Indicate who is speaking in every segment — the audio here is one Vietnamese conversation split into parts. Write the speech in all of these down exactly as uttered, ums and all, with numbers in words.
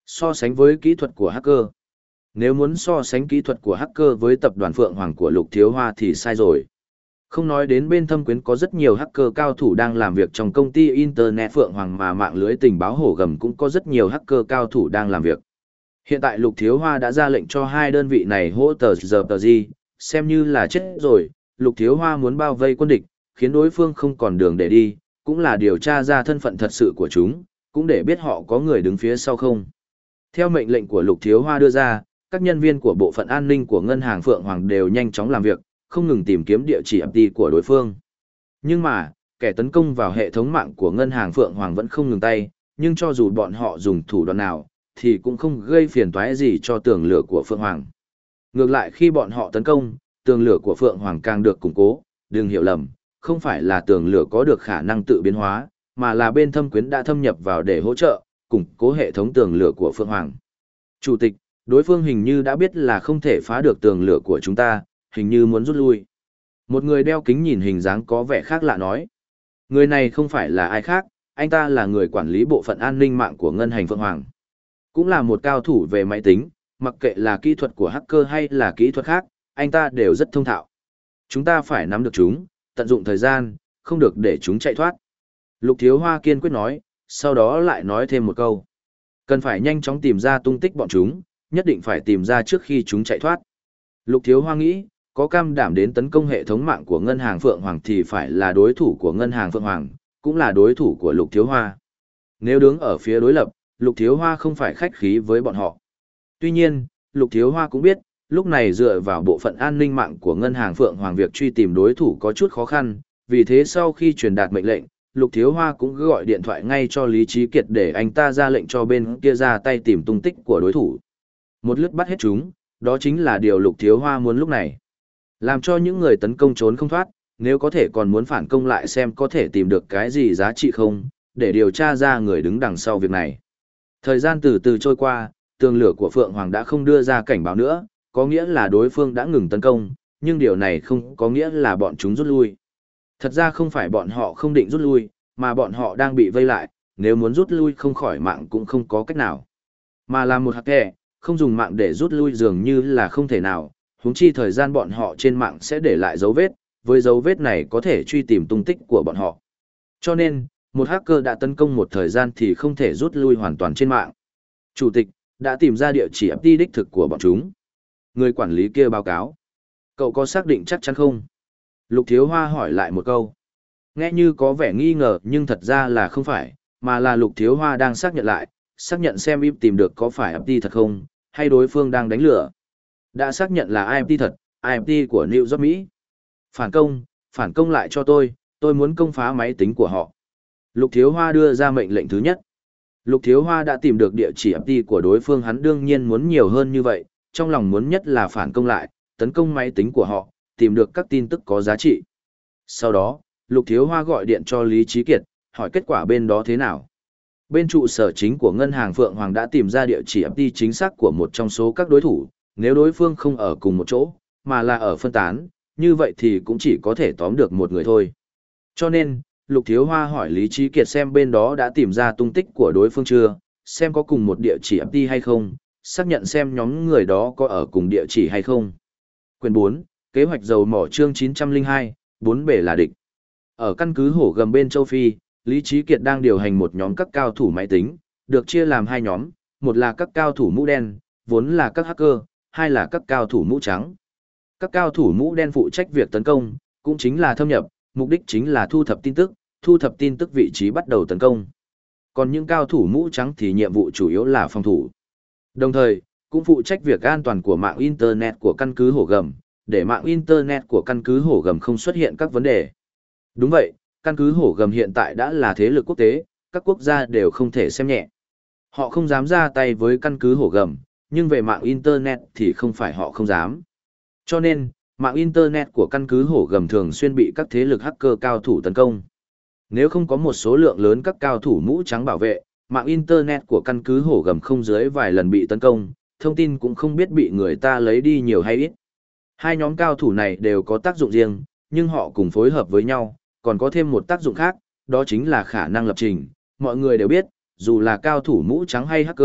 Speaker 1: So sánh với kỹ thuật của hacker. Nếu muốn so sánh kỹ thuật của hacker với tập đoàn Phượng Hoàng của Lục Thiếu Hoa thì sai rồi. Không nói đến bên Thâm Quyến có rất nhiều hacker cao thủ đang làm việc trong công ty Internet Phượng Hoàng, mà mạng lưới tình báo hổ gầm cũng có rất nhiều hacker cao thủ đang làm việc. Hiện tại Lục Thiếu Hoa đã ra lệnh cho hai đơn vị này hỗ tờ giờ tờ gì, xem như là chết rồi. Lục Thiếu Hoa muốn bao vây quân địch, khiến đối phương không còn đường để đi, cũng là điều tra ra thân phận thật sự của chúng, cũng để biết họ có người đứng phía sau không. Theo mệnh lệnh của Lục Thiếu Hoa đưa ra, các nhân viên của bộ phận an ninh của ngân hàng Phượng Hoàng đều nhanh chóng làm việc, không ngừng tìm kiếm địa chỉ i pê của đối phương. Nhưng mà, kẻ tấn công vào hệ thống mạng của ngân hàng Phượng Hoàng vẫn không ngừng tay, nhưng cho dù bọn họ dùng thủ đoạn nào, thì cũng không gây phiền toái gì cho tường lửa của Phượng Hoàng. Ngược lại khi bọn họ tấn công, tường lửa của Phượng Hoàng càng được củng cố, đừng hiểu lầm, không phải là tường lửa có được khả năng tự biến hóa, mà là bên Thâm Quyến đã thâm nhập vào để hỗ trợ, củng cố hệ thống tường lửa của Phượng Hoàng. Chủ tịch, đối phương hình như đã biết là không thể phá được tường lửa của chúng ta, hình như muốn rút lui. Một người đeo kính nhìn hình dáng có vẻ khác lạ nói. Người này không phải là ai khác, anh ta là người quản lý bộ phận an ninh mạng của ngân hàng Phượng Hoàng. Cũng là một cao thủ về máy tính, mặc kệ là kỹ thuật của hacker hay là kỹ thuật khác, anh ta đều rất thông thạo. Chúng ta phải nắm được chúng, tận dụng thời gian, không được để chúng chạy thoát. Lục Thiếu Hoa kiên quyết nói, sau đó lại nói thêm một câu. Cần phải nhanh chóng tìm ra tung tích bọn chúng, nhất định phải tìm ra trước khi chúng chạy thoát. Lục Thiếu Hoa nghĩ, có cam đảm đến tấn công hệ thống mạng của ngân hàng Phượng Hoàng thì phải là đối thủ của ngân hàng Phượng Hoàng, cũng là đối thủ của Lục Thiếu Hoa. Nếu đứng ở phía đối lập, Lục Thiếu Hoa không phải khách khí với bọn họ. Tuy nhiên, Lục Thiếu Hoa cũng biết, lúc này dựa vào bộ phận an ninh mạng của ngân hàng Phượng Hoàng việc truy tìm đối thủ có chút khó khăn, vì thế sau khi truyền đạt mệnh lệnh, Lục Thiếu Hoa cũng gọi điện thoại ngay cho Lý Trí Kiệt để anh ta ra lệnh cho bên kia ra tay tìm tung tích của đối thủ. Một lướt bắt hết chúng, đó chính là điều Lục Thiếu Hoa muốn lúc này. Làm cho những người tấn công trốn không thoát, nếu có thể còn muốn phản công lại xem có thể tìm được cái gì giá trị không, để điều tra ra người đứng đằng sau việc này. Thời gian từ từ trôi qua, tường lửa của Phượng Hoàng đã không đưa ra cảnh báo nữa, có nghĩa là đối phương đã ngừng tấn công, nhưng điều này không có nghĩa là bọn chúng rút lui. Thật ra không phải bọn họ không định rút lui, mà bọn họ đang bị vây lại, nếu muốn rút lui không khỏi mạng cũng không có cách nào. Mà là một hạt kẻ, không dùng mạng để rút lui dường như là không thể nào, huống chi thời gian bọn họ trên mạng sẽ để lại dấu vết, với dấu vết này có thể truy tìm tung tích của bọn họ. Cho nên, một hacker đã tấn công một thời gian thì không thể rút lui hoàn toàn trên mạng. Chủ tịch, đã tìm ra địa chỉ i pê đích thực của bọn chúng. Người quản lý kia báo cáo. Cậu có xác định chắc chắn không? Lục Thiếu Hoa hỏi lại một câu. Nghe như có vẻ nghi ngờ nhưng thật ra là không phải, mà là Lục Thiếu Hoa đang xác nhận lại, xác nhận xem i pê tìm được có phải i pê thật không, hay đối phương đang đánh lừa. Đã xác nhận là i pê thật, i pê của New York Mỹ. Phản công, phản công lại cho tôi, tôi muốn công phá máy tính của họ. Lục Thiếu Hoa đưa ra mệnh lệnh thứ nhất. Lục Thiếu Hoa đã tìm được địa chỉ i pê của đối phương, hắn đương nhiên muốn nhiều hơn như vậy, trong lòng muốn nhất là phản công lại, tấn công máy tính của họ, tìm được các tin tức có giá trị. Sau đó, Lục Thiếu Hoa gọi điện cho Lý Trí Kiệt, hỏi kết quả bên đó thế nào. Bên trụ sở chính của ngân hàng Phượng Hoàng đã tìm ra địa chỉ i pê chính xác của một trong số các đối thủ, nếu đối phương không ở cùng một chỗ, mà là ở phân tán, như vậy thì cũng chỉ có thể tóm được một người thôi. Cho nên, Lục Thiếu Hoa hỏi Lý Trí Kiệt xem bên đó đã tìm ra tung tích của đối phương chưa, xem có cùng một địa chỉ i pê hay không, xác nhận xem nhóm người đó có ở cùng địa chỉ hay không. Quyền bốn, Kế hoạch dầu mỏ chương chín trăm lẻ hai, bốn bể là địch. Ở căn cứ hổ gầm bên châu Phi, Lý Trí Kiệt đang điều hành một nhóm các cao thủ máy tính, được chia làm hai nhóm, một là các cao thủ mũ đen, vốn là các hacker, hai là các cao thủ mũ trắng. Các cao thủ mũ đen phụ trách việc tấn công, cũng chính là thâm nhập, mục đích chính là thu thập tin tức, thu thập tin tức vị trí bắt đầu tấn công. Còn những cao thủ mũ trắng thì nhiệm vụ chủ yếu là phòng thủ. Đồng thời, cũng phụ trách việc an toàn của mạng Internet của căn cứ hổ gầm, để mạng Internet của căn cứ hổ gầm không xuất hiện các vấn đề. Đúng vậy, căn cứ hổ gầm hiện tại đã là thế lực quốc tế, các quốc gia đều không thể xem nhẹ. Họ không dám ra tay với căn cứ hổ gầm, nhưng về mạng Internet thì không phải họ không dám. Cho nên, mạng Internet của căn cứ hổ gầm thường xuyên bị các thế lực hacker cao thủ tấn công. Nếu không có một số lượng lớn các cao thủ mũ trắng bảo vệ, mạng Internet của căn cứ hổ gầm không dưới vài lần bị tấn công, thông tin cũng không biết bị người ta lấy đi nhiều hay ít. Hai nhóm cao thủ này đều có tác dụng riêng, nhưng họ cùng phối hợp với nhau, còn có thêm một tác dụng khác, đó chính là khả năng lập trình. Mọi người đều biết, dù là cao thủ mũ trắng hay hacker,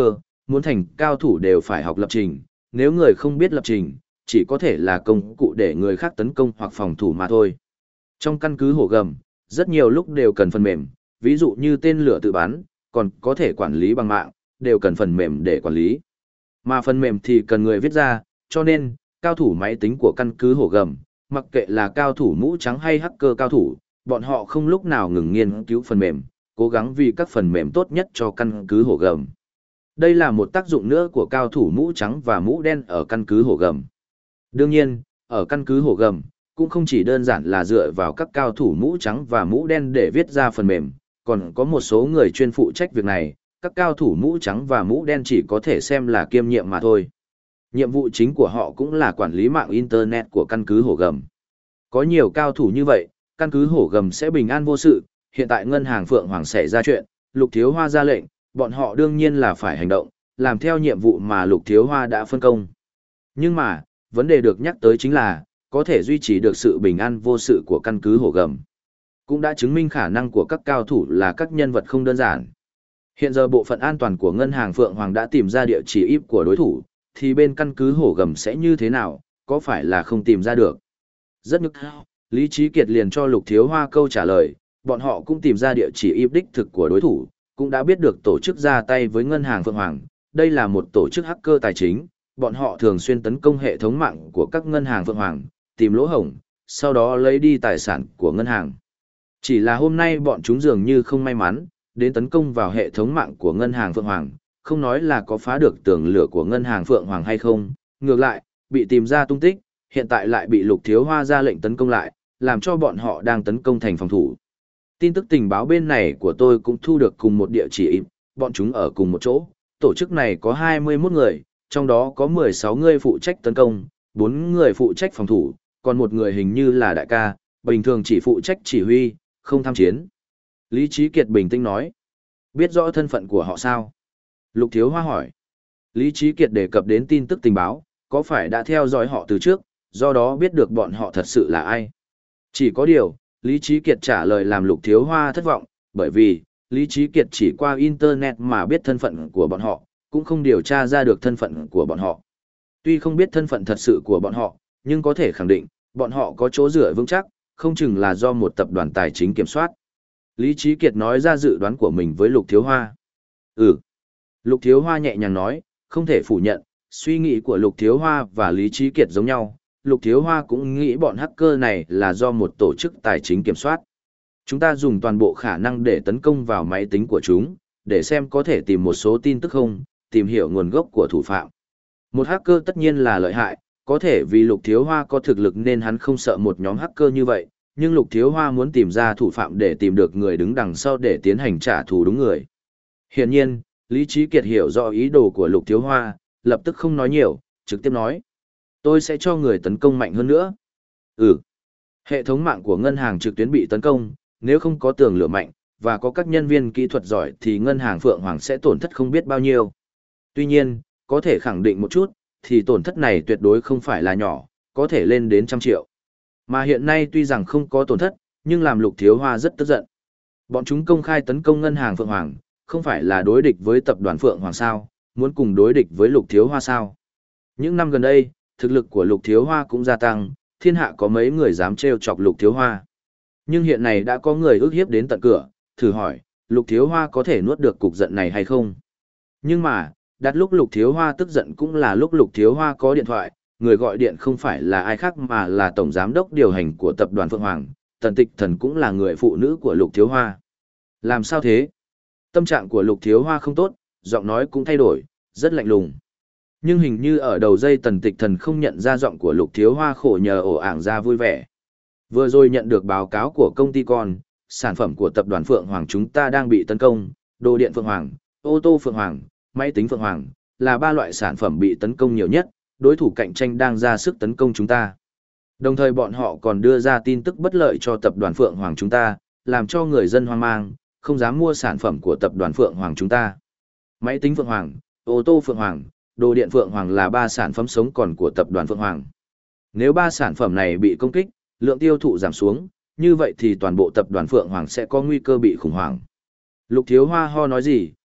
Speaker 1: muốn thành cao thủ đều phải học lập trình, nếu người không biết lập trình, chỉ có thể là công cụ để người khác tấn công hoặc phòng thủ mà thôi. Trong căn cứ hổ gầm, rất nhiều lúc đều cần phần mềm, ví dụ như tên lửa tự bắn, còn có thể quản lý bằng mạng, đều cần phần mềm để quản lý. Mà phần mềm thì cần người viết ra, cho nên, cao thủ máy tính của căn cứ hổ gầm, mặc kệ là cao thủ mũ trắng hay hacker cao thủ, bọn họ không lúc nào ngừng nghiên cứu phần mềm, cố gắng vì các phần mềm tốt nhất cho căn cứ hổ gầm. Đây là một tác dụng nữa của cao thủ mũ trắng và mũ đen ở căn cứ hổ gầm. Đương nhiên, ở căn cứ hổ gầm, cũng không chỉ đơn giản là dựa vào các cao thủ mũ trắng và mũ đen để viết ra phần mềm, còn có một số người chuyên phụ trách việc này, các cao thủ mũ trắng và mũ đen chỉ có thể xem là kiêm nhiệm mà thôi. Nhiệm vụ chính của họ cũng là quản lý mạng Internet của căn cứ hổ gầm. Có nhiều cao thủ như vậy, căn cứ hổ gầm sẽ bình an vô sự. Hiện tại ngân hàng Phượng Hoàng xảy ra chuyện, Lục Thiếu Hoa ra lệnh, bọn họ đương nhiên là phải hành động, làm theo nhiệm vụ mà Lục Thiếu Hoa đã phân công. Nhưng mà, vấn đề được nhắc tới chính là, có thể duy trì được sự bình an vô sự của căn cứ hổ gầm. Cũng đã chứng minh khả năng của các cao thủ là các nhân vật không đơn giản. Hiện giờ bộ phận an toàn của ngân hàng Phượng Hoàng đã tìm ra địa chỉ i pê của đối thủ, thì bên căn cứ hổ gầm sẽ như thế nào, có phải là không tìm ra được? Rất nhức nhối, Lý Trí Kiệt liền cho Lục Thiếu Hoa câu trả lời, bọn họ cũng tìm ra địa chỉ i pê đích thực của đối thủ, cũng đã biết được tổ chức ra tay với ngân hàng Phượng Hoàng, đây là một tổ chức hacker tài chính, bọn họ thường xuyên tấn công hệ thống mạng của các ngân hàng Phượng Hoàng, tìm lỗ hổng, sau đó lấy đi tài sản của ngân hàng. Chỉ là hôm nay bọn chúng dường như không may mắn, đến tấn công vào hệ thống mạng của ngân hàng Phượng Hoàng, không nói là có phá được tường lửa của ngân hàng Phượng Hoàng hay không, ngược lại, bị tìm ra tung tích, hiện tại lại bị Lục Thiếu Hoa ra lệnh tấn công lại, làm cho bọn họ đang tấn công thành phòng thủ. Tin tức tình báo bên này của tôi cũng thu được cùng một địa chỉ, bọn chúng ở cùng một chỗ, tổ chức này có hai mươi mốt người, trong đó có mười sáu người phụ trách tấn công, bốn người phụ trách phòng thủ, còn một người hình như là đại ca, bình thường chỉ phụ trách chỉ huy, không tham chiến. Lý Trí Kiệt bình tĩnh nói, biết rõ thân phận của họ sao? Lục Thiếu Hoa hỏi. Lý Trí Kiệt đề cập đến tin tức tình báo, có phải đã theo dõi họ từ trước, do đó biết được bọn họ thật sự là ai? Chỉ có điều, Lý Trí Kiệt trả lời làm Lục Thiếu Hoa thất vọng, bởi vì, Lý Trí Kiệt chỉ qua Internet mà biết thân phận của bọn họ, cũng không điều tra ra được thân phận của bọn họ. Tuy không biết thân phận thật sự của bọn họ, nhưng có thể khẳng định, bọn họ có chỗ dựa vững chắc, không chừng là do một tập đoàn tài chính kiểm soát. Lý Trí Kiệt nói ra dự đoán của mình với Lục Thiếu Hoa. Ừ. Lục Thiếu Hoa nhẹ nhàng nói, không thể phủ nhận, suy nghĩ của Lục Thiếu Hoa và Lý Trí Kiệt giống nhau. Lục Thiếu Hoa cũng nghĩ bọn hacker này là do một tổ chức tài chính kiểm soát. Chúng ta dùng toàn bộ khả năng để tấn công vào máy tính của chúng, để xem có thể tìm một số tin tức không, tìm hiểu nguồn gốc của thủ phạm. Một hacker tất nhiên là lợi hại, có thể vì Lục Thiếu Hoa có thực lực nên hắn không sợ một nhóm hacker như vậy, nhưng Lục Thiếu Hoa muốn tìm ra thủ phạm để tìm được người đứng đằng sau để tiến hành trả thù đúng người. Hiển nhiên, Lý Trí Kiệt hiểu rõ ý đồ của Lục Thiếu Hoa, lập tức không nói nhiều, trực tiếp nói. Tôi sẽ cho người tấn công mạnh hơn nữa. Ừ. Hệ thống mạng của ngân hàng trực tuyến bị tấn công, nếu không có tường lửa mạnh, và có các nhân viên kỹ thuật giỏi thì ngân hàng Phượng Hoàng sẽ tổn thất không biết bao nhiêu. Tuy nhiên, có thể khẳng định một chút, thì tổn thất này tuyệt đối không phải là nhỏ, có thể lên đến trăm triệu. Mà hiện nay tuy rằng không có tổn thất, nhưng làm Lục Thiếu Hoa rất tức giận. Bọn chúng công khai tấn công ngân hàng Phượng Hoàng, không phải là đối địch với tập đoàn Phượng Hoàng sao, muốn cùng đối địch với Lục Thiếu Hoa sao. Những năm gần đây, thực lực của Lục Thiếu Hoa cũng gia tăng, thiên hạ có mấy người dám trêu chọc Lục Thiếu Hoa. Nhưng hiện này đã có người ức hiếp đến tận cửa, thử hỏi, Lục Thiếu Hoa có thể nuốt được cục giận này hay không? Nhưng mà, đặt lúc Lục Thiếu Hoa tức giận cũng là lúc Lục Thiếu Hoa có điện thoại, người gọi điện không phải là ai khác mà là Tổng Giám đốc điều hành của tập đoàn Phượng Hoàng, Tần Tịch Thần cũng là người phụ nữ của Lục Thiếu Hoa. Làm sao thế? Tâm trạng của Lục Thiếu Hoa không tốt, giọng nói cũng thay đổi, rất lạnh lùng. Nhưng hình như ở đầu dây Tần Tịch Thần không nhận ra giọng của Lục Thiếu Hoa khổ nhờ ổ ảng ra vui vẻ. Vừa rồi nhận được báo cáo của công ty con, sản phẩm của tập đoàn Phượng Hoàng chúng ta đang bị tấn công, đồ điện Phượng Hoàng, ô tô Phượng Hoàng, máy tính Phượng Hoàng, là ba loại sản phẩm bị tấn công nhiều nhất, đối thủ cạnh tranh đang ra sức tấn công chúng ta. Đồng thời bọn họ còn đưa ra tin tức bất lợi cho tập đoàn Phượng Hoàng chúng ta, làm cho người dân hoang mang, không dám mua sản phẩm của tập đoàn Phượng Hoàng chúng ta. Máy tính Phượng Hoàng, ô tô Phượng Hoàng, đồ điện Phượng Hoàng là ba sản phẩm sống còn của tập đoàn Phượng Hoàng. Nếu ba sản phẩm này bị công kích, lượng tiêu thụ giảm xuống, như vậy thì toàn bộ tập đoàn Phượng Hoàng sẽ có nguy cơ bị khủng hoảng. Lục Thiếu Hoa ho nói gì,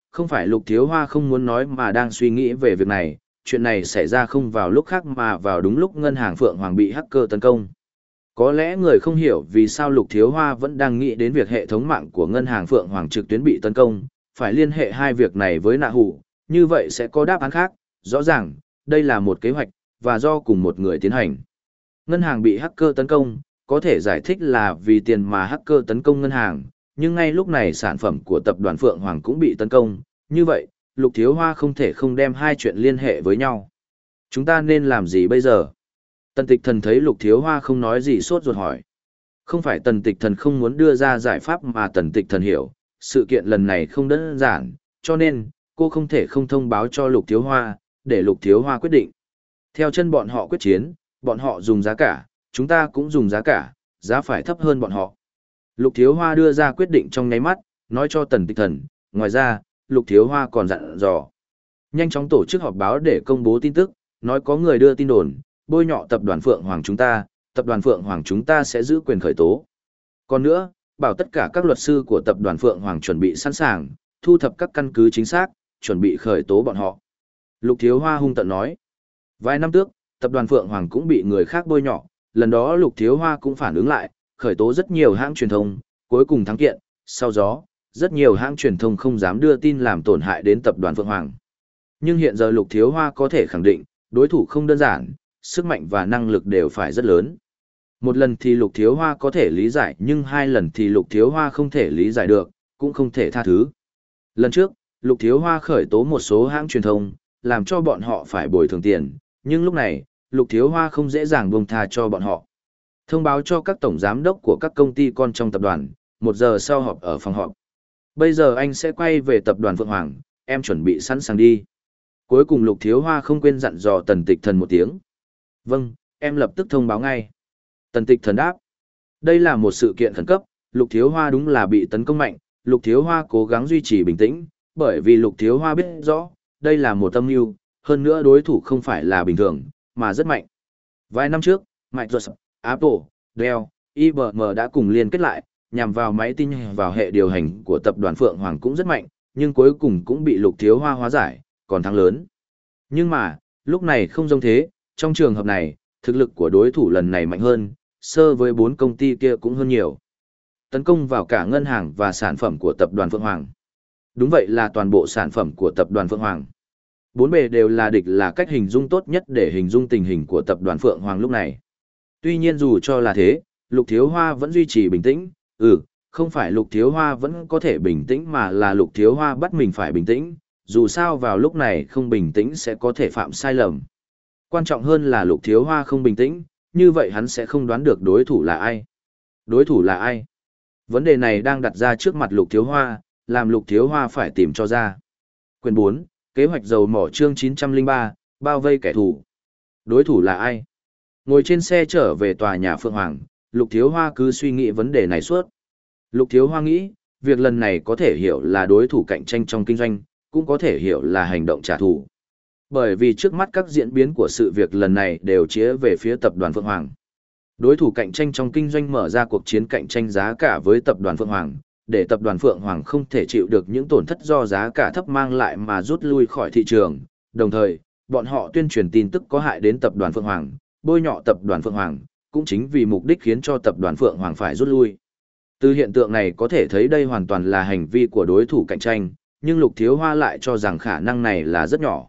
Speaker 1: không phải Lục Thiếu Hoa không muốn nói mà đang suy nghĩ về việc này, chuyện này xảy ra không vào lúc khác mà vào đúng lúc ngân hàng Phượng Hoàng bị hacker tấn công. Có lẽ người không hiểu vì sao Lục Thiếu Hoa vẫn đang nghĩ đến việc hệ thống mạng của ngân hàng Phượng Hoàng trực tuyến bị tấn công, phải liên hệ hai việc này với nạ hủ, như vậy sẽ có đáp án khác, rõ ràng, đây là một kế hoạch, và do cùng một người tiến hành. Ngân hàng bị hacker tấn công, có thể giải thích là vì tiền mà hacker tấn công ngân hàng, nhưng ngay lúc này sản phẩm của tập đoàn Phượng Hoàng cũng bị tấn công, như vậy, Lục Thiếu Hoa không thể không đem hai chuyện liên hệ với nhau. Chúng ta nên làm gì bây giờ? Tần Tịch Thần thấy Lục Thiếu Hoa không nói gì sốt ruột hỏi. Không phải Tần Tịch Thần không muốn đưa ra giải pháp mà Tần Tịch Thần hiểu, sự kiện lần này không đơn giản, cho nên, cô không thể không thông báo cho Lục Thiếu Hoa, để Lục Thiếu Hoa quyết định. Theo chân bọn họ quyết chiến, bọn họ dùng giá cả, chúng ta cũng dùng giá cả, giá phải thấp hơn bọn họ. Lục Thiếu Hoa đưa ra quyết định trong nháy mắt, nói cho Tần Tịch Thần, ngoài ra, Lục Thiếu Hoa còn dặn dò. Nhanh chóng tổ chức họp báo để công bố tin tức, nói có người đưa tin đồn, bôi nhọ tập đoàn Phượng Hoàng chúng ta, tập đoàn Phượng Hoàng chúng ta sẽ giữ quyền khởi tố. Còn nữa, bảo tất cả các luật sư của tập đoàn Phượng Hoàng chuẩn bị sẵn sàng, thu thập các căn cứ chính xác, chuẩn bị khởi tố bọn họ. Lục Thiếu Hoa hung tợn nói. Vài năm trước, tập đoàn Phượng Hoàng cũng bị người khác bôi nhọ, lần đó Lục Thiếu Hoa cũng phản ứng lại, khởi tố rất nhiều hãng truyền thông, cuối cùng thắng kiện, sau đó, rất nhiều hãng truyền thông không dám đưa tin làm tổn hại đến tập đoàn Phượng Hoàng. Nhưng hiện giờ Lục Thiếu Hoa có thể khẳng định, đối thủ không đơn giản, sức mạnh và năng lực đều phải rất lớn. Một lần thì Lục Thiếu Hoa có thể lý giải nhưng hai lần thì Lục Thiếu Hoa không thể lý giải được, cũng không thể tha thứ. Lần trước, Lục Thiếu Hoa khởi tố một số hãng truyền thông, làm cho bọn họ phải bồi thường tiền, nhưng lúc này, Lục Thiếu Hoa không dễ dàng buông tha cho bọn họ. Thông báo cho các tổng giám đốc của các công ty con trong tập đoàn, một giờ sau họp ở phòng họp. Bây giờ anh sẽ quay về tập đoàn Phượng Hoàng, em chuẩn bị sẵn sàng đi. Cuối cùng Lục Thiếu Hoa không quên dặn dò Tần Tịch Thần một tiếng. Vâng, em lập tức thông báo ngay. Tần Tịch Thần đáp. Đây là một sự kiện khẩn cấp, Lục Thiếu Hoa đúng là bị tấn công mạnh, Lục Thiếu Hoa cố gắng duy trì bình tĩnh, bởi vì Lục Thiếu Hoa biết rõ, đây là một âm mưu, hơn nữa đối thủ không phải là bình thường, mà rất mạnh. Vài năm trước, Microsoft, Apple, Dell, i bê em đã cùng liên kết lại, nhằm vào máy tin vào hệ điều hành của tập đoàn Phượng Hoàng cũng rất mạnh, nhưng cuối cùng cũng bị Lục Thiếu Hoa hóa giải, còn thắng lớn. Nhưng mà, lúc này không giống thế, trong trường hợp này, thực lực của đối thủ lần này mạnh hơn, so với bốn công ty kia cũng hơn nhiều. Tấn công vào cả ngân hàng và sản phẩm của tập đoàn Phượng Hoàng. Đúng vậy là toàn bộ sản phẩm của tập đoàn Phượng Hoàng. Bốn bề đều là địch là cách hình dung tốt nhất để hình dung tình hình của tập đoàn Phượng Hoàng lúc này. Tuy nhiên dù cho là thế, Lục Thiếu Hoa vẫn duy trì bình tĩnh, ừ, không phải Lục Thiếu Hoa vẫn có thể bình tĩnh mà là Lục Thiếu Hoa bắt mình phải bình tĩnh, dù sao vào lúc này không bình tĩnh sẽ có thể phạm sai lầm. Quan trọng hơn là Lục Thiếu Hoa không bình tĩnh, như vậy hắn sẽ không đoán được đối thủ là ai. Đối thủ là ai? Vấn đề này đang đặt ra trước mặt Lục Thiếu Hoa, làm Lục Thiếu Hoa phải tìm cho ra. Quyển bốn, Kế hoạch dầu mỏ chương chín trăm lẻ ba, bao vây kẻ thù. Đối thủ là ai? Ngồi trên xe trở về tòa nhà Phượng Hoàng, Lục Thiếu Hoa cứ suy nghĩ vấn đề này suốt. Lục Thiếu Hoa nghĩ, việc lần này có thể hiểu là đối thủ cạnh tranh trong kinh doanh, cũng có thể hiểu là hành động trả thù. Bởi vì trước mắt các diễn biến của sự việc lần này đều chĩa về phía tập đoàn Phượng Hoàng. Đối thủ cạnh tranh trong kinh doanh mở ra cuộc chiến cạnh tranh giá cả với tập đoàn Phượng Hoàng, để tập đoàn Phượng Hoàng không thể chịu được những tổn thất do giá cả thấp mang lại mà rút lui khỏi thị trường. Đồng thời, bọn họ tuyên truyền tin tức có hại đến tập đoàn Phượng Hoàng, bôi nhọ tập đoàn Phượng Hoàng, cũng chính vì mục đích khiến cho tập đoàn Phượng Hoàng phải rút lui. Từ hiện tượng này có thể thấy đây hoàn toàn là hành vi của đối thủ cạnh tranh, nhưng Lục Thiếu Hoa lại cho rằng khả năng này là rất nhỏ.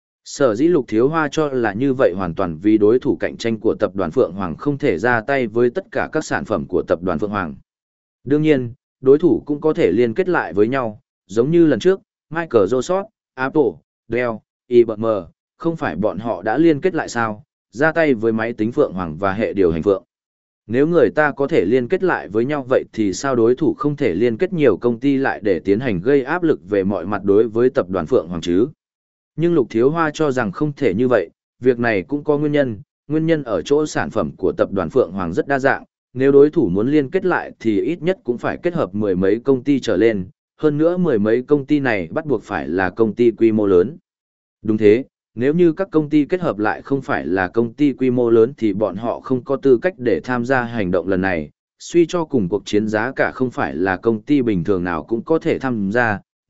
Speaker 1: Sở dĩ Lục Thiếu Hoa cho là như vậy hoàn toàn vì đối thủ cạnh tranh của tập đoàn Phượng Hoàng không thể ra tay với tất cả các sản phẩm của tập đoàn Phượng Hoàng. Đương nhiên, đối thủ cũng có thể liên kết lại với nhau, giống như lần trước, Microsoft, Apple, Dell, i bê em, không phải bọn họ đã liên kết lại sao, ra tay với máy tính Phượng Hoàng và hệ điều hành Phượng. Nếu người ta có thể liên kết lại với nhau vậy thì sao đối thủ không thể liên kết nhiều công ty lại để tiến hành gây áp lực về mọi mặt đối với tập đoàn Phượng Hoàng chứ? Nhưng Lục Thiếu Hoa cho rằng không thể như vậy, việc này cũng có nguyên nhân, nguyên nhân ở chỗ sản phẩm của tập đoàn Phượng Hoàng rất đa dạng, nếu đối thủ muốn liên kết lại thì ít nhất cũng phải kết hợp mười mấy công ty trở lên, hơn nữa mười mấy công ty này bắt buộc phải là công ty quy mô lớn. Đúng thế, nếu như các công ty kết hợp lại không phải là công ty quy mô lớn thì bọn họ không có tư cách để tham gia hành động lần này, suy cho cùng cuộc chiến giá cả không phải là công ty bình thường nào cũng có thể tham gia,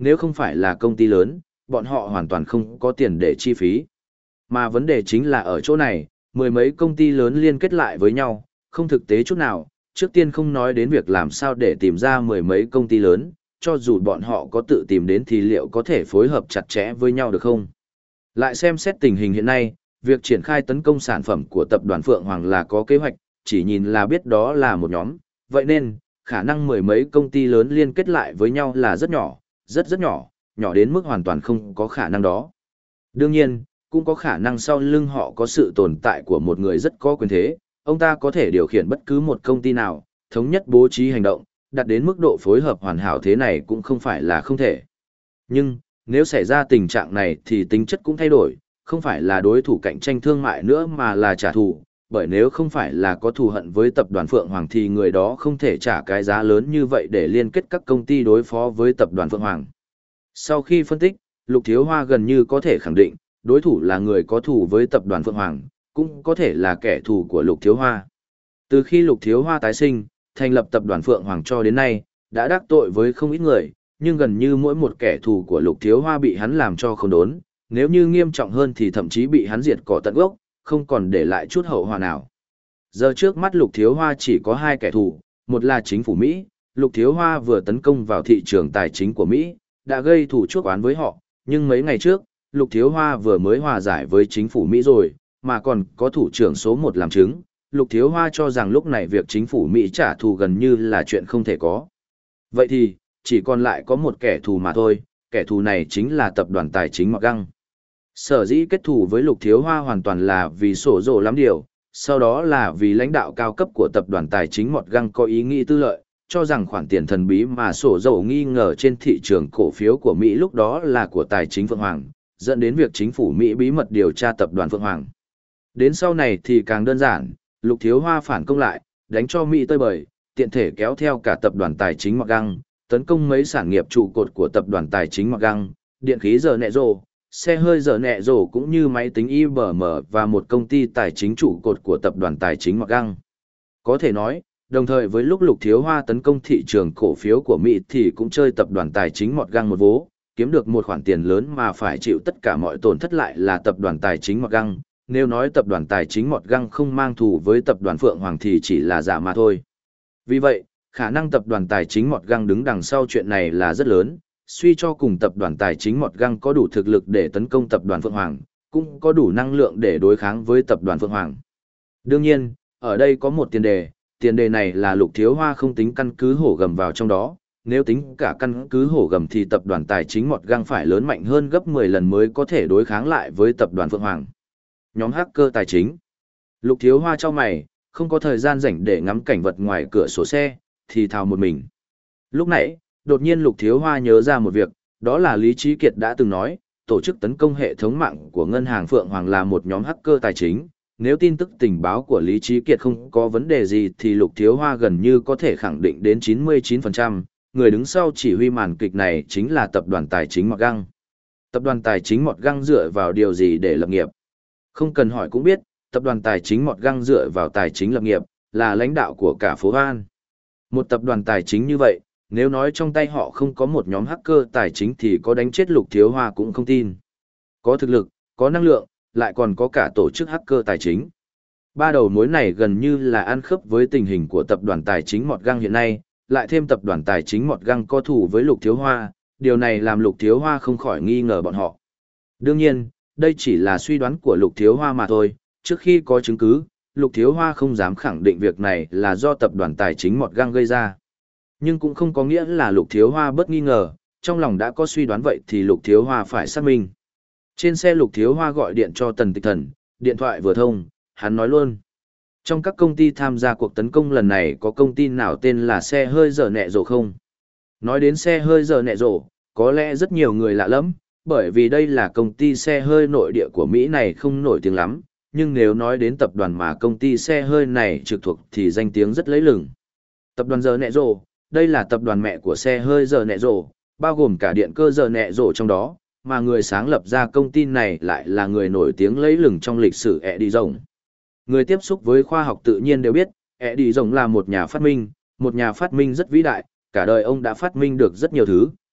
Speaker 1: nếu không phải là công ty lớn, bọn họ hoàn toàn không có tiền để chi phí. Mà vấn đề chính là ở chỗ này, mười mấy công ty lớn liên kết lại với nhau, không thực tế chút nào, trước tiên không nói đến việc làm sao để tìm ra mười mấy công ty lớn, cho dù bọn họ có tự tìm đến thì liệu có thể phối hợp chặt chẽ với nhau được không? Lại xem xét tình hình hiện nay, việc triển khai tấn công sản phẩm của tập đoàn Phượng Hoàng là có kế hoạch, chỉ nhìn là biết đó là một nhóm, vậy nên, khả năng mười mấy công ty lớn liên kết lại với nhau là rất nhỏ, rất rất nhỏ, nhỏ đến mức hoàn toàn không có khả năng đó. Đương nhiên, cũng có khả năng sau lưng họ có sự tồn tại của một người rất có quyền thế, ông ta có thể điều khiển bất cứ một công ty nào, thống nhất bố trí hành động, đạt đến mức độ phối hợp hoàn hảo thế này cũng không phải là không thể. Nhưng, nếu xảy ra tình trạng này thì tính chất cũng thay đổi, không phải là đối thủ cạnh tranh thương mại nữa mà là trả thù, bởi nếu không phải là có thù hận với tập đoàn Phượng Hoàng thì người đó không thể trả cái giá lớn như vậy để liên kết các công ty đối phó với tập đoàn Phượng Hoàng. Sau khi phân tích, Lục Thiếu Hoa gần như có thể khẳng định, đối thủ là người có thù với tập đoàn Phượng Hoàng, cũng có thể là kẻ thù của Lục Thiếu Hoa. Từ khi Lục Thiếu Hoa tái sinh, thành lập tập đoàn Phượng Hoàng cho đến nay, đã đắc tội với không ít người, nhưng gần như mỗi một kẻ thù của Lục Thiếu Hoa bị hắn làm cho không đốn, nếu như nghiêm trọng hơn thì thậm chí bị hắn diệt cỏ tận gốc, không còn để lại chút hậu họa nào. Giờ trước mắt Lục Thiếu Hoa chỉ có hai kẻ thù, một là chính phủ Mỹ, Lục Thiếu Hoa vừa tấn công vào thị trường tài chính của Mỹ, đã gây thù chuốc oán với họ, nhưng mấy ngày trước, Lục Thiếu Hoa vừa mới hòa giải với chính phủ Mỹ rồi, mà còn có thủ trưởng số một làm chứng, Lục Thiếu Hoa cho rằng lúc này việc chính phủ Mỹ trả thù gần như là chuyện không thể có. Vậy thì, chỉ còn lại có một kẻ thù mà thôi, kẻ thù này chính là tập đoàn tài chính Mọt Găng. Sở dĩ kết thù với Lục Thiếu Hoa hoàn toàn là vì sổ rồ lắm điều, sau đó là vì lãnh đạo cao cấp của tập đoàn tài chính Mọt Găng có ý nghĩ tư lợi, cho rằng khoản tiền thần bí mà sổ dầu nghi ngờ trên thị trường cổ phiếu của Mỹ lúc đó là của tài chính Phượng Hoàng, dẫn đến việc chính phủ Mỹ bí mật điều tra tập đoàn Phượng Hoàng. Đến sau này thì càng đơn giản, Lục Thiếu Hoa phản công lại, đánh cho Mỹ tơi bời, tiện thể kéo theo cả tập đoàn tài chính Mọt Găng, tấn công mấy sản nghiệp trụ cột của tập đoàn tài chính Mọt Găng, điện khí giờ nẹ rồ, xe hơi giờ nẹ rồ cũng như máy tính i bê em và một công ty tài chính trụ cột của tập đoàn tài chính Mọt Găng. Có thể nói, đồng thời với lúc Lục Thiếu Hoa tấn công thị trường cổ phiếu của Mỹ thì cũng chơi tập đoàn tài chính Mọt Găng một vố, kiếm được một khoản tiền lớn mà phải chịu tất cả mọi tổn thất lại là tập đoàn tài chính Mọt Găng. Nếu nói tập đoàn tài chính Mọt Găng không mang thù với tập đoàn Phượng Hoàng thì chỉ là giả mà thôi. Vì vậy, khả năng tập đoàn tài chính Mọt Găng đứng đằng sau chuyện này là rất lớn, suy cho cùng tập đoàn tài chính Mọt Găng có đủ thực lực để tấn công tập đoàn Phượng Hoàng, cũng có đủ năng lượng để đối kháng với tập đoàn Phượng Hoàng. Đương nhiên, ở đây có một tiền đề, tiền đề này là Lục Thiếu Hoa không tính căn cứ hổ gầm vào trong đó, nếu tính cả căn cứ hổ gầm thì tập đoàn tài chính Mọt Găng phải lớn mạnh hơn gấp mười lần mới có thể đối kháng lại với tập đoàn Phượng Hoàng. Nhóm hacker tài chính. Lục Thiếu Hoa cho mày, không có thời gian rảnh để ngắm cảnh vật ngoài cửa sổ xe, thì thào một mình. Lúc nãy, đột nhiên Lục Thiếu Hoa nhớ ra một việc, đó là Lý Trí Kiệt đã từng nói, tổ chức tấn công hệ thống mạng của ngân hàng Phượng Hoàng là một nhóm hacker tài chính. Nếu tin tức tình báo của Lý Trí Kiệt không có vấn đề gì thì Lục Thiếu Hoa gần như có thể khẳng định đến chín mươi chín phần trăm, người đứng sau chỉ huy màn kịch này chính là tập đoàn tài chính Mọt Găng. Tập đoàn tài chính Mọt Găng dựa vào điều gì để lập nghiệp? Không cần hỏi cũng biết, tập đoàn tài chính Mọt Găng dựa vào tài chính lập nghiệp, là lãnh đạo của cả phố Hoan. Một tập đoàn tài chính như vậy, nếu nói trong tay họ không có một nhóm hacker tài chính thì có đánh chết Lục Thiếu Hoa cũng không tin. Có thực lực, có năng lượng, lại còn có cả tổ chức hacker tài chính. Ba đầu mối này gần như là ăn khớp với tình hình của tập đoàn tài chính Mọt Găng hiện nay, lại thêm tập đoàn tài chính Mọt Găng có thủ với Lục Thiếu Hoa, điều này làm Lục Thiếu Hoa không khỏi nghi ngờ bọn họ. Đương nhiên, đây chỉ là suy đoán của Lục Thiếu Hoa mà thôi, trước khi có chứng cứ, Lục Thiếu Hoa không dám khẳng định việc này là do tập đoàn tài chính Mọt Găng gây ra. Nhưng cũng không có nghĩa là Lục Thiếu Hoa bất nghi ngờ, trong lòng đã có suy đoán vậy thì Lục Thiếu Hoa phải xác minh. Trên xe Lục Thiếu Hoa gọi điện cho Tần Tịch Thần, điện thoại vừa thông, hắn nói luôn. Trong các công ty tham gia cuộc tấn công lần này có công ty nào tên là xe hơi giờ nẹ rổ không? Nói đến xe hơi giờ nẹ rổ, có lẽ rất nhiều người lạ lắm, bởi vì đây là công ty xe hơi nội địa của Mỹ này không nổi tiếng lắm, nhưng nếu nói đến tập đoàn mà công ty xe hơi này trực thuộc thì danh tiếng rất lấy lừng. Tập đoàn giờ nẹ rổ, đây là tập đoàn mẹ của xe hơi giờ nẹ rổ, bao gồm cả điện cơ giờ nẹ rổ trong đó, mà người sáng lập ra công ty này lại là người nổi tiếng lấy lừng trong lịch sử Edison. Người tiếp xúc với khoa học tự nhiên đều biết, Edison là một nhà phát minh, một nhà phát minh rất vĩ đại, cả đời ông đã phát minh được rất nhiều thứ,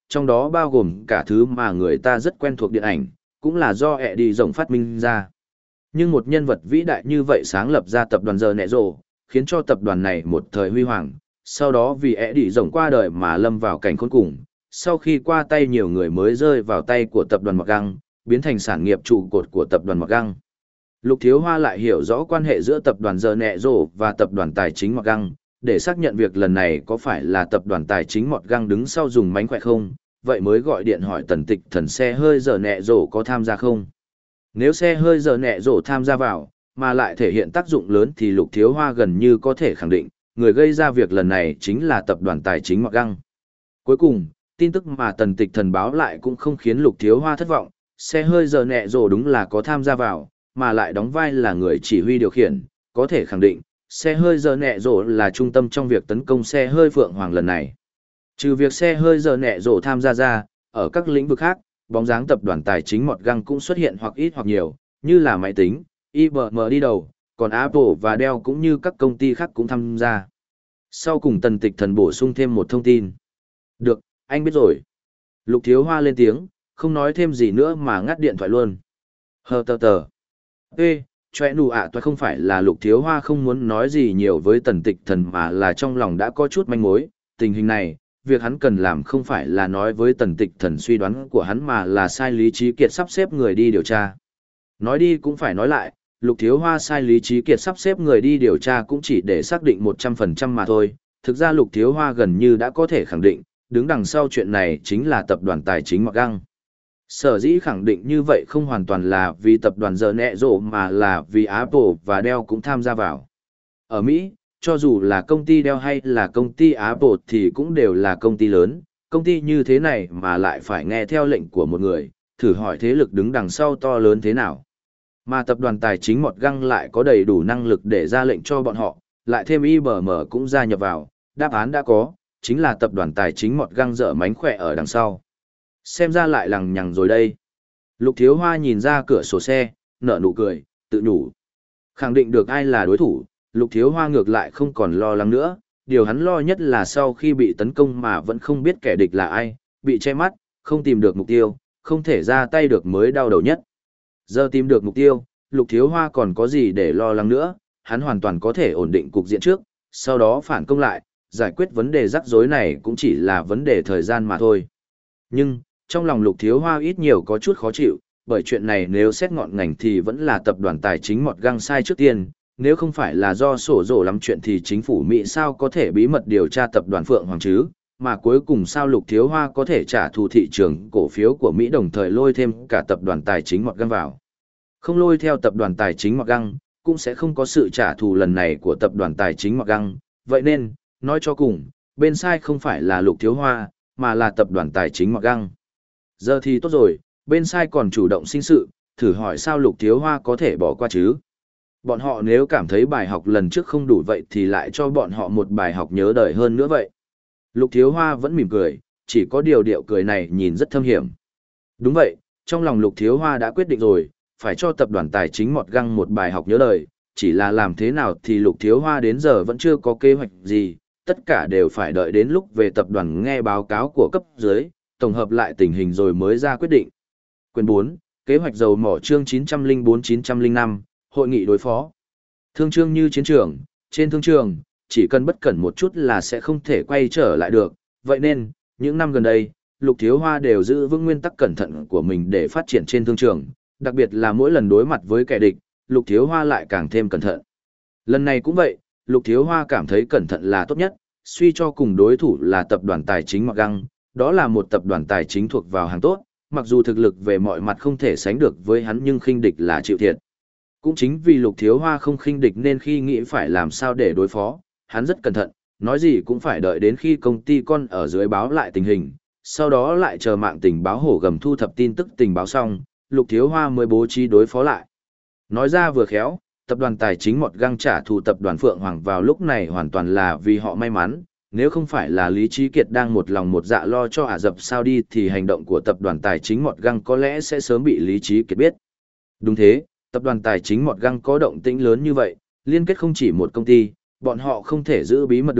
Speaker 1: trong đó bao gồm cả thứ mà người ta rất quen thuộc điện ảnh, cũng là do ẹ đi rồng phát minh ra. Nhưng một nhân vật vĩ đại như vậy sáng lập ra tập đoàn giờ nẹ rồ, khiến cho tập đoàn này một thời huy hoàng, sau đó vì ẹ đi rồng qua đời mà lâm vào cảnh khốn cùng. Sau khi qua tay nhiều người mới rơi vào tay của tập đoàn Mọt Găng, biến thành sản nghiệp trụ cột của tập đoàn Mọt Găng. Lục Thiếu Hoa lại hiểu rõ quan hệ giữa tập đoàn giờ nẹ rồ và tập đoàn tài chính Mọt Găng, để xác nhận việc lần này có phải là tập đoàn tài chính Mọt Găng đứng sau dùng mánh khỏe không, vậy mới gọi điện hỏi Tần Tịch Thần xe hơi giờ nẹ rồ có tham gia không. Nếu xe hơi giờ nẹ rồ tham gia vào, mà lại thể hiện tác dụng lớn thì Lục Thiếu Hoa gần như có thể khẳng định, người gây ra việc lần này chính là tập đoàn tài chính Mọt Găng. Cuối cùng, tin tức mà Tần Tịch Thần báo lại cũng không khiến Lục Thiếu Hoa thất vọng, xe hơi giờ nẹ rồ đúng là có tham gia vào, mà lại đóng vai là người chỉ huy điều khiển, có thể khẳng định, xe hơi giờ nẹ rồ là trung tâm trong việc tấn công xe hơi Phượng Hoàng lần này. Trừ việc xe hơi giờ nẹ rồ tham gia ra, ở các lĩnh vực khác, bóng dáng tập đoàn tài chính Mọt Găng cũng xuất hiện hoặc ít hoặc nhiều, như là máy tính, i bê em đi đầu, còn Apple và Dell cũng như các công ty khác cũng tham gia. Sau cùng Tần Tịch Thần bổ sung thêm một thông tin. Được, anh biết rồi. Lục Thiếu Hoa lên tiếng, không nói thêm gì nữa mà ngắt điện thoại luôn. Hờ tờ tờ. Ê, chòe nụ ạ toại không phải là Lục Thiếu Hoa không muốn nói gì nhiều với Tần Tịch Thần mà là trong lòng đã có chút manh mối. Tình hình này, việc hắn cần làm không phải là nói với Tần Tịch Thần suy đoán của hắn mà là sai Lý Trí Kiệt sắp xếp người đi điều tra. Nói đi cũng phải nói lại, Lục Thiếu Hoa sai Lý Trí Kiệt sắp xếp người đi điều tra cũng chỉ để xác định một trăm phần trăm mà thôi. Thực ra Lục Thiếu Hoa gần như đã có thể khẳng định, đứng đằng sau chuyện này chính là tập đoàn tài chính Mọt Găng. Sở dĩ khẳng định như vậy không hoàn toàn là vì tập đoàn giờ nẹ rộ mà là vì Apple và Dell cũng tham gia vào. Ở Mỹ, cho dù là công ty Dell hay là công ty Apple thì cũng đều là công ty lớn, công ty như thế này mà lại phải nghe theo lệnh của một người, thử hỏi thế lực đứng đằng sau to lớn thế nào. Mà tập đoàn tài chính Mọt Găng lại có đầy đủ năng lực để ra lệnh cho bọn họ, lại thêm i bê em cũng gia nhập vào, đáp án đã có, chính là tập đoàn tài chính Mọt Găng dở mánh khỏe ở đằng sau. Xem ra lại lằng nhằng rồi đây. Lục Thiếu Hoa nhìn ra cửa sổ xe, nở nụ cười, tự nhủ. Khẳng định được ai là đối thủ, Lục Thiếu Hoa ngược lại không còn lo lắng nữa, điều hắn lo nhất là sau khi bị tấn công mà vẫn không biết kẻ địch là ai, bị che mắt, không tìm được mục tiêu, không thể ra tay được mới đau đầu nhất. Giờ tìm được mục tiêu, Lục Thiếu Hoa còn có gì để lo lắng nữa, hắn hoàn toàn có thể ổn định cục diện trước, sau đó phản công lại, giải quyết vấn đề rắc rối này cũng chỉ là vấn đề thời gian mà thôi. Nhưng, trong lòng Lục Thiếu Hoa ít nhiều có chút khó chịu, bởi chuyện này nếu xét ngọn ngành thì vẫn là tập đoàn tài chính Mọt Găng sai trước tiên, nếu không phải là do sổ rổ lắm chuyện thì chính phủ Mỹ sao có thể bí mật điều tra tập đoàn Phượng Hoàng chứ, mà cuối cùng sao Lục Thiếu Hoa có thể trả thù thị trường cổ phiếu của Mỹ đồng thời lôi thêm cả tập đoàn tài chính Mọt Găng vào. Không lôi theo tập đoàn tài chính Mọt Găng, cũng sẽ không có sự trả thù lần này của tập đoàn tài chính Mọt Găng, vậy nên, nói cho cùng, bên sai không phải là Lục Thiếu Hoa, mà là tập đoàn tài chính Mọt Găng. Giờ thì tốt rồi, bên sai còn chủ động sinh sự, thử hỏi sao Lục Thiếu Hoa có thể bỏ qua chứ? Bọn họ nếu cảm thấy bài học lần trước không đủ vậy thì lại cho bọn họ một bài học nhớ đời hơn nữa vậy. Lục Thiếu Hoa vẫn mỉm cười, chỉ có điều điệu cười này nhìn rất thâm hiểm. Đúng vậy, trong lòng Lục Thiếu Hoa đã quyết định rồi, phải cho tập đoàn tài chính Mọt Găng một bài học nhớ đời, chỉ là làm thế nào thì Lục Thiếu Hoa đến giờ vẫn chưa có kế hoạch gì, tất cả đều phải đợi đến lúc về tập đoàn nghe báo cáo của cấp dưới, tổng hợp lại tình hình rồi mới ra quyết định. Quyền bốn, kế hoạch dầu mỏ chương chín trăm lẻ bốn chín trăm lẻ năm, hội nghị đối phó. Thương trường như chiến trường, trên thương trường, chỉ cần bất cẩn một chút là sẽ không thể quay trở lại được, vậy nên, những năm gần đây, Lục Thiếu Hoa đều giữ vững nguyên tắc cẩn thận của mình để phát triển trên thương trường, đặc biệt là mỗi lần đối mặt với kẻ địch, Lục Thiếu Hoa lại càng thêm cẩn thận. Lần này cũng vậy, Lục Thiếu Hoa cảm thấy cẩn thận là tốt nhất, suy cho cùng đối thủ là tập đoàn tài chính Mọt Găng, đó là một tập đoàn tài chính thuộc vào hàng tốt, mặc dù thực lực về mọi mặt không thể sánh được với hắn nhưng khinh địch là chịu thiệt. Cũng chính vì Lục Thiếu Hoa không khinh địch nên khi nghĩ phải làm sao để đối phó, hắn rất cẩn thận, nói gì cũng phải đợi đến khi công ty con ở dưới báo lại tình hình, sau đó lại chờ mạng tình báo hổ gầm thu thập tin tức tình báo xong, Lục Thiếu Hoa mới bố trí đối phó lại. Nói ra vừa khéo, tập đoàn tài chính Mọt Găng trả thù tập đoàn Phượng Hoàng vào lúc này hoàn toàn là vì họ may mắn, nếu không phải là Lý Trí Kiệt đang một lòng một dạ lo cho Ả Rập sao đi thì hành động của tập đoàn tài chính Mọt Găng có lẽ sẽ sớm bị Lý Trí Kiệt biết. Đúng thế, tập đoàn tài chính Mọt Găng có động tĩnh lớn như vậy, liên kết không chỉ một công ty, bọn họ không thể giữ bí mật được,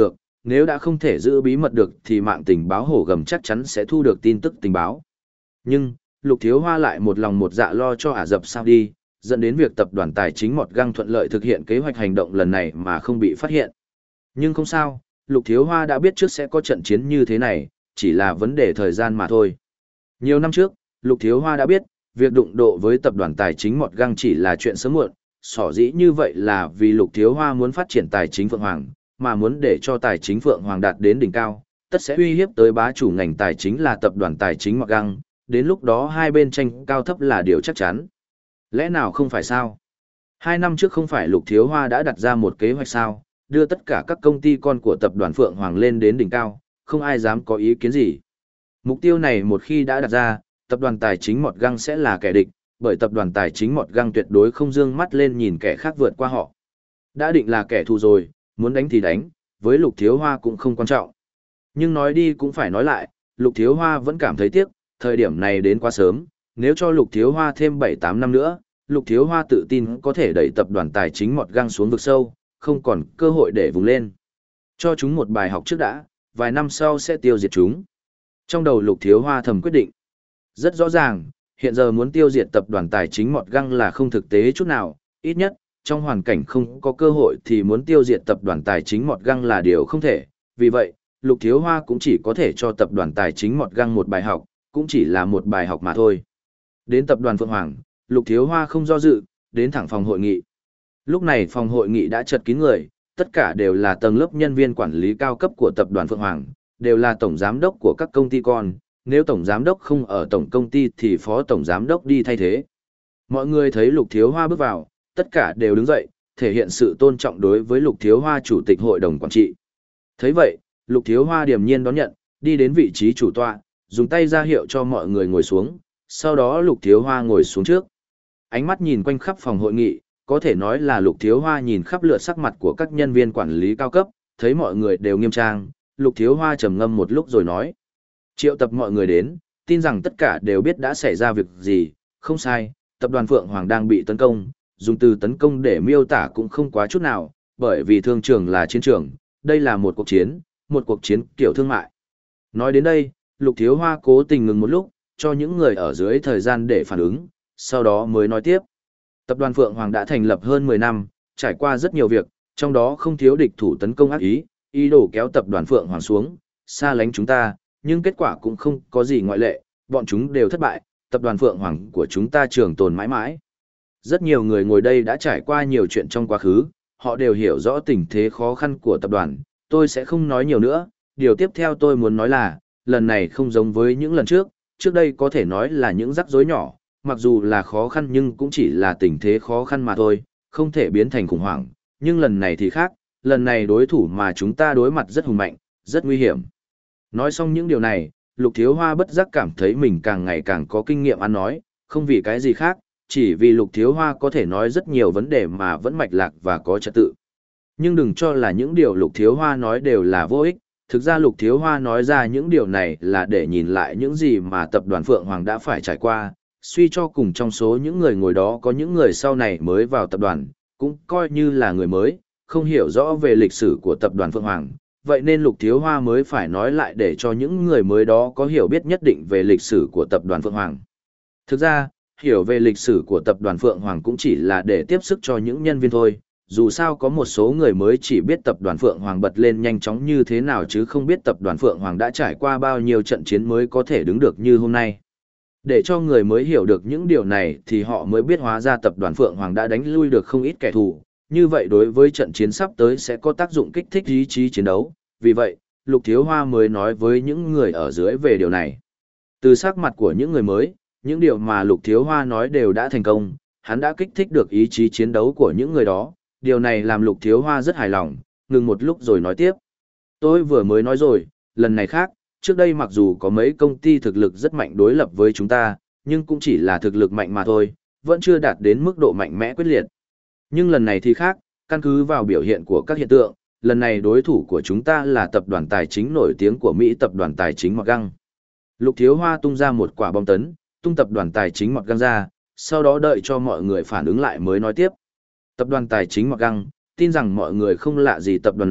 Speaker 1: nếu đã không thể giữ bí mật được thì mạng tình báo hổ gầm chắc chắn sẽ thu được tin tức tình báo. Nhưng, Lục Thiếu Hoa lại một lòng một dạ lo cho Ả Rập Saudi, dẫn đến việc tập đoàn tài chính Mọt Găng thuận lợi thực hiện kế hoạch hành động lần này mà không bị phát hiện. Nhưng không sao, Lục Thiếu Hoa đã biết trước sẽ có trận chiến như thế này, chỉ là vấn đề thời gian mà thôi. Nhiều năm trước, Lục Thiếu Hoa đã biết, việc đụng độ với tập đoàn tài chính Mọt Găng chỉ là chuyện sớm muộn, sở dĩ như vậy là vì Lục Thiếu Hoa muốn phát triển tài chính Phượng Hoàng, mà muốn để cho tài chính Phượng Hoàng đạt đến đỉnh cao, tất sẽ uy hiếp tới bá chủ ngành tài chính là tập đoàn tài chính Mọt Găng, đến lúc đó hai bên tranh cao thấp là điều chắc chắn. Lẽ nào không phải sao? Hai năm trước không phải Lục Thiếu Hoa đã đặt ra một kế hoạch sao, đưa tất cả các công ty con của tập đoàn Phượng Hoàng lên đến đỉnh cao, không ai dám có ý kiến gì. Mục tiêu này một khi đã đặt ra, tập đoàn tài chính Mọt Găng sẽ là kẻ địch, bởi tập đoàn tài chính Mọt Găng tuyệt đối không dương mắt lên nhìn kẻ khác vượt qua họ. Đã định là kẻ thù rồi, muốn đánh thì đánh, với Lục Thiếu Hoa cũng không quan trọng. Nhưng nói đi cũng phải nói lại, Lục Thiếu Hoa vẫn cảm thấy tiếc, thời điểm này đến quá sớm, nếu cho Lục Thiếu Hoa thêm bảy tám năm nữa, Lục Thiếu Hoa tự tin có thể đẩy tập đoàn tài chính Mọt Găng xuống vực sâu, không còn cơ hội để vùng lên. Cho chúng một bài học trước đã, vài năm sau sẽ tiêu diệt chúng. Trong đầu Lục Thiếu Hoa thầm quyết định. Rất rõ ràng, hiện giờ muốn tiêu diệt tập đoàn tài chính Mọt Găng là không thực tế chút nào, ít nhất, trong hoàn cảnh không có cơ hội thì muốn tiêu diệt tập đoàn tài chính Mọt Găng là điều không thể. Vì vậy, Lục Thiếu Hoa cũng chỉ có thể cho tập đoàn tài chính Mọt Găng một bài học, cũng chỉ là một bài học mà thôi. Đến tập đoàn Phượng Hoàng, Lục Thiếu Hoa không do dự, đến thẳng phòng hội nghị. Lúc này phòng hội nghị đã chật kín người, tất cả đều là tầng lớp nhân viên quản lý cao cấp của tập đoàn Phượng Hoàng, đều là tổng giám đốc của các công ty con, nếu tổng giám đốc không ở tổng công ty thì phó tổng giám đốc đi thay thế. Mọi người thấy Lục Thiếu Hoa bước vào, tất cả đều đứng dậy, thể hiện sự tôn trọng đối với Lục Thiếu Hoa chủ tịch hội đồng quản trị. Thấy vậy, Lục Thiếu Hoa điềm nhiên đón nhận, đi đến vị trí chủ tọa, dùng tay ra hiệu cho mọi người ngồi xuống, sau đó Lục Thiếu Hoa ngồi xuống trước. Ánh mắt nhìn quanh khắp phòng hội nghị, có thể nói là Lục Thiếu Hoa nhìn khắp lượt sắc mặt của các nhân viên quản lý cao cấp, thấy mọi người đều nghiêm trang, Lục Thiếu Hoa trầm ngâm một lúc rồi nói. Triệu tập mọi người đến, tin rằng tất cả đều biết đã xảy ra việc gì, không sai, tập đoàn Phượng Hoàng đang bị tấn công, dùng từ tấn công để miêu tả cũng không quá chút nào, bởi vì thương trường là chiến trường, đây là một cuộc chiến, một cuộc chiến kiểu thương mại. Nói đến đây, Lục Thiếu Hoa cố tình ngừng một lúc, cho những người ở dưới thời gian để phản ứng, sau đó mới nói tiếp. Tập đoàn Phượng Hoàng đã thành lập hơn mười năm, trải qua rất nhiều việc, trong đó không thiếu địch thủ tấn công ác ý, ý đồ kéo tập đoàn Phượng Hoàng xuống, xa lánh chúng ta, nhưng kết quả cũng không có gì ngoại lệ, bọn chúng đều thất bại, tập đoàn Phượng Hoàng của chúng ta trường tồn mãi mãi. Rất nhiều người ngồi đây đã trải qua nhiều chuyện trong quá khứ, họ đều hiểu rõ tình thế khó khăn của tập đoàn, tôi sẽ không nói nhiều nữa, điều tiếp theo tôi muốn nói là, lần này không giống với những lần trước, trước đây có thể nói là những rắc rối nhỏ, mặc dù là khó khăn nhưng cũng chỉ là tình thế khó khăn mà thôi, không thể biến thành khủng hoảng, nhưng lần này thì khác, lần này đối thủ mà chúng ta đối mặt rất hùng mạnh, rất nguy hiểm. Nói xong những điều này, Lục Thiếu Hoa bất giác cảm thấy mình càng ngày càng có kinh nghiệm ăn nói, không vì cái gì khác, chỉ vì Lục Thiếu Hoa có thể nói rất nhiều vấn đề mà vẫn mạch lạc và có trật tự. Nhưng đừng cho là những điều Lục Thiếu Hoa nói đều là vô ích, thực ra Lục Thiếu Hoa nói ra những điều này là để nhìn lại những gì mà tập đoàn Phượng Hoàng đã phải trải qua, suy cho cùng trong số những người ngồi đó có những người sau này mới vào tập đoàn, cũng coi như là người mới, không hiểu rõ về lịch sử của tập đoàn Phượng Hoàng. Vậy nên Lục Thiếu Hoa mới phải nói lại để cho những người mới đó có hiểu biết nhất định về lịch sử của tập đoàn Phượng Hoàng. Thực ra, hiểu về lịch sử của tập đoàn Phượng Hoàng cũng chỉ là để tiếp sức cho những nhân viên thôi, dù sao có một số người mới chỉ biết tập đoàn Phượng Hoàng bật lên nhanh chóng như thế nào chứ không biết tập đoàn Phượng Hoàng đã trải qua bao nhiêu trận chiến mới có thể đứng được như hôm nay. Để cho người mới hiểu được những điều này thì họ mới biết hóa ra tập đoàn Phượng Hoàng đã đánh lui được không ít kẻ thù, như vậy đối với trận chiến sắp tới sẽ có tác dụng kích thích ý chí chiến đấu, vì vậy, Lục Thiếu Hoa mới nói với những người ở dưới về điều này. Từ sắc mặt của những người mới, những điều mà Lục Thiếu Hoa nói đều đã thành công, hắn đã kích thích được ý chí chiến đấu của những người đó, điều này làm Lục Thiếu Hoa rất hài lòng, ngừng một lúc rồi nói tiếp. Tôi vừa mới nói rồi, lần này khác, trước đây mặc dù có mấy công ty thực lực rất mạnh đối lập với chúng ta, nhưng cũng chỉ là thực lực mạnh mà thôi, vẫn chưa đạt đến mức độ mạnh mẽ quyết liệt. Nhưng lần này thì khác, căn cứ vào biểu hiện của các hiện tượng, lần này đối thủ của chúng ta là tập đoàn tài chính nổi tiếng của Mỹ, tập đoàn tài chính Mọt Găng. Lục Thiếu Hoa tung ra một quả bom tấn, tung tập đoàn tài chính Mọt Găng ra, sau đó đợi cho mọi người phản ứng lại mới nói tiếp. Tập đoàn tài chính Mọt Găng, tin rằng mọi người không lạ gì tập đoàn này,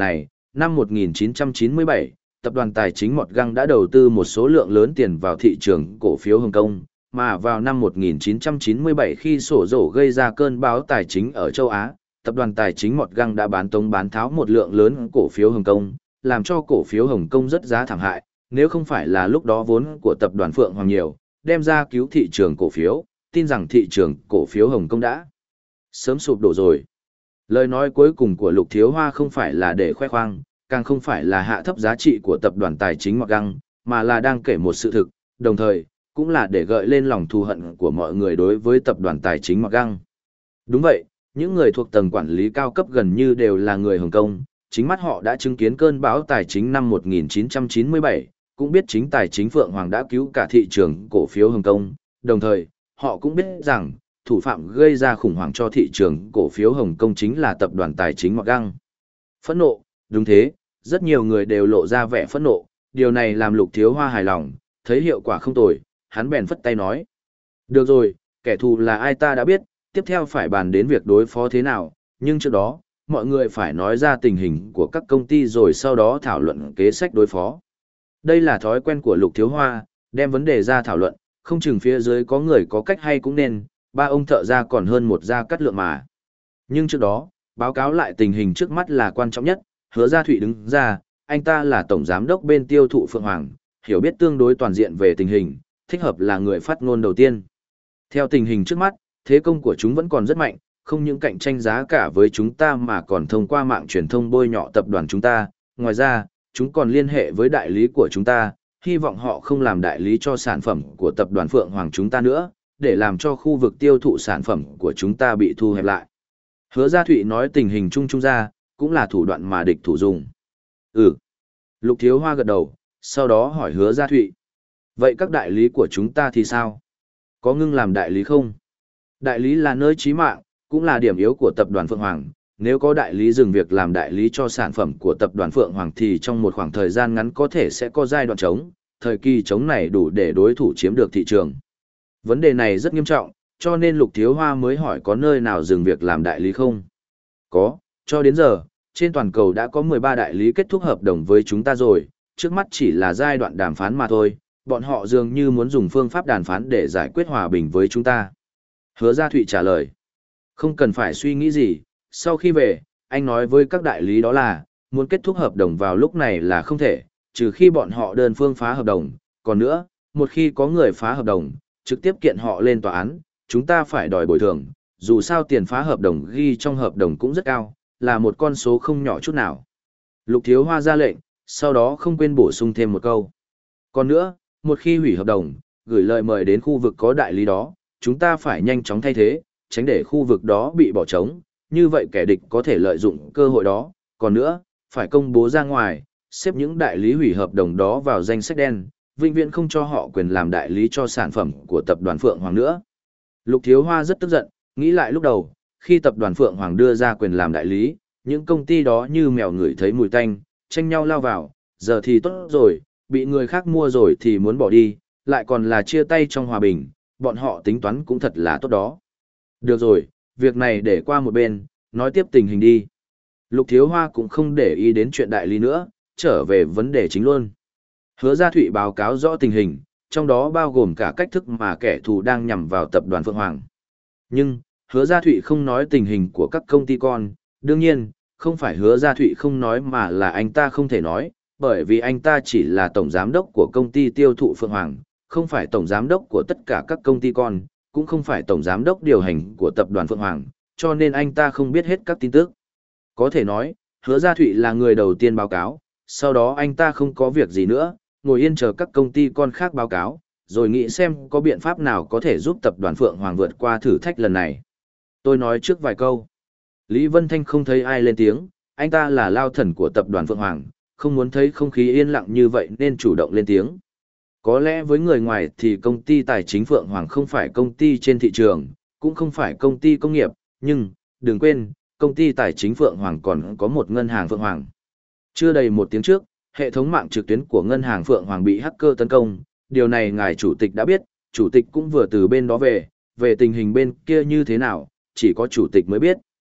Speaker 1: năm một nghìn chín trăm chín mươi bảy, tập đoàn tài chính Mọt Găng đã đầu tư một số lượng lớn tiền vào thị trường cổ phiếu Hồng Kông, mà vào năm một nghìn chín trăm chín mươi bảy khi sổ dỗ gây ra cơn bão tài chính ở châu Á, tập đoàn tài chính Mọt Găng đã bán tống bán tháo một lượng lớn cổ phiếu Hồng Kông, làm cho cổ phiếu Hồng Kông rất giá thảm hại, nếu không phải là lúc đó vốn của tập đoàn Phượng Hoàng nhiều, đem ra cứu thị trường cổ phiếu, tin rằng thị trường cổ phiếu Hồng Kông đã sớm sụp đổ rồi. Lời nói cuối cùng của Lục Thiếu Hoa không phải là để khoe khoang, càng không phải là hạ thấp giá trị của tập đoàn tài chính Mọt Găng, mà là đang kể một sự thực, đồng thời, cũng là để gợi lên lòng thù hận của mọi người đối với tập đoàn tài chính Mọt Găng. Đúng vậy, những người thuộc tầng quản lý cao cấp gần như đều là người Hồng Kông, chính mắt họ đã chứng kiến cơn bão tài chính năm một nghìn chín trăm chín mươi bảy, cũng biết chính tài chính Phượng Hoàng đã cứu cả thị trường cổ phiếu Hồng Kông, đồng thời, họ cũng biết rằng, thủ phạm gây ra khủng hoảng cho thị trường cổ phiếu Hồng Kông chính là tập đoàn tài chính Mọt Găng. Phẫn nộ, đúng thế, rất nhiều người đều lộ ra vẻ phẫn nộ, điều này làm Lục Thiếu Hoa hài lòng, thấy hiệu quả không tồi, hắn bèn phất tay nói. Được rồi, kẻ thù là ai ta đã biết, tiếp theo phải bàn đến việc đối phó thế nào, nhưng trước đó, mọi người phải nói ra tình hình của các công ty rồi sau đó thảo luận kế sách đối phó. Đây là thói quen của Lục Thiếu Hoa, đem vấn đề ra thảo luận, không chừng phía dưới có người có cách hay cũng nên, ba ông thợ ra còn hơn một gia cắt lượng mà. Nhưng trước đó, báo cáo lại tình hình trước mắt là quan trọng nhất, Hứa Gia Thụy đứng ra, anh ta là tổng giám đốc bên tiêu thụ Phượng Hoàng, hiểu biết tương đối toàn diện về tình hình, thích hợp là người phát ngôn đầu tiên. Theo tình hình trước mắt, thế công của chúng vẫn còn rất mạnh, không những cạnh tranh giá cả với chúng ta mà còn thông qua mạng truyền thông bôi nhọ tập đoàn chúng ta, ngoài ra, chúng còn liên hệ với đại lý của chúng ta, hy vọng họ không làm đại lý cho sản phẩm của tập đoàn Phượng Hoàng chúng ta nữa, để làm cho khu vực tiêu thụ sản phẩm của chúng ta bị thu hẹp lại. Hứa Gia Thụy nói tình hình chung chung ra, cũng là thủ đoạn mà địch thủ dùng. Ừ. Lục Thiếu Hoa gật đầu, sau đó hỏi Hứa Gia Thụy. Vậy các đại lý của chúng ta thì sao? Có ngưng làm đại lý không? Đại lý là nơi chí mạng, cũng là điểm yếu của tập đoàn Phượng Hoàng. Nếu có đại lý dừng việc làm đại lý cho sản phẩm của tập đoàn Phượng Hoàng thì trong một khoảng thời gian ngắn có thể sẽ có giai đoạn trống, thời kỳ trống này đủ để đối thủ chiếm được thị trường. Vấn đề này rất nghiêm trọng, cho nên Lục Thiếu Hoa mới hỏi có nơi nào dừng việc làm đại lý không? Có, cho đến giờ, trên toàn cầu đã có mười ba đại lý kết thúc hợp đồng với chúng ta rồi, trước mắt chỉ là giai đoạn đàm phán mà thôi, bọn họ dường như muốn dùng phương pháp đàm phán để giải quyết hòa bình với chúng ta. Hứa Gia Thụy trả lời, không cần phải suy nghĩ gì, sau khi về, anh nói với các đại lý đó là, muốn kết thúc hợp đồng vào lúc này là không thể, trừ khi bọn họ đơn phương phá hợp đồng, còn nữa, một khi có người phá hợp đồng, trực tiếp kiện họ lên tòa án, chúng ta phải đòi bồi thường, dù sao tiền phá hợp đồng ghi trong hợp đồng cũng rất cao, là một con số không nhỏ chút nào. Lục Thiếu Hoa ra lệnh, sau đó không quên bổ sung thêm một câu. Còn nữa, một khi hủy hợp đồng, gửi lời mời đến khu vực có đại lý đó, chúng ta phải nhanh chóng thay thế, tránh để khu vực đó bị bỏ trống, như vậy kẻ địch có thể lợi dụng cơ hội đó. Còn nữa, phải công bố ra ngoài, xếp những đại lý hủy hợp đồng đó vào danh sách đen, vĩnh viễn không cho họ quyền làm đại lý cho sản phẩm của tập đoàn Phượng Hoàng nữa. Lục Thiếu Hoa rất tức giận, nghĩ lại lúc đầu, khi tập đoàn Phượng Hoàng đưa ra quyền làm đại lý, những công ty đó như mèo ngửi thấy mùi tanh, tranh nhau lao vào, giờ thì tốt rồi, bị người khác mua rồi thì muốn bỏ đi, lại còn là chia tay trong hòa bình, bọn họ tính toán cũng thật là tốt đó. Được rồi, việc này để qua một bên, nói tiếp tình hình đi. Lục Thiếu Hoa cũng không để ý đến chuyện đại lý nữa, trở về vấn đề chính luôn. Hứa Gia Thụy báo cáo rõ tình hình, trong đó bao gồm cả cách thức mà kẻ thù đang nhằm vào tập đoàn Phượng Hoàng. Nhưng, Hứa Gia Thụy không nói tình hình của các công ty con, đương nhiên, không phải Hứa Gia Thụy không nói mà là anh ta không thể nói, bởi vì anh ta chỉ là tổng giám đốc của công ty tiêu thụ Phượng Hoàng, không phải tổng giám đốc của tất cả các công ty con, cũng không phải tổng giám đốc điều hành của tập đoàn Phượng Hoàng, cho nên anh ta không biết hết các tin tức. Có thể nói, Hứa Gia Thụy là người đầu tiên báo cáo, sau đó anh ta không có việc gì nữa, ngồi yên chờ các công ty con khác báo cáo, rồi nghĩ xem có biện pháp nào có thể giúp tập đoàn Phượng Hoàng vượt qua thử thách lần này. Tôi nói trước vài câu. Lý Vân Thanh không thấy ai lên tiếng, anh ta là lao thần của tập đoàn Phượng Hoàng, không muốn thấy không khí yên lặng như vậy nên chủ động lên tiếng. Có lẽ với người ngoài thì công ty tài chính Phượng Hoàng không phải công ty trên thị trường, cũng không phải công ty công nghiệp, nhưng, đừng quên, công ty tài chính Phượng Hoàng còn có một ngân hàng Phượng Hoàng. Chưa đầy một tiếng trước, hệ thống mạng trực tuyến của ngân hàng Phượng Hoàng bị hacker tấn công, điều này ngài chủ tịch đã biết, chủ tịch cũng vừa từ bên đó về, về tình hình bên kia như thế nào, chỉ có chủ tịch mới biết.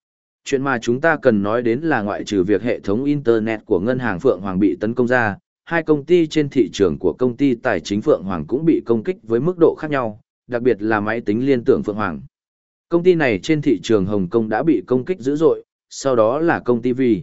Speaker 1: Chuyện mà chúng ta cần nói đến là ngoại trừ việc hệ thống Internet của ngân hàng Phượng Hoàng bị tấn công ra, hai công ty trên thị trường của công ty tài chính Phượng Hoàng cũng bị công kích với mức độ khác nhau, đặc biệt là máy tính liên tưởng Phượng Hoàng. Công ty này trên thị trường Hồng Kông đã bị công kích dữ dội, sau đó là công ty vì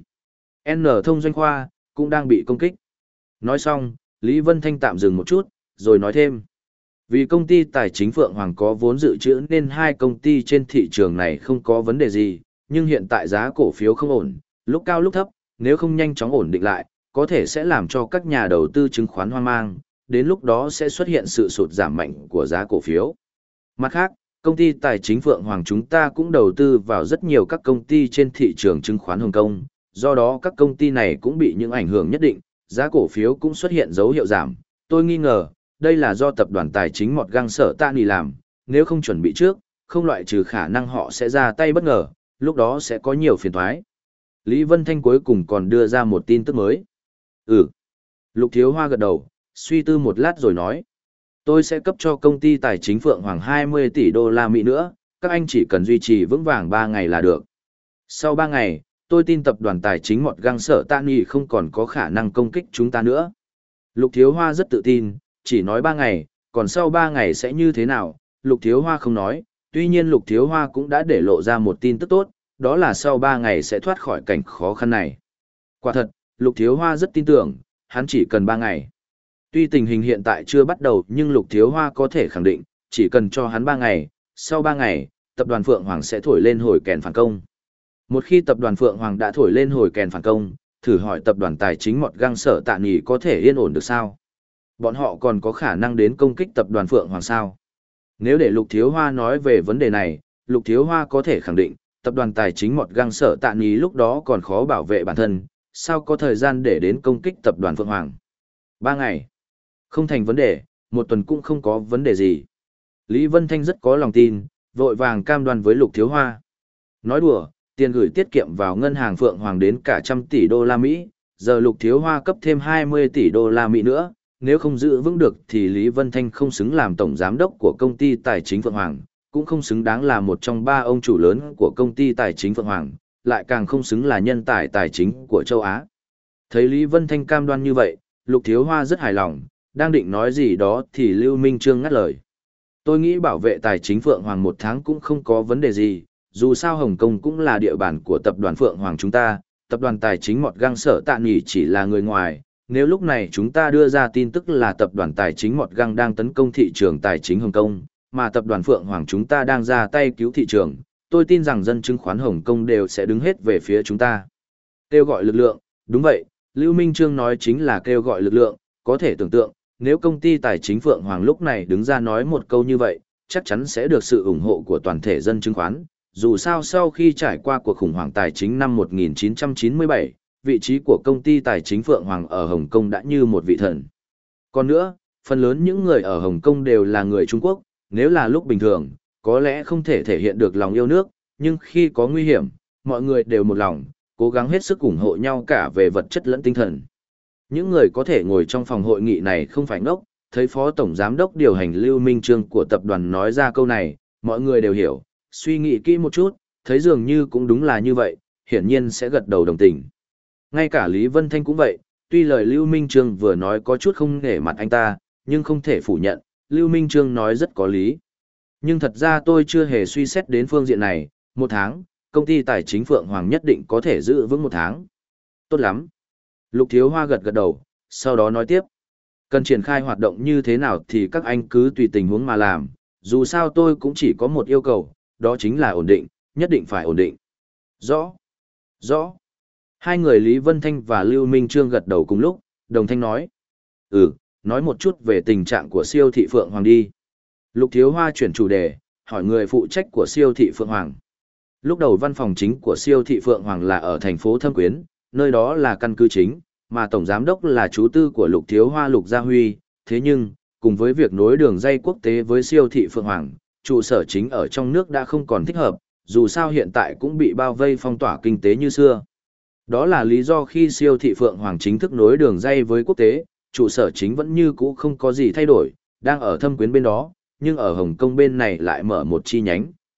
Speaker 1: N Thông Doanh Khoa cũng đang bị công kích. Nói xong, Lý Vân Thanh tạm dừng một chút, rồi nói thêm. Vì công ty tài chính Phượng Hoàng có vốn dự trữ nên hai công ty trên thị trường này không có vấn đề gì, nhưng hiện tại giá cổ phiếu không ổn, lúc cao lúc thấp, nếu không nhanh chóng ổn định lại, có thể sẽ làm cho các nhà đầu tư chứng khoán hoang mang, đến lúc đó sẽ xuất hiện sự sụt giảm mạnh của giá cổ phiếu. Mặt khác, công ty tài chính Phượng Hoàng chúng ta cũng đầu tư vào rất nhiều các công ty trên thị trường chứng khoán Hồng Kông, do đó các công ty này cũng bị những ảnh hưởng nhất định, giá cổ phiếu cũng xuất hiện dấu hiệu giảm. Tôi nghi ngờ, đây là do tập đoàn tài chính Mọt Găng Sở Tạ Nì làm, nếu không chuẩn bị trước, không loại trừ khả năng họ sẽ ra tay bất ngờ, lúc đó sẽ có nhiều phiền toái. Lý Vân Thanh cuối cùng còn đưa ra một tin tức mới. Ừ. Lục Thiếu Hoa gật đầu, suy tư một lát rồi nói. Tôi sẽ cấp cho công ty tài chính Phượng Hoàng hai mươi tỷ đô la Mỹ nữa, các anh chỉ cần duy trì vững vàng ba ngày là được. Sau ba ngày, tôi tin tập đoàn tài chính Mọt Găng Sở Tạ Nì không còn có khả năng công kích chúng ta nữa. Lục Thiếu Hoa rất tự tin, chỉ nói ba ngày, còn sau ba ngày sẽ như thế nào, Lục Thiếu Hoa không nói, tuy nhiên Lục Thiếu Hoa cũng đã để lộ ra một tin tức tốt, đó là sau ba ngày sẽ thoát khỏi cảnh khó khăn này. Quả thật, Lục Thiếu Hoa rất tin tưởng, hắn chỉ cần ba ngày. Tuy tình hình hiện tại chưa bắt đầu nhưng Lục Thiếu Hoa có thể khẳng định, chỉ cần cho hắn ba ngày, sau ba ngày, tập đoàn Phượng Hoàng sẽ thổi lên hồi kèn phản công. Một khi tập đoàn Phượng Hoàng đã thổi lên hồi kèn phản công, thử hỏi tập đoàn tài chính Mọt Găng Sở Tạ Nì có thể yên ổn được sao? Bọn họ còn có khả năng đến công kích tập đoàn Phượng Hoàng sao? Nếu để Lục Thiếu Hoa nói về vấn đề này, Lục Thiếu Hoa có thể khẳng định, tập đoàn tài chính Mọt Găng Sở Tạ Nì lúc đó còn khó bảo vệ bản thân, sao có thời gian để đến công kích tập đoàn Phượng Hoàng. Ba ngày. Không thành vấn đề, một tuần cũng không có vấn đề gì. Lý Vân Thanh rất có lòng tin, vội vàng cam đoan với Lục Thiếu Hoa. Nói đùa, tiền gửi tiết kiệm vào ngân hàng Phượng Hoàng đến cả trăm tỷ đô la Mỹ, giờ Lục Thiếu Hoa cấp thêm hai mươi tỷ đô la Mỹ nữa, nếu không giữ vững được thì Lý Vân Thanh không xứng làm tổng giám đốc của công ty tài chính Phượng Hoàng, cũng không xứng đáng là một trong ba ông chủ lớn của công ty tài chính Phượng Hoàng, lại càng không xứng là nhân tài tài chính của châu Á. Thấy Lý Vân Thanh cam đoan như vậy, Lục Thiếu Hoa rất hài lòng, đang định nói gì đó thì Lưu Minh Trương ngắt lời. Tôi nghĩ bảo vệ tài chính Phượng Hoàng một tháng cũng không có vấn đề gì, dù sao Hồng Kông cũng là địa bàn của tập đoàn Phượng Hoàng chúng ta, tập đoàn tài chính Mọt Găng Sở Tạ Nì chỉ là người ngoài, nếu lúc này chúng ta đưa ra tin tức là tập đoàn tài chính Mọt Găng đang tấn công thị trường tài chính Hồng Kông, mà tập đoàn Phượng Hoàng chúng ta đang ra tay cứu thị trường, tôi tin rằng dân chứng khoán Hồng Kông đều sẽ đứng hết về phía chúng ta. Kêu gọi lực lượng, đúng vậy, Lưu Minh Trương nói chính là kêu gọi lực lượng, có thể tưởng tượng, nếu công ty tài chính Phượng Hoàng lúc này đứng ra nói một câu như vậy, chắc chắn sẽ được sự ủng hộ của toàn thể dân chứng khoán. Dù sao sau khi trải qua cuộc khủng hoảng tài chính năm một nghìn chín trăm chín mươi bảy, vị trí của công ty tài chính Phượng Hoàng ở Hồng Kông đã như một vị thần. Còn nữa, phần lớn những người ở Hồng Kông đều là người Trung Quốc, nếu là lúc bình thường, có lẽ không thể thể hiện được lòng yêu nước, nhưng khi có nguy hiểm, mọi người đều một lòng, cố gắng hết sức ủng hộ nhau cả về vật chất lẫn tinh thần. Những người có thể ngồi trong phòng hội nghị này không phải ngốc, thấy Phó Tổng Giám đốc điều hành Lưu Minh Trương của tập đoàn nói ra câu này, mọi người đều hiểu, suy nghĩ kỹ một chút, thấy dường như cũng đúng là như vậy, hiển nhiên sẽ gật đầu đồng tình. Ngay cả Lý Vân Thanh cũng vậy, tuy lời Lưu Minh Trương vừa nói có chút không nể mặt anh ta, nhưng không thể phủ nhận, Lưu Minh Trương nói rất có lý. Nhưng thật ra tôi chưa hề suy xét đến phương diện này, một tháng, công ty tài chính Phượng Hoàng nhất định có thể giữ vững một tháng. Tốt lắm. Lục Thiếu Hoa gật gật đầu, sau đó nói tiếp. Cần triển khai hoạt động như thế nào thì các anh cứ tùy tình huống mà làm, dù sao tôi cũng chỉ có một yêu cầu, đó chính là ổn định, nhất định phải ổn định. Rõ. Rõ. Hai người Lý Vân Thanh và Lưu Minh Trương gật đầu cùng lúc, đồng thanh nói. Ừ, nói một chút về tình trạng của siêu thị Phượng Hoàng đi. Lục Thiếu Hoa chuyển chủ đề, hỏi người phụ trách của siêu thị Phượng Hoàng. Lúc đầu văn phòng chính của siêu thị Phượng Hoàng là ở thành phố Thâm Quyến, nơi đó là căn cứ chính, mà tổng giám đốc là chú tư của Lục Thiếu Hoa Lục Gia Huy. Thế nhưng, cùng với việc nối đường dây quốc tế với siêu thị Phượng Hoàng, trụ sở chính ở trong nước đã không còn thích hợp, dù sao hiện tại cũng bị bao vây phong tỏa kinh tế như xưa. Đó là lý do khi siêu thị Phượng Hoàng chính thức nối đường dây với quốc tế, trụ sở chính vẫn như cũ không có gì thay đổi, đang ở Thâm Quyến bên đó, nhưng ở Hồng Kông bên này lại mở một chi nhánh,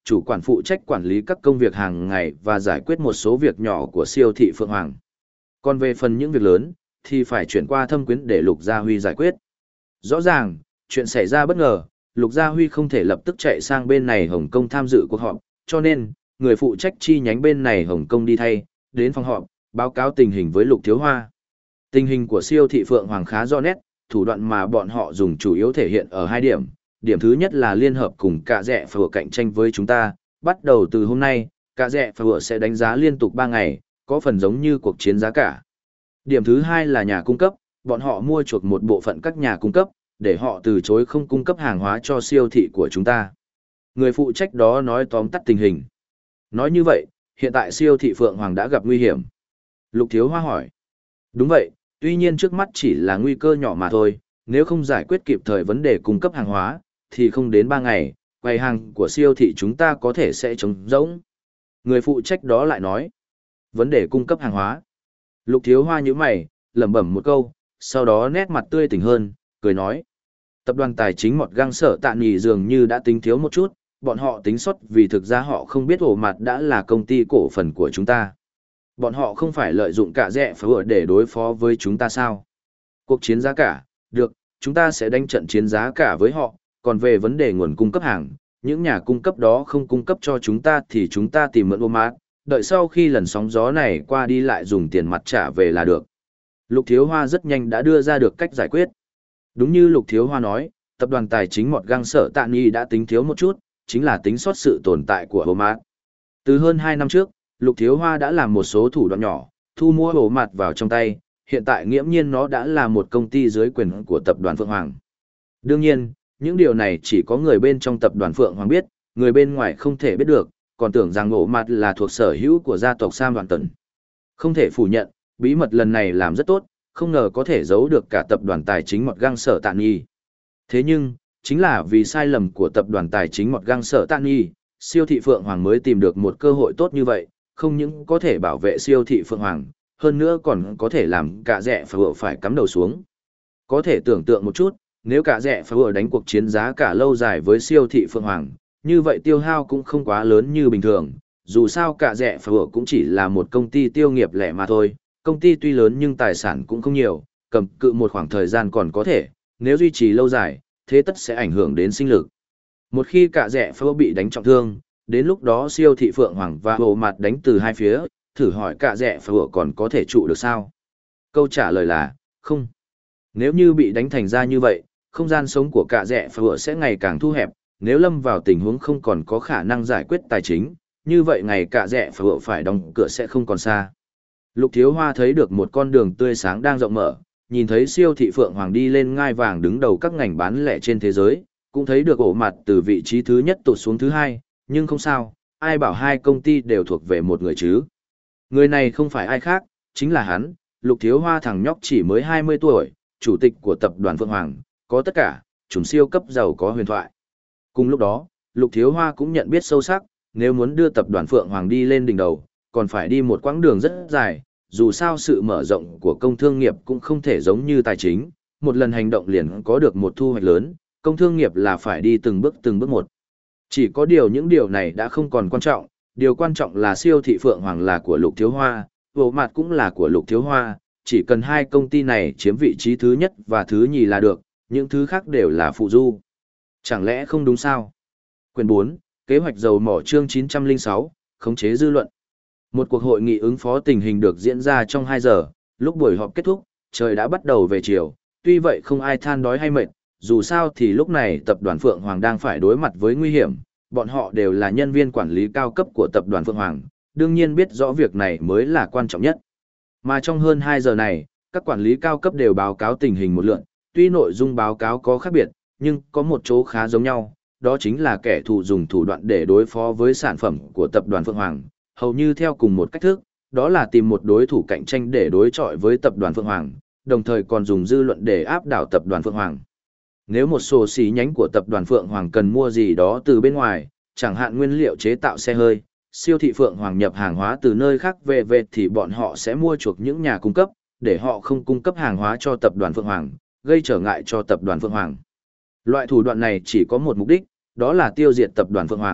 Speaker 1: chủ quản phụ trách quản lý các công việc hàng ngày và giải quyết một số việc nhỏ của siêu thị Phượng Hoàng. Còn về phần những việc lớn, thì phải chuyển qua Thâm Quyến để Lục Gia Huy giải quyết. Rõ ràng, chuyện xảy ra bất ngờ, Lục Gia Huy không thể lập tức chạy sang bên này Hồng Kông tham dự cuộc họp, cho nên, người phụ trách chi nhánh bên này Hồng Kông đi thay, đến phòng họp, báo cáo tình hình với Lục Thiếu Hoa. Tình hình của siêu thị Phượng Hoàng khá rõ nét, thủ đoạn mà bọn họ dùng chủ yếu thể hiện ở hai điểm. Điểm thứ nhất là liên hợp cùng cả rẻ phở cạnh tranh với chúng ta, bắt đầu từ hôm nay, cả rẻ phở sẽ đánh giá liên tục ba ngày, có phần giống như cuộc chiến giá cả. Điểm thứ hai là nhà cung cấp, bọn họ mua chuộc một bộ phận các nhà cung cấp, để họ từ chối không cung cấp hàng hóa cho siêu thị của chúng ta. Người phụ trách đó nói tóm tắt tình hình. Nói như vậy, hiện tại siêu thị Phượng Hoàng đã gặp nguy hiểm. Lục Thiếu Hoa hỏi. Đúng vậy, tuy nhiên trước mắt chỉ là nguy cơ nhỏ mà thôi, nếu không giải quyết kịp thời vấn đề cung cấp hàng hóa, thì không đến ba ngày, quầy hàng của siêu thị chúng ta có thể sẽ trống rỗng. Người phụ trách đó lại nói. Vấn đề cung cấp hàng hóa. Lục Thiếu Hoa nhíu mày, lẩm bẩm một câu, sau đó nét mặt tươi tỉnh hơn, cười nói. Tập đoàn tài chính Mọt Găng Sở Tạ Nghị dường như đã tính thiếu một chút, bọn họ tính sót vì thực ra họ không biết ổ mặt đã là công ty cổ phần của chúng ta. Bọn họ không phải lợi dụng cả rẻ phở để đối phó với chúng ta sao? Cuộc chiến giá cả, được, chúng ta sẽ đánh trận chiến giá cả với họ, còn về vấn đề nguồn cung cấp hàng, những nhà cung cấp đó không cung cấp cho chúng ta thì chúng ta tìm mượn ổ mặt, đợi sau khi lần sóng gió này qua đi lại dùng tiền mặt trả về là được. Lục Thiếu Hoa rất nhanh đã đưa ra được cách giải quyết. Đúng như Lục Thiếu Hoa nói, tập đoàn tài chính Mọt Găng Sở Tạ Nghị đã tính thiếu một chút, chính là tính sót sự tồn tại của ổ mặt. Từ hơn hai năm trước, Lục Thiếu Hoa đã làm một số thủ đoạn nhỏ, thu mua ổ mặt vào trong tay, hiện tại nghiễm nhiên nó đã là một công ty dưới quyền của tập đoàn Phượng Hoàng. Đương nhiên, những điều này chỉ có người bên trong tập đoàn Phượng Hoàng biết, người bên ngoài không thể biết được, còn tưởng rằng ổ mặt là thuộc sở hữu của gia tộc Sam Đoàn Tần. Không thể phủ nhận, bí mật lần này làm rất tốt, không ngờ có thể giấu được cả tập đoàn tài chính Mọt Găng Sở Tạ Nghị. Thế nhưng, chính là vì sai lầm của tập đoàn tài chính Mọt Găng Sở Tạ Nghị, siêu thị Phượng Hoàng mới tìm được một cơ hội tốt như vậy, không những có thể bảo vệ siêu thị Phượng Hoàng, hơn nữa còn có thể làm cả rẻ phở phải cắm đầu xuống. Có thể tưởng tượng một chút, nếu cả rẻ phở đánh cuộc chiến giá cả lâu dài với siêu thị Phượng Hoàng, như vậy tiêu hao cũng không quá lớn như bình thường, dù sao cả rẻ phở cũng chỉ là một công ty tiêu nghiệp lẻ mà thôi, công ty tuy lớn nhưng tài sản cũng không nhiều, cầm cự một khoảng thời gian còn có thể, nếu duy trì lâu dài, thế tất sẽ ảnh hưởng đến sinh lực. Một khi cả rẻ phở bị đánh trọng thương, đến lúc đó siêu thị Phượng Hoàng và hồ mặt đánh từ hai phía, thử hỏi cả rẻ phở còn có thể trụ được sao? Câu trả lời là, không. Nếu như bị đánh thành ra như vậy, không gian sống của cả rẻ phở sẽ ngày càng thu hẹp, nếu lâm vào tình huống không còn có khả năng giải quyết tài chính, như vậy ngày cả rẻ phở phải đóng cửa sẽ không còn xa. Lục Thiếu Hoa thấy được một con đường tươi sáng đang rộng mở, nhìn thấy siêu thị Phượng Hoàng đi lên ngai vàng đứng đầu các ngành bán lẻ trên thế giới, cũng thấy được ổ mặt từ vị trí thứ nhất tụt xuống thứ hai, nhưng không sao, ai bảo hai công ty đều thuộc về một người chứ. Người này không phải ai khác, chính là hắn, Lục Thiếu Hoa, thằng nhóc chỉ mới hai mươi tuổi, chủ tịch của tập đoàn Phượng Hoàng, có tất cả, trùm siêu cấp giàu có huyền thoại. Cùng lúc đó, Lục Thiếu Hoa cũng nhận biết sâu sắc, nếu muốn đưa tập đoàn Phượng Hoàng đi lên đỉnh đầu, còn phải đi một quãng đường rất dài, dù sao sự mở rộng của công thương nghiệp cũng không thể giống như tài chính, một lần hành động liền có được một thu hoạch lớn, công thương nghiệp là phải đi từng bước từng bước một. Chỉ có điều những điều này đã không còn quan trọng, điều quan trọng là siêu thị Phượng Hoàng là của Lục Thiếu Hoa, Vô Mặt cũng là của Lục Thiếu Hoa, chỉ cần hai công ty này chiếm vị trí thứ nhất và thứ nhì là được, những thứ khác đều là phụ du. Chẳng lẽ không đúng sao? Quyền bốn, Kế hoạch dầu mỏ chương chín trăm lẻ sáu, khống chế dư luận. Một cuộc hội nghị ứng phó tình hình được diễn ra trong hai giờ, lúc buổi họp kết thúc, trời đã bắt đầu về chiều, tuy vậy không ai than đói hay mệt, dù sao thì lúc này tập đoàn Phượng Hoàng đang phải đối mặt với nguy hiểm, bọn họ đều là nhân viên quản lý cao cấp của tập đoàn Phượng Hoàng, đương nhiên biết rõ việc này mới là quan trọng nhất. Mà trong hơn hai giờ này, các quản lý cao cấp đều báo cáo tình hình một lượt, tuy nội dung báo cáo có khác biệt, nhưng có một chỗ khá giống nhau, đó chính là kẻ thù dùng thủ đoạn để đối phó với sản phẩm của tập đoàn Phượng Hoàng, hầu như theo cùng một cách thức, đó là tìm một đối thủ cạnh tranh để đối chọi với tập đoàn Phượng Hoàng, đồng thời còn dùng dư luận để áp đảo tập đoàn Phượng Hoàng. Nếu một số xí nhánh của tập đoàn Phượng Hoàng cần mua gì đó từ bên ngoài, chẳng hạn nguyên liệu chế tạo xe hơi, siêu thị Phượng Hoàng nhập hàng hóa từ nơi khác về về thì bọn họ sẽ mua chuộc những nhà cung cấp, để họ không cung cấp hàng hóa cho tập đoàn Phượng Hoàng, gây trở ngại cho tập đoàn Phượng Hoàng. Loại thủ đoạn này chỉ có một mục đích, đó là tiêu diệt tập đoàn Phượng Hoàng,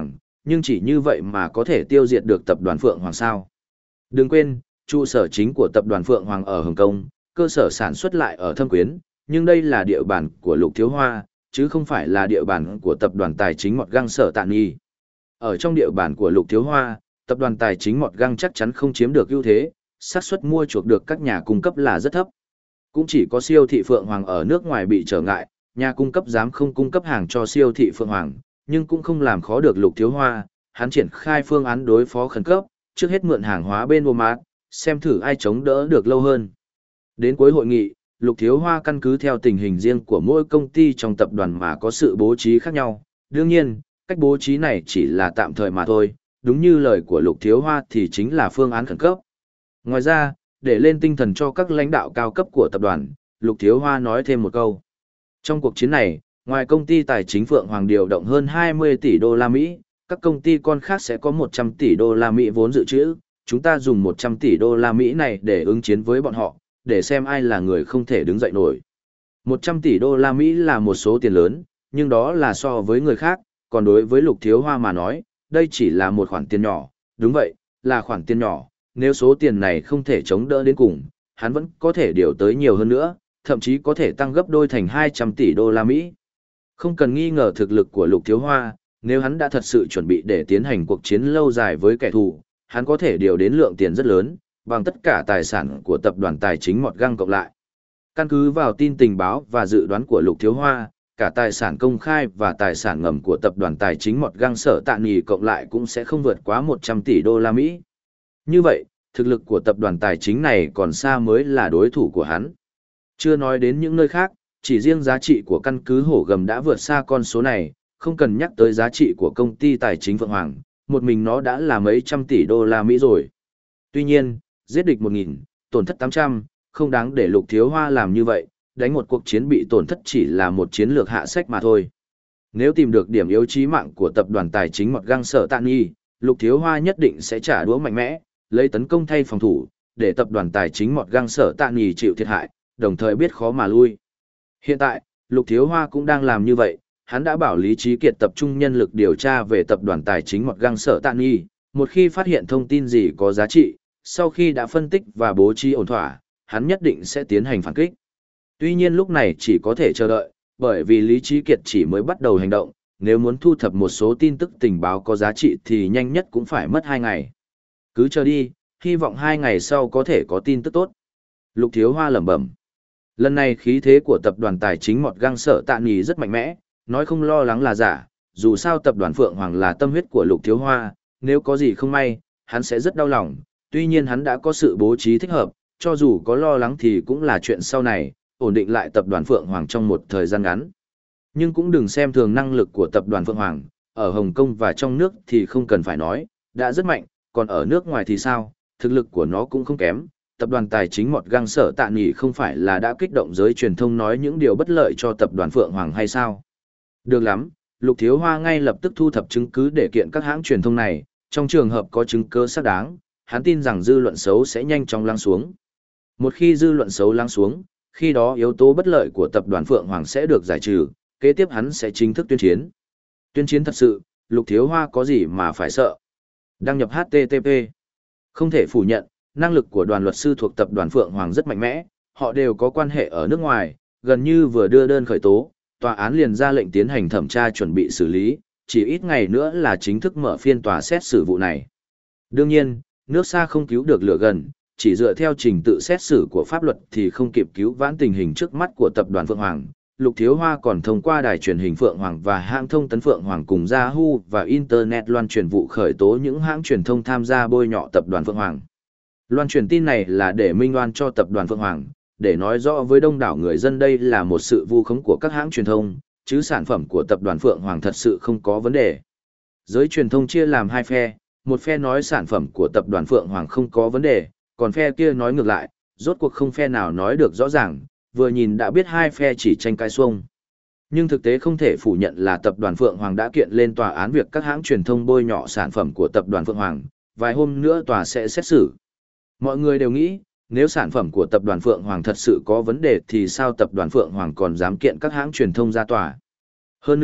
Speaker 1: nhưng chỉ như vậy mà có thể tiêu diệt được tập đoàn Phượng Hoàng sao. Đừng quên, trụ sở chính của tập đoàn Phượng Hoàng ở Hồng Kông, cơ sở sản xuất lại ở Thâm Quyến, nhưng đây là địa bàn của Lục Thiếu Hoa, chứ không phải là địa bàn của tập đoàn tài chính Mọt Găng Sở Tạ Nghi. Ở trong địa bàn của Lục Thiếu Hoa, tập đoàn tài chính Mọt Găng chắc chắn không chiếm được ưu thế, xác suất mua chuộc được các nhà cung cấp là rất thấp. Cũng chỉ có siêu thị Phượng Hoàng ở nước ngoài bị trở ngại, nhà cung cấp dám không cung cấp hàng cho siêu thị Phượng Hoàng, nhưng cũng không làm khó được Lục Thiếu Hoa, hắn triển khai phương án đối phó khẩn cấp, trước hết mượn hàng hóa bên Walmart, xem thử ai chống đỡ được lâu hơn. Đến cuối hội nghị, Lục Thiếu Hoa căn cứ theo tình hình riêng của mỗi công ty trong tập đoàn mà có sự bố trí khác nhau. Đương nhiên, cách bố trí này chỉ là tạm thời mà thôi, đúng như lời của Lục Thiếu Hoa thì chính là phương án khẩn cấp. Ngoài ra, để lên tinh thần cho các lãnh đạo cao cấp của tập đoàn, Lục Thiếu Hoa nói thêm một câu. Trong cuộc chiến này, ngoài công ty tài chính Phượng Hoàng điều động hơn hai mươi tỷ đô la Mỹ, các công ty con khác sẽ có một trăm tỷ đô la Mỹ vốn dự trữ. Chúng ta dùng một trăm tỷ đô la Mỹ này để ứng chiến với bọn họ, để xem ai là người không thể đứng dậy nổi. một trăm tỷ đô la Mỹ là một số tiền lớn, nhưng đó là so với người khác, còn đối với Lục Thiếu Hoa mà nói, đây chỉ là một khoản tiền nhỏ, đúng vậy, là khoản tiền nhỏ, nếu số tiền này không thể chống đỡ đến cùng, hắn vẫn có thể điều tới nhiều hơn nữa, thậm chí có thể tăng gấp đôi thành hai trăm tỷ đô la Mỹ. Không cần nghi ngờ thực lực của Lục Thiếu Hoa, nếu hắn đã thật sự chuẩn bị để tiến hành cuộc chiến lâu dài với kẻ thù, hắn có thể điều đến lượng tiền rất lớn, bằng tất cả tài sản của tập đoàn tài chính Mọt Găng cộng lại. Căn cứ vào tin tình báo và dự đoán của Lục Thiếu Hoa, cả tài sản công khai và tài sản ngầm của tập đoàn tài chính Mọt Găng Sở Tạ Nghỉ cộng lại cũng sẽ không vượt quá một trăm tỷ đô la Mỹ. Như vậy, thực lực của tập đoàn tài chính này còn xa mới là đối thủ của hắn. Chưa nói đến những nơi khác, chỉ riêng giá trị của căn cứ Hổ Gầm đã vượt xa con số này, không cần nhắc tới giá trị của công ty tài chính Phượng Hoàng, một mình nó đã là mấy trăm tỷ đô la Mỹ rồi. Tuy nhiên, giết địch một nghìn, tổn thất tám trăm, không đáng để Lục Thiếu Hoa làm như vậy, đánh một cuộc chiến bị tổn thất chỉ là một chiến lược hạ sách mà thôi. Nếu tìm được điểm yếu chí mạng của tập đoàn tài chính Mọt Găng Sở Tạ Nghi, Lục Thiếu Hoa nhất định sẽ trả đũa mạnh mẽ, lấy tấn công thay phòng thủ, để tập đoàn tài chính Mọt Găng Sở Tạ Nghi chịu thiệt hại, đồng thời biết khó mà lui. Hiện tại, Lục Thiếu Hoa cũng đang làm như vậy, hắn đã bảo Lý Trí Kiệt tập trung nhân lực điều tra về tập đoàn tài chính Mọt Găng Sở Tạ Nghi, một khi phát hiện thông tin gì có giá trị, sau khi đã phân tích và bố trí ổn thỏa, hắn nhất định sẽ tiến hành phản kích. Tuy nhiên lúc này chỉ có thể chờ đợi, bởi vì Lý Trí Kiệt chỉ mới bắt đầu hành động, nếu muốn thu thập một số tin tức tình báo có giá trị thì nhanh nhất cũng phải mất hai ngày. Cứ chờ đi, hy vọng hai ngày sau có thể có tin tức tốt. Lục Thiếu Hoa lẩm bẩm. Lần này khí thế của tập đoàn tài chính Mọt Găng Sở Tạ Nghỉ rất mạnh mẽ, nói không lo lắng là giả, dù sao tập đoàn Phượng Hoàng là tâm huyết của Lục Thiếu Hoa, nếu có gì không may, hắn sẽ rất đau lòng, tuy nhiên hắn đã có sự bố trí thích hợp, cho dù có lo lắng thì cũng là chuyện sau này, ổn định lại tập đoàn Phượng Hoàng trong một thời gian ngắn. Nhưng cũng đừng xem thường năng lực của tập đoàn Phượng Hoàng, ở Hồng Kông và trong nước thì không cần phải nói, đã rất mạnh, còn ở nước ngoài thì sao, thực lực của nó cũng không kém. Tập đoàn tài chính Mọt Găng Sở Tạ Nghỉ không phải là đã kích động giới truyền thông nói những điều bất lợi cho tập đoàn Phượng Hoàng hay sao? Được lắm, Lục Thiếu Hoa ngay lập tức thu thập chứng cứ để kiện các hãng truyền thông này, trong trường hợp có chứng cứ xác đáng, hắn tin rằng dư luận xấu sẽ nhanh chóng lắng xuống. Một khi dư luận xấu lắng xuống, khi đó yếu tố bất lợi của tập đoàn Phượng Hoàng sẽ được giải trừ, kế tiếp hắn sẽ chính thức tuyên chiến. Tuyên chiến thật sự, Lục Thiếu Hoa có gì mà phải sợ? Đăng nhập hát tê tê pê. Không thể phủ nhận, năng lực của đoàn luật sư thuộc tập đoàn Phượng Hoàng rất mạnh mẽ, họ đều có quan hệ ở nước ngoài, gần như vừa đưa đơn khởi tố, tòa án liền ra lệnh tiến hành thẩm tra chuẩn bị xử lý, chỉ ít ngày nữa là chính thức mở phiên tòa xét xử vụ này. Đương nhiên, nước xa không cứu được lửa gần, chỉ dựa theo trình tự xét xử của pháp luật thì không kịp cứu vãn tình hình trước mắt của tập đoàn Phượng Hoàng. Lục Thiếu Hoa còn thông qua đài truyền hình Phượng Hoàng và hãng thông tấn Phượng Hoàng cùng Yahoo và Internet loan truyền vụ khởi tố những hãng truyền thông tham gia bôi nhọ tập đoàn Phượng Hoàng. Loan truyền tin này là để minh oan cho tập đoàn Phượng Hoàng, để nói rõ với đông đảo người dân đây là một sự vu khống của các hãng truyền thông, chứ sản phẩm của tập đoàn Phượng Hoàng thật sự không có vấn đề. Giới truyền thông chia làm hai phe, một phe nói sản phẩm của tập đoàn Phượng Hoàng không có vấn đề, còn phe kia nói ngược lại, rốt cuộc không phe nào nói được rõ ràng, vừa nhìn đã biết hai phe chỉ tranh cãi xuông. Nhưng thực tế không thể phủ nhận là tập đoàn Phượng Hoàng đã kiện lên tòa án việc các hãng truyền thông bôi nhọ sản phẩm của tập đoàn Phượng Hoàng, vài hôm nữa tòa sẽ xét xử. Mọi người đều nghĩ, nếu sản phẩm của tập đoàn Phượng Hoàng thật sự có vấn đề thì sao tập đoàn Phượng Hoàng còn dám kiện các hãng truyền thông ra tòa. Hơn nữa,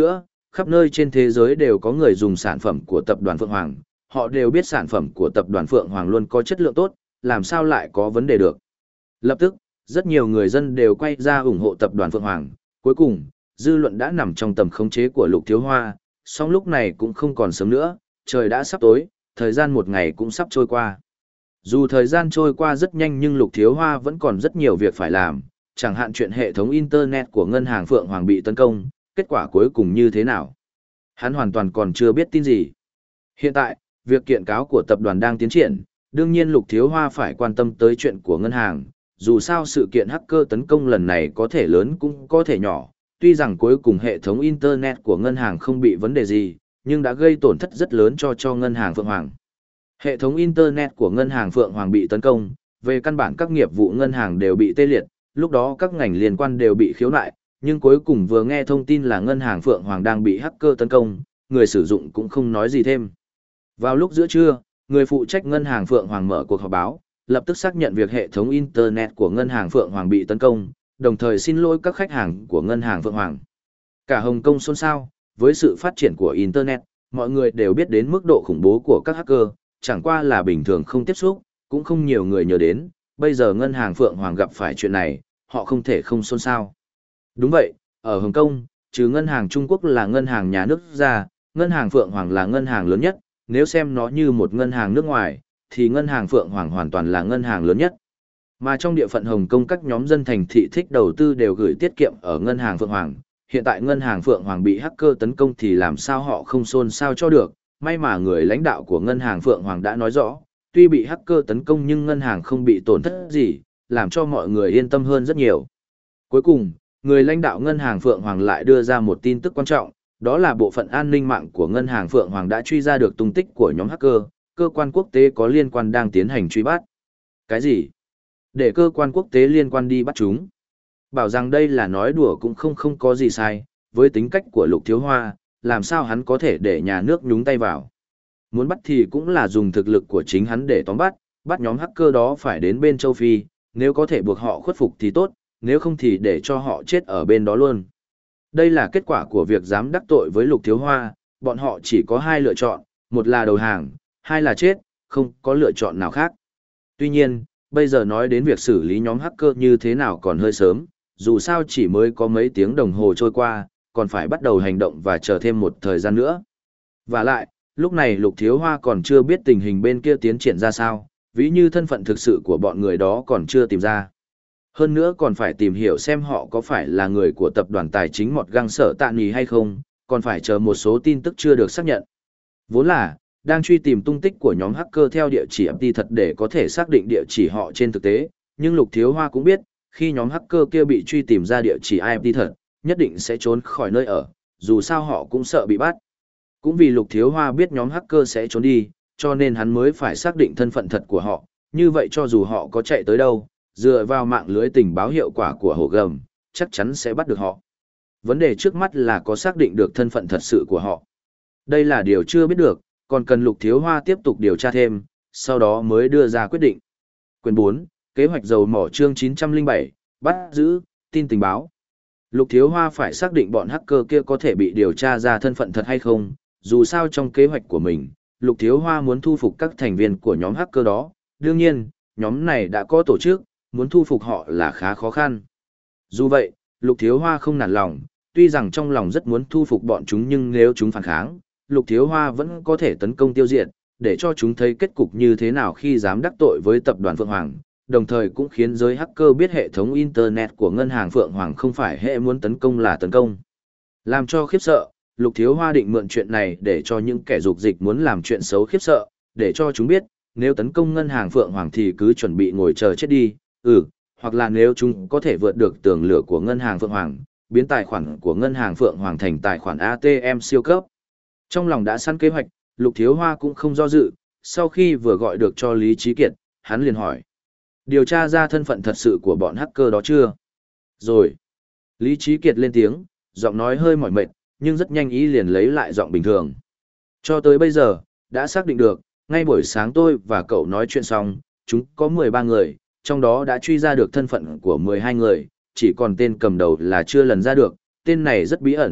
Speaker 1: khắp nơi trên thế giới đều có người dùng sản phẩm của tập đoàn Phượng Hoàng, họ đều biết sản phẩm của tập đoàn Phượng Hoàng luôn có chất lượng tốt, làm sao lại có vấn đề được. Lập tức, rất nhiều người dân đều quay ra ủng hộ tập đoàn Phượng Hoàng, cuối cùng, dư luận đã nằm trong tầm khống chế của Lục Thiếu Hoa, song lúc này cũng không còn sớm nữa, trời đã sắp tối, thời gian một ngày cũng sắp trôi qua. Dù thời gian trôi qua rất nhanh nhưng Lục Thiếu Hoa vẫn còn rất nhiều việc phải làm, chẳng hạn chuyện hệ thống Internet của ngân hàng Phượng Hoàng bị tấn công, kết quả cuối cùng như thế nào. Hắn hoàn toàn còn chưa biết tin gì. Hiện tại, việc kiện cáo của tập đoàn đang tiến triển, đương nhiên Lục Thiếu Hoa phải quan tâm tới chuyện của ngân hàng, dù sao sự kiện hacker tấn công lần này có thể lớn cũng có thể nhỏ, tuy rằng cuối cùng hệ thống Internet của ngân hàng không bị vấn đề gì, nhưng đã gây tổn thất rất lớn cho cho ngân hàng Phượng Hoàng. Hệ thống Internet của ngân hàng Phượng Hoàng bị tấn công, về căn bản các nghiệp vụ ngân hàng đều bị tê liệt, lúc đó các ngành liên quan đều bị khiếu nại, nhưng cuối cùng vừa nghe thông tin là ngân hàng Phượng Hoàng đang bị hacker tấn công, người sử dụng cũng không nói gì thêm. Vào lúc giữa trưa, người phụ trách ngân hàng Phượng Hoàng mở cuộc họp báo, lập tức xác nhận việc hệ thống Internet của ngân hàng Phượng Hoàng bị tấn công, đồng thời xin lỗi các khách hàng của ngân hàng Phượng Hoàng. Cả Hồng Kông xôn xao, với sự phát triển của Internet, mọi người đều biết đến mức độ khủng bố của các hacker, chẳng qua là bình thường không tiếp xúc, cũng không nhiều người nhớ đến, bây giờ ngân hàng Phượng Hoàng gặp phải chuyện này, họ không thể không xôn xao. Đúng vậy, ở Hồng Kông, trừ ngân hàng Trung Quốc là ngân hàng nhà nước ra, ngân hàng Phượng Hoàng là ngân hàng lớn nhất, nếu xem nó như một ngân hàng nước ngoài, thì ngân hàng Phượng Hoàng hoàn toàn là ngân hàng lớn nhất. Mà trong địa phận Hồng Kông các nhóm dân thành thị thích đầu tư đều gửi tiết kiệm ở ngân hàng Phượng Hoàng, hiện tại ngân hàng Phượng Hoàng bị hacker tấn công thì làm sao họ không xôn xao cho được, may mà người lãnh đạo của ngân hàng Phượng Hoàng đã nói rõ, tuy bị hacker tấn công nhưng ngân hàng không bị tổn thất gì, làm cho mọi người yên tâm hơn rất nhiều. Cuối cùng, người lãnh đạo ngân hàng Phượng Hoàng lại đưa ra một tin tức quan trọng, đó là bộ phận an ninh mạng của ngân hàng Phượng Hoàng đã truy ra được tung tích của nhóm hacker, cơ quan quốc tế có liên quan đang tiến hành truy bắt. Cái gì? Để cơ quan quốc tế liên quan đi bắt chúng. Bảo rằng đây là nói đùa cũng không không có gì sai, với tính cách của Lục Thiếu Hoa, làm sao hắn có thể để nhà nước nhúng tay vào. Muốn bắt thì cũng là dùng thực lực của chính hắn để tóm bắt, bắt nhóm hacker đó phải đến bên châu Phi, nếu có thể buộc họ khuất phục thì tốt, nếu không thì để cho họ chết ở bên đó luôn. Đây là kết quả của việc dám đắc tội với Lục Thiếu Hoa, bọn họ chỉ có hai lựa chọn, một là đầu hàng, hai là chết, không có lựa chọn nào khác. Tuy nhiên, bây giờ nói đến việc xử lý nhóm hacker như thế nào còn hơi sớm, dù sao chỉ mới có mấy tiếng đồng hồ trôi qua, còn phải bắt đầu hành động và chờ thêm một thời gian nữa. Và lại, lúc này Lục Thiếu Hoa còn chưa biết tình hình bên kia tiến triển ra sao, ví như thân phận thực sự của bọn người đó còn chưa tìm ra. Hơn nữa còn phải tìm hiểu xem họ có phải là người của tập đoàn tài chính Mọt Găng Sở Tạ Nì hay không, còn phải chờ một số tin tức chưa được xác nhận. Vốn là, đang truy tìm tung tích của nhóm hacker theo địa chỉ i pê thật để có thể xác định địa chỉ họ trên thực tế, nhưng Lục Thiếu Hoa cũng biết, khi nhóm hacker kia bị truy tìm ra địa chỉ i pê thật, nhất định sẽ trốn khỏi nơi ở, dù sao họ cũng sợ bị bắt. Cũng vì Lục Thiếu Hoa biết nhóm hacker sẽ trốn đi, cho nên hắn mới phải xác định thân phận thật của họ, như vậy cho dù họ có chạy tới đâu, dựa vào mạng lưới tình báo hiệu quả của hổ gầm, chắc chắn sẽ bắt được họ. Vấn đề trước mắt là có xác định được thân phận thật sự của họ. Đây là điều chưa biết được, còn cần Lục Thiếu Hoa tiếp tục điều tra thêm, sau đó mới đưa ra quyết định. Quyển bốn, Kế hoạch dầu mỏ chương chín trăm lẻ bảy, bắt giữ, tin tình báo. Lục Thiếu Hoa phải xác định bọn hacker kia có thể bị điều tra ra thân phận thật hay không, dù sao trong kế hoạch của mình, Lục Thiếu Hoa muốn thu phục các thành viên của nhóm hacker đó, đương nhiên, nhóm này đã có tổ chức, muốn thu phục họ là khá khó khăn. Dù vậy, Lục Thiếu Hoa không nản lòng, tuy rằng trong lòng rất muốn thu phục bọn chúng nhưng nếu chúng phản kháng, Lục Thiếu Hoa vẫn có thể tấn công tiêu diệt, để cho chúng thấy kết cục như thế nào khi dám đắc tội với tập đoàn Phượng Hoàng, đồng thời cũng khiến giới hacker biết hệ thống Internet của ngân hàng Phượng Hoàng không phải hệ muốn tấn công là tấn công. Làm cho khiếp sợ, Lục Thiếu Hoa định mượn chuyện này để cho những kẻ dục dịch muốn làm chuyện xấu khiếp sợ, để cho chúng biết, nếu tấn công ngân hàng Phượng Hoàng thì cứ chuẩn bị ngồi chờ chết đi, ừ, hoặc là nếu chúng có thể vượt được tường lửa của ngân hàng Phượng Hoàng, biến tài khoản của ngân hàng Phượng Hoàng thành tài khoản a tê em siêu cấp. Trong lòng đã sẵn kế hoạch, Lục Thiếu Hoa cũng không do dự, sau khi vừa gọi được cho Lý Trí Kiệt, hắn liền hỏi. Điều tra ra thân phận thật sự của bọn hacker đó chưa? Rồi. Lý Trí Kiệt lên tiếng, giọng nói hơi mỏi mệt, nhưng rất nhanh ý liền lấy lại giọng bình thường. Cho tới bây giờ, đã xác định được, ngay buổi sáng tôi và cậu nói chuyện xong, chúng có mười ba người, trong đó đã truy ra được thân phận của mười hai người, chỉ còn tên cầm đầu là chưa lần ra được, tên này rất bí ẩn,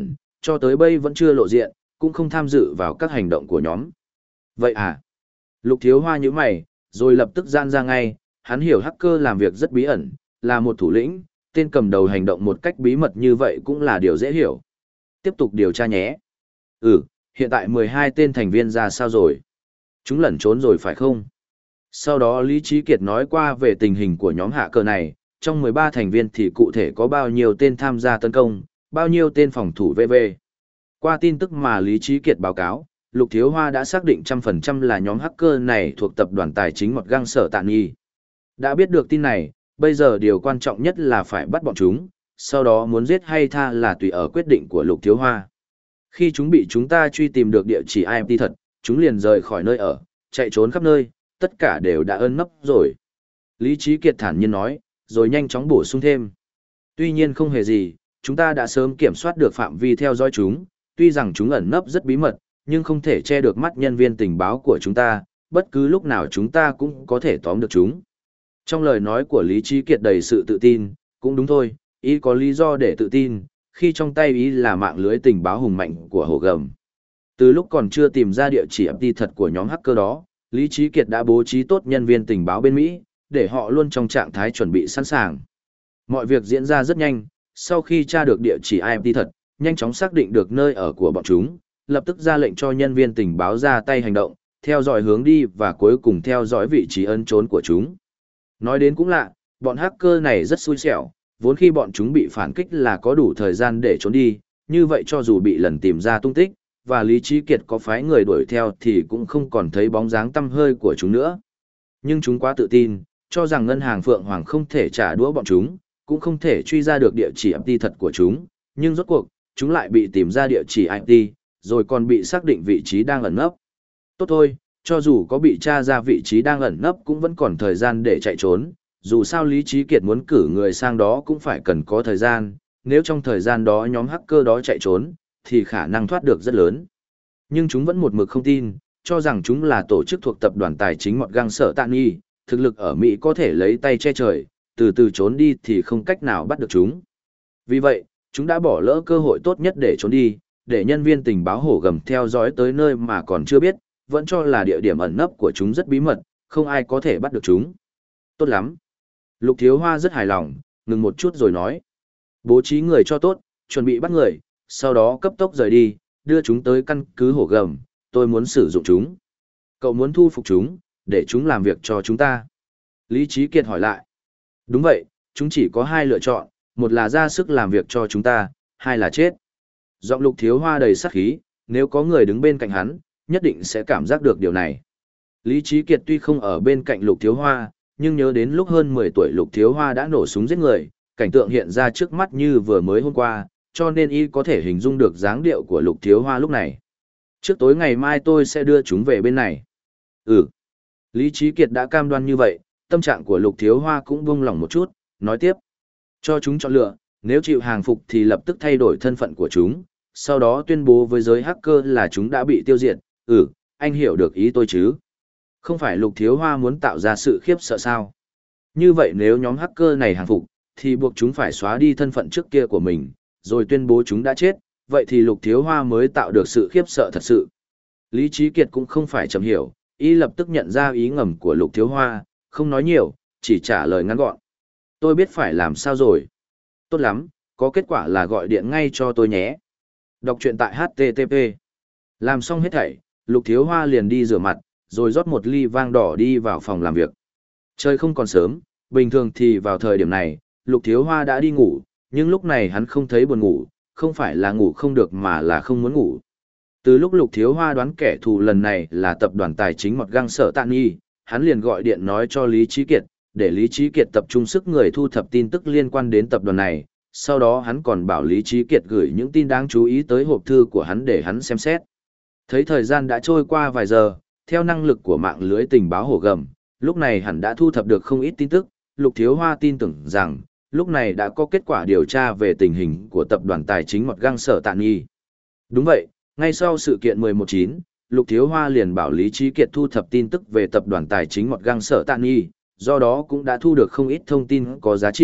Speaker 1: cho tới bây vẫn chưa lộ diện, cũng không tham dự vào các hành động của nhóm. Vậy à? Lục Thiếu Hoa nhíu mày, rồi lập tức gian ra ngay, hắn hiểu hacker làm việc rất bí ẩn, là một thủ lĩnh, tên cầm đầu hành động một cách bí mật như vậy cũng là điều dễ hiểu. Tiếp tục điều tra nhé. Ừ, hiện tại mười hai tên thành viên ra sao rồi? Chúng lẩn trốn rồi phải không? Sau đó Lý Trí Kiệt nói qua về tình hình của nhóm hacker này, trong mười ba thành viên thì cụ thể có bao nhiêu tên tham gia tấn công, bao nhiêu tên phòng thủ vê vê. Qua tin tức mà Lý Trí Kiệt báo cáo, Lục Thiếu Hoa đã xác định trăm phần trăm là nhóm hacker này thuộc tập đoàn tài chính Mọt Găng Sở Tạ Nghi. Đã biết được tin này, bây giờ điều quan trọng nhất là phải bắt bọn chúng, sau đó muốn giết hay tha là tùy ở quyết định của Lục Thiếu Hoa. Khi chúng bị chúng ta truy tìm được địa chỉ i em tê thật, chúng liền rời khỏi nơi ở, chạy trốn khắp nơi, tất cả đều đã ẩn nấp rồi. Lý Trí Kiệt thản nhiên nói, rồi nhanh chóng bổ sung thêm. Tuy nhiên không hề gì, chúng ta đã sớm kiểm soát được phạm vi theo dõi chúng, tuy rằng chúng ẩn nấp rất bí mật, nhưng không thể che được mắt nhân viên tình báo của chúng ta, bất cứ lúc nào chúng ta cũng có thể tóm được chúng. Trong lời nói của Lý Trí Kiệt đầy sự tự tin, cũng đúng thôi, ý có lý do để tự tin, khi trong tay ý là mạng lưới tình báo hùng mạnh của Hồ Gầm. Từ lúc còn chưa tìm ra địa chỉ i em tê thật của nhóm hacker đó, Lý Trí Kiệt đã bố trí tốt nhân viên tình báo bên Mỹ, để họ luôn trong trạng thái chuẩn bị sẵn sàng. Mọi việc diễn ra rất nhanh, sau khi tra được địa chỉ i em tê thật, nhanh chóng xác định được nơi ở của bọn chúng, lập tức ra lệnh cho nhân viên tình báo ra tay hành động, theo dõi hướng đi và cuối cùng theo dõi vị trí ẩn trốn của chúng. Nói đến cũng lạ, bọn hacker này rất xui xẻo, vốn khi bọn chúng bị phản kích là có đủ thời gian để trốn đi, như vậy cho dù bị lần tìm ra tung tích, và Lý Trí Kiệt có phái người đuổi theo thì cũng không còn thấy bóng dáng tăm hơi của chúng nữa. Nhưng chúng quá tự tin, cho rằng ngân hàng Phượng Hoàng không thể trả đũa bọn chúng, cũng không thể truy ra được địa chỉ i em tê thật của chúng, nhưng rốt cuộc, chúng lại bị tìm ra địa chỉ i em tê, rồi còn bị xác định vị trí đang ẩn nấp. Tốt thôi, cho dù có bị tra ra vị trí đang ẩn nấp cũng vẫn còn thời gian để chạy trốn, dù sao Lý Trí Kiệt muốn cử người sang đó cũng phải cần có thời gian, nếu trong thời gian đó nhóm hacker đó chạy trốn, thì khả năng thoát được rất lớn. Nhưng chúng vẫn một mực không tin, cho rằng chúng là tổ chức thuộc tập đoàn tài chính Mọt Găng Sở Tạ Nghi, thực lực ở Mỹ có thể lấy tay che trời, từ từ trốn đi thì không cách nào bắt được chúng. Vì vậy, chúng đã bỏ lỡ cơ hội tốt nhất để trốn đi, để nhân viên tình báo Hổ Gầm theo dõi tới nơi mà còn chưa biết, vẫn cho là địa điểm ẩn nấp của chúng rất bí mật, không ai có thể bắt được chúng. Tốt lắm. Lục Thiếu Hoa rất hài lòng, ngừng một chút rồi nói. Bố trí người cho tốt, chuẩn bị bắt người, sau đó cấp tốc rời đi, đưa chúng tới căn cứ Hổ Gầm, tôi muốn sử dụng chúng. Cậu muốn thu phục chúng, để chúng làm việc cho chúng ta. Lý Trí Kiệt hỏi lại. Đúng vậy, chúng chỉ có hai lựa chọn, một là ra sức làm việc cho chúng ta, hai là chết. Giọng Lục Thiếu Hoa đầy sát khí, nếu có người đứng bên cạnh hắn, nhất định sẽ cảm giác được điều này. Lý Trí Kiệt tuy không ở bên cạnh Lục Thiếu Hoa, nhưng nhớ đến lúc hơn mười tuổi Lục Thiếu Hoa đã nổ súng giết người, cảnh tượng hiện ra trước mắt như vừa mới hôm qua, cho nên y có thể hình dung được dáng điệu của Lục Thiếu Hoa lúc này. Trước tối ngày mai tôi sẽ đưa chúng về bên này. Ừ. Lý Trí Kiệt đã cam đoan như vậy, tâm trạng của Lục Thiếu Hoa cũng buông lỏng một chút, nói tiếp. Cho chúng chọn lựa, nếu chịu hàng phục thì lập tức thay đổi thân phận của chúng, sau đó tuyên bố với giới hacker là chúng đã bị tiêu diệt. Ừ, anh hiểu được ý tôi chứ? Không phải Lục Thiếu Hoa muốn tạo ra sự khiếp sợ sao? Như vậy nếu nhóm hacker này hàng phục, thì buộc chúng phải xóa đi thân phận trước kia của mình, rồi tuyên bố chúng đã chết, vậy thì Lục Thiếu Hoa mới tạo được sự khiếp sợ thật sự. Lý Trí Kiệt cũng không phải chậm hiểu, y lập tức nhận ra ý ngầm của Lục Thiếu Hoa, không nói nhiều, chỉ trả lời ngắn gọn. Tôi biết phải làm sao rồi. Tốt lắm, có kết quả là gọi điện ngay cho tôi nhé. Đọc truyện tại hát tê tê pê. Làm xong hết thảy, Lục Thiếu Hoa liền đi rửa mặt, rồi rót một ly vang đỏ đi vào phòng làm việc. Trời không còn sớm, bình thường thì vào thời điểm này, Lục Thiếu Hoa đã đi ngủ, nhưng lúc này hắn không thấy buồn ngủ, không phải là ngủ không được mà là không muốn ngủ. Từ lúc Lục Thiếu Hoa đoán kẻ thù lần này là tập đoàn tài chính Mọt Găng Sở Tạ Nghi, hắn liền gọi điện nói cho Lý Trí Kiệt, để Lý Trí Kiệt tập trung sức người thu thập tin tức liên quan đến tập đoàn này, sau đó hắn còn bảo Lý Trí Kiệt gửi những tin đáng chú ý tới hộp thư của hắn để hắn xem xét. Thấy thời gian đã trôi qua vài giờ, theo năng lực của mạng lưới tình báo Hổ Gầm, lúc này hắn đã thu thập được không ít tin tức, Lục Thiếu Hoa tin tưởng rằng, lúc này đã có kết quả điều tra về tình hình của tập đoàn tài chính Mọt Găng Sở Tạ Nghi. Đúng vậy, ngay sau sự kiện mười một chín, Lục Thiếu Hoa liền bảo Lý Trí Kiệt thu thập tin tức về tập đoàn tài chính Mọt Găng Sở Tạ Nghi, do đó cũng đã thu được không ít thông tin có giá trị,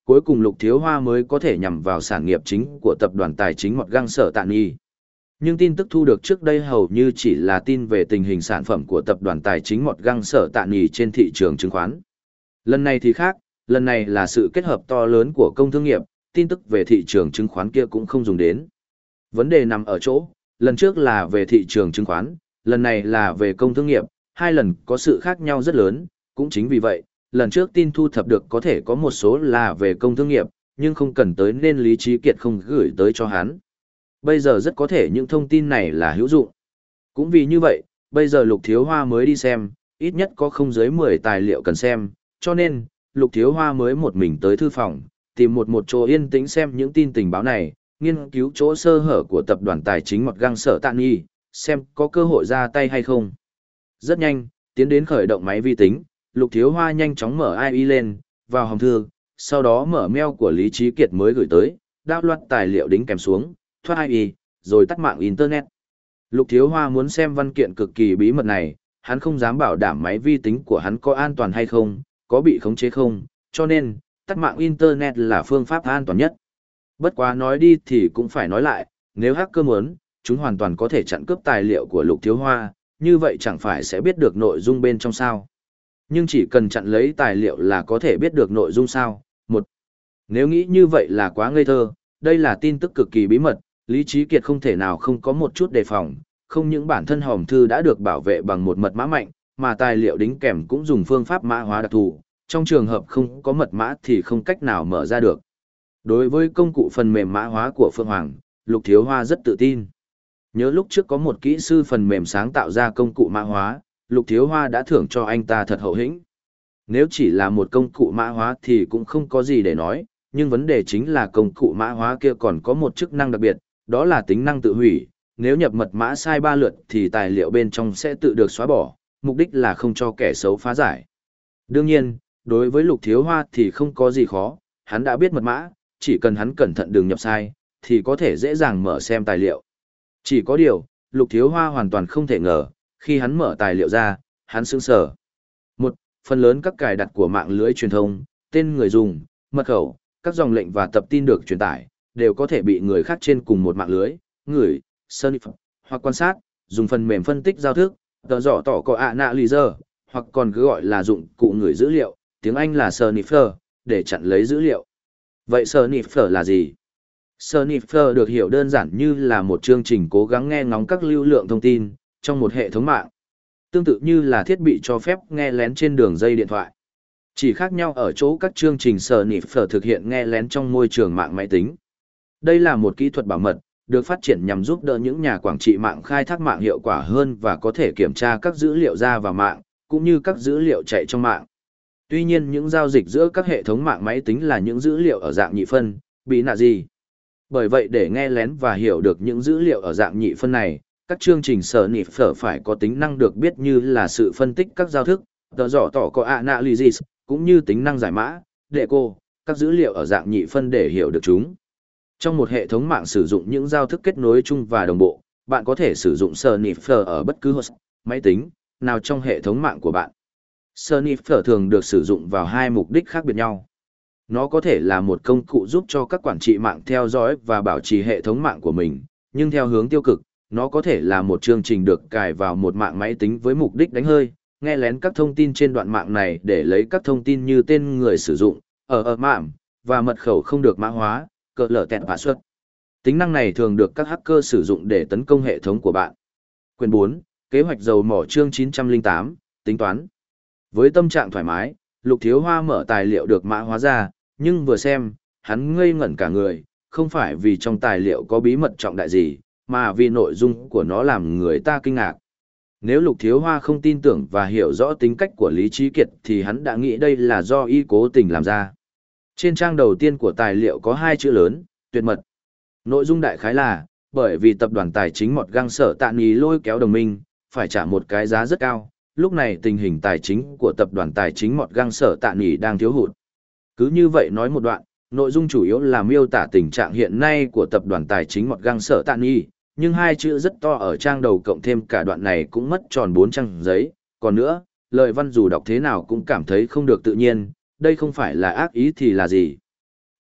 Speaker 1: cuối cùng Lục Thiếu Hoa mới có thể nhằm vào sản nghiệp chính của tập đoàn tài chính Mọt Găng Sở Tạ Nghi. Nhưng tin tức thu được trước đây hầu như chỉ là tin về tình hình sản phẩm của tập đoàn tài chính Mọt Găng Sở Tạ Nghi trên thị trường chứng khoán. Lần này thì khác, lần này là sự kết hợp to lớn của công thương nghiệp, tin tức về thị trường chứng khoán kia cũng không dùng đến. Vấn đề nằm ở chỗ, lần trước là về thị trường chứng khoán, lần này là về công thương nghiệp, hai lần có sự khác nhau rất lớn, cũng chính vì vậy, lần trước tin thu thập được có thể có một số là về công thương nghiệp, nhưng không cần tới nên Lý Trí Kiệt không gửi tới cho hắn. Bây giờ rất có thể những thông tin này là hữu dụng. Cũng vì như vậy, bây giờ Lục Thiếu Hoa mới đi xem, ít nhất có không dưới mười tài liệu cần xem, cho nên, Lục Thiếu Hoa mới một mình tới thư phòng, tìm một một chỗ yên tĩnh xem những tin tình báo này, nghiên cứu chỗ sơ hở của tập đoàn tài chính Mọt Găng Sở Tạ Nghi, xem có cơ hội ra tay hay không. Rất nhanh, tiến đến khởi động máy vi tính, Lục Thiếu Hoa nhanh chóng mở i e lên, vào hòm thư, sau đó mở mail của Lý Trí Kiệt mới gửi tới, download tài liệu đính kèm xuống, thoát i e, rồi tắt mạng Internet. Lục Thiếu Hoa muốn xem văn kiện cực kỳ bí mật này, hắn không dám bảo đảm máy vi tính của hắn có an toàn hay không, có bị khống chế không, cho nên, tắt mạng Internet là phương pháp an toàn nhất. Bất quá nói đi thì cũng phải nói lại, nếu hacker muốn, chúng hoàn toàn có thể chặn cướp tài liệu của Lục Thiếu Hoa, như vậy chẳng phải sẽ biết được nội dung bên trong sao. Nhưng chỉ cần chặn lấy tài liệu là có thể biết được nội dung sao. Một, nếu nghĩ như vậy là quá ngây thơ, đây là tin tức cực kỳ bí mật, Lý Trí Kiệt không thể nào không có một chút đề phòng, không những bản thân hòm thư đã được bảo vệ bằng một mật mã mạnh, mà tài liệu đính kèm cũng dùng phương pháp mã hóa đặc thù, trong trường hợp không có mật mã thì không cách nào mở ra được. Đối với công cụ phần mềm mã hóa của Phương Hoàng, Lục Thiếu Hoa rất tự tin. Nhớ lúc trước có một kỹ sư phần mềm sáng tạo ra công cụ mã hóa, Lục Thiếu Hoa đã thưởng cho anh ta thật hậu hĩnh. Nếu chỉ là một công cụ mã hóa thì cũng không có gì để nói, nhưng vấn đề chính là công cụ mã hóa kia còn có một chức năng đặc biệt, đó là tính năng tự hủy. Nếu nhập mật mã sai ba lượt thì tài liệu bên trong sẽ tự được xóa bỏ, mục đích là không cho kẻ xấu phá giải. Đương nhiên, đối với Lục Thiếu Hoa thì không có gì khó, hắn đã biết mật mã, chỉ cần hắn cẩn thận đừng nhập sai, thì có thể dễ dàng mở xem tài liệu. Chỉ có điều, Lục Thiếu Hoa hoàn toàn không thể ngờ, khi hắn mở tài liệu ra, hắn sững sờ. Một, phần lớn các cài đặt của mạng lưới truyền thông, tên người dùng, mật khẩu, các dòng lệnh và tập tin được truyền tải, đều có thể bị người khác trên cùng một mạng lưới, người, sniff, hoặc quan sát, dùng phần mềm phân tích giao thức, tờ dọ tỏ có analyzer, hoặc còn cứ gọi là dụng cụ người dữ liệu, tiếng Anh là sniffer, để chặn lấy dữ liệu. Vậy sniffer là gì? Sniffer được hiểu đơn giản như là một chương trình cố gắng nghe ngóng các lưu lượng thông tin trong một hệ thống mạng. Tương tự như là thiết bị cho phép nghe lén trên đường dây điện thoại. Chỉ khác nhau ở chỗ các chương trình Sniffer thực hiện nghe lén trong môi trường mạng máy tính. Đây là một kỹ thuật bảo mật, được phát triển nhằm giúp đỡ những nhà quản trị mạng khai thác mạng hiệu quả hơn và có thể kiểm tra các dữ liệu ra vào mạng, cũng như các dữ liệu chạy trong mạng. Tuy nhiên những giao dịch giữa các hệ thống mạng máy tính là những dữ liệu ở dạng nhị phân, bị nạ gì. Bởi vậy để nghe lén và hiểu được những dữ liệu ở dạng nhị phân này, các chương trình Sniffer phải có tính năng được biết như là sự phân tích các giao thức, tờ dọ tỏ có analysis, cũng như tính năng giải mã, deco, các dữ liệu ở dạng nhị phân để hiểu được chúng. Trong một hệ thống mạng sử dụng những giao thức kết nối chung và đồng bộ, bạn có thể sử dụng Sniffer ở bất cứ host, máy tính nào trong hệ thống mạng của bạn. Sniffer thường được sử dụng vào hai mục đích khác biệt nhau. Nó có thể là một công cụ giúp cho các quản trị mạng theo dõi và bảo trì hệ thống mạng của mình, nhưng theo hướng tiêu cực, nó có thể là một chương trình được cài vào một mạng máy tính với mục đích đánh hơi, nghe lén các thông tin trên đoạn mạng này để lấy các thông tin như tên người sử dụng, ở ở mạng, và mật khẩu không được mã hóa, cỡ lở tẹt password. Tính năng này thường được các hacker sử dụng để tấn công hệ thống của bạn. Quyển bốn, Kế hoạch dầu mỏ chương chín trăm lẻ tám, tính toán. Với tâm trạng thoải mái, Lục Thiếu Hoa mở tài liệu được mã hóa ra, nhưng vừa xem, hắn ngây ngẩn cả người, không phải vì trong tài liệu có bí mật trọng đại gì, mà vì nội dung của nó làm người ta kinh ngạc. Nếu Lục Thiếu Hoa không tin tưởng và hiểu rõ tính cách của Lý Trí Kiệt thì hắn đã nghĩ đây là do y cố tình làm ra. Trên trang đầu tiên của tài liệu có hai chữ lớn, tuyệt mật. Nội dung đại khái là, bởi vì tập đoàn tài chính Mọt Găng Sở Tạ Nghi lôi kéo đồng minh, phải trả một cái giá rất cao. Lúc này tình hình tài chính của tập đoàn tài chính Mọt Găng Sở Tạ Nghi đang thiếu hụt. Cứ như vậy nói một đoạn, nội dung chủ yếu là miêu tả tình trạng hiện nay của tập đoàn tài chính Mọt Găng Sở Tạ Nghi, nhưng hai chữ rất to ở trang đầu cộng thêm cả đoạn này cũng mất tròn bốn trang giấy. Còn nữa, lời văn dù đọc thế nào cũng cảm thấy không được tự nhiên, đây không phải là ác ý thì là gì.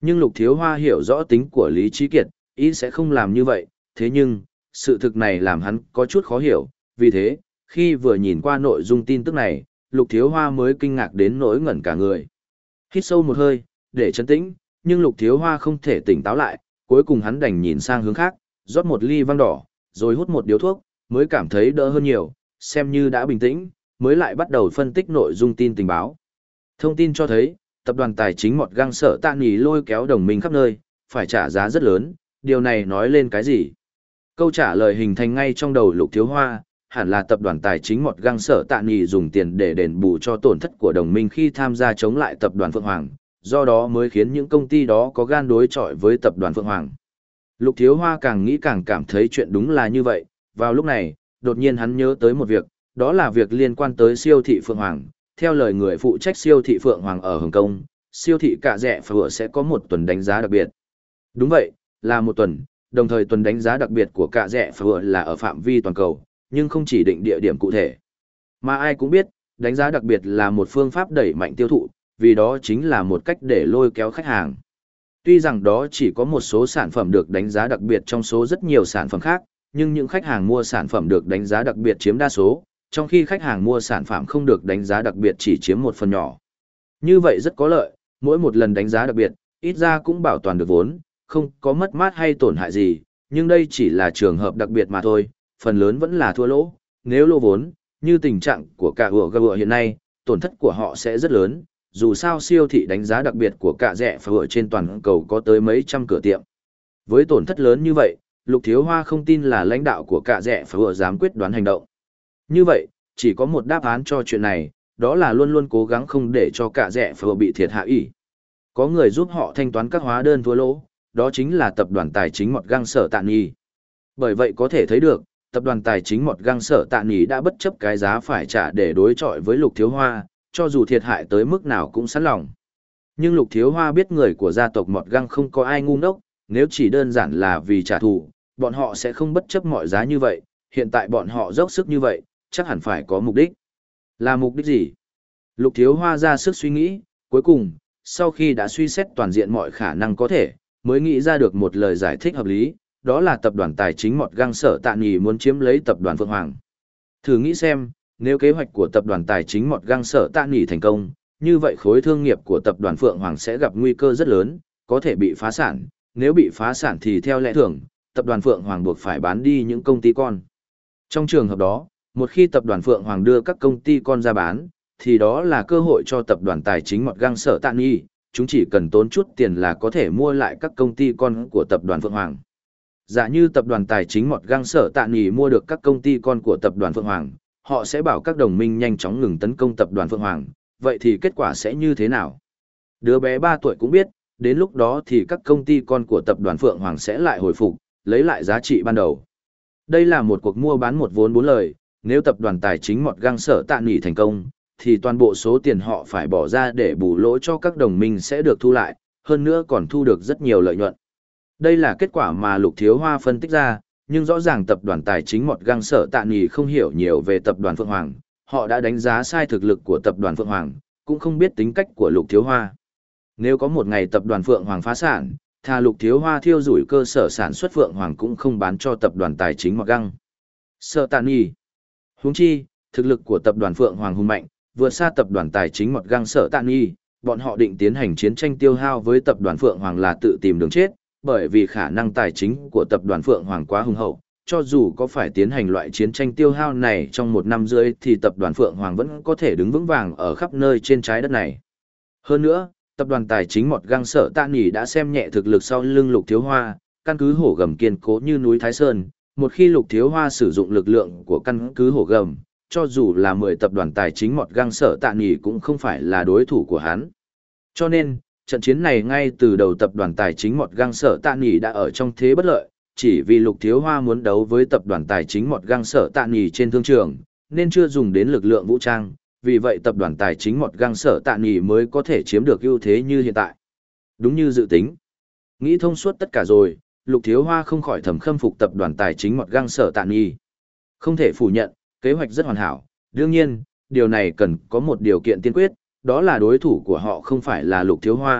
Speaker 1: Nhưng Lục Thiếu Hoa hiểu rõ tính của Lý Trí Kiệt, ý sẽ không làm như vậy, thế nhưng, sự thực này làm hắn có chút khó hiểu, vì thế, khi vừa nhìn qua nội dung tin tức này, Lục Thiếu Hoa mới kinh ngạc đến nỗi ngẩn cả người. Hít sâu một hơi, để trấn tĩnh, nhưng Lục Thiếu Hoa không thể tỉnh táo lại, cuối cùng hắn đành nhìn sang hướng khác, rót một ly vang đỏ, rồi hút một điếu thuốc, mới cảm thấy đỡ hơn nhiều, xem như đã bình tĩnh, mới lại bắt đầu phân tích nội dung tin tình báo. Thông tin cho thấy, tập đoàn tài chính Mọt Găng Sở Tạ Nghỉ lôi kéo đồng minh khắp nơi, phải trả giá rất lớn, điều này nói lên cái gì? Câu trả lời hình thành ngay trong đầu Lục Thiếu Hoa, hẳn là tập đoàn tài chính Mọt Găng Sở Tạ Nghỉ dùng tiền để đền bù cho tổn thất của đồng minh khi tham gia chống lại tập đoàn Phượng Hoàng, do đó mới khiến những công ty đó có gan đối chọi với tập đoàn Phượng Hoàng. Lục Thiếu Hoa càng nghĩ càng cảm thấy chuyện đúng là như vậy, vào lúc này, đột nhiên hắn nhớ tới một việc, đó là việc liên quan tới siêu thị Phượng Hoàng. Theo lời người phụ trách siêu thị Phượng Hoàng ở Hồng Kông, siêu thị Cạ Rẻ Phở sẽ có một tuần đánh giá đặc biệt. Đúng vậy, là một tuần, đồng thời tuần đánh giá đặc biệt của Cạ Rẻ Phở là ở phạm vi toàn cầu, nhưng không chỉ định địa điểm cụ thể. Mà ai cũng biết, đánh giá đặc biệt là một phương pháp đẩy mạnh tiêu thụ, vì đó chính là một cách để lôi kéo khách hàng. Tuy rằng đó chỉ có một số sản phẩm được đánh giá đặc biệt trong số rất nhiều sản phẩm khác, nhưng những khách hàng mua sản phẩm được đánh giá đặc biệt chiếm đa số, trong khi khách hàng mua sản phẩm không được đánh giá đặc biệt chỉ chiếm một phần nhỏ. Như vậy rất có lợi, mỗi một lần đánh giá đặc biệt, ít ra cũng bảo toàn được vốn, không có mất mát hay tổn hại gì, nhưng đây chỉ là trường hợp đặc biệt mà thôi, phần lớn vẫn là thua lỗ, nếu lỗ vốn, như tình trạng của cả ủa gạ hiện nay, tổn thất của họ sẽ rất lớn, dù sao siêu thị đánh giá đặc biệt của Cạ Rẻ Phở trên toàn cầu có tới mấy trăm cửa tiệm. Với tổn thất lớn như vậy, Lục Thiếu Hoa không tin là lãnh đạo của Cạ Rẻ Phở dám quyết đoán hành động. Như vậy, chỉ có một đáp án cho chuyện này, đó là luôn luôn cố gắng không để cho Cạ Rẻ Phở bị thiệt hạ ủy. Có người giúp họ thanh toán các hóa đơn thua lỗ, đó chính là tập đoàn tài chính Mọt Găng Sở Tạ Nghỉ. Bởi vậy có thể thấy được, tập đoàn tài chính Mọt Găng Sở Tạ Nghỉ đã bất chấp cái giá phải trả để đối chọi với Lục Thiếu Hoa, cho dù thiệt hại tới mức nào cũng sẵn lòng. Nhưng Lục Thiếu Hoa biết người của gia tộc Mọt Găng không có ai ngu ngốc, nếu chỉ đơn giản là vì trả thù, bọn họ sẽ không bất chấp mọi giá như vậy, hiện tại bọn họ dốc sức như vậy, chắc hẳn phải có mục đích. Là mục đích gì? Lục Thiếu Hoa ra sức suy nghĩ, cuối cùng, sau khi đã suy xét toàn diện mọi khả năng có thể, mới nghĩ ra được một lời giải thích hợp lý, đó là tập đoàn tài chính Mọt Găng Sở Tạ Nghỉ muốn chiếm lấy tập đoàn Phượng Hoàng. Thử nghĩ xem, nếu kế hoạch của tập đoàn tài chính Mọt Găng Sở Tạ Nghỉ thành công, như vậy khối thương nghiệp của tập đoàn Phượng Hoàng sẽ gặp nguy cơ rất lớn, có thể bị phá sản, nếu bị phá sản thì theo lẽ thường, tập đoàn Phượng Hoàng buộc phải bán đi những công ty con. Trong trường hợp đó, một khi tập đoàn Phượng Hoàng đưa các công ty con ra bán, thì đó là cơ hội cho tập đoàn tài chính Mọt Găng Sở Tạ Nghỉ, chúng chỉ cần tốn chút tiền là có thể mua lại các công ty con của tập đoàn Phượng Hoàng. Giả như tập đoàn tài chính Mọt Găng Sở Tạ Nghỉ mua được các công ty con của tập đoàn Phượng Hoàng, họ sẽ bảo các đồng minh nhanh chóng ngừng tấn công tập đoàn Phượng Hoàng, vậy thì kết quả sẽ như thế nào? Đứa bé ba tuổi cũng biết, đến lúc đó thì các công ty con của tập đoàn Phượng Hoàng sẽ lại hồi phục, lấy lại giá trị ban đầu. Đây là một cuộc mua bán một vốn bốn lời, nếu tập đoàn tài chính Mọt Găng Sở Tạ Nghỉ thành công, thì toàn bộ số tiền họ phải bỏ ra để bù lỗ cho các đồng minh sẽ được thu lại, hơn nữa còn thu được rất nhiều lợi nhuận. Đây là kết quả mà Lục Thiếu Hoa phân tích ra, nhưng rõ ràng tập đoàn tài chính Mọt Găng Sở Tạ Nghỉ không hiểu nhiều về tập đoàn Phượng Hoàng, họ đã đánh giá sai thực lực của tập đoàn Phượng Hoàng, cũng không biết tính cách của Lục Thiếu Hoa. Nếu có một ngày tập đoàn Phượng Hoàng phá sản, thà Lục Thiếu Hoa thiêu rủi cơ sở sản xuất Phượng Hoàng cũng không bán cho tập đoàn tài chính Mọt Găng Sở Tạ Nghỉ. Huống chi, thực lực của tập đoàn Phượng Hoàng hùng mạnh, vượt xa tập đoàn tài chính Mọt Găng Sở Tạ Nghỉ, bọn họ định tiến hành chiến tranh tiêu hao với tập đoàn Phượng Hoàng là tự tìm đường chết, bởi vì khả năng tài chính của tập đoàn Phượng Hoàng quá hùng hậu, cho dù có phải tiến hành loại chiến tranh tiêu hao này trong một năm rưỡi thì tập đoàn Phượng Hoàng vẫn có thể đứng vững vàng ở khắp nơi trên trái đất này. Hơn nữa, tập đoàn tài chính Mọt Găng Sở Tạ Nghỉ đã xem nhẹ thực lực sau lưng Lục Thiếu Hoa, căn cứ hổ gầm kiên cố như núi Thái Sơn, một khi Lục Thiếu Hoa sử dụng lực lượng của căn cứ hổ gầm, cho dù là mười tập đoàn tài chính Mọt Găng Sở Tạ Nghỉ cũng không phải là đối thủ của hắn. Cho nên, trận chiến này ngay từ đầu tập đoàn tài chính Mọt Găng Sở Tạ Nghỉ đã ở trong thế bất lợi, chỉ vì Lục Thiếu Hoa muốn đấu với tập đoàn tài chính Mọt Găng Sở Tạ Nghỉ trên thương trường, nên chưa dùng đến lực lượng vũ trang, vì vậy tập đoàn tài chính Mọt Găng Sở Tạ Nghỉ mới có thể chiếm được ưu thế như hiện tại. Đúng như dự tính. Nghĩ thông suốt tất cả rồi, Lục Thiếu Hoa không khỏi thầm khâm phục tập đoàn tài chính Mọt Găng Sở Tạ Nghỉ. Không thể phủ nhận, kế hoạch rất hoàn hảo, đương nhiên, điều này cần có một điều kiện tiên quyết, đó là đối thủ của họ không phải là Lục Thiếu Hoa,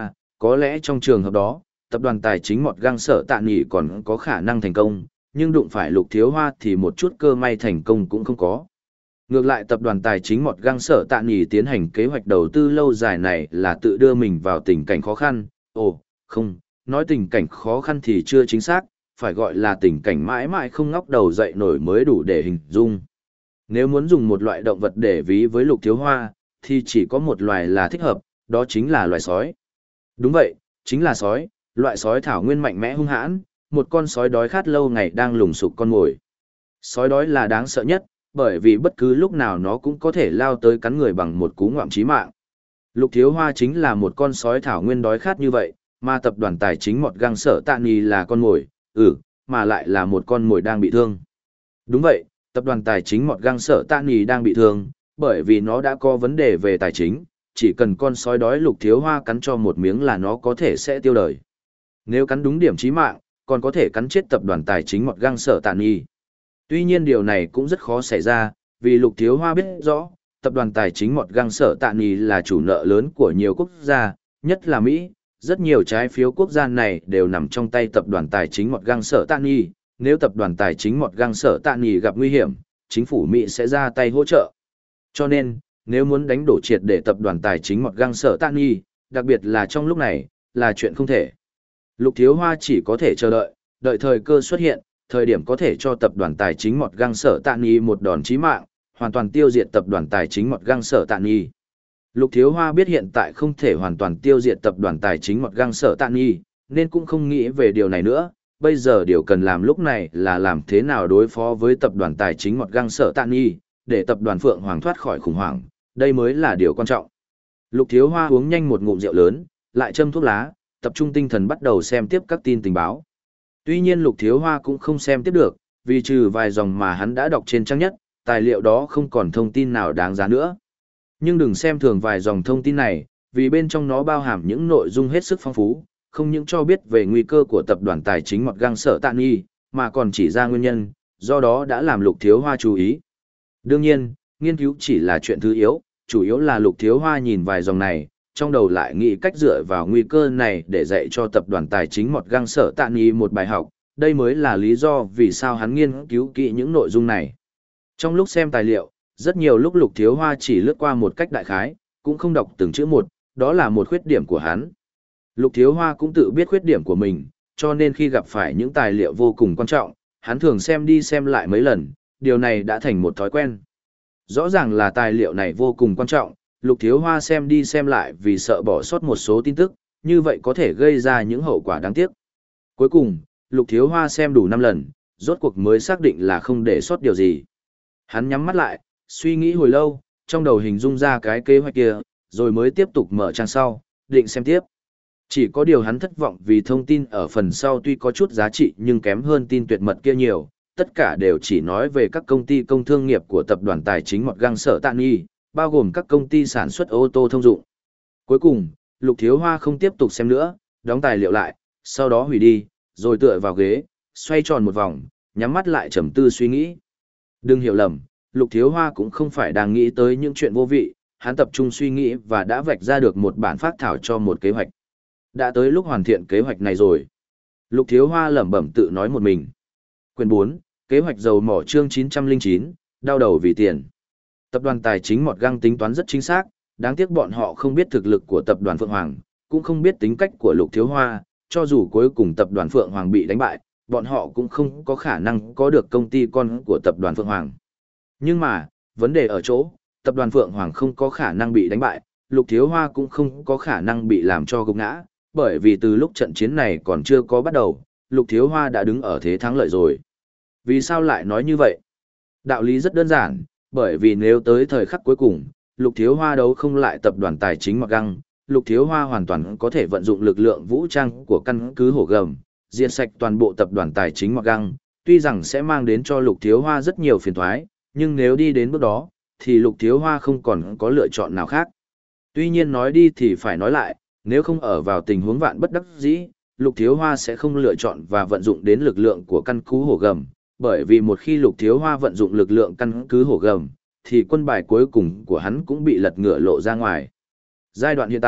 Speaker 1: Có lẽ trong trường hợp đó, tập đoàn tài chính Mọt Găng Sở Tạ Nghị còn có khả năng thành công, nhưng đụng phải Lục Thiếu Hoa thì một chút cơ may thành công cũng không có. Ngược lại tập đoàn tài chính Mọt Găng Sở Tạ Nghị tiến hành kế hoạch đầu tư lâu dài này là tự đưa mình vào tình cảnh khó khăn. Ồ, không, nói tình cảnh khó khăn thì chưa chính xác, phải gọi là tình cảnh mãi mãi không ngóc đầu dậy nổi mới đủ để hình dung. Nếu muốn dùng một loại động vật để ví với Lục Thiếu Hoa, thì chỉ có một loài là thích hợp, đó chính là loài sói. Đúng vậy, chính là sói, loại sói thảo nguyên mạnh mẽ hung hãn, một con sói đói khát lâu ngày đang lùng sục con mồi. Sói đói là đáng sợ nhất, bởi vì bất cứ lúc nào nó cũng có thể lao tới cắn người bằng một cú ngoạm chí mạng. Lục Thiếu Hoa chính là một con sói thảo nguyên đói khát như vậy, mà tập đoàn tài chính Mọt Găng Sở Tạ Nghị là con mồi, ừ, mà lại là một con mồi đang bị thương. Đúng vậy, tập đoàn tài chính Mọt Găng Sở Tạ Nghị đang bị thương, bởi vì nó đã có vấn đề về tài chính, chỉ cần con sói đói Lục Thiếu Hoa cắn cho một miếng là nó có thể sẽ tiêu đời. Nếu cắn đúng điểm chí mạng, còn có thể cắn chết tập đoàn tài chính Mọt Găng Sở Tạ Nghị. Tuy nhiên điều này cũng rất khó xảy ra, vì Lục Thiếu Hoa biết rõ, tập đoàn tài chính Mọt Găng Sở Tạ Nghị là chủ nợ lớn của nhiều quốc gia, nhất là Mỹ. Rất nhiều trái phiếu quốc gia này đều nằm trong tay tập đoàn tài chính Mọt Găng Sở Tạ Nghị. Nếu tập đoàn tài chính Mọt Găng Sở Tạ Nghị gặp nguy hiểm, chính phủ Mỹ sẽ ra tay hỗ trợ. Cho nên, nếu muốn đánh đổ triệt để tập đoàn tài chính Mọt Găng Sở Tạ Nghị, đặc biệt là trong lúc này, là chuyện không thể. Lục Thiếu Hoa chỉ có thể chờ đợi, đợi thời cơ xuất hiện, thời điểm có thể cho tập đoàn tài chính Mọt Găng Sở Tạ Nghị một đòn chí mạng, hoàn toàn tiêu diệt tập đoàn tài chính Mọt Găng Sở Tạ Nghị. Lục Thiếu Hoa biết hiện tại không thể hoàn toàn tiêu diệt tập đoàn tài chính Mọt Găng Sở Tạ Nghị, nên cũng không nghĩ về điều này nữa. Bây giờ điều cần làm lúc này là làm thế nào đối phó với tập đoàn tài chính Mọt Găng Sở Tạ Nghị, để tập đoàn Phượng Hoàng thoát khỏi khủng hoảng, đây mới là điều quan trọng. Lục Thiếu Hoa uống nhanh một ngụm rượu lớn, lại châm thuốc lá, tập trung tinh thần bắt đầu xem tiếp các tin tình báo. Tuy nhiên Lục Thiếu Hoa cũng không xem tiếp được, vì trừ vài dòng mà hắn đã đọc trên trang nhất, tài liệu đó không còn thông tin nào đáng giá nữa. Nhưng đừng xem thường vài dòng thông tin này, vì bên trong nó bao hàm những nội dung hết sức phong phú, không những cho biết về nguy cơ của tập đoàn tài chính Mọt Găng Sở Tạ Nghị, mà còn chỉ ra nguyên nhân, do đó đã làm Lục Thiếu Hoa chú ý. Đương nhiên, nghiên cứu chỉ là chuyện thứ yếu, chủ yếu là Lục Thiếu Hoa nhìn vài dòng này, trong đầu lại nghĩ cách dựa vào nguy cơ này để dạy cho tập đoàn tài chính Mọt Găng Sở Tạ Nghị một bài học, đây mới là lý do vì sao hắn nghiên cứu kỹ những nội dung này. Trong lúc xem tài liệu, rất nhiều lúc Lục Thiếu Hoa chỉ lướt qua một cách đại khái, cũng không đọc từng chữ một, đó là một khuyết điểm của hắn. Lục Thiếu Hoa cũng tự biết khuyết điểm của mình, cho nên khi gặp phải những tài liệu vô cùng quan trọng, hắn thường xem đi xem lại mấy lần, điều này đã thành một thói quen. Rõ ràng là tài liệu này vô cùng quan trọng, Lục Thiếu Hoa xem đi xem lại vì sợ bỏ sót một số tin tức, như vậy có thể gây ra những hậu quả đáng tiếc. Cuối cùng, Lục Thiếu Hoa xem đủ năm lần, rốt cuộc mới xác định là không để sót điều gì. Hắn nhắm mắt lại, suy nghĩ hồi lâu, trong đầu hình dung ra cái kế hoạch kia, rồi mới tiếp tục mở trang sau, định xem tiếp. Chỉ có điều hắn thất vọng vì thông tin ở phần sau tuy có chút giá trị nhưng kém hơn tin tuyệt mật kia nhiều, tất cả đều chỉ nói về các công ty công thương nghiệp của tập đoàn tài chính Mọt Găng Sở Tạ Nghị, bao gồm các công ty sản xuất ô tô thông dụng. Cuối cùng, Lục Thiếu Hoa không tiếp tục xem nữa, đóng tài liệu lại, sau đó hủy đi, rồi tựa vào ghế, xoay tròn một vòng, nhắm mắt lại trầm tư suy nghĩ. Đừng hiểu lầm, Lục Thiếu Hoa cũng không phải đang nghĩ tới những chuyện vô vị, hắn tập trung suy nghĩ và đã vạch ra được một bản phác thảo cho một kế hoạch. Đã tới lúc hoàn thiện kế hoạch này rồi. Lục Thiếu Hoa lẩm bẩm tự nói một mình. Quyển bốn, kế hoạch dầu mỏ chương chín trăm lẻ chín, đau đầu vì tiền. Tập đoàn tài chính Mọt Găng tính toán rất chính xác, đáng tiếc bọn họ không biết thực lực của tập đoàn Phượng Hoàng, cũng không biết tính cách của Lục Thiếu Hoa, cho dù cuối cùng tập đoàn Phượng Hoàng bị đánh bại, bọn họ cũng không có khả năng có được công ty con của tập đoàn Phượng Hoàng. Nhưng mà, vấn đề ở chỗ, tập đoàn Phượng Hoàng không có khả năng bị đánh bại, Lục Thiếu Hoa cũng không có khả năng bị làm cho gục ngã, bởi vì từ lúc trận chiến này còn chưa có bắt đầu, Lục Thiếu Hoa đã đứng ở thế thắng lợi rồi. Vì sao lại nói như vậy? Đạo lý rất đơn giản, bởi vì nếu tới thời khắc cuối cùng, Lục Thiếu Hoa đấu không lại tập đoàn tài chính Mọt Găng, Lục Thiếu Hoa hoàn toàn có thể vận dụng lực lượng vũ trang của căn cứ Hổ Gầm, diệt sạch toàn bộ tập đoàn tài chính Mọt Găng, tuy rằng sẽ mang đến cho Lục Thiếu Hoa rất nhiều phiền toái, nhưng nếu đi đến bước đó, thì Lục Thiếu Hoa không còn có lựa chọn nào khác. Tuy nhiên nói đi thì phải nói lại, nếu không ở vào tình huống vạn bất đắc dĩ, Lục Thiếu Hoa sẽ không lựa chọn và vận dụng đến lực lượng của căn cứ Hổ Gầm, bởi vì một khi Lục Thiếu Hoa vận dụng lực lượng căn cứ Hổ Gầm, thì quân bài cuối cùng của hắn cũng bị lật ngựa lộ ra ngoài. Giai đoạn hiện tại,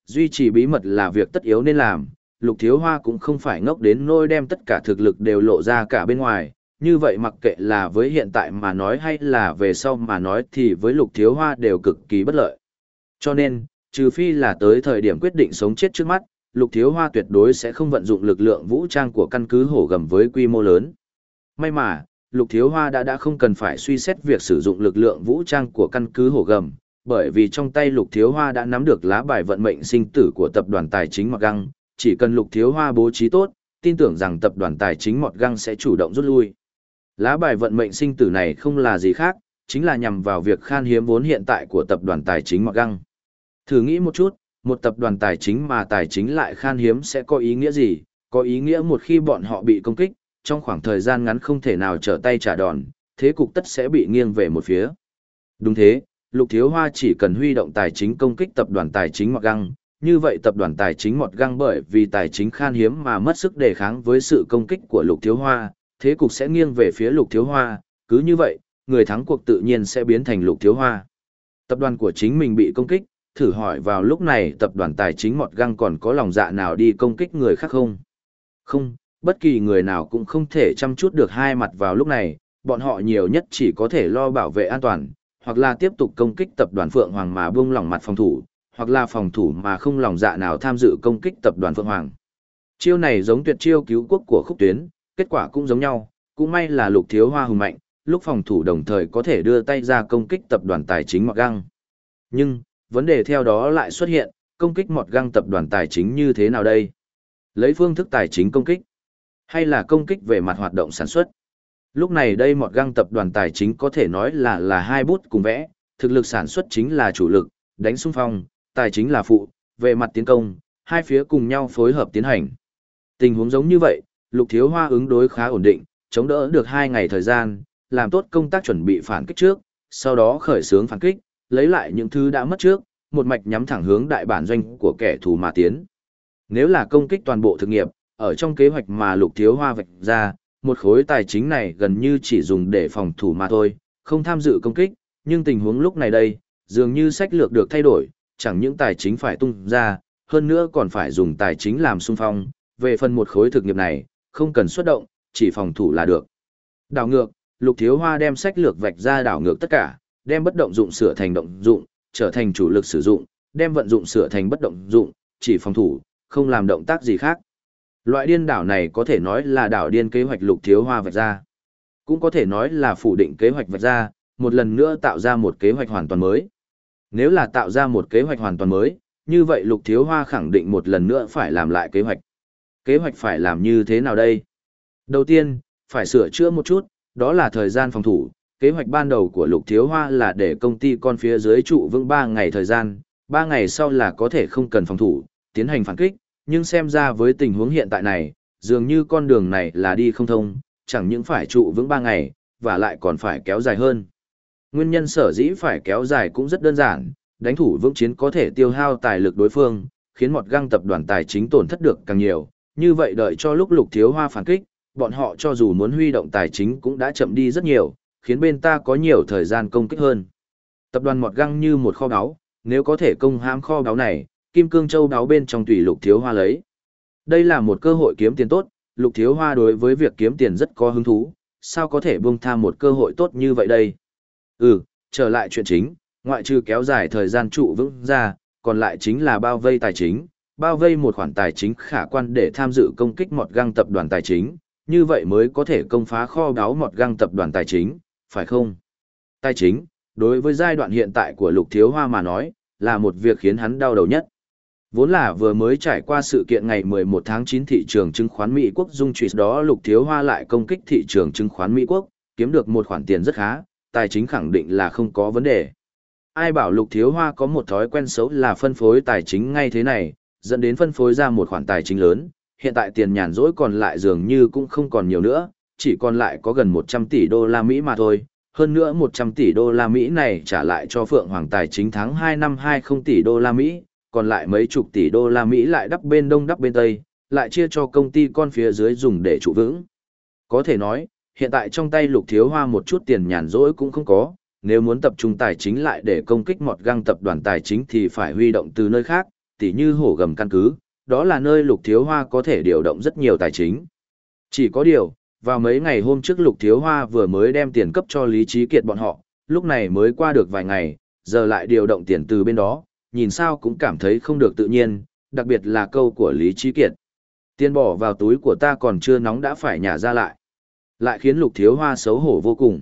Speaker 1: duy trì bí mật là việc tất yếu nên làm, Lục Thiếu Hoa cũng không phải ngốc đến nỗi đem tất cả thực lực đều lộ ra cả bên ngoài, như vậy mặc kệ là với hiện tại mà nói hay là về sau mà nói thì với Lục Thiếu Hoa đều cực kỳ bất lợi. Cho nên, trừ phi là tới thời điểm quyết định sống chết trước mắt, Lục Thiếu Hoa tuyệt đối sẽ không vận dụng lực lượng vũ trang của căn cứ hổ gầm với quy mô lớn. May mà, Lục Thiếu Hoa đã đã không cần phải suy xét việc sử dụng lực lượng vũ trang của căn cứ hổ gầm, bởi vì trong tay Lục Thiếu Hoa đã nắm được lá bài vận mệnh sinh tử của tập đoàn tài chính Mọt Găng, chỉ cần Lục Thiếu Hoa bố trí tốt, tin tưởng rằng tập đoàn tài chính Mọt Găng sẽ chủ động rút lui. Lá bài vận mệnh sinh tử này không là gì khác, chính là nhằm vào việc khan hiếm vốn hiện tại của tập đoàn tài chính Mọt Găng. Thử nghĩ một chút, một tập đoàn tài chính mà tài chính lại khan hiếm sẽ có ý nghĩa gì? Có ý nghĩa một khi bọn họ bị công kích, trong khoảng thời gian ngắn không thể nào trở tay trả đòn, thế cục tất sẽ bị nghiêng về một phía. Đúng thế, Lục Thiếu Hoa chỉ cần huy động tài chính công kích tập đoàn tài chính Mọt Găng, như vậy tập đoàn tài chính Mọt Găng bởi vì tài chính khan hiếm mà mất sức đề kháng với sự công kích của Lục Thiếu Hoa, thế cục sẽ nghiêng về phía Lục Thiếu Hoa, cứ như vậy, người thắng cuộc tự nhiên sẽ biến thành Lục Thiếu Hoa. Tập đoàn của chính mình bị công kích, thử hỏi vào lúc này tập đoàn tài chính Mọt Găng còn có lòng dạ nào đi công kích người khác không? Không, bất kỳ người nào cũng không thể chăm chút được hai mặt vào lúc này, bọn họ nhiều nhất chỉ có thể lo bảo vệ an toàn, hoặc là tiếp tục công kích tập đoàn Phượng Hoàng mà buông lỏng mặt phòng thủ, hoặc là phòng thủ mà không lòng dạ nào tham dự công kích tập đoàn Phượng Hoàng. Chiêu này giống tuyệt chiêu cứu quốc của Khúc Tuyến, kết quả cũng giống nhau, cũng may là Lục Thiếu Hoa hùng mạnh, lúc phòng thủ đồng thời có thể đưa tay ra công kích tập đoàn tài chính Mọt Găng. Nhưng, vấn đề theo đó lại xuất hiện, công kích Mọt Găng tập đoàn tài chính như thế nào đây? Lấy phương thức tài chính công kích, hay là công kích về mặt hoạt động sản xuất? Lúc này đây Mọt Găng tập đoàn tài chính có thể nói là là hai bút cùng vẽ, thực lực sản xuất chính là chủ lực, đánh xung phong, tài chính là phụ, về mặt tiến công, hai phía cùng nhau phối hợp tiến hành. Tình huống giống như vậy, Lục Thiếu Hoa ứng đối khá ổn định, chống đỡ được hai ngày thời gian, làm tốt công tác chuẩn bị phản kích trước, sau đó khởi xướng phản kích, lấy lại những thứ đã mất trước, một mạch nhắm thẳng hướng đại bản doanh của kẻ thù mà tiến. Nếu là công kích toàn bộ thực nghiệp, ở trong kế hoạch mà Lục Thiếu Hoa vạch ra, một khối tài chính này gần như chỉ dùng để phòng thủ mà thôi, không tham dự công kích, nhưng tình huống lúc này đây, dường như sách lược được thay đổi, chẳng những tài chính phải tung ra, hơn nữa còn phải dùng tài chính làm xung phong, về phần một khối thực nghiệp này, không cần xuất động, chỉ phòng thủ là được. Đảo ngược, Lục Thiếu Hoa đem sách lược vạch ra đảo ngược tất cả, đem bất động dụng sửa thành động dụng, trở thành chủ lực sử dụng, đem vận dụng sửa thành bất động dụng, chỉ phòng thủ, không làm động tác gì khác. Loại điên đảo này có thể nói là đảo điên kế hoạch Lục Thiếu Hoa vạch ra. Cũng có thể nói là phủ định kế hoạch vạch ra, một lần nữa tạo ra một kế hoạch hoàn toàn mới. Nếu là tạo ra một kế hoạch hoàn toàn mới, như vậy Lục Thiếu Hoa khẳng định một lần nữa phải làm lại kế hoạch. Kế hoạch phải làm như thế nào đây? Đầu tiên, phải sửa chữa một chút, đó là thời gian phòng thủ. Kế hoạch ban đầu của Lục Thiếu Hoa là để công ty con phía dưới trụ vững ba ngày thời gian, ba ngày sau là có thể không cần phòng thủ, tiến hành phản kích, nhưng xem ra với tình huống hiện tại này, dường như con đường này là đi không thông, chẳng những phải trụ vững ba ngày, và lại còn phải kéo dài hơn. Nguyên nhân sở dĩ phải kéo dài cũng rất đơn giản, đánh thủ vững chiến có thể tiêu hao tài lực đối phương, khiến Mọt Găng tập đoàn tài chính tổn thất được càng nhiều, như vậy đợi cho lúc Lục Thiếu Hoa phản kích, bọn họ cho dù muốn huy động tài chính cũng đã chậm đi rất nhiều, khiến bên ta có nhiều thời gian công kích hơn. Tập đoàn Mọt Găng như một kho báu, nếu có thể công hãm kho báu này, Kim Cương Châu báu bên trong tùy Lục Thiếu Hoa lấy. Đây là một cơ hội kiếm tiền tốt, Lục Thiếu Hoa đối với việc kiếm tiền rất có hứng thú, sao có thể buông tha một cơ hội tốt như vậy đây? Ừ, trở lại chuyện chính, ngoại trừ kéo dài thời gian trụ vững ra, còn lại chính là bao vây tài chính, bao vây một khoản tài chính khả quan để tham dự công kích Mọt Găng tập đoàn tài chính, như vậy mới có thể công phá kho báu Mọt Găng tập đoàn tài chính, phải không? Tài chính, đối với giai đoạn hiện tại của Lục Thiếu Hoa mà nói, là một việc khiến hắn đau đầu nhất. Vốn là vừa mới trải qua sự kiện ngày mười một tháng chín thị trường chứng khoán Mỹ Quốc dung chuyển đó Lục Thiếu Hoa lại công kích thị trường chứng khoán Mỹ Quốc, kiếm được một khoản tiền rất khá, tài chính khẳng định là không có vấn đề. Ai bảo Lục Thiếu Hoa có một thói quen xấu là phân phối tài chính ngay thế này, dẫn đến phân phối ra một khoản tài chính lớn, hiện tại tiền nhàn rỗi còn lại dường như cũng không còn nhiều nữa, chỉ còn lại có gần một trăm tỷ đô la Mỹ mà thôi. Hơn nữa một trăm tỷ đô la Mỹ này trả lại cho Phượng Hoàng Tài chính tháng hai năm hai mươi tỷ đô la Mỹ, còn lại mấy chục tỷ đô la Mỹ lại đắp bên đông đắp bên tây, lại chia cho công ty con phía dưới dùng để trụ vững. Có thể nói, hiện tại trong tay Lục Thiếu Hoa một chút tiền nhàn rỗi cũng không có, nếu muốn tập trung tài chính lại để công kích Mọt Găng tập đoàn tài chính thì phải huy động từ nơi khác, tỉ như hổ gầm căn cứ, đó là nơi Lục Thiếu Hoa có thể điều động rất nhiều tài chính. Chỉ có điều, vào mấy ngày hôm trước Lục Thiếu Hoa vừa mới đem tiền cấp cho Lý Trí Kiệt bọn họ, lúc này mới qua được vài ngày, giờ lại điều động tiền từ bên đó, nhìn sao cũng cảm thấy không được tự nhiên, đặc biệt là câu của Lý Trí Kiệt. Tiền bỏ vào túi của ta còn chưa nóng đã phải nhả ra lại. Lại khiến Lục Thiếu Hoa xấu hổ vô cùng.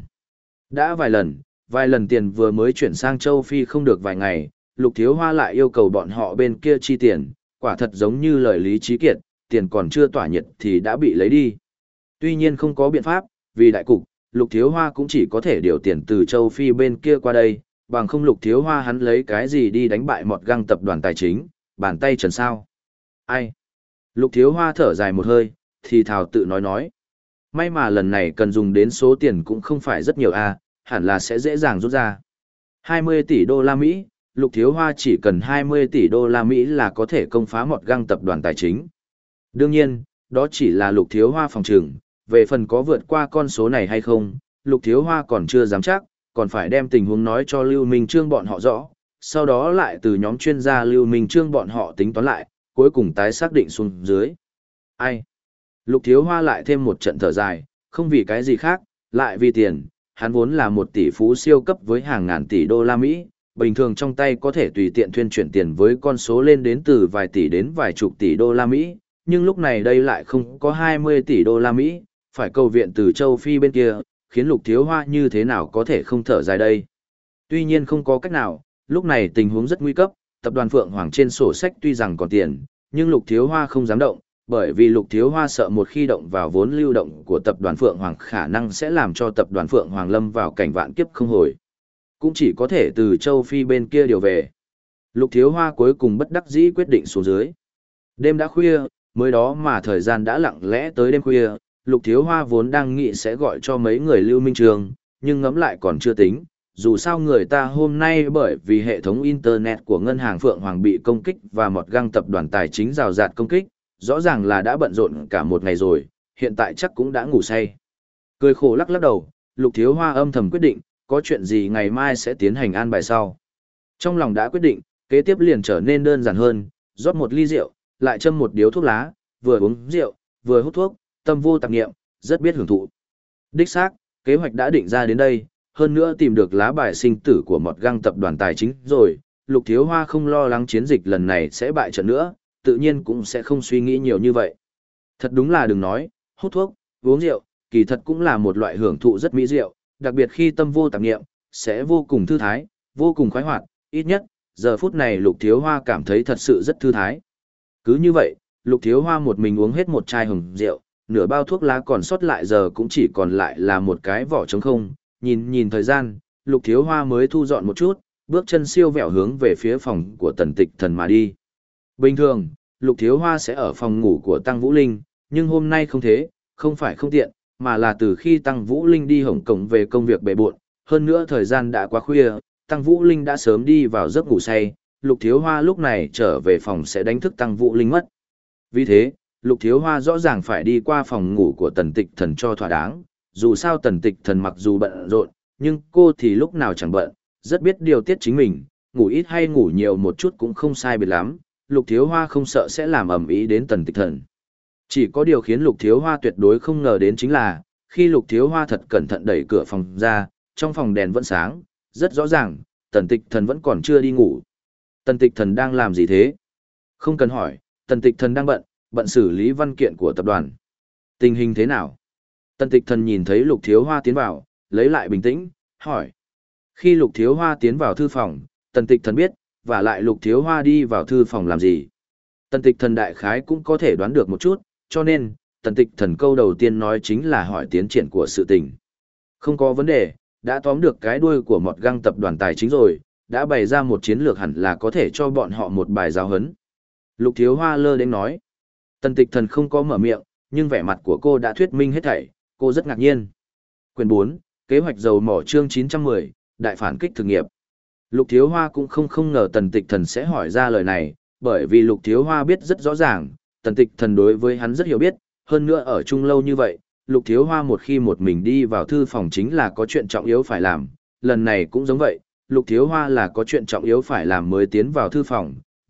Speaker 1: Đã vài lần, vài lần tiền vừa mới chuyển sang châu Phi không được vài ngày, Lục Thiếu Hoa lại yêu cầu bọn họ bên kia chi tiền, quả thật giống như lời Lý Trí Kiệt, tiền còn chưa tỏa nhiệt thì đã bị lấy đi. Tuy nhiên không có biện pháp, vì đại cục, Lục Thiếu Hoa cũng chỉ có thể điều tiền từ châu Phi bên kia qua đây, bằng không Lục Thiếu Hoa hắn lấy cái gì đi đánh bại Mọt Găng tập đoàn tài chính, bàn tay trần sao. Ai? Lục Thiếu Hoa thở dài một hơi, thì thào tự nói nói. May mà lần này cần dùng đến số tiền cũng không phải rất nhiều a, hẳn là sẽ dễ dàng rút ra. hai mươi tỷ đô la Mỹ, Lục Thiếu Hoa chỉ cần hai mươi tỷ đô la Mỹ là có thể công phá Mọt Găng tập đoàn tài chính. Đương nhiên, đó chỉ là Lục Thiếu Hoa phòng trừng, về phần có vượt qua con số này hay không, Lục Thiếu Hoa còn chưa dám chắc, còn phải đem tình huống nói cho Lưu Minh Trương bọn họ rõ, sau đó lại từ nhóm chuyên gia Lưu Minh Trương bọn họ tính toán lại, cuối cùng tái xác định xuống dưới. Ai? Lục Thiếu Hoa lại thêm một trận thở dài, không vì cái gì khác, lại vì tiền, hắn vốn là một tỷ phú siêu cấp với hàng ngàn tỷ đô la Mỹ, bình thường trong tay có thể tùy tiện thuyên chuyển tiền với con số lên đến từ vài tỷ đến vài chục tỷ đô la Mỹ, nhưng lúc này đây lại không có hai mươi tỷ đô la Mỹ, phải cầu viện từ châu Phi bên kia, khiến Lục Thiếu Hoa như thế nào có thể không thở dài đây. Tuy nhiên không có cách nào, lúc này tình huống rất nguy cấp, tập đoàn Phượng Hoàng trên sổ sách tuy rằng còn tiền, nhưng Lục Thiếu Hoa không dám động, bởi vì Lục Thiếu Hoa sợ một khi động vào vốn lưu động của tập đoàn Phượng Hoàng khả năng sẽ làm cho tập đoàn Phượng Hoàng lâm vào cảnh vạn kiếp không hồi. Cũng chỉ có thể từ châu Phi bên kia điều về. Lục Thiếu Hoa cuối cùng bất đắc dĩ quyết định xuống dưới. Đêm đã khuya, mới đó mà thời gian đã lặng lẽ tới đêm khuya, Lục Thiếu Hoa vốn đang nghĩ sẽ gọi cho mấy người Lưu Minh Trường, nhưng ngẫm lại còn chưa tính. Dù sao người ta hôm nay bởi vì hệ thống Internet của ngân hàng Phượng Hoàng bị công kích và Mọt Găng tập đoàn tài chính rào rạt công kích, rõ ràng là đã bận rộn cả một ngày rồi, hiện tại chắc cũng đã ngủ say. Cười khổ lắc lắc đầu, Lục Thiếu Hoa âm thầm quyết định, có chuyện gì ngày mai sẽ tiến hành an bài sau. Trong lòng đã quyết định, kế tiếp liền trở nên đơn giản hơn, rót một ly rượu, lại châm một điếu thuốc lá, vừa uống rượu, vừa hút thuốc, tâm vô tạp niệm, rất biết hưởng thụ. Đích xác, kế hoạch đã định ra đến đây, hơn nữa tìm được lá bài sinh tử của Mọt Găng tập đoàn tài chính rồi, Lục Thiếu Hoa không lo lắng chiến dịch lần này sẽ bại trận nữa, tự nhiên cũng sẽ không suy nghĩ nhiều như vậy. Thật đúng là đừng nói, hút thuốc, uống rượu, kỳ thật cũng là một loại hưởng thụ rất mỹ diệu, đặc biệt khi tâm vô tạp niệm, sẽ vô cùng thư thái, vô cùng khoái hoạt, ít nhất, giờ phút này Lục Thiếu Hoa cảm thấy thật sự rất thư thái. Cứ như vậy, Lục Thiếu Hoa một mình uống hết một chai hồng rượu, nửa bao thuốc lá còn sót lại giờ cũng chỉ còn lại là một cái vỏ trống không, nhìn nhìn thời gian, Lục Thiếu Hoa mới thu dọn một chút, bước chân siêu vẹo hướng về phía phòng của Tần Tịch Thần mà đi. Bình thường, Lục Thiếu Hoa sẽ ở phòng ngủ của Tăng Vũ Linh, nhưng hôm nay không thế, không phải không tiện, mà là từ khi Tăng Vũ Linh đi Hồng Kông về công việc bề bộn, hơn nữa thời gian đã quá khuya, Tăng Vũ Linh đã sớm đi vào giấc ngủ say, Lục Thiếu Hoa lúc này trở về phòng sẽ đánh thức Tăng Vũ Linh mất. Vì thế, Lục Thiếu Hoa rõ ràng phải đi qua phòng ngủ của Tần Tịch Thần cho thỏa đáng, dù sao Tần Tịch Thần mặc dù bận rộn, nhưng cô thì lúc nào chẳng bận, rất biết điều tiết chính mình, ngủ ít hay ngủ nhiều một chút cũng không sai biệt lắm, Lục Thiếu Hoa không sợ sẽ làm ầm ĩ đến Tần Tịch Thần. Chỉ có điều khiến Lục Thiếu Hoa tuyệt đối không ngờ đến chính là, khi Lục Thiếu Hoa thật cẩn thận đẩy cửa phòng ra, trong phòng đèn vẫn sáng, rất rõ ràng, Tần Tịch Thần vẫn còn chưa đi ngủ. Tần Tịch Thần đang làm gì thế? Không cần hỏi, Tần Tịch Thần đang bận, bận xử lý văn kiện của tập đoàn. Tình hình thế nào? Tần Tịch Thần nhìn thấy Lục Thiếu Hoa tiến vào, lấy lại bình tĩnh, hỏi. Khi Lục Thiếu Hoa tiến vào thư phòng, Tần Tịch Thần biết, và lại Lục Thiếu Hoa đi vào thư phòng làm gì. Tần Tịch Thần đại khái cũng có thể đoán được một chút, cho nên, Tần Tịch Thần câu đầu tiên nói chính là hỏi tiến triển của sự tình. Không có vấn đề, đã tóm được cái đuôi của Mọt Găng tập đoàn tài chính rồi, đã bày ra một chiến lược hẳn là có thể cho bọn họ một bài giáo huấn. Lục Thiếu Hoa lơ đến nói. Tần Tịch Thần không có mở miệng, nhưng vẻ mặt của cô đã thuyết minh hết thảy, cô rất ngạc nhiên. Quyền bốn, kế hoạch dầu mỏ chương chín trăm mười, đại phản kích thực nghiệp. Lục Thiếu Hoa cũng không không ngờ Tần Tịch Thần sẽ hỏi ra lời này, bởi vì Lục Thiếu Hoa biết rất rõ ràng, Tần Tịch Thần đối với hắn rất hiểu biết, hơn nữa ở chung lâu như vậy, Lục Thiếu Hoa một khi một mình đi vào thư phòng chính là có chuyện trọng yếu phải làm, lần này cũng giống vậy, Lục Thiếu Hoa là có chuyện trọng yếu phải làm mới tiến vào thư phòng,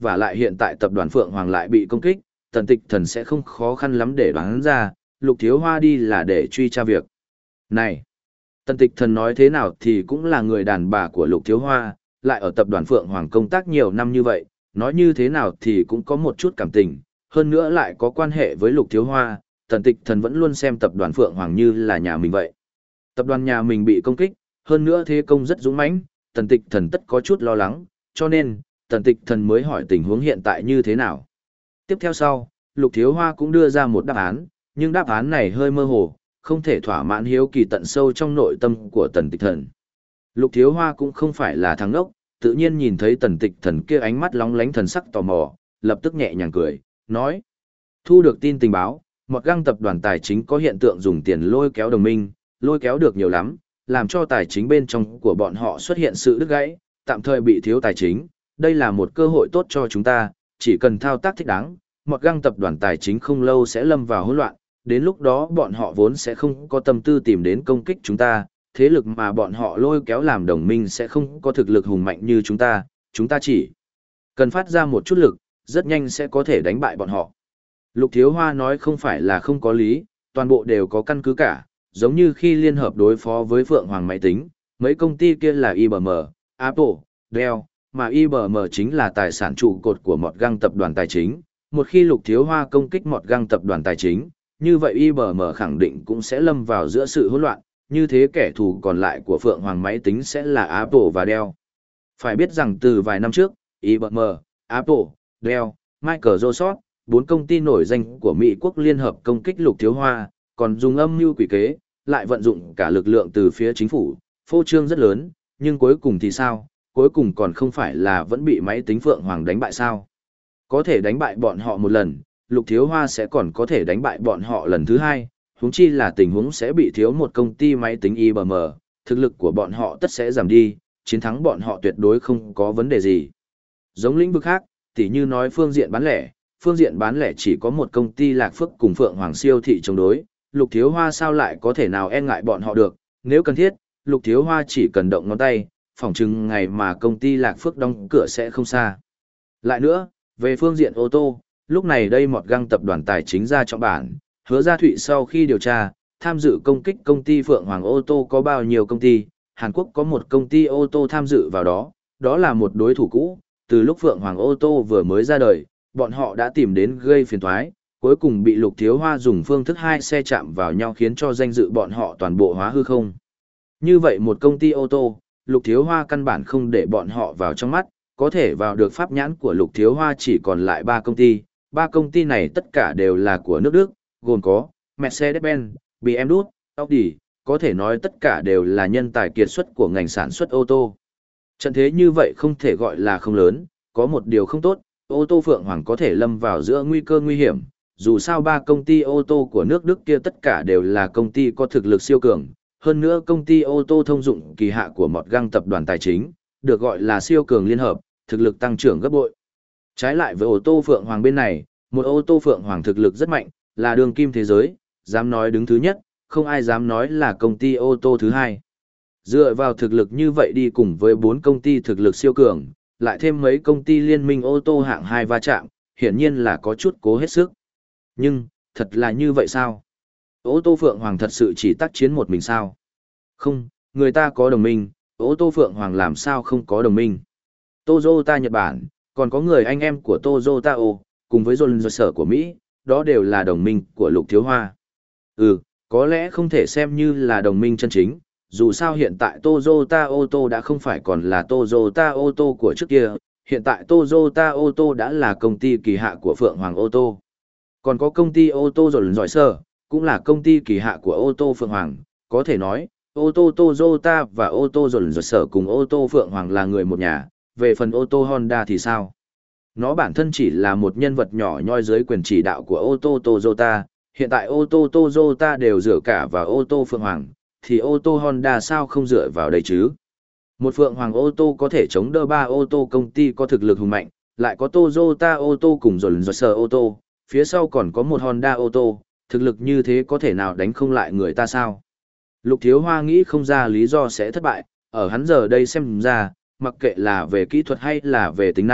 Speaker 1: và lại hiện tại tập đoàn Phượng Hoàng lại bị công kích, Tần Tịch Thần sẽ không khó khăn lắm để đoán ra, Lục Thiếu Hoa đi là để truy tra việc. Này, Tần Tịch Thần nói thế nào thì cũng là người đàn bà của Lục Thiếu Hoa, lại ở tập đoàn Phượng Hoàng công tác nhiều năm như vậy, nói như thế nào thì cũng có một chút cảm tình, hơn nữa lại có quan hệ với Lục Thiếu Hoa, Tần Tịch Thần vẫn luôn xem tập đoàn Phượng Hoàng như là nhà mình vậy. Tập đoàn nhà mình bị công kích, hơn nữa thế công rất dũng mãnh, Tần Tịch Thần tất có chút lo lắng, cho nên, Tần Tịch Thần mới hỏi tình huống hiện tại như thế nào. Tiếp theo sau, Lục Thiếu Hoa cũng đưa ra một đáp án, nhưng đáp án này hơi mơ hồ, không thể thỏa mãn hiếu kỳ tận sâu trong nội tâm của Tần Tịch Thần. Lục Thiếu Hoa cũng không phải là thằng ngốc, tự nhiên nhìn thấy Tần Tịch Thần kia ánh mắt lóng lánh thần sắc tò mò, lập tức nhẹ nhàng cười, nói: thu được tin tình báo, Mọt Găng tập đoàn tài chính có hiện tượng dùng tiền lôi kéo đồng minh, lôi kéo được nhiều lắm, làm cho tài chính bên trong của bọn họ xuất hiện sự đứt gãy, tạm thời bị thiếu tài chính. Đây là một cơ hội tốt cho chúng ta, chỉ cần thao tác thích đáng, Mọt Găng tập đoàn tài chính không lâu sẽ lâm vào hỗn loạn, đến lúc đó bọn họ vốn sẽ không có tâm tư tìm đến công kích chúng ta, thế lực mà bọn họ lôi kéo làm đồng minh sẽ không có thực lực hùng mạnh như chúng ta, chúng ta chỉ cần phát ra một chút lực, rất nhanh sẽ có thể đánh bại bọn họ. Lục Thiếu Hoa nói không phải là không có lý, toàn bộ đều có căn cứ cả, giống như khi liên hợp đối phó với Phượng Hoàng máy tính, mấy công ty kia là i bê em, Apple, Dell, mà i bê em chính là tài sản trụ cột của Mọt Găng tập đoàn tài chính. Một khi Lục Thiếu Hoa công kích Mọt Găng tập đoàn tài chính, như vậy i bê em khẳng định cũng sẽ lâm vào giữa sự hỗn loạn, như thế kẻ thù còn lại của Phượng Hoàng máy tính sẽ là Apple và Dell. Phải biết rằng từ vài năm trước, i bê em, Apple, Dell, Microsoft, bốn công ty nổi danh của Mỹ quốc liên hợp công kích Lục Thiếu Hoa, còn dùng âm mưu quỷ kế, lại vận dụng cả lực lượng từ phía chính phủ, phô trương rất lớn, nhưng cuối cùng thì sao? Cuối cùng còn không phải là vẫn bị máy tính Phượng Hoàng đánh bại sao? Có thể đánh bại bọn họ một lần, Lục Thiếu Hoa sẽ còn có thể đánh bại bọn họ lần thứ hai, huống chi là tình huống sẽ bị thiếu một công ty máy tính i bê em, thực lực của bọn họ tất sẽ giảm đi, chiến thắng bọn họ tuyệt đối không có vấn đề gì. Giống lĩnh vực khác, tỉ như nói phương diện bán lẻ, phương diện bán lẻ chỉ có một công ty Lạc Phước cùng Phượng Hoàng siêu thị chống đối, Lục Thiếu Hoa sao lại có thể nào e ngại bọn họ được, nếu cần thiết, Lục Thiếu Hoa chỉ cần động ngón tay, phỏng chừng ngày mà công ty Lạc Phước đóng cửa sẽ không xa. Lại nữa, về phương diện ô tô, lúc này đây Mọt Găng tập đoàn tài chính ra trọng bản, Hứa Gia Thụy sau khi điều tra, tham dự công kích công ty Phượng Hoàng ô tô có bao nhiêu công ty, Hàn Quốc có một công ty ô tô tham dự vào đó, đó là một đối thủ cũ, từ lúc Phượng Hoàng ô tô vừa mới ra đời, bọn họ đã tìm đến gây phiền toái, cuối cùng bị Lục Thiếu Hoa dùng phương thức hai xe chạm vào nhau khiến cho danh dự bọn họ toàn bộ hóa hư không. Như vậy một công ty ô tô, Lục Thiếu Hoa căn bản không để bọn họ vào trong mắt, có thể vào được pháp nhãn của Lục Thiếu Hoa chỉ còn lại ba công ty, ba công ty này tất cả đều là của nước Đức, gồm có Mercedes-Benz, bê em vê, Audi, có thể nói tất cả đều là nhân tài kiệt xuất của ngành sản xuất ô tô. Trận thế như vậy không thể gọi là không lớn, có một điều không tốt, ô tô Phượng Hoàng có thể lâm vào giữa nguy cơ nguy hiểm, dù sao ba công ty ô tô của nước Đức kia tất cả đều là công ty có thực lực siêu cường, hơn nữa công ty ô tô thông dụng kỳ hạ của Mọt Găng tập đoàn tài chính, được gọi là siêu cường liên hợp, thực lực tăng trưởng gấp bội. Trái lại với ô tô Phượng Hoàng bên này, một ô tô Phượng Hoàng thực lực rất mạnh, là đường kim thế giới, dám nói đứng thứ nhất, không ai dám nói là công ty ô tô thứ hai. Dựa vào thực lực như vậy đi cùng với bốn công ty thực lực siêu cường, lại thêm mấy công ty liên minh ô tô hạng hai va chạm, hiển nhiên là có chút cố hết sức. Nhưng, thật là như vậy sao? Ô tô Phượng Hoàng thật sự chỉ tác chiến một mình sao? Không, người ta có đồng minh, ô tô Phượng Hoàng làm sao không có đồng minh? Toyota Nhật Bản, còn có người anh em của Toyota O, cùng với John sở của Mỹ, đó đều là đồng minh của Lục Thiếu Hoa. Ừ, có lẽ không thể xem như là đồng minh chân chính, dù sao hiện tại Toyota ô tô đã không phải còn là Toyota ô tô của trước kia, hiện tại Toyota ô tô đã là công ty kỳ hạ của Phượng Hoàng ô tô. Còn có công ty ô tô rồi giỏi sơ, cũng là công ty kỳ hạ của ô tô Phượng Hoàng, có thể nói, ô tô Toyota và ô tô rồi giỏi sở cùng ô tô Phượng Hoàng là người một nhà, về phần ô tô Honda thì sao? Nó bản thân chỉ là một nhân vật nhỏ nhoi dưới quyền chỉ đạo của ô tô Toyota, hiện tại ô tô Toyota đều dựa cả vào ô tô Phượng Hoàng, thì ô tô Honda sao không dựa vào đây chứ? Một Phượng Hoàng ô tô có thể chống đỡ ba ô tô công ty có thực lực hùng mạnh, lại có Toyota ô tô cùng rồi rồi sở ô tô, phía sau còn có một Honda ô tô, thực lực như thế có thể nào đánh không lại người ta sao? Lục Thiếu Hoa nghĩ không ra lý do sẽ thất bại, ở hắn giờ đây xem ra, mặc kệ là về kỹ thuật hay là về tính năng,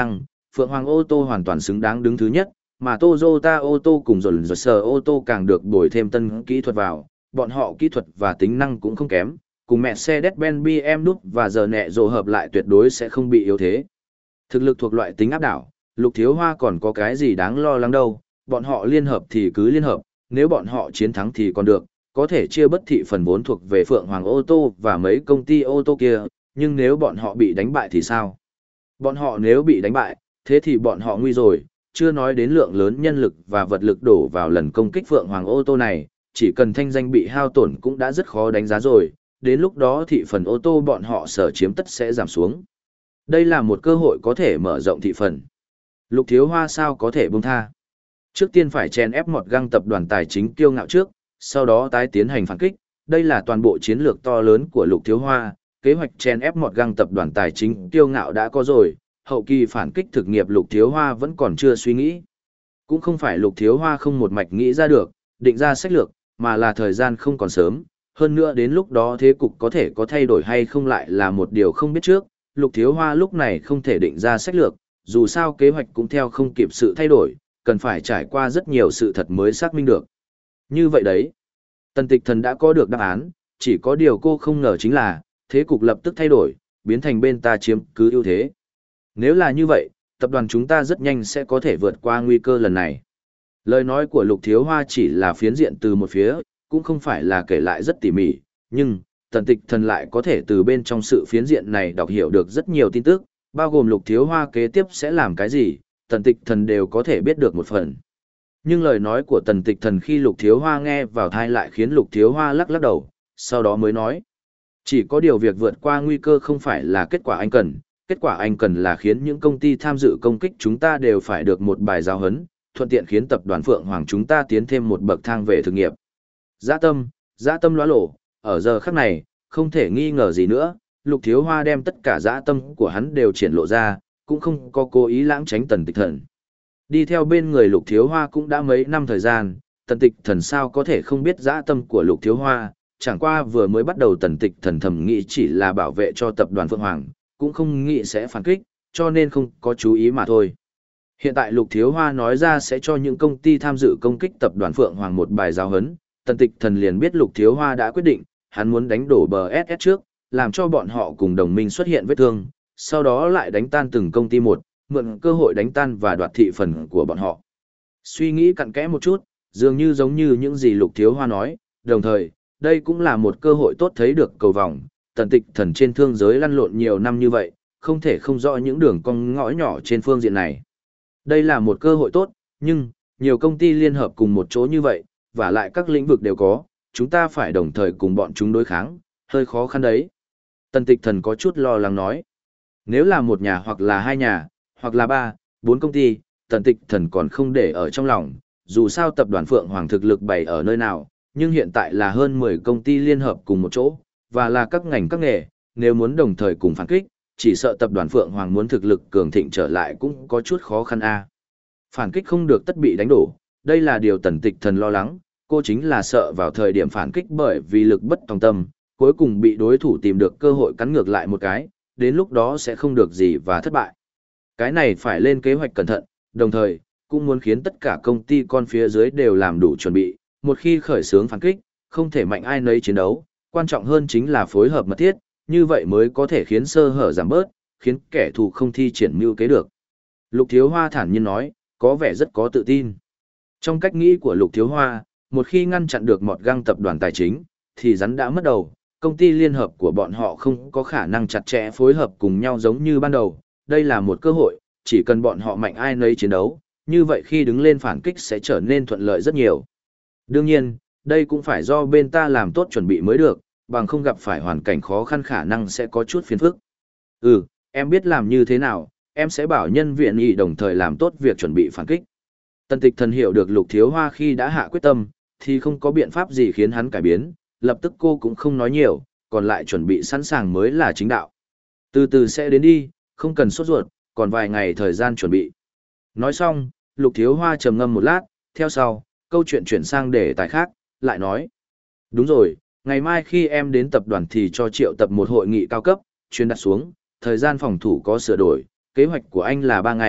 Speaker 1: Phượng Hoàng ô tô hoàn toàn xứng đáng đứng thứ nhất, mà Toyota ô tô cùng rồi rồi sở ô tô càng được bồi thêm tân kỹ thuật vào, bọn họ kỹ thuật và tính năng cũng không kém, cùng Mercedes-Benz bê em vê và giờ nẹ rồ hợp lại tuyệt đối sẽ không bị yếu thế. Thực lực thuộc loại tính áp đảo, Lục Thiếu Hoa còn có cái gì đáng lo lắng đâu, bọn họ liên hợp thì cứ liên hợp, nếu bọn họ chiến thắng thì còn được, có thể chia bất thị phần vốn thuộc về Phượng Hoàng ô tô và mấy công ty ô tô kia, nhưng nếu bọn họ bị đánh bại thì sao? Bọn họ nếu bị đánh bại, thế thì bọn họ nguy rồi, chưa nói đến lượng lớn nhân lực và vật lực đổ vào lần công kích Phượng Hoàng ô tô này, chỉ cần thanh danh bị hao tổn cũng đã rất khó đánh giá rồi, đến lúc đó thị phần ô tô bọn họ sở chiếm tất sẽ giảm xuống. Đây là một cơ hội có thể mở rộng thị phần. Lục Thiếu Hoa sao có thể buông tha? Trước tiên phải chèn ép một găng tập đoàn tài chính kiêu ngạo trước, sau đó tái tiến hành phản kích, đây là toàn bộ chiến lược to lớn của Lục Thiếu Hoa, kế hoạch chèn ép một găng tập đoàn tài chính kiêu ngạo đã có rồi, hậu kỳ phản kích thực nghiệp Lục Thiếu Hoa vẫn còn chưa suy nghĩ. Cũng không phải Lục Thiếu Hoa không một mạch nghĩ ra được, định ra sách lược, mà là thời gian không còn sớm, hơn nữa đến lúc đó thế cục có thể có thay đổi hay không lại là một điều không biết trước, Lục Thiếu Hoa lúc này không thể định ra sách lược, dù sao kế hoạch cũng theo không kịp sự thay đổi, cần phải trải qua rất nhiều sự thật mới xác minh được. Như vậy đấy, Tần Tịch Thần đã có được đáp án, chỉ có điều cô không ngờ chính là, thế cục lập tức thay đổi, biến thành bên ta chiếm cứ ưu thế. Nếu là như vậy, tập đoàn chúng ta rất nhanh sẽ có thể vượt qua nguy cơ lần này. Lời nói của Lục Thiếu Hoa chỉ là phiến diện từ một phía, cũng không phải là kể lại rất tỉ mỉ, nhưng Tần Tịch Thần lại có thể từ bên trong sự phiến diện này đọc hiểu được rất nhiều tin tức, bao gồm Lục Thiếu Hoa kế tiếp sẽ làm cái gì, Tần Tịch Thần đều có thể biết được một phần. Nhưng lời nói của Tần Tịch Thần khi Lục Thiếu Hoa nghe vào tai lại khiến Lục Thiếu Hoa lắc lắc đầu, sau đó mới nói. Chỉ có điều việc vượt qua nguy cơ không phải là kết quả anh cần, kết quả anh cần là khiến những công ty tham dự công kích chúng ta đều phải được một bài giáo huấn, thuận tiện khiến tập đoàn Phượng Hoàng chúng ta tiến thêm một bậc thang về thực nghiệp. Dã tâm, dã tâm lóa lộ, ở giờ khắc này, không thể nghi ngờ gì nữa, Lục Thiếu Hoa đem tất cả dã tâm của hắn đều triển lộ ra, cũng không có cố ý lãng tránh Tần Tịch Thần. Đi theo bên người Lục Thiếu Hoa cũng đã mấy năm thời gian, Tần Tịch Thần sao có thể không biết dã tâm của Lục Thiếu Hoa, chẳng qua vừa mới bắt đầu Tần Tịch Thần thầm nghĩ chỉ là bảo vệ cho tập đoàn Phượng Hoàng, cũng không nghĩ sẽ phản kích, cho nên không có chú ý mà thôi. Hiện tại Lục Thiếu Hoa nói ra sẽ cho những công ty tham dự công kích tập đoàn Phượng Hoàng một bài giáo huấn, Tần Tịch Thần liền biết Lục Thiếu Hoa đã quyết định, hắn muốn đánh đổ bê ét ét trước, làm cho bọn họ cùng đồng minh xuất hiện vết thương, sau đó lại đánh tan từng công ty một, mượn cơ hội đánh tan và đoạt thị phần của bọn họ. Suy nghĩ cặn kẽ một chút, dường như giống như những gì Lục Thiếu Hoa nói, đồng thời, đây cũng là một cơ hội tốt thấy được cầu vòng, Tần Tịch Thần trên thương giới lăn lộn nhiều năm như vậy, không thể không rõ những đường cong ngõ nhỏ trên phương diện này. Đây là một cơ hội tốt, nhưng, nhiều công ty liên hợp cùng một chỗ như vậy, và lại các lĩnh vực đều có, chúng ta phải đồng thời cùng bọn chúng đối kháng, hơi khó khăn đấy. Tần Tịch Thần có chút lo lắng nói. Nếu là một nhà hoặc là hai nhà, hoặc là ba, bốn công ty, Tần Tịch Thần còn không để ở trong lòng, dù sao tập đoàn Phượng Hoàng thực lực bày ở nơi nào, nhưng hiện tại là hơn mười công ty liên hợp cùng một chỗ, và là các ngành các nghề, nếu muốn đồng thời cùng phản kích, chỉ sợ tập đoàn Phượng Hoàng muốn thực lực cường thịnh trở lại cũng có chút khó khăn a. Phản kích không được tất bị đánh đổ, đây là điều Tần Tịch Thần lo lắng, cô chính là sợ vào thời điểm phản kích bởi vì lực bất tòng tâm, cuối cùng bị đối thủ tìm được cơ hội cắn ngược lại một cái, đến lúc đó sẽ không được gì và thất bại. Cái này phải lên kế hoạch cẩn thận, đồng thời, cũng muốn khiến tất cả công ty con phía dưới đều làm đủ chuẩn bị, một khi khởi xướng phản kích, không thể mạnh ai nấy chiến đấu, quan trọng hơn chính là phối hợp mật thiết, như vậy mới có thể khiến sơ hở giảm bớt, khiến kẻ thù không thi triển mưu kế được. Lục Thiếu Hoa thản nhiên nói, có vẻ rất có tự tin. Trong cách nghĩ của Lục Thiếu Hoa, một khi ngăn chặn được một găng tập đoàn tài chính, thì rắn đã mất đầu, công ty liên hợp của bọn họ không có khả năng chặt chẽ phối hợp cùng nhau giống như ban đầu, đây là một cơ hội, chỉ cần bọn họ mạnh ai nấy chiến đấu, như vậy khi đứng lên phản kích sẽ trở nên thuận lợi rất nhiều. Đương nhiên, đây cũng phải do bên ta làm tốt chuẩn bị mới được, bằng không gặp phải hoàn cảnh khó khăn khả năng sẽ có chút phiền phức. Ừ, em biết làm như thế nào, em sẽ bảo nhân viện y đồng thời làm tốt việc chuẩn bị phản kích. Tần Tịch Thần hiểu được Lục Thiếu Hoa khi đã hạ quyết tâm, thì không có biện pháp gì khiến hắn cải biến, lập tức cô cũng không nói nhiều, còn lại chuẩn bị sẵn sàng mới là chính đạo. Từ từ sẽ đến đi, không cần sốt ruột, còn vài ngày thời gian chuẩn bị. Nói xong, Lục Thiếu Hoa trầm ngâm một lát, theo sau, câu chuyện chuyển sang đề tài khác, lại nói. Đúng rồi, ngày mai khi em đến tập đoàn thì cho triệu tập một hội nghị cao cấp, chuyên đặt xuống, thời gian phòng thủ có sửa đổi, kế hoạch của anh là ba ngày,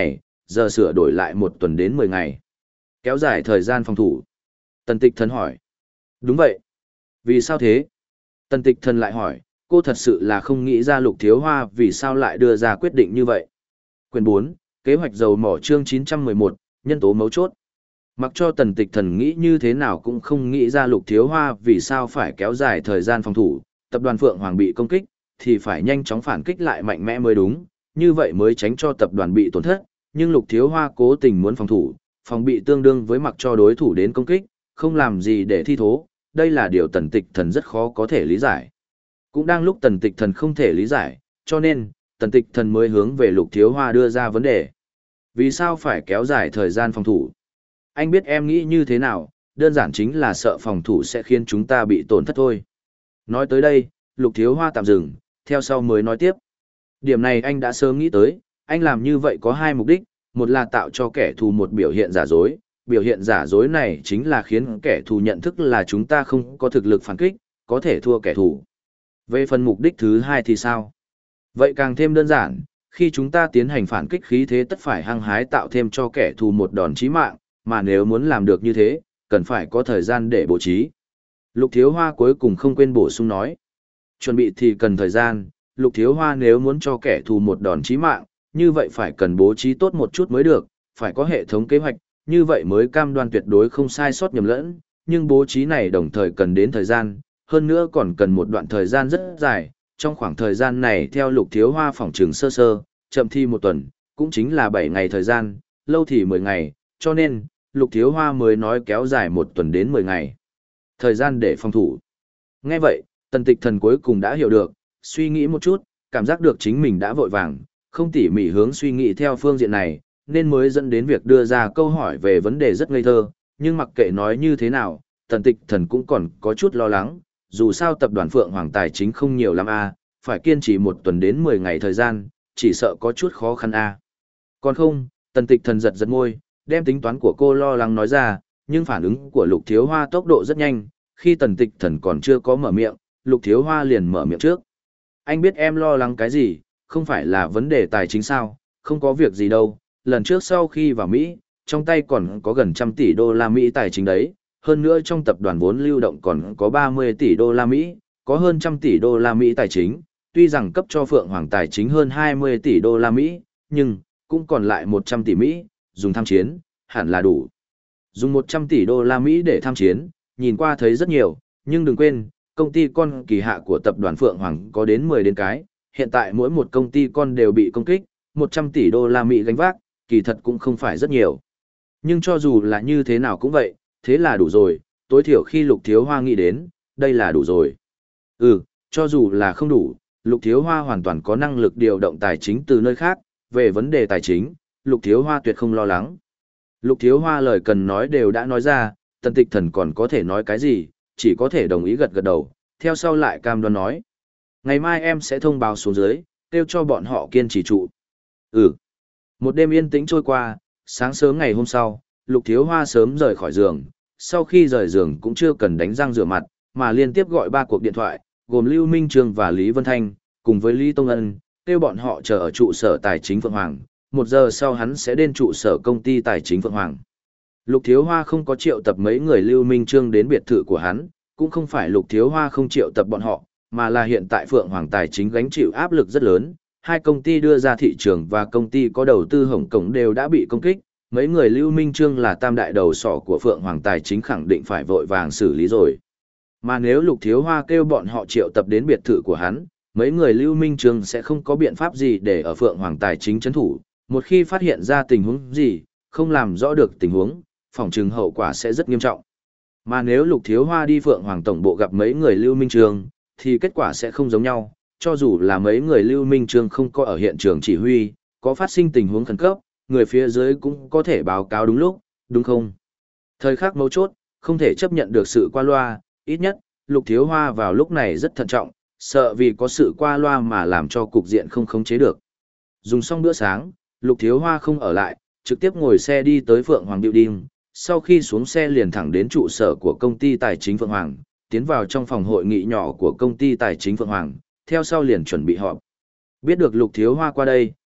Speaker 1: giờ sửa đổi lại một tuần đến mười ngày. Kéo dài thời gian phòng thủ. Tần Tịch Thần hỏi. Đúng vậy. Vì sao thế? Tần Tịch Thần lại hỏi, cô thật sự là không nghĩ ra Lục Thiếu Hoa vì sao lại đưa ra quyết định như vậy. Quyển bốn, kế hoạch dầu mỏ chương chín trăm mười một, nhân tố mấu chốt. Mặc cho Tần Tịch Thần nghĩ như thế nào cũng không nghĩ ra Lục Thiếu Hoa vì sao phải kéo dài thời gian phòng thủ, tập đoàn Phượng Hoàng bị công kích, thì phải nhanh chóng phản kích lại mạnh mẽ mới đúng, như vậy mới tránh cho tập đoàn bị tổn thất, nhưng Lục Thiếu Hoa cố tình muốn phòng thủ, phòng bị tương đương với mặc cho đối thủ đến công kích, không làm gì để thi thố, đây là điều Tần Tịch Thần rất khó có thể lý giải. Cũng đang lúc Tần Tịch Thần không thể lý giải, cho nên, Tần Tịch Thần mới hướng về Lục Thiếu Hoa đưa ra vấn đề. Vì sao phải kéo dài thời gian phòng thủ? Anh biết em nghĩ như thế nào, đơn giản chính là sợ phòng thủ sẽ khiến chúng ta bị tổn thất thôi. Nói tới đây, Lục Thiếu Hoa tạm dừng, theo sau mới nói tiếp. Điểm này anh đã sớm nghĩ tới, anh làm như vậy có hai mục đích, một là tạo cho kẻ thù một biểu hiện giả dối, biểu hiện giả dối này chính là khiến kẻ thù nhận thức là chúng ta không có thực lực phản kích, có thể thua kẻ thù. Về phần mục đích thứ hai thì sao? Vậy càng thêm đơn giản, khi chúng ta tiến hành phản kích khí thế tất phải hăng hái tạo thêm cho kẻ thù một đòn chí mạng, mà nếu muốn làm được như thế, cần phải có thời gian để bố trí. Lục Thiếu Hoa cuối cùng không quên bổ sung nói. Chuẩn bị thì cần thời gian, Lục Thiếu Hoa nếu muốn cho kẻ thù một đòn chí mạng, như vậy phải cần bố trí tốt một chút mới được, phải có hệ thống kế hoạch, như vậy mới cam đoan tuyệt đối không sai sót nhầm lẫn, nhưng bố trí này đồng thời cần đến thời gian, hơn nữa còn cần một đoạn thời gian rất dài, trong khoảng thời gian này theo Lục Thiếu Hoa phỏng trừng sơ sơ, chậm thi một tuần, cũng chính là bảy ngày thời gian, lâu thì mười ngày, cho nên, Lục Thiếu Hoa mới nói kéo dài một tuần đến mười ngày. Thời gian để phòng thủ. Nghe vậy, Tần Tịch Thần cuối cùng đã hiểu được, suy nghĩ một chút, cảm giác được chính mình đã vội vàng, không tỉ mỉ hướng suy nghĩ theo phương diện này, nên mới dẫn đến việc đưa ra câu hỏi về vấn đề rất ngây thơ, nhưng mặc kệ nói như thế nào, Tần Tịch Thần cũng còn có chút lo lắng, dù sao tập đoàn Phượng Hoàng tài chính không nhiều lắm a, phải kiên trì một tuần đến mười ngày thời gian, chỉ sợ có chút khó khăn a. Còn không, Tần Tịch Thần giật giật môi, đem tính toán của cô lo lắng nói ra, nhưng phản ứng của Lục Thiếu Hoa tốc độ rất nhanh, khi Tần Tịch Thần còn chưa có mở miệng, Lục Thiếu Hoa liền mở miệng trước. Anh biết em lo lắng cái gì, không phải là vấn đề tài chính sao, không có việc gì đâu, lần trước sau khi vào Mỹ, trong tay còn có gần trăm tỷ đô la Mỹ tài chính đấy, hơn nữa trong tập đoàn vốn lưu động còn có ba mươi tỷ đô la Mỹ, có hơn trăm tỷ đô la Mỹ tài chính, tuy rằng cấp cho Phượng Hoàng tài chính hơn hai mươi tỷ đô la Mỹ, nhưng cũng còn lại một trăm tỷ Mỹ, dùng tham chiến, hẳn là đủ. Dùng một trăm tỷ đô la Mỹ để tham chiến, nhìn qua thấy rất nhiều, nhưng đừng quên, công ty con kỳ hạ của tập đoàn Phượng Hoàng có đến mười đến cái, hiện tại mỗi một công ty con đều bị công kích, một trăm tỷ đô la Mỹ gánh vác, kỳ thật cũng không phải rất nhiều. Nhưng cho dù là như thế nào cũng vậy, thế là đủ rồi, tối thiểu khi Lục Thiếu Hoa nghĩ đến, đây là đủ rồi. Ừ, cho dù là không đủ, Lục Thiếu Hoa hoàn toàn có năng lực điều động tài chính từ nơi khác, về vấn đề tài chính, Lục Thiếu Hoa tuyệt không lo lắng. Lục Thiếu Hoa lời cần nói đều đã nói ra, Tần Tịch Thần còn có thể nói cái gì, chỉ có thể đồng ý gật gật đầu, theo sau lại cam đoan nói. Ngày mai em sẽ thông báo xuống dưới, kêu cho bọn họ kiên trì trụ. Ừ. Một đêm yên tĩnh trôi qua, sáng sớm ngày hôm sau, Lục Thiếu Hoa sớm rời khỏi giường, sau khi rời giường cũng chưa cần đánh răng rửa mặt, mà liên tiếp gọi ba cuộc điện thoại, gồm Lưu Minh Trương và Lý Vân Thanh, cùng với Lý Tông Ân, kêu bọn họ chờ ở trụ sở tài chính Phượng Hoàng, một giờ sau hắn sẽ đến trụ sở công ty tài chính Phượng Hoàng. Lục Thiếu Hoa không có triệu tập mấy người Lưu Minh Trương đến biệt thự của hắn, cũng không phải Lục Thiếu Hoa không triệu tập bọn họ, mà là hiện tại Phượng Hoàng tài chính gánh chịu áp lực rất lớn, hai công ty đưa ra thị trường và công ty có đầu tư Hồng Kông đều đã bị công kích, mấy người Lưu Minh Trương là tam đại đầu sỏ của Phượng Hoàng tài chính khẳng định phải vội vàng xử lý rồi. Mà nếu Lục Thiếu Hoa kêu bọn họ triệu tập đến biệt thự của hắn, mấy người Lưu Minh Trương sẽ không có biện pháp gì để ở Phượng Hoàng tài chính trấn thủ, một khi phát hiện ra tình huống gì, không làm rõ được tình huống, phòng trừng hậu quả sẽ rất nghiêm trọng. Mà nếu Lục Thiếu Hoa đi Phượng Hoàng tổng bộ gặp mấy người Lưu Minh Trương, thì kết quả sẽ không giống nhau, cho dù là mấy người Lưu Minh Trương không có ở hiện trường chỉ huy, có phát sinh tình huống khẩn cấp, người phía dưới cũng có thể báo cáo đúng lúc, đúng không? Thời khắc mấu chốt, không thể chấp nhận được sự qua loa, ít nhất, Lục Thiếu Hoa vào lúc này rất thận trọng, sợ vì có sự qua loa mà làm cho cục diện không khống chế được. Dùng xong bữa sáng, Lục Thiếu Hoa không ở lại, trực tiếp ngồi xe đi tới Phượng Hoàng Building, sau khi xuống xe liền thẳng đến trụ sở của công ty tài chính Phượng Hoàng, tiến vào trong phòng hội nghị nhỏ của công ty tài chính Phượng Hoàng, theo sau liền chuẩn bị họp. Biết được Lục Thiếu Hoa qua đây,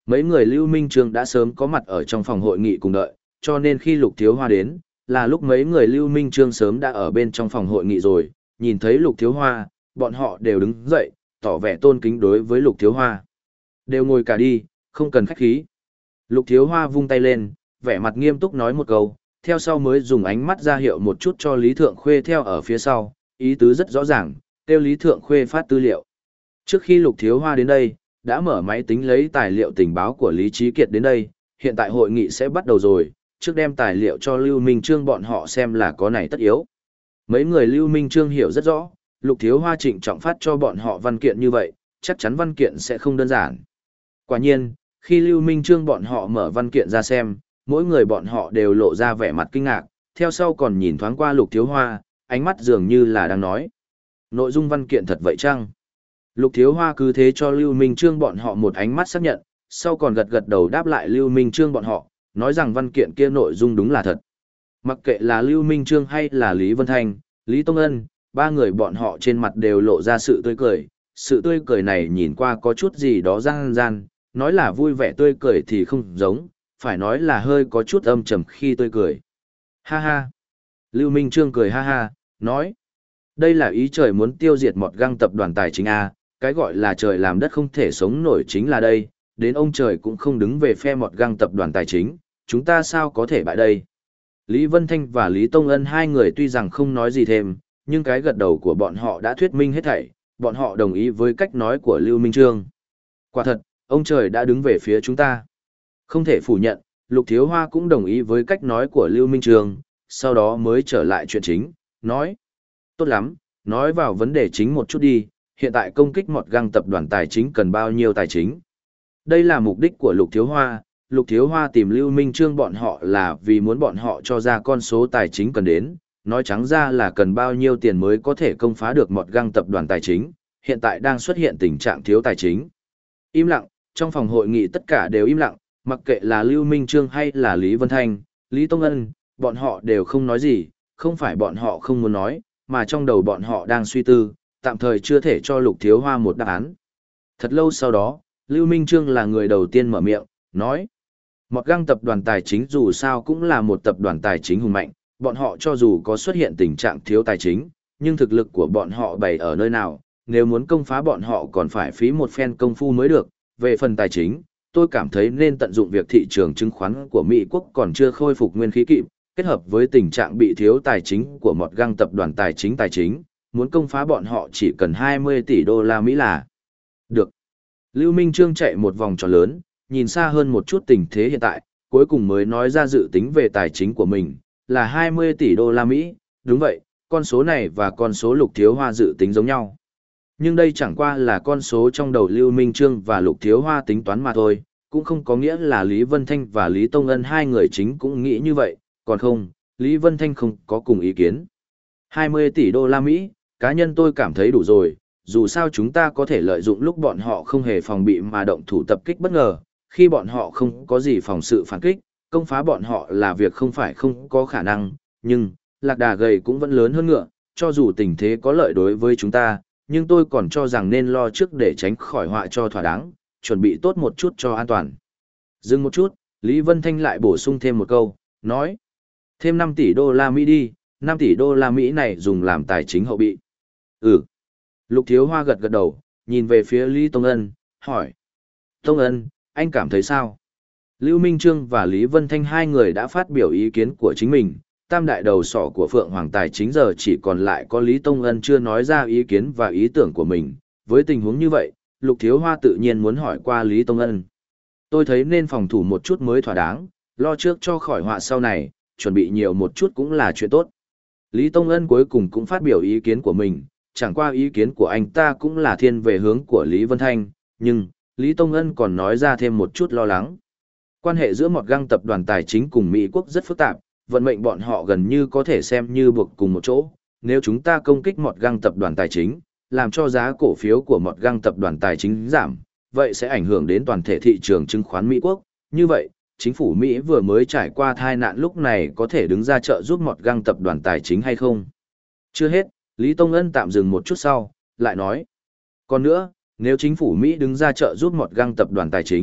Speaker 1: Mấy người Lưu Minh Trương đã sớm có mặt ở trong phòng hội nghị cùng đợi, cho nên khi Lục Thiếu Hoa đến, là lúc mấy người Lưu Minh Trương sớm đã ở bên trong phòng hội nghị rồi, nhìn thấy Lục Thiếu Hoa, bọn họ đều đứng dậy, tỏ vẻ tôn kính đối với Lục Thiếu Hoa. Đều ngồi cả đi, không cần khách khí. Lục Thiếu Hoa vung tay lên, vẻ mặt nghiêm túc nói một câu, theo sau mới dùng ánh mắt ra hiệu một chút cho Lý Thượng Khuê theo ở phía sau, ý tứ rất rõ ràng, kêu Lý Thượng Khuê phát tư liệu. Trước khi Lục Thiếu Hoa đến đây, đã mở máy tính lấy tài liệu tình báo của Lý Trí Kiệt đến đây, hiện tại hội nghị sẽ bắt đầu rồi, trước đem tài liệu cho Lưu Minh Trương bọn họ xem là có này tất yếu. Mấy người Lưu Minh Trương hiểu rất rõ, Lục Thiếu Hoa trịnh trọng phát cho bọn họ văn kiện như vậy, chắc chắn văn kiện sẽ không đơn giản. Quả nhiên, khi Lưu Minh Trương bọn họ mở văn kiện ra xem, mỗi người bọn họ đều lộ ra vẻ mặt kinh ngạc, theo sau còn nhìn thoáng qua Lục Thiếu Hoa, ánh mắt dường như là đang nói. Nội dung văn kiện thật vậy chăng? Lục Thiếu Hoa cứ thế cho Lưu Minh Trương bọn họ một ánh mắt xác nhận, sau còn gật gật đầu đáp lại Lưu Minh Trương bọn họ, nói rằng văn kiện kia nội dung đúng là thật. Mặc kệ là Lưu Minh Trương hay là Lý Vân Thanh, Lý Tông Ân, ba người bọn họ trên mặt đều lộ ra sự tươi cười, sự tươi cười này nhìn qua có chút gì đó gian gian, nói là vui vẻ tươi cười thì không giống, phải nói là hơi có chút âm trầm khi tươi cười. Ha ha! Lưu Minh Trương cười ha ha, nói. Đây là ý trời muốn tiêu diệt Mọt Găng tập đoàn tài chính A, cái gọi là trời làm đất không thể sống nổi chính là đây, đến ông trời cũng không đứng về phe Mọt Găng tập đoàn tài chính, chúng ta sao có thể bại đây. Lý Vân Thanh và Lý Tông Ân hai người tuy rằng không nói gì thêm, nhưng cái gật đầu của bọn họ đã thuyết minh hết thảy, bọn họ đồng ý với cách nói của Lưu Minh Trương. Quả thật, ông trời đã đứng về phía chúng ta. Không thể phủ nhận, Lục Thiếu Hoa cũng đồng ý với cách nói của Lưu Minh Trương, sau đó mới trở lại chuyện chính, nói. Tốt lắm, nói vào vấn đề chính một chút đi, hiện tại công kích Mọt Găng tập đoàn tài chính cần bao nhiêu tài chính? Đây là mục đích của Lục Thiếu Hoa, Lục Thiếu Hoa tìm Lưu Minh Trương bọn họ là vì muốn bọn họ cho ra con số tài chính cần đến, nói trắng ra là cần bao nhiêu tiền mới có thể công phá được Mọt Găng tập đoàn tài chính, hiện tại đang xuất hiện tình trạng thiếu tài chính. Im lặng, trong phòng hội nghị tất cả đều im lặng, mặc kệ là Lưu Minh Trương hay là Lý Vân Thanh, Lý Tông Ân, bọn họ đều không nói gì, không phải bọn họ không muốn nói, mà trong đầu bọn họ đang suy tư, tạm thời chưa thể cho Lục Thiếu Hoa một đáp án. Thật lâu sau đó, Lưu Minh Trương là người đầu tiên mở miệng, nói. Mọt Găng tập đoàn tài chính dù sao cũng là một tập đoàn tài chính hùng mạnh, bọn họ cho dù có xuất hiện tình trạng thiếu tài chính, nhưng thực lực của bọn họ bày ở nơi nào, nếu muốn công phá bọn họ còn phải phí một phen công phu mới được. Về phần tài chính, tôi cảm thấy nên tận dụng việc thị trường chứng khoán của Mỹ quốc còn chưa khôi phục nguyên khí kịp, kết hợp với tình trạng bị thiếu tài chính của Mọt Găng tập đoàn tài chính tài chính, muốn công phá bọn họ chỉ cần hai mươi tỷ đô la Mỹ là được. Lưu Minh Trương chạy một vòng tròn lớn, nhìn xa hơn một chút tình thế hiện tại, cuối cùng mới nói ra dự tính về tài chính của mình, là hai mươi tỷ đô la Mỹ, đúng vậy, con số này và con số Lục Thiếu Hoa dự tính giống nhau. Nhưng đây chẳng qua là con số trong đầu Lưu Minh Trương và Lục Thiếu Hoa tính toán mà thôi, cũng không có nghĩa là Lý Vân Thanh và Lý Tông Ân hai người chính cũng nghĩ như vậy, còn không, Lý Vân Thanh không có cùng ý kiến. hai mươi tỷ đô la Mỹ, cá nhân tôi cảm thấy đủ rồi, dù sao chúng ta có thể lợi dụng lúc bọn họ không hề phòng bị mà động thủ tập kích bất ngờ, khi bọn họ không có gì phòng sự phản kích, công phá bọn họ là việc không phải không có khả năng, nhưng, lạc đà gầy cũng vẫn lớn hơn ngựa, cho dù tình thế có lợi đối với chúng ta, nhưng tôi còn cho rằng nên lo trước để tránh khỏi họa cho thỏa đáng, chuẩn bị tốt một chút cho an toàn. Dừng một chút, Lý Vân Thanh lại bổ sung thêm một câu, nói, thêm năm tỷ đô la Mỹ đi, năm tỷ đô la Mỹ này dùng làm tài chính hậu bị. Ừ. Lục Thiếu Hoa gật gật đầu, nhìn về phía Lý Tông Ân, hỏi. Tông Ân, anh cảm thấy sao? Lưu Minh Trương và Lý Vân Thanh hai người đã phát biểu ý kiến của chính mình, tam đại đầu sỏ của Phượng Hoàng Tài chính giờ chỉ còn lại có Lý Tông Ân chưa nói ra ý kiến và ý tưởng của mình. Với tình huống như vậy, Lục Thiếu Hoa tự nhiên muốn hỏi qua Lý Tông Ân. Tôi thấy nên phòng thủ một chút mới thỏa đáng, lo trước cho khỏi họa sau này, chuẩn bị nhiều một chút cũng là chuyện tốt. Lý Tông Ân cuối cùng cũng phát biểu ý kiến của mình, chẳng qua ý kiến của anh ta cũng là thiên về hướng của Lý Vân Thanh, nhưng, Lý Tông Ân còn nói ra thêm một chút lo lắng. Quan hệ giữa Mọt Găng tập đoàn tài chính cùng Mỹ quốc rất phức tạp, vận mệnh bọn họ gần như có thể xem như buộc cùng một chỗ. Nếu chúng ta công kích Mọt Găng tập đoàn tài chính, làm cho giá cổ phiếu của Mọt Găng tập đoàn tài chính giảm, vậy sẽ ảnh hưởng đến toàn thể thị trường chứng khoán Mỹ quốc. Như vậy, chính phủ Mỹ vừa mới trải qua tai nạn lúc này có thể đứng ra trợ giúp Mọt Găng tập đoàn tài chính hay không? Chưa hết, Lý Tông Ân tạm dừng một chút sau, lại nói. Còn nữa, nếu chính phủ Mỹ đứng ra trợ giúp Mọt Găng tập đoàn tài chính,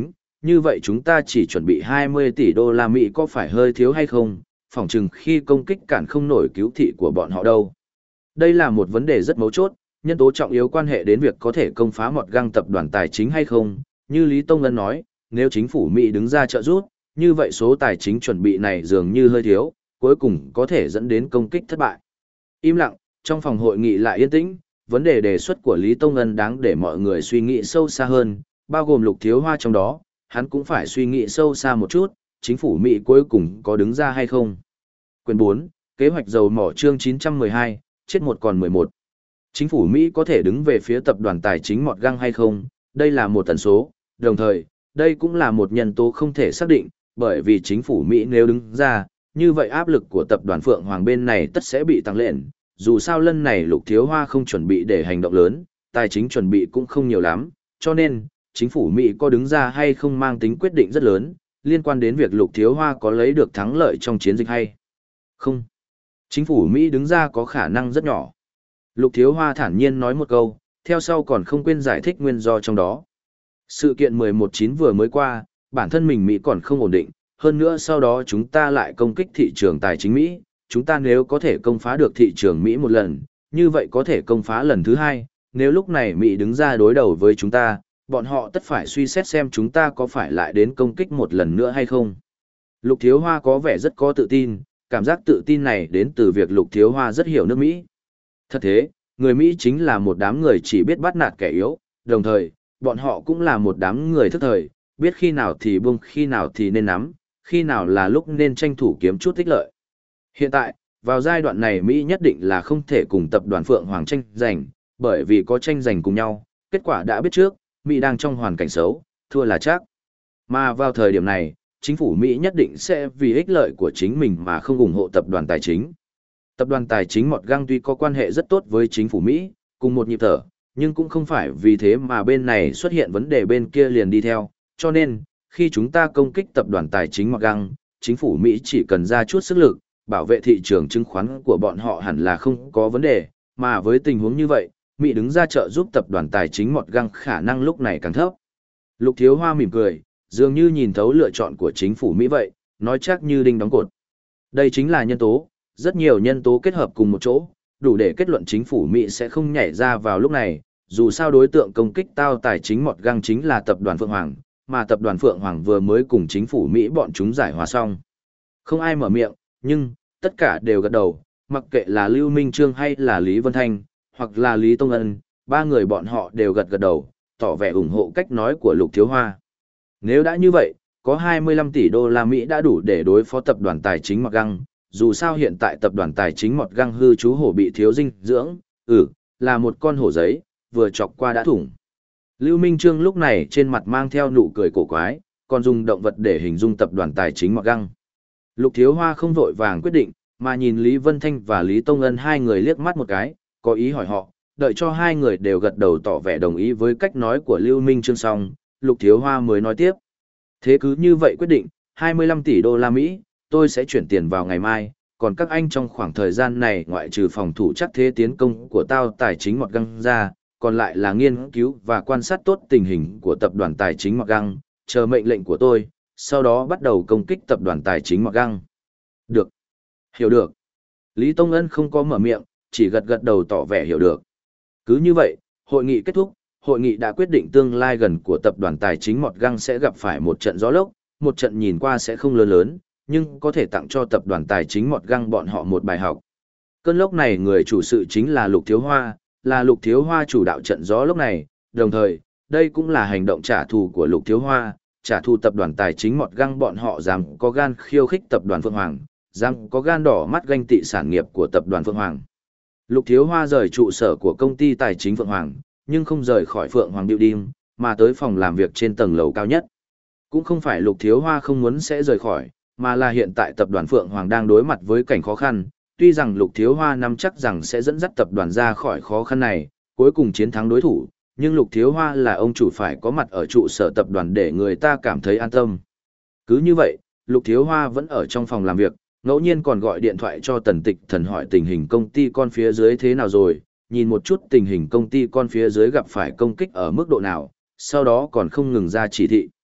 Speaker 1: như vậy chúng ta chỉ chuẩn bị hai mươi tỷ đô la Mỹ có phải hơi thiếu hay không, phỏng chừng khi công kích cản không nổi cứu thị của bọn họ đâu. Đây là một vấn đề rất mấu chốt, nhân tố trọng yếu quan hệ đến việc có thể công phá một găng tập đoàn tài chính hay không, như Lý Tông Ân nói, nếu chính phủ Mỹ đứng ra trợ giúp, như vậy số tài chính chuẩn bị này dường như hơi thiếu, cuối cùng có thể dẫn đến công kích thất bại. Im lặng, trong phòng hội nghị lại yên tĩnh, vấn đề đề xuất của Lý Tông Ân đáng để mọi người suy nghĩ sâu xa hơn, bao gồm Lục Thiếu Hoa trong đó, hắn cũng phải suy nghĩ sâu xa một chút, chính phủ Mỹ cuối cùng có đứng ra hay không. Quyền bốn, kế hoạch dầu mỏ chương chín trăm mười hai, chết một còn mười một. Chính phủ Mỹ có thể đứng về phía tập đoàn tài chính Mọt Găng hay không, đây là một tần số, đồng thời, đây cũng là một nhân tố không thể xác định, bởi vì chính phủ Mỹ nếu đứng ra, như vậy áp lực của tập đoàn Phượng Hoàng bên này tất sẽ bị tăng lên, dù sao lần này Lục Thiếu Hoa không chuẩn bị để hành động lớn, tài chính chuẩn bị cũng không nhiều lắm, cho nên, chính phủ Mỹ có đứng ra hay không mang tính quyết định rất lớn, liên quan đến việc Lục Thiếu Hoa có lấy được thắng lợi trong chiến dịch hay không. Chính phủ Mỹ đứng ra có khả năng rất nhỏ. Lục Thiếu Hoa thản nhiên nói một câu, theo sau còn không quên giải thích nguyên do trong đó. Sự kiện mười một chín vừa mới qua, bản thân mình Mỹ còn không ổn định, hơn nữa sau đó chúng ta lại công kích thị trường tài chính Mỹ, chúng ta nếu có thể công phá được thị trường Mỹ một lần, như vậy có thể công phá lần thứ hai, nếu lúc này Mỹ đứng ra đối đầu với chúng ta, bọn họ tất phải suy xét xem chúng ta có phải lại đến công kích một lần nữa hay không. Lục Thiếu Hoa có vẻ rất có tự tin, cảm giác tự tin này đến từ việc Lục Thiếu Hoa rất hiểu nước Mỹ. Thật thế, người Mỹ chính là một đám người chỉ biết bắt nạt kẻ yếu, đồng thời, bọn họ cũng là một đám người thức thời, biết khi nào thì buông, khi nào thì nên nắm, khi nào là lúc nên tranh thủ kiếm chút tích lợi. Hiện tại, vào giai đoạn này Mỹ nhất định là không thể cùng tập đoàn Phượng Hoàng tranh giành, bởi vì có tranh giành cùng nhau, kết quả đã biết trước, Mỹ đang trong hoàn cảnh xấu, thua là chắc. Mà vào thời điểm này, chính phủ Mỹ nhất định sẽ vì ích lợi của chính mình mà không ủng hộ tập đoàn tài chính. Tập đoàn tài chính Mọt Găng tuy có quan hệ rất tốt với chính phủ Mỹ, cùng một nhịp thở, nhưng cũng không phải vì thế mà bên này xuất hiện vấn đề bên kia liền đi theo, cho nên, khi chúng ta công kích tập đoàn tài chính Mọt Găng, chính phủ Mỹ chỉ cần ra chút sức lực, bảo vệ thị trường chứng khoán của bọn họ hẳn là không có vấn đề, mà với tình huống như vậy, Mỹ đứng ra trợ giúp tập đoàn tài chính Mọt Găng khả năng lúc này càng thấp. Lục Thiếu Hoa mỉm cười, dường như nhìn thấu lựa chọn của chính phủ Mỹ vậy, nói chắc như đinh đóng cột. Đây chính là nhân tố, rất nhiều nhân tố kết hợp cùng một chỗ, đủ để kết luận chính phủ Mỹ sẽ không nhảy ra vào lúc này, dù sao đối tượng công kích tao tài chính Mọt Găng chính là tập đoàn Phượng Hoàng, mà tập đoàn Phượng Hoàng vừa mới cùng chính phủ Mỹ bọn chúng giải hòa xong. Không ai mở miệng, nhưng, tất cả đều gật đầu, mặc kệ là Lưu Minh Trương hay là Lý Vân Thanh, hoặc là Lý Tông Ân, ba người bọn họ đều gật gật đầu, tỏ vẻ ủng hộ cách nói của Lục Thiếu Hoa. Nếu đã như vậy, có hai mươi lăm tỷ đô la Mỹ đã đủ để đối phó tập đoàn tài chính Mọt Găng, dù sao hiện tại tập đoàn tài chính Mọt Găng hư chú hổ bị thiếu dinh dưỡng, ừ, là một con hổ giấy, vừa chọc qua đã thủng. Lưu Minh Trương lúc này trên mặt mang theo nụ cười cổ quái, còn dùng động vật để hình dung tập đoàn tài chính Mọt Găng. Lục Thiếu Hoa không vội vàng quyết định, mà nhìn Lý Vân Thanh và Lý Tông Ân hai người liếc mắt một cái, có ý hỏi họ, đợi cho hai người đều gật đầu tỏ vẻ đồng ý với cách nói của Lưu Minh Trương xong, Lục Thiếu Hoa mới nói tiếp. Thế cứ như vậy quyết định, hai mươi lăm tỷ đô la Mỹ, tôi sẽ chuyển tiền vào ngày mai, còn các anh trong khoảng thời gian này ngoại trừ phòng thủ chắc thế tiến công của tao tài chính Mọt Găng ra, còn lại là nghiên cứu và quan sát tốt tình hình của tập đoàn tài chính Mọt Găng, chờ mệnh lệnh của tôi, sau đó bắt đầu công kích tập đoàn tài chính Mọt Găng. Được. Hiểu được. Lý Tông Ân không có mở miệng, chỉ gật gật đầu tỏ vẻ hiểu được. Cứ như vậy, hội nghị kết thúc, hội nghị đã quyết định tương lai gần của tập đoàn tài chính Mọt Găng sẽ gặp phải một trận gió lốc, một trận nhìn qua sẽ không lớn lớn, nhưng có thể tặng cho tập đoàn tài chính Mọt Găng bọn họ một bài học. Cơn lốc này người chủ sự chính là Lục Thiếu Hoa, là Lục Thiếu Hoa chủ đạo trận gió lốc này, đồng thời, đây cũng là hành động trả thù của Lục Thiếu Hoa, trả thù tập đoàn tài chính Mọt Găng bọn họ dám có gan khiêu khích tập đoàn Phượng Hoàng, dám có gan đỏ mắt ganh tị sản nghiệp của tập đoàn Phượng Hoàng. Lục Thiếu Hoa rời trụ sở của công ty tài chính Phượng Hoàng, nhưng không rời khỏi Phượng Hoàng Building, mà tới phòng làm việc trên tầng lầu cao nhất. Cũng không phải Lục Thiếu Hoa không muốn sẽ rời khỏi, mà là hiện tại tập đoàn Phượng Hoàng đang đối mặt với cảnh khó khăn, tuy rằng Lục Thiếu Hoa nắm chắc rằng sẽ dẫn dắt tập đoàn ra khỏi khó khăn này, cuối cùng chiến thắng đối thủ, nhưng Lục Thiếu Hoa là ông chủ phải có mặt ở trụ sở tập đoàn để người ta cảm thấy an tâm. Cứ như vậy, Lục Thiếu Hoa vẫn ở trong phòng làm việc, ngẫu nhiên còn gọi điện thoại cho Tần Tịch Thần hỏi tình hình công ty con phía dưới thế nào rồi, nhìn một chút tình hình công ty con phía dưới gặp phải công kích ở mức độ nào, sau đó còn không ngừng ra chỉ thị.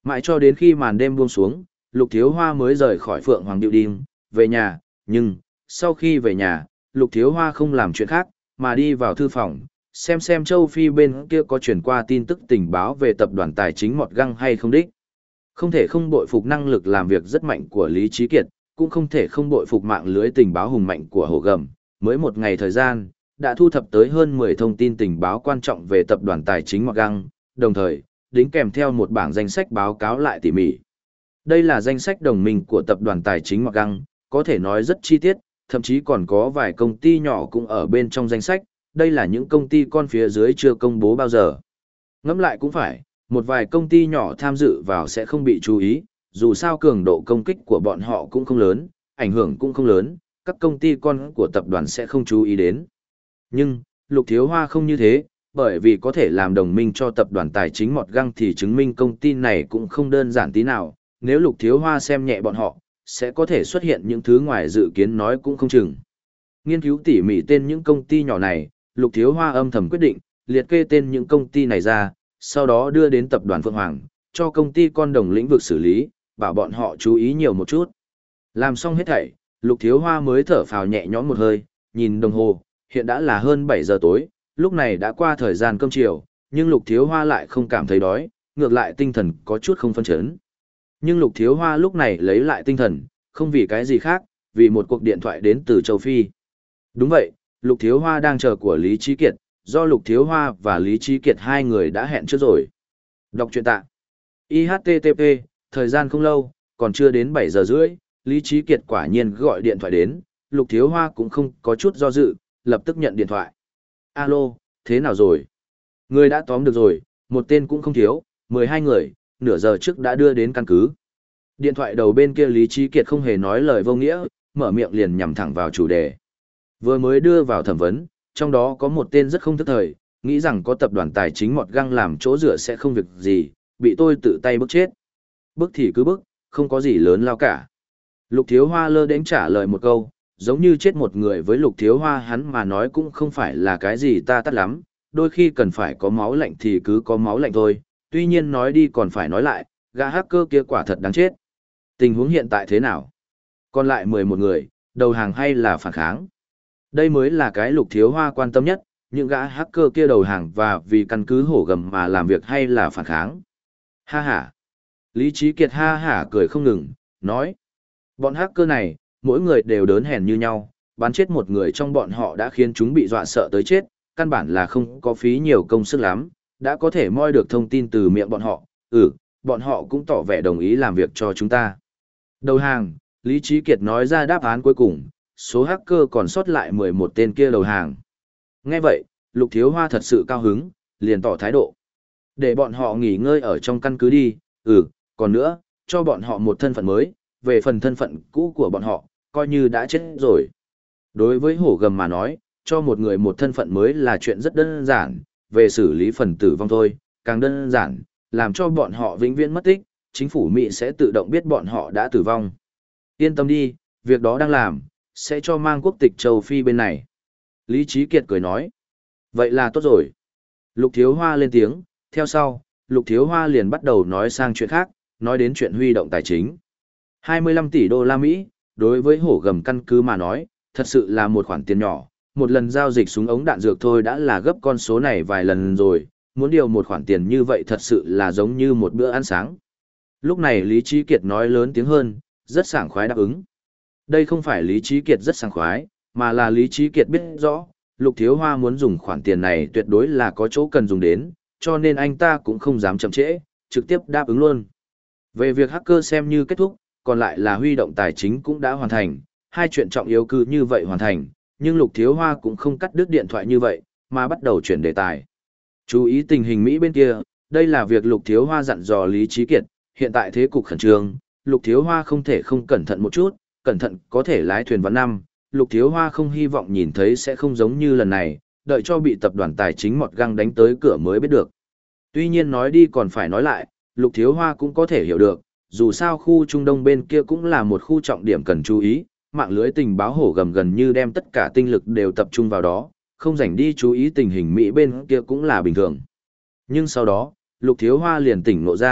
Speaker 1: Mãi cho đến khi màn đêm buông xuống, Lục Thiếu Hoa mới rời khỏi Phượng Hoàng Building, về nhà, nhưng, sau khi về nhà, Lục Thiếu Hoa không làm chuyện khác, mà đi vào thư phòng, xem xem châu Phi bên kia có chuyển qua tin tức tình báo về tập đoàn tài chính Mọt Găng hay không đích. Không thể không bội phục năng lực làm việc rất mạnh của Lý Trí Kiệt, cũng không thể không bội phục mạng lưới tình báo hùng mạnh của Hổ Gầm, mới một ngày thời gian, đã thu thập tới hơn mười thông tin tình báo quan trọng về tập đoàn tài chính Mọt Găng, đồng thời, đính kèm theo một bảng danh sách báo cáo lại tỉ mỉ. Đây là danh sách đồng minh của tập đoàn tài chính Mọt Găng, có thể nói rất chi tiết, thậm chí còn có vài công ty nhỏ cũng ở bên trong danh sách, đây là những công ty con phía dưới chưa công bố bao giờ. Ngẫm lại cũng phải, một vài công ty nhỏ tham dự vào sẽ không bị chú ý, dù sao cường độ công kích của bọn họ cũng không lớn, ảnh hưởng cũng không lớn, các công ty con của tập đoàn sẽ không chú ý đến. Nhưng, Lục Thiếu Hoa không như thế, bởi vì có thể làm đồng minh cho tập đoàn tài chính Mọt Găng thì chứng minh công ty này cũng không đơn giản tí nào, nếu Lục Thiếu Hoa xem nhẹ bọn họ, sẽ có thể xuất hiện những thứ ngoài dự kiến nói cũng không chừng. Nghiên cứu tỉ mỉ tên những công ty nhỏ này, Lục Thiếu Hoa âm thầm quyết định, liệt kê tên những công ty này ra, sau đó đưa đến tập đoàn Phượng Hoàng, cho công ty con đồng lĩnh vực xử lý, bảo bọn họ chú ý nhiều một chút. Làm xong hết thảy, Lục Thiếu Hoa mới thở phào nhẹ nhõm một hơi, nhìn đồng hồ, hiện đã là hơn bảy giờ tối, lúc này đã qua thời gian cơm chiều, nhưng Lục Thiếu Hoa lại không cảm thấy đói, ngược lại tinh thần có chút không phân chấn. Nhưng Lục Thiếu Hoa lúc này lấy lại tinh thần, không vì cái gì khác, vì một cuộc điện thoại đến từ châu Phi. Đúng vậy, Lục Thiếu Hoa đang chờ của Lý Trí Kiệt, do Lục Thiếu Hoa và Lý Trí Kiệt hai người đã hẹn trước rồi. Đọc truyện tạ. i hát tê tê pê, thời gian không lâu, còn chưa đến bảy giờ rưỡi, Lý Trí Kiệt quả nhiên gọi điện thoại đến, Lục Thiếu Hoa cũng không có chút do dự, lập tức nhận điện thoại. Alo, thế nào rồi? Người đã tóm được rồi, một tên cũng không thiếu, mười hai người, nửa giờ trước đã đưa đến căn cứ. Điện thoại đầu bên kia Lý Trí Kiệt không hề nói lời vô nghĩa, mở miệng liền nhằm thẳng vào chủ đề. Vừa mới đưa vào thẩm vấn, trong đó có một tên rất không thức thời, nghĩ rằng có tập đoàn tài chính Mọt Găng làm chỗ dựa sẽ không việc gì, bị tôi tự tay bức chết. Bức thì cứ bức, không có gì lớn lao cả. Lục Thiếu Hoa lơ đến trả lời một câu, giống như chết một người với Lục Thiếu Hoa hắn mà nói cũng không phải là cái gì ta tắt lắm, đôi khi cần phải có máu lạnh thì cứ có máu lạnh thôi, tuy nhiên nói đi còn phải nói lại, gã hacker kia quả thật đáng chết. Tình huống hiện tại thế nào? Còn lại mười một người, đầu hàng hay là phản kháng? Đây mới là cái Lục Thiếu Hoa quan tâm nhất, những gã hacker kia đầu hàng và vì căn cứ Hổ Gầm mà làm việc hay là phản kháng. Ha ha. Lý Trí Kiệt ha hả cười không ngừng, nói. Bọn hacker này, mỗi người đều đớn hèn như nhau, bắn chết một người trong bọn họ đã khiến chúng bị dọa sợ tới chết, căn bản là không có phí nhiều công sức lắm, đã có thể moi được thông tin từ miệng bọn họ, ừ, bọn họ cũng tỏ vẻ đồng ý làm việc cho chúng ta. Đầu hàng, Lý Trí Kiệt nói ra đáp án cuối cùng, số hacker còn sót lại mười một tên kia đầu hàng. Nghe vậy, Lục Thiếu Hoa thật sự cao hứng, liền tỏ thái độ. Để bọn họ nghỉ ngơi ở trong căn cứ đi, ừ, còn nữa, cho bọn họ một thân phận mới, về phần thân phận cũ của bọn họ, coi như đã chết rồi. Đối với Hổ Gầm mà nói, cho một người một thân phận mới là chuyện rất đơn giản, về xử lý phần tử vong thôi, càng đơn giản, làm cho bọn họ vĩnh viễn mất tích, chính phủ Mỹ sẽ tự động biết bọn họ đã tử vong. Yên tâm đi, việc đó đang làm, sẽ cho mang quốc tịch châu Phi bên này. Lý Trí Kiệt cười nói. Vậy là tốt rồi. Lục Thiếu Hoa lên tiếng, theo sau, Lục Thiếu Hoa liền bắt đầu nói sang chuyện khác, nói đến chuyện huy động tài chính. hai mươi lăm tỷ đô la Mỹ, đối với Hổ Gầm căn cứ mà nói, thật sự là một khoản tiền nhỏ, một lần giao dịch súng ống đạn dược thôi đã là gấp con số này vài lần rồi, muốn điều một khoản tiền như vậy thật sự là giống như một bữa ăn sáng. Lúc này Lý Trí Kiệt nói lớn tiếng hơn, rất sảng khoái đáp ứng. Đây không phải Lý Trí Kiệt rất sảng khoái, mà là Lý Trí Kiệt biết rõ, Lục Thiếu Hoa muốn dùng khoản tiền này tuyệt đối là có chỗ cần dùng đến, cho nên anh ta cũng không dám chậm trễ, trực tiếp đáp ứng luôn. Về việc hacker xem như kết thúc, còn lại là huy động tài chính cũng đã hoàn thành, hai chuyện trọng yếu cứ như vậy hoàn thành, nhưng Lục Thiếu Hoa cũng không cắt đứt điện thoại như vậy, mà bắt đầu chuyển đề tài. Chú ý tình hình Mỹ bên kia, đây là việc Lục Thiếu Hoa dặn dò Lý Trí Kiệt, hiện tại thế cục khẩn trương, Lục Thiếu Hoa không thể không cẩn thận một chút, cẩn thận có thể lái thuyền ván năm, Lục Thiếu Hoa không hy vọng nhìn thấy sẽ không giống như lần này, đợi cho bị tập đoàn tài chính Mọt Găng đánh tới cửa mới biết được. Tuy nhiên nói đi còn phải nói lại, Lục Thiếu Hoa cũng có thể hiểu được, dù sao khu Trung Đông bên kia cũng là một khu trọng điểm cần chú ý, mạng lưới tình báo Hổ Gầm gần như đem tất cả tinh lực đều tập trung vào đó, không rảnh đi chú ý tình hình Mỹ bên kia cũng là bình thường. Nhưng sau đó, Lục Thiếu Hoa liền tỉnh ngộ ra,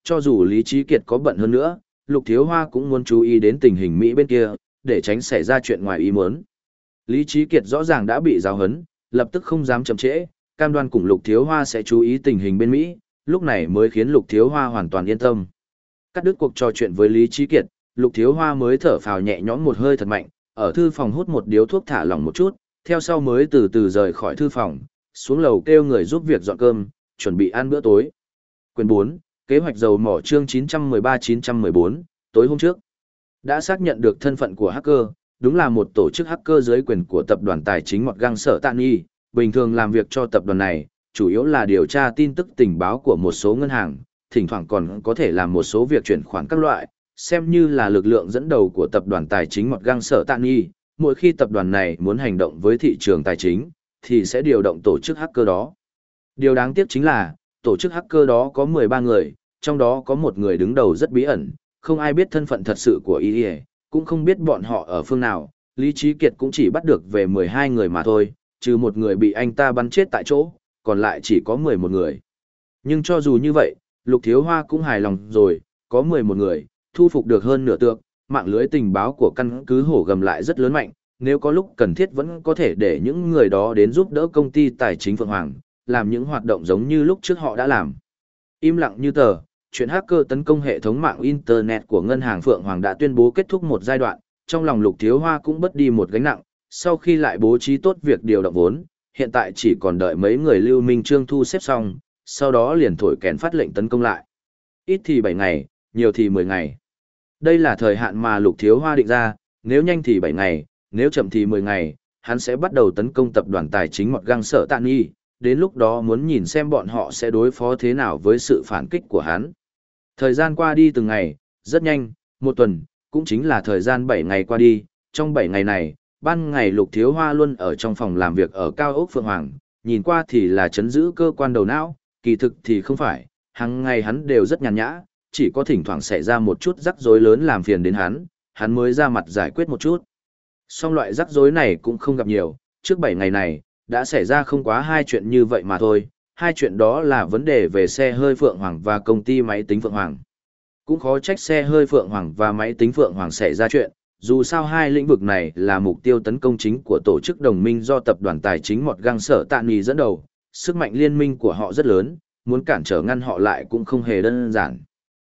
Speaker 1: Cho dù Lý Trí Kiệt có bận hơn nữa, Lục Thiếu Hoa cũng muốn chú ý đến tình hình Mỹ bên kia, để tránh xảy ra chuyện ngoài ý muốn. Lý Trí Kiệt rõ ràng đã bị giáo huấn, lập tức không dám chậm trễ, cam đoan cùng Lục Thiếu Hoa sẽ chú ý tình hình bên Mỹ, lúc này mới khiến Lục Thiếu Hoa hoàn toàn yên tâm. Cắt đứt cuộc trò chuyện với Lý Trí Kiệt, Lục Thiếu Hoa mới thở phào nhẹ nhõm một hơi thật mạnh, ở thư phòng hút một điếu thuốc thả lỏng một chút, theo sau mới từ từ rời khỏi thư phòng, xuống lầu kêu người giúp việc dọn cơm, chuẩn bị ăn bữa tối. Quyền bốn, kế hoạch dầu mỏ chương chín trăm mười ba chín trăm mười bốn, tối hôm trước. Đã xác nhận được thân phận của hacker, đúng là một tổ chức hacker dưới quyền của tập đoàn tài chính Mọt Găng Sở Tạ Nhi, bình thường làm việc cho tập đoàn này, chủ yếu là điều tra tin tức tình báo của một số ngân hàng, thỉnh thoảng còn có thể làm một số việc chuyển khoản các loại, xem như là lực lượng dẫn đầu của tập đoàn tài chính Mọt Găng Sở Tạ Nhi. Mỗi khi tập đoàn này muốn hành động với thị trường tài chính, thì sẽ điều động tổ chức hacker đó. Điều đáng tiếc chính là, tổ chức hacker đó có mười ba người, trong đó có một người đứng đầu rất bí ẩn, không ai biết thân phận thật sự của y, cũng không biết bọn họ ở phương nào. Lý Trí Kiệt cũng chỉ bắt được về mười hai người mà thôi, trừ một người bị anh ta bắn chết tại chỗ, còn lại chỉ có mười một người. Nhưng cho dù như vậy, Lục Thiếu Hoa cũng hài lòng rồi, có mười một người, thu phục được hơn nửa tược, mạng lưới tình báo của căn cứ Hổ Gầm lại rất lớn mạnh, nếu có lúc cần thiết vẫn có thể để những người đó đến giúp đỡ công ty tài chính Phượng Hoàng, làm những hoạt động giống như lúc trước họ đã làm. Im lặng như tờ, chuyện hacker tấn công hệ thống mạng Internet của ngân hàng Phượng Hoàng đã tuyên bố kết thúc một giai đoạn, trong lòng Lục Thiếu Hoa cũng bớt đi một gánh nặng, sau khi lại bố trí tốt việc điều động vốn, hiện tại chỉ còn đợi mấy người Lưu Minh Trương thu xếp xong, sau đó liền thổi kèn phát lệnh tấn công lại. Ít thì bảy ngày, nhiều thì mười ngày. Đây là thời hạn mà Lục Thiếu Hoa định ra, nếu nhanh thì bảy ngày, nếu chậm thì mười ngày, hắn sẽ bắt đầu tấn công tập đoàn tài chính Mọt Găng Sở Tạ Nhi, đến lúc đó muốn nhìn xem bọn họ sẽ đối phó thế nào với sự phản kích của hắn. Thời gian qua đi từng ngày, rất nhanh, một tuần, cũng chính là thời gian bảy ngày qua đi, trong bảy ngày này, ban ngày Lục Thiếu Hoa luôn ở trong phòng làm việc ở cao ốc Phượng Hoàng, nhìn qua thì là chấn giữ cơ quan đầu não, kỳ thực thì không phải, hàng ngày hắn đều rất nhàn nhã, chỉ có thỉnh thoảng xảy ra một chút rắc rối lớn làm phiền đến hắn, hắn mới ra mặt giải quyết một chút. Song loại rắc rối này cũng không gặp nhiều, trước bảy ngày này, đã xảy ra không quá hai chuyện như vậy mà thôi, hai chuyện đó là vấn đề về xe hơi Phượng Hoàng và công ty máy tính Phượng Hoàng. Cũng khó trách xe hơi Phượng Hoàng và máy tính Phượng Hoàng xảy ra chuyện, dù sao hai lĩnh vực này là mục tiêu tấn công chính của tổ chức đồng minh do tập đoàn tài chính Mọt Găng Sở Tạ Nhi dẫn đầu, sức mạnh liên minh của họ rất lớn, muốn cản trở ngăn họ lại cũng không hề đơn giản.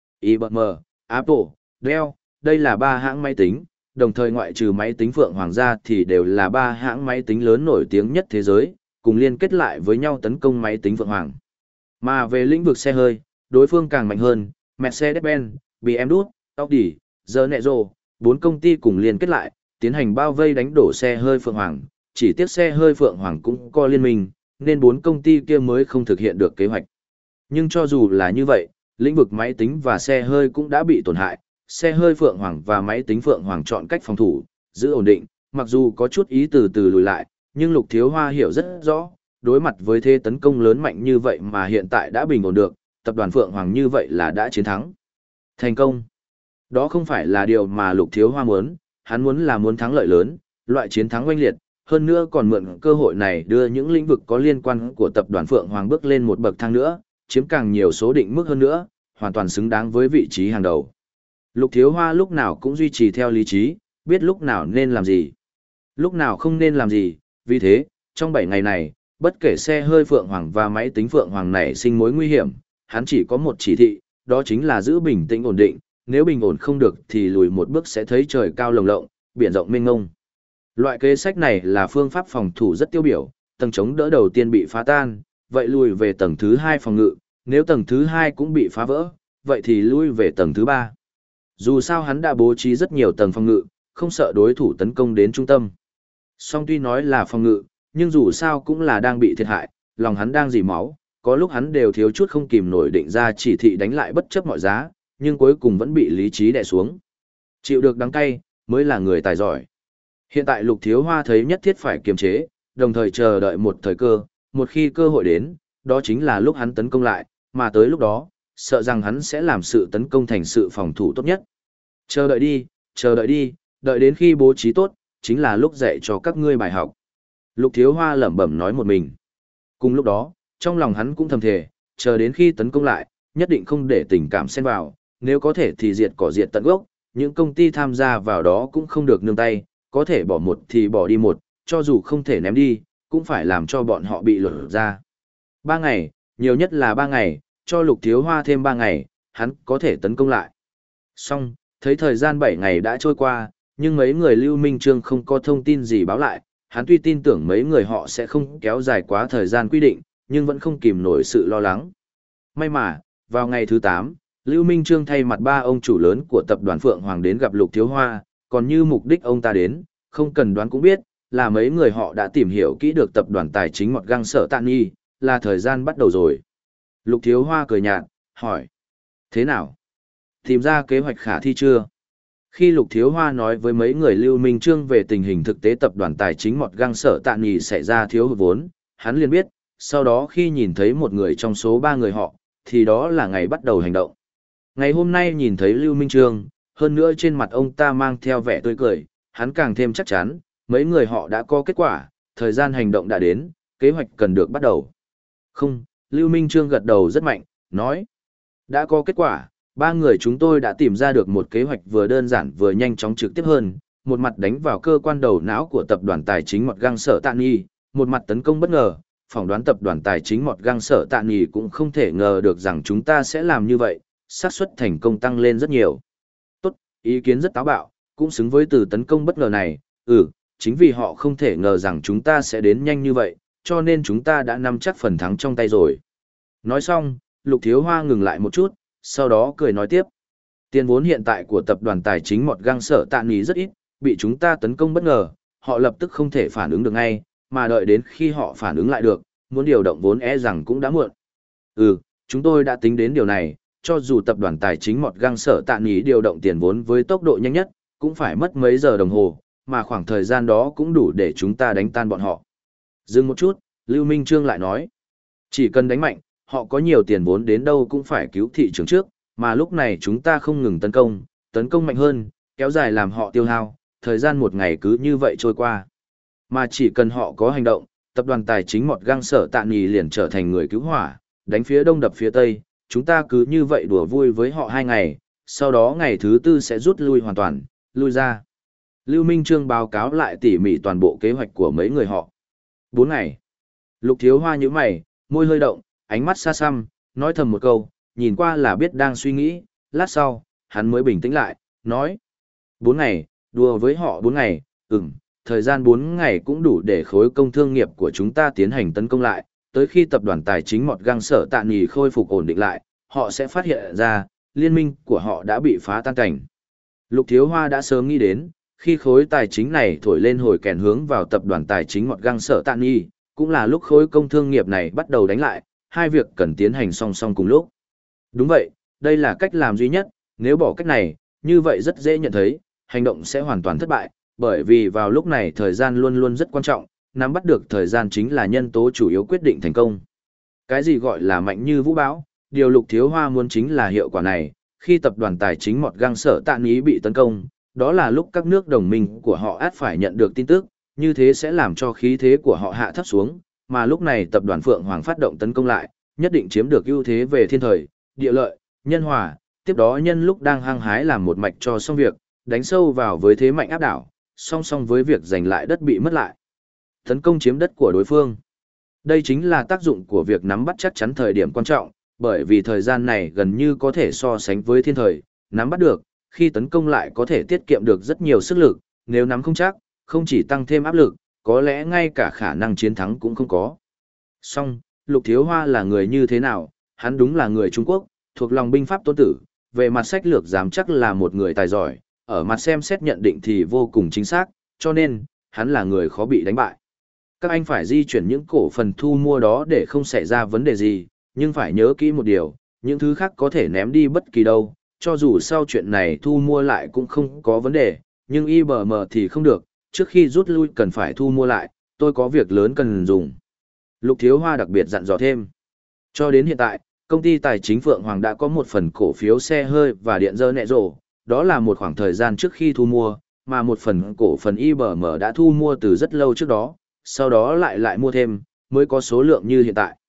Speaker 1: i bê em, Apple, Dell, đây là ba hãng máy tính, đồng thời ngoại trừ máy tính Phượng Hoàng ra thì đều là ba hãng máy tính lớn nổi tiếng nhất thế giới, cùng liên kết lại với nhau tấn công máy tính Phượng Hoàng. Mà về lĩnh vực xe hơi, đối phương càng mạnh hơn, Mercedes-Benz, bê em vê, Audi, Renault, bốn công ty cùng liên kết lại, tiến hành bao vây đánh đổ xe hơi Phượng Hoàng, chỉ tiếc xe hơi Phượng Hoàng cũng có liên minh, nên bốn công ty kia mới không thực hiện được kế hoạch. Nhưng cho dù là như vậy, lĩnh vực máy tính và xe hơi cũng đã bị tổn hại, xe hơi Phượng Hoàng và máy tính Phượng Hoàng chọn cách phòng thủ, giữ ổn định, mặc dù có chút ý từ từ lùi lại, nhưng Lục Thiếu Hoa hiểu rất rõ, đối mặt với thế tấn công lớn mạnh như vậy mà hiện tại đã bình ổn được, tập đoàn Phượng Hoàng như vậy là đã chiến thắng. Thành công. Đó không phải là điều mà Lục Thiếu Hoa muốn, hắn muốn là muốn thắng lợi lớn, loại chiến thắng oanh liệt, hơn nữa còn mượn cơ hội này đưa những lĩnh vực có liên quan của tập đoàn Phượng Hoàng bước lên một bậc thang nữa, chiếm càng nhiều số định mức hơn nữa, hoàn toàn xứng đáng với vị trí hàng đầu. Lục Thiếu Hoa lúc nào cũng duy trì theo lý trí, biết lúc nào nên làm gì, lúc nào không nên làm gì, vì thế, trong bảy ngày này, bất kể xe hơi Phượng Hoàng và máy tính Phượng Hoàng này sinh mối nguy hiểm, hắn chỉ có một chỉ thị, đó chính là giữ bình tĩnh ổn định, nếu bình ổn không được thì lùi một bước sẽ thấy trời cao lồng lộng, biển rộng mênh mông. Loại kế sách này là phương pháp phòng thủ rất tiêu biểu, tầng chống đỡ đầu tiên bị phá tan, vậy lùi về tầng thứ hai phòng ngự, nếu tầng thứ hai cũng bị phá vỡ, vậy thì lui về tầng thứ ba. Dù sao hắn đã bố trí rất nhiều tầng phòng ngự, không sợ đối thủ tấn công đến trung tâm. Song tuy nói là phòng ngự, nhưng dù sao cũng là đang bị thiệt hại, lòng hắn đang dì máu, có lúc hắn đều thiếu chút không kìm nổi định ra chỉ thị đánh lại bất chấp mọi giá, nhưng cuối cùng vẫn bị lý trí đè xuống. Chịu được đắng cay, mới là người tài giỏi. Hiện tại Lục Thiếu Hoa thấy nhất thiết phải kiềm chế, đồng thời chờ đợi một thời cơ, một khi cơ hội đến, đó chính là lúc hắn tấn công lại, mà tới lúc đó, sợ rằng hắn sẽ làm sự tấn công thành sự phòng thủ tốt nhất. Chờ đợi đi, chờ đợi đi, đợi đến khi bố trí tốt, chính là lúc dạy cho các ngươi bài học. Lục Thiếu Hoa lẩm bẩm nói một mình. Cùng lúc đó, trong lòng hắn cũng thầm thề, chờ đến khi tấn công lại, nhất định không để tình cảm xen vào, nếu có thể thì diệt cỏ diệt tận gốc, những công ty tham gia vào đó cũng không được nương tay, có thể bỏ một thì bỏ đi một, cho dù không thể ném đi, cũng phải làm cho bọn họ bị lột ra. Ba ngày, nhiều nhất là ba ngày, cho Lục Thiếu Hoa thêm ba ngày, hắn có thể tấn công lại. Xong, thấy thời gian bảy ngày đã trôi qua, nhưng mấy người Lưu Minh Trương không có thông tin gì báo lại, hắn tuy tin tưởng mấy người họ sẽ không kéo dài quá thời gian quy định, nhưng vẫn không kìm nổi sự lo lắng. May mà, vào ngày thứ tám, Lưu Minh Trương thay mặt ba ông chủ lớn của tập đoàn Phượng Hoàng đến gặp Lục Thiếu Hoa, còn như mục đích ông ta đến, không cần đoán cũng biết, là mấy người họ đã tìm hiểu kỹ được tập đoàn tài chính Mọt Găng Sở Tạ Nghi, là thời gian bắt đầu rồi. Lục Thiếu Hoa cười nhạt, hỏi. Thế nào? Tìm ra kế hoạch khả thi chưa? Khi Lục Thiếu Hoa nói với mấy người Lưu Minh Trương về tình hình thực tế tập đoàn tài chính Mọt Găng Sở Tạ Nghi xảy ra thiếu hụt vốn, hắn liền biết, sau đó khi nhìn thấy một người trong số ba người họ, thì đó là ngày bắt đầu hành động. Ngày hôm nay nhìn thấy Lưu Minh Trương, hơn nữa trên mặt ông ta mang theo vẻ tươi cười, hắn càng thêm chắc chắn, mấy người họ đã có kết quả, thời gian hành động đã đến, kế hoạch cần được bắt đầu. Không, Lưu Minh Trương gật đầu rất mạnh, nói. Đã có kết quả, ba người chúng tôi đã tìm ra được một kế hoạch vừa đơn giản vừa nhanh chóng trực tiếp hơn, một mặt đánh vào cơ quan đầu não của tập đoàn tài chính Mọt Găng Sở Tạ Nghi, một mặt tấn công bất ngờ. Phỏng đoán tập đoàn tài chính Mọt Găng Sở Tạ Nghi cũng không thể ngờ được rằng chúng ta sẽ làm như vậy, xác suất thành công tăng lên rất nhiều. Tốt, ý kiến rất táo bạo, cũng xứng với từ tấn công bất ngờ này, ừ, chính vì họ không thể ngờ rằng chúng ta sẽ đến nhanh như vậy, cho nên chúng ta đã nắm chắc phần thắng trong tay rồi. Nói xong, Lục Thiếu Hoa ngừng lại một chút, sau đó cười nói tiếp. Tiền vốn hiện tại của tập đoàn tài chính Mọt Găng Sở Tạ Nghi rất ít, bị chúng ta tấn công bất ngờ, họ lập tức không thể phản ứng được ngay, mà đợi đến khi họ phản ứng lại được, muốn điều động vốn e rằng cũng đã muộn. Ừ, chúng tôi đã tính đến điều này, cho dù tập đoàn tài chính Mọt Găng Sở Tạ Nghi điều động tiền vốn với tốc độ nhanh nhất, cũng phải mất mấy giờ đồng hồ, mà khoảng thời gian đó cũng đủ để chúng ta đánh tan bọn họ. Dừng một chút, Lưu Minh Trương lại nói, chỉ cần đánh mạnh, họ có nhiều tiền vốn đến đâu cũng phải cứu thị trường trước, mà lúc này chúng ta không ngừng tấn công, tấn công mạnh hơn, kéo dài làm họ tiêu hao, thời gian một ngày cứ như vậy trôi qua. Mà chỉ cần họ có hành động, tập đoàn tài chính Mọt Găng Sở Tạ Nghi liền trở thành người cứu hỏa, đánh phía đông đập phía tây, chúng ta cứ như vậy đùa vui với họ hai ngày, sau đó ngày thứ tư sẽ rút lui hoàn toàn, lui ra. Lưu Minh Trương báo cáo lại tỉ mỉ toàn bộ kế hoạch của mấy người họ. Bốn ngày. Lục Thiếu Hoa nhíu mày, môi hơi động, ánh mắt xa xăm, nói thầm một câu, nhìn qua là biết đang suy nghĩ, lát sau, hắn mới bình tĩnh lại, nói. Bốn ngày, đùa với họ bốn ngày, ừm, thời gian bốn ngày cũng đủ để khối công thương nghiệp của chúng ta tiến hành tấn công lại, tới khi tập đoàn tài chính Mọt Găng Sở Tạ Nghi khôi phục ổn định lại, họ sẽ phát hiện ra, liên minh của họ đã bị phá tan cảnh. Lục Thiếu Hoa đã sớm nghĩ đến, khi khối tài chính này thổi lên hồi kèn hướng vào tập đoàn tài chính Mọt Găng Sở Tạ Nghi, cũng là lúc khối công thương nghiệp này bắt đầu đánh lại, hai việc cần tiến hành song song cùng lúc. Đúng vậy, đây là cách làm duy nhất, nếu bỏ cách này, như vậy rất dễ nhận thấy, hành động sẽ hoàn toàn thất bại, bởi vì vào lúc này thời gian luôn luôn rất quan trọng, nắm bắt được thời gian chính là nhân tố chủ yếu quyết định thành công. Cái gì gọi là mạnh như vũ bão, điều Lục Thiếu Hoa muốn chính là hiệu quả này, khi tập đoàn tài chính Mọt Găng Sở Tạ Nghi bị tấn công, đó là lúc các nước đồng minh của họ ắt phải nhận được tin tức, như thế sẽ làm cho khí thế của họ hạ thấp xuống, mà lúc này tập đoàn Phượng Hoàng phát động tấn công lại, nhất định chiếm được ưu thế về thiên thời, địa lợi, nhân hòa, tiếp đó nhân lúc đang hăng hái làm một mạch cho xong việc, đánh sâu vào với thế mạnh áp đảo, song song với việc giành lại đất bị mất lại. Tấn công chiếm đất của đối phương. Đây chính là tác dụng của việc nắm bắt chắc chắn thời điểm quan trọng, bởi vì thời gian này gần như có thể so sánh với thiên thời, nắm bắt được, khi tấn công lại có thể tiết kiệm được rất nhiều sức lực, nếu nắm không chắc, không chỉ tăng thêm áp lực, có lẽ ngay cả khả năng chiến thắng cũng không có. Song, Lục Thiếu Hoa là người như thế nào, hắn đúng là người Trung Quốc, thuộc lòng binh pháp tôn tử, về mặt sách lược dám chắc là một người tài giỏi, ở mặt xem xét nhận định thì vô cùng chính xác, cho nên, hắn là người khó bị đánh bại. Các anh phải di chuyển những cổ phần thu mua đó để không xảy ra vấn đề gì, nhưng phải nhớ kỹ một điều, những thứ khác có thể ném đi bất kỳ đâu, cho dù sau chuyện này thu mua lại cũng không có vấn đề, nhưng i bê em thì không được, trước khi rút lui cần phải thu mua lại, tôi có việc lớn cần dùng. Lục Thiếu Hoa đặc biệt dặn dò thêm. Cho đến hiện tại, công ty tài chính Phượng Hoàng đã có một phần cổ phiếu xe hơi và điện dơ nẹ rổ, đó là một khoảng thời gian trước khi thu mua, mà một phần cổ phần i bê em đã thu mua từ rất lâu trước đó, sau đó lại lại mua thêm, mới có số lượng như hiện tại.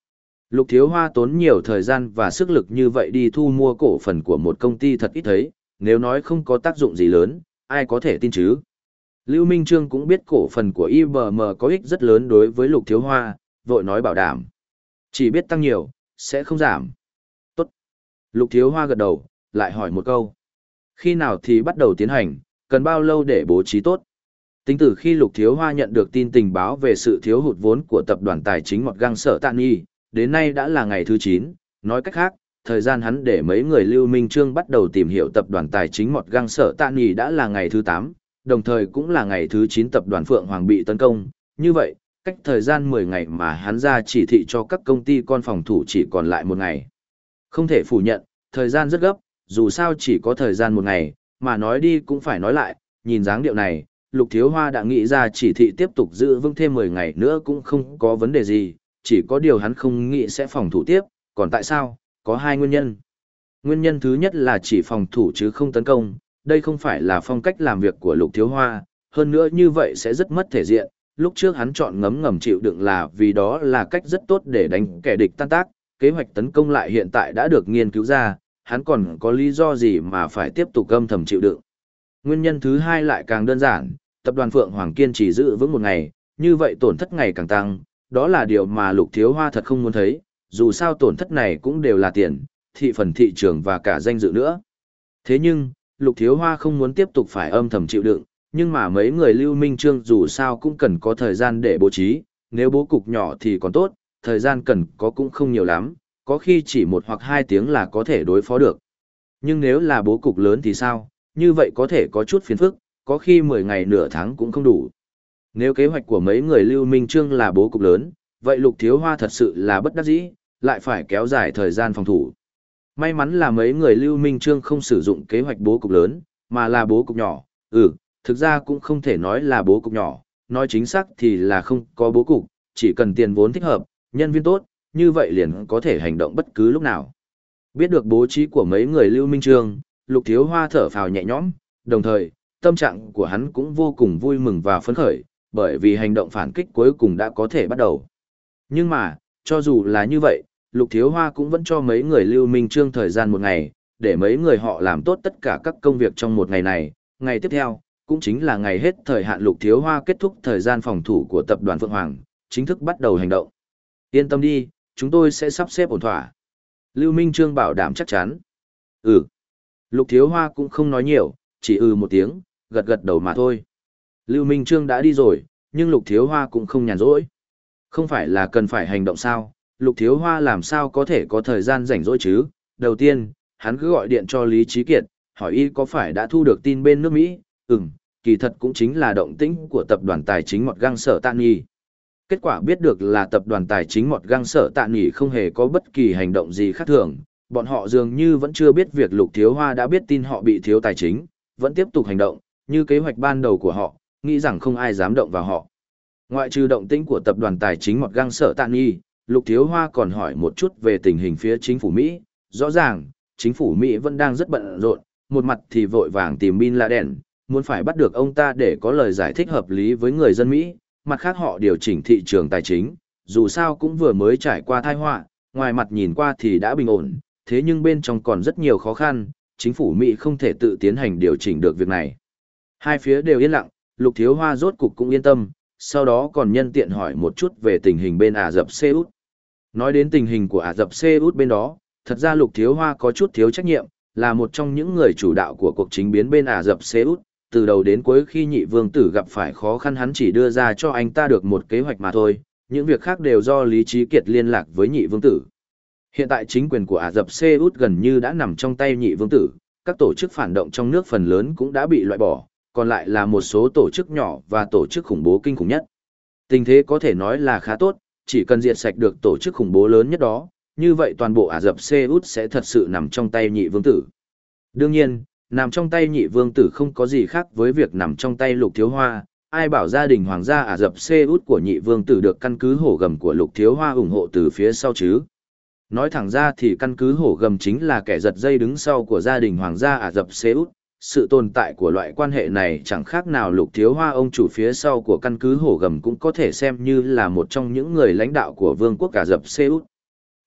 Speaker 1: Lục Thiếu Hoa tốn nhiều thời gian và sức lực như vậy đi thu mua cổ phần của một công ty thật ít thấy, nếu nói không có tác dụng gì lớn, ai có thể tin chứ? Lưu Minh Trương cũng biết cổ phần của i bê em có ích rất lớn đối với Lục Thiếu Hoa, vội nói bảo đảm. Chỉ biết tăng nhiều, sẽ không giảm. Tốt. Lục Thiếu Hoa gật đầu, lại hỏi một câu. Khi nào thì bắt đầu tiến hành, cần bao lâu để bố trí tốt? Tính từ khi Lục Thiếu Hoa nhận được tin tình báo về sự thiếu hụt vốn của tập đoàn tài chính Mọt Găng Sở Tạ Nghi, đến nay đã là ngày thứ chín, nói cách khác, thời gian hắn để mấy người Lưu Minh Trương bắt đầu tìm hiểu tập đoàn tài chính Mọt Găng Sở Tạ Nghi đã là ngày thứ tám, đồng thời cũng là ngày thứ chín tập đoàn Phượng Hoàng bị tấn công. Như vậy, cách thời gian mười ngày mà hắn ra chỉ thị cho các công ty con phòng thủ chỉ còn lại một ngày. Không thể phủ nhận, thời gian rất gấp, dù sao chỉ có thời gian một ngày, mà nói đi cũng phải nói lại, nhìn dáng điệu này, Lục Thiếu Hoa đã nghĩ ra chỉ thị tiếp tục giữ vững thêm mười ngày nữa cũng không có vấn đề gì, chỉ có điều hắn không nghĩ sẽ phòng thủ tiếp, còn tại sao? Có hai nguyên nhân. Nguyên nhân thứ nhất là chỉ phòng thủ chứ không tấn công, đây không phải là phong cách làm việc của Lục Thiếu Hoa, hơn nữa như vậy sẽ rất mất thể diện. Lúc trước hắn chọn ngấm ngầm chịu đựng là vì đó là cách rất tốt để đánh kẻ địch tan tác, kế hoạch tấn công lại hiện tại đã được nghiên cứu ra, hắn còn có lý do gì mà phải tiếp tục âm thầm chịu đựng. Nguyên nhân thứ hai lại càng đơn giản, tập đoàn Phượng Hoàng kiên trì giữ vững một ngày, như vậy tổn thất ngày càng tăng, đó là điều mà Lục Thiếu Hoa thật không muốn thấy, dù sao tổn thất này cũng đều là tiền, thị phần thị trường và cả danh dự nữa. Thế nhưng, Lục Thiếu Hoa không muốn tiếp tục phải âm thầm chịu đựng, nhưng mà mấy người Lưu Minh Trương dù sao cũng cần có thời gian để bố trí, nếu bố cục nhỏ thì còn tốt, thời gian cần có cũng không nhiều lắm, có khi chỉ một hoặc hai tiếng là có thể đối phó được. Nhưng nếu là bố cục lớn thì sao, như vậy có thể có chút phiền phức, có khi mười ngày nửa tháng cũng không đủ. Nếu kế hoạch của mấy người Lưu Minh Trương là bố cục lớn, vậy Lục Thiếu Hoa thật sự là bất đắc dĩ, lại phải kéo dài thời gian phòng thủ. May mắn là mấy người Lưu Minh Trương không sử dụng kế hoạch bố cục lớn, mà là bố cục nhỏ. Ừ, thực ra cũng không thể nói là bố cục nhỏ, nói chính xác thì là không có bố cục, chỉ cần tiền vốn thích hợp, nhân viên tốt, như vậy liền có thể hành động bất cứ lúc nào. Biết được bố trí của mấy người Lưu Minh Trương, Lục Thiếu Hoa thở phào nhẹ nhõm, đồng thời, tâm trạng của hắn cũng vô cùng vui mừng và phấn khởi, bởi vì hành động phản kích cuối cùng đã có thể bắt đầu. Nhưng mà, cho dù là như vậy, Lục Thiếu Hoa cũng vẫn cho mấy người Lưu Minh Trương thời gian một ngày, để mấy người họ làm tốt tất cả các công việc trong một ngày này. Ngày tiếp theo, cũng chính là ngày hết thời hạn Lục Thiếu Hoa kết thúc thời gian phòng thủ của tập đoàn Phượng Hoàng, chính thức bắt đầu hành động. Yên tâm đi, chúng tôi sẽ sắp xếp ổn thỏa. Lưu Minh Trương bảo đảm chắc chắn. Ừ. Lục Thiếu Hoa cũng không nói nhiều, chỉ ừ một tiếng, gật gật đầu mà thôi. Lưu Minh Trương đã đi rồi, nhưng Lục Thiếu Hoa cũng không nhàn rỗi. Không phải là cần phải hành động sao, Lục Thiếu Hoa làm sao có thể có thời gian rảnh rỗi chứ? Đầu tiên, hắn cứ gọi điện cho Lý Trí Kiệt, hỏi y có phải đã thu được tin bên nước Mỹ. Ừm, kỳ thật cũng chính là động tĩnh của tập đoàn tài chính Mọt Găng Sở Tạ Nghi. Kết quả biết được là tập đoàn tài chính Mọt Găng Sở Tạ Nghi không hề có bất kỳ hành động gì khác thường, bọn họ dường như vẫn chưa biết việc Lục Thiếu Hoa đã biết tin họ bị thiếu tài chính, vẫn tiếp tục hành động, như kế hoạch ban đầu của họ, nghĩ rằng không ai dám động vào họ. Ngoại trừ động tĩnh của tập đoàn tài chính Mọt Găng Sở Tạ Nghi, Lục Thiếu Hoa còn hỏi một chút về tình hình phía chính phủ Mỹ. Rõ ràng, chính phủ Mỹ vẫn đang rất bận rộn, một mặt thì vội vàng tìm Bin Laden, muốn phải bắt được ông ta để có lời giải thích hợp lý với người dân Mỹ, mặt khác họ điều chỉnh thị trường tài chính, dù sao cũng vừa mới trải qua tai họa, ngoài mặt nhìn qua thì đã bình ổn, thế nhưng bên trong còn rất nhiều khó khăn, chính phủ Mỹ không thể tự tiến hành điều chỉnh được việc này. Hai phía đều yên lặng, Lục Thiếu Hoa rốt cục cũng yên tâm, sau đó còn nhân tiện hỏi một chút về tình hình bên Ả Rập Xê Út. Nói đến tình hình của Ả Rập Xê Út bên đó, thật ra Lục Thiếu Hoa có chút thiếu trách nhiệm, là một trong những người chủ đạo của cuộc chính biến bên Ả Rập Xê Út, từ đầu đến cuối khi nhị vương tử gặp phải khó khăn hắn chỉ đưa ra cho anh ta được một kế hoạch mà thôi, những việc khác đều do Lý Trí Kiệt liên lạc với nhị vương tử. Hiện tại chính quyền của Ả Rập Xê Út gần như đã nằm trong tay nhị vương tử, các tổ chức phản động trong nước phần lớn cũng đã bị loại bỏ, còn lại là một số tổ chức nhỏ và tổ chức khủng bố kinh khủng nhất. Tình thế có thể nói là khá tốt, chỉ cần diệt sạch được tổ chức khủng bố lớn nhất đó, như vậy toàn bộ Ả Rập Xê Út sẽ thật sự nằm trong tay nhị vương tử. Đương nhiên, nằm trong tay nhị vương tử không có gì khác với việc nằm trong tay Lục Thiếu Hoa, ai bảo gia đình hoàng gia Ả Rập Xê Út của nhị vương tử được căn cứ hổ gầm của Lục Thiếu Hoa ủng hộ từ phía sau chứ. Nói thẳng ra thì căn cứ hổ gầm chính là kẻ giật dây đứng sau của gia đình hoàng gia Ả Rập Xê Út. Sự tồn tại của loại quan hệ này chẳng khác nào Lục Thiếu Hoa ông chủ phía sau của căn cứ hổ gầm cũng có thể xem như là một trong những người lãnh đạo của vương quốc Ả Rập Xê Út.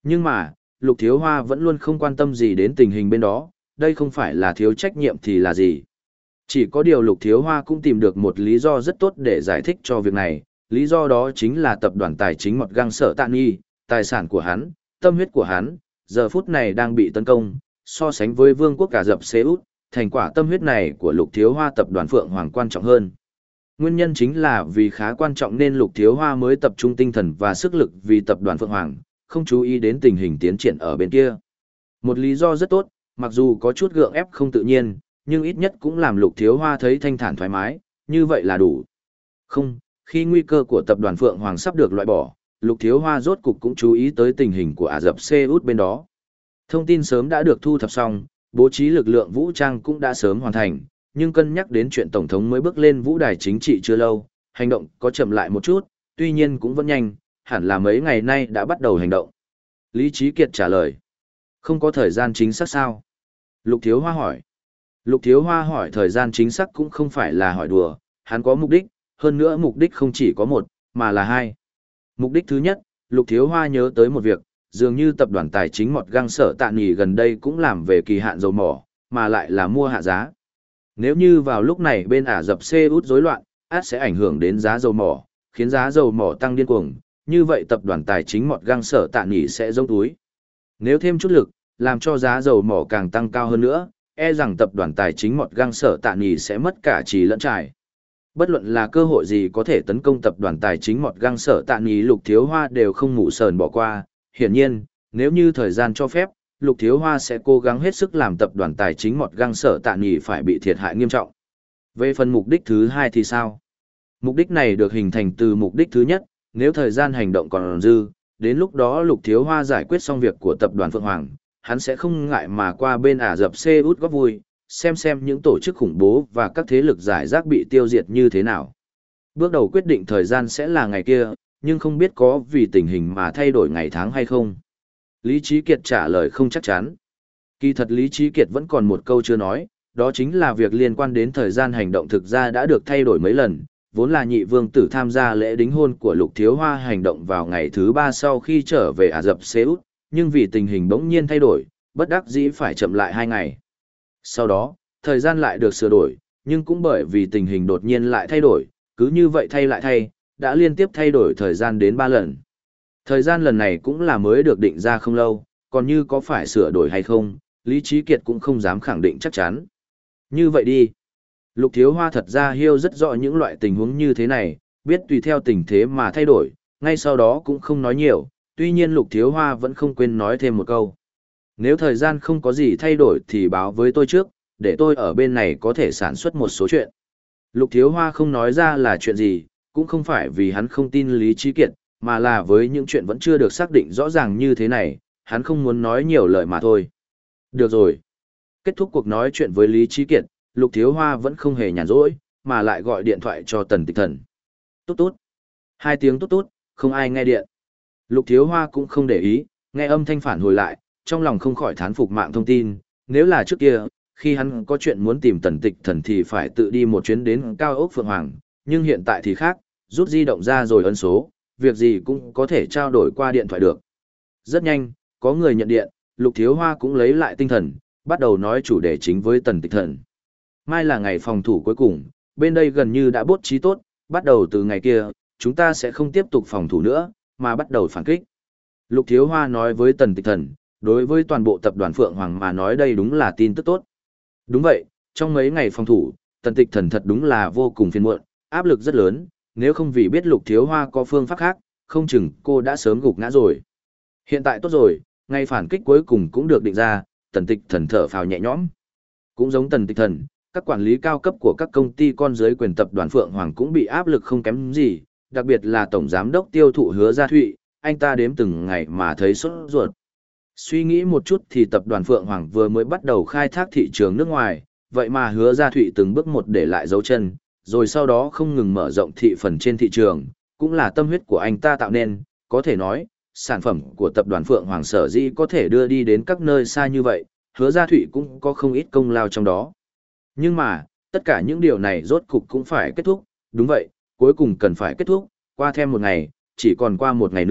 Speaker 1: Nhưng mà, Lục Thiếu Hoa vẫn luôn không quan tâm gì đến tình hình bên đó, đây không phải là thiếu trách nhiệm thì là gì. Chỉ có điều Lục Thiếu Hoa cũng tìm được một lý do rất tốt để giải thích cho việc này, lý do đó chính là tập đoàn tài chính Mọt Găng Sở Tạ Nghi, tài sản của hắn, tâm huyết của hắn, giờ phút này đang bị tấn công, so sánh với vương quốc Ả Rập Xê Út, thành quả tâm huyết này của Lục Thiếu Hoa tập đoàn Phượng Hoàng quan trọng hơn. Nguyên nhân chính là vì khá quan trọng nên Lục Thiếu Hoa mới tập trung tinh thần và sức lực vì tập đoàn Phượng Hoàng, không chú ý đến tình hình tiến triển ở bên kia. Một lý do rất tốt, mặc dù có chút gượng ép không tự nhiên, nhưng ít nhất cũng làm Lục Thiếu Hoa thấy thanh thản thoải mái, như vậy là đủ. Không, khi nguy cơ của tập đoàn Phượng Hoàng sắp được loại bỏ, Lục Thiếu Hoa rốt cục cũng chú ý tới tình hình của Ả Rập Xê Út bên đó. Thông tin sớm đã được thu thập xong, bố trí lực lượng vũ trang cũng đã sớm hoàn thành, nhưng cân nhắc đến chuyện Tổng thống mới bước lên vũ đài chính trị chưa lâu, hành động có chậm lại một chút, tuy nhiên cũng vẫn nhanh, hẳn là mấy ngày nay đã bắt đầu hành động. Lý Trí Kiệt trả lời. Không có thời gian chính xác sao? Lục Thiếu Hoa hỏi. Lục Thiếu Hoa hỏi thời gian chính xác cũng không phải là hỏi đùa, hắn có mục đích, hơn nữa mục đích không chỉ có một, mà là hai. Mục đích thứ nhất, Lục Thiếu Hoa nhớ tới một việc, dường như tập đoàn tài chính Mọt Găng Sở Tạ Nghỉ gần đây cũng làm về kỳ hạn dầu mỏ, mà lại là mua hạ giá. Nếu như vào lúc này bên Ả Rập Xê Út rối loạn, át sẽ ảnh hưởng đến giá dầu mỏ, khiến giá dầu mỏ tăng điên cuồng, như vậy tập đoàn tài chính Mọt Găng Sở Tạ Nghỉ sẽ rông túi. Nếu thêm chút lực, làm cho giá dầu mỏ càng tăng cao hơn nữa, e rằng tập đoàn tài chính Mọt Găng Sở Tạ Nghỉ sẽ mất cả trì lẫn trải. Bất luận là cơ hội gì có thể tấn công tập đoàn tài chính Mọt Găng Sở Tạ Nghỉ, Lục Thiếu Hoa đều không ngủ sờn bỏ qua. Hiển nhiên, nếu như thời gian cho phép, Lục Thiếu Hoa sẽ cố gắng hết sức làm tập đoàn tài chính Mọt Găng Sở Tạ Nghỉ phải bị thiệt hại nghiêm trọng. Về phần mục đích thứ hai thì sao? Mục đích này được hình thành từ mục đích thứ nhất, nếu thời gian hành động còn dư, đến lúc đó Lục Thiếu Hoa giải quyết xong việc của tập đoàn Phượng Hoàng, hắn sẽ không ngại mà qua bên Ả Rập Xê Út góp vui, xem xem những tổ chức khủng bố và các thế lực giải rác bị tiêu diệt như thế nào. Bước đầu quyết định thời gian sẽ là ngày kia, nhưng không biết có vì tình hình mà thay đổi ngày tháng hay không. Lý Trí Kiệt trả lời không chắc chắn. Kỳ thật Lý Trí Kiệt vẫn còn một câu chưa nói, đó chính là việc liên quan đến thời gian hành động thực ra đã được thay đổi mấy lần, vốn là nhị vương tử tham gia lễ đính hôn của Lục Thiếu Hoa hành động vào ngày thứ ba sau khi trở về Ả Rập Xê Út, nhưng vì tình hình bỗng nhiên thay đổi, bất đắc dĩ phải chậm lại hai ngày. Sau đó, thời gian lại được sửa đổi, nhưng cũng bởi vì tình hình đột nhiên lại thay đổi, cứ như vậy thay lại thay, đã liên tiếp thay đổi thời gian đến ba lần. Thời gian lần này cũng là mới được định ra không lâu, còn như có phải sửa đổi hay không, Lý Trí Kiệt cũng không dám khẳng định chắc chắn. Như vậy đi. Lục Thiếu Hoa thật ra hiểu rất rõ những loại tình huống như thế này, biết tùy theo tình thế mà thay đổi, ngay sau đó cũng không nói nhiều, tuy nhiên Lục Thiếu Hoa vẫn không quên nói thêm một câu. Nếu thời gian không có gì thay đổi thì báo với tôi trước, để tôi ở bên này có thể sản xuất một số chuyện. Lục Thiếu Hoa không nói ra là chuyện gì, cũng không phải vì hắn không tin Lý Trí Kiệt, mà là với những chuyện vẫn chưa được xác định rõ ràng như thế này, hắn không muốn nói nhiều lời mà thôi. Được rồi. Kết thúc cuộc nói chuyện với Lý Trí Kiệt, Lục Thiếu Hoa vẫn không hề nhàn rỗi, mà lại gọi điện thoại cho Tần Tịch Thần. Tốt tốt. Hai tiếng tốt tốt, không ai nghe điện. Lục Thiếu Hoa cũng không để ý, nghe âm thanh phản hồi lại, trong lòng không khỏi thán phục mạng thông tin. Nếu là trước kia, khi hắn có chuyện muốn tìm Tần Tịch Thần thì phải tự đi một chuyến đến cao ốc Phượng Hoàng, nhưng hiện tại thì khác, rút di động ra rồi ấn số, việc gì cũng có thể trao đổi qua điện thoại được. Rất nhanh, có người nhận điện, Lục Thiếu Hoa cũng lấy lại tinh thần, bắt đầu nói chủ đề chính với Tần Tịch Thần. Mai là ngày phòng thủ cuối cùng, bên đây gần như đã bố trí tốt, bắt đầu từ ngày kia, chúng ta sẽ không tiếp tục phòng thủ nữa, mà bắt đầu phản kích. Lục Thiếu Hoa nói với Tần Tịch Thần, đối với toàn bộ tập đoàn Phượng Hoàng mà nói đây đúng là tin tức tốt. Đúng vậy, trong mấy ngày phòng thủ, Tần Tịch Thần thật đúng là vô cùng phiền muộn, áp lực rất lớn, nếu không vì biết Lục Thiếu Hoa có phương pháp khác, không chừng cô đã sớm gục ngã rồi. Hiện tại tốt rồi, ngày phản kích cuối cùng cũng được định ra, Tần Tịch Thần thở phào nhẹ nhõm. Cũng giống Tần Tịch Thần, các quản lý cao cấp của các công ty con dưới quyền tập đoàn Phượng Hoàng cũng bị áp lực không kém gì, đặc biệt là Tổng Giám đốc tiêu thụ Hứa Gia Thụy, anh ta đếm từng ngày mà thấy sốt ruột. Suy nghĩ một chút thì tập đoàn Phượng Hoàng vừa mới bắt đầu khai thác thị trường nước ngoài, vậy mà Hứa Gia Thụy từng bước một để lại dấu chân, rồi sau đó không ngừng mở rộng thị phần trên thị trường, cũng là tâm huyết của anh ta tạo nên, có thể nói, sản phẩm của tập đoàn Phượng Hoàng sở dĩ có thể đưa đi đến các nơi xa như vậy, Hứa Gia Thụy cũng có không ít công lao trong đó. Nhưng mà, tất cả những điều này rốt cục cũng phải kết thúc, đúng vậy, cuối cùng cần phải kết thúc, qua thêm một ngày, chỉ còn qua một ngày nữa,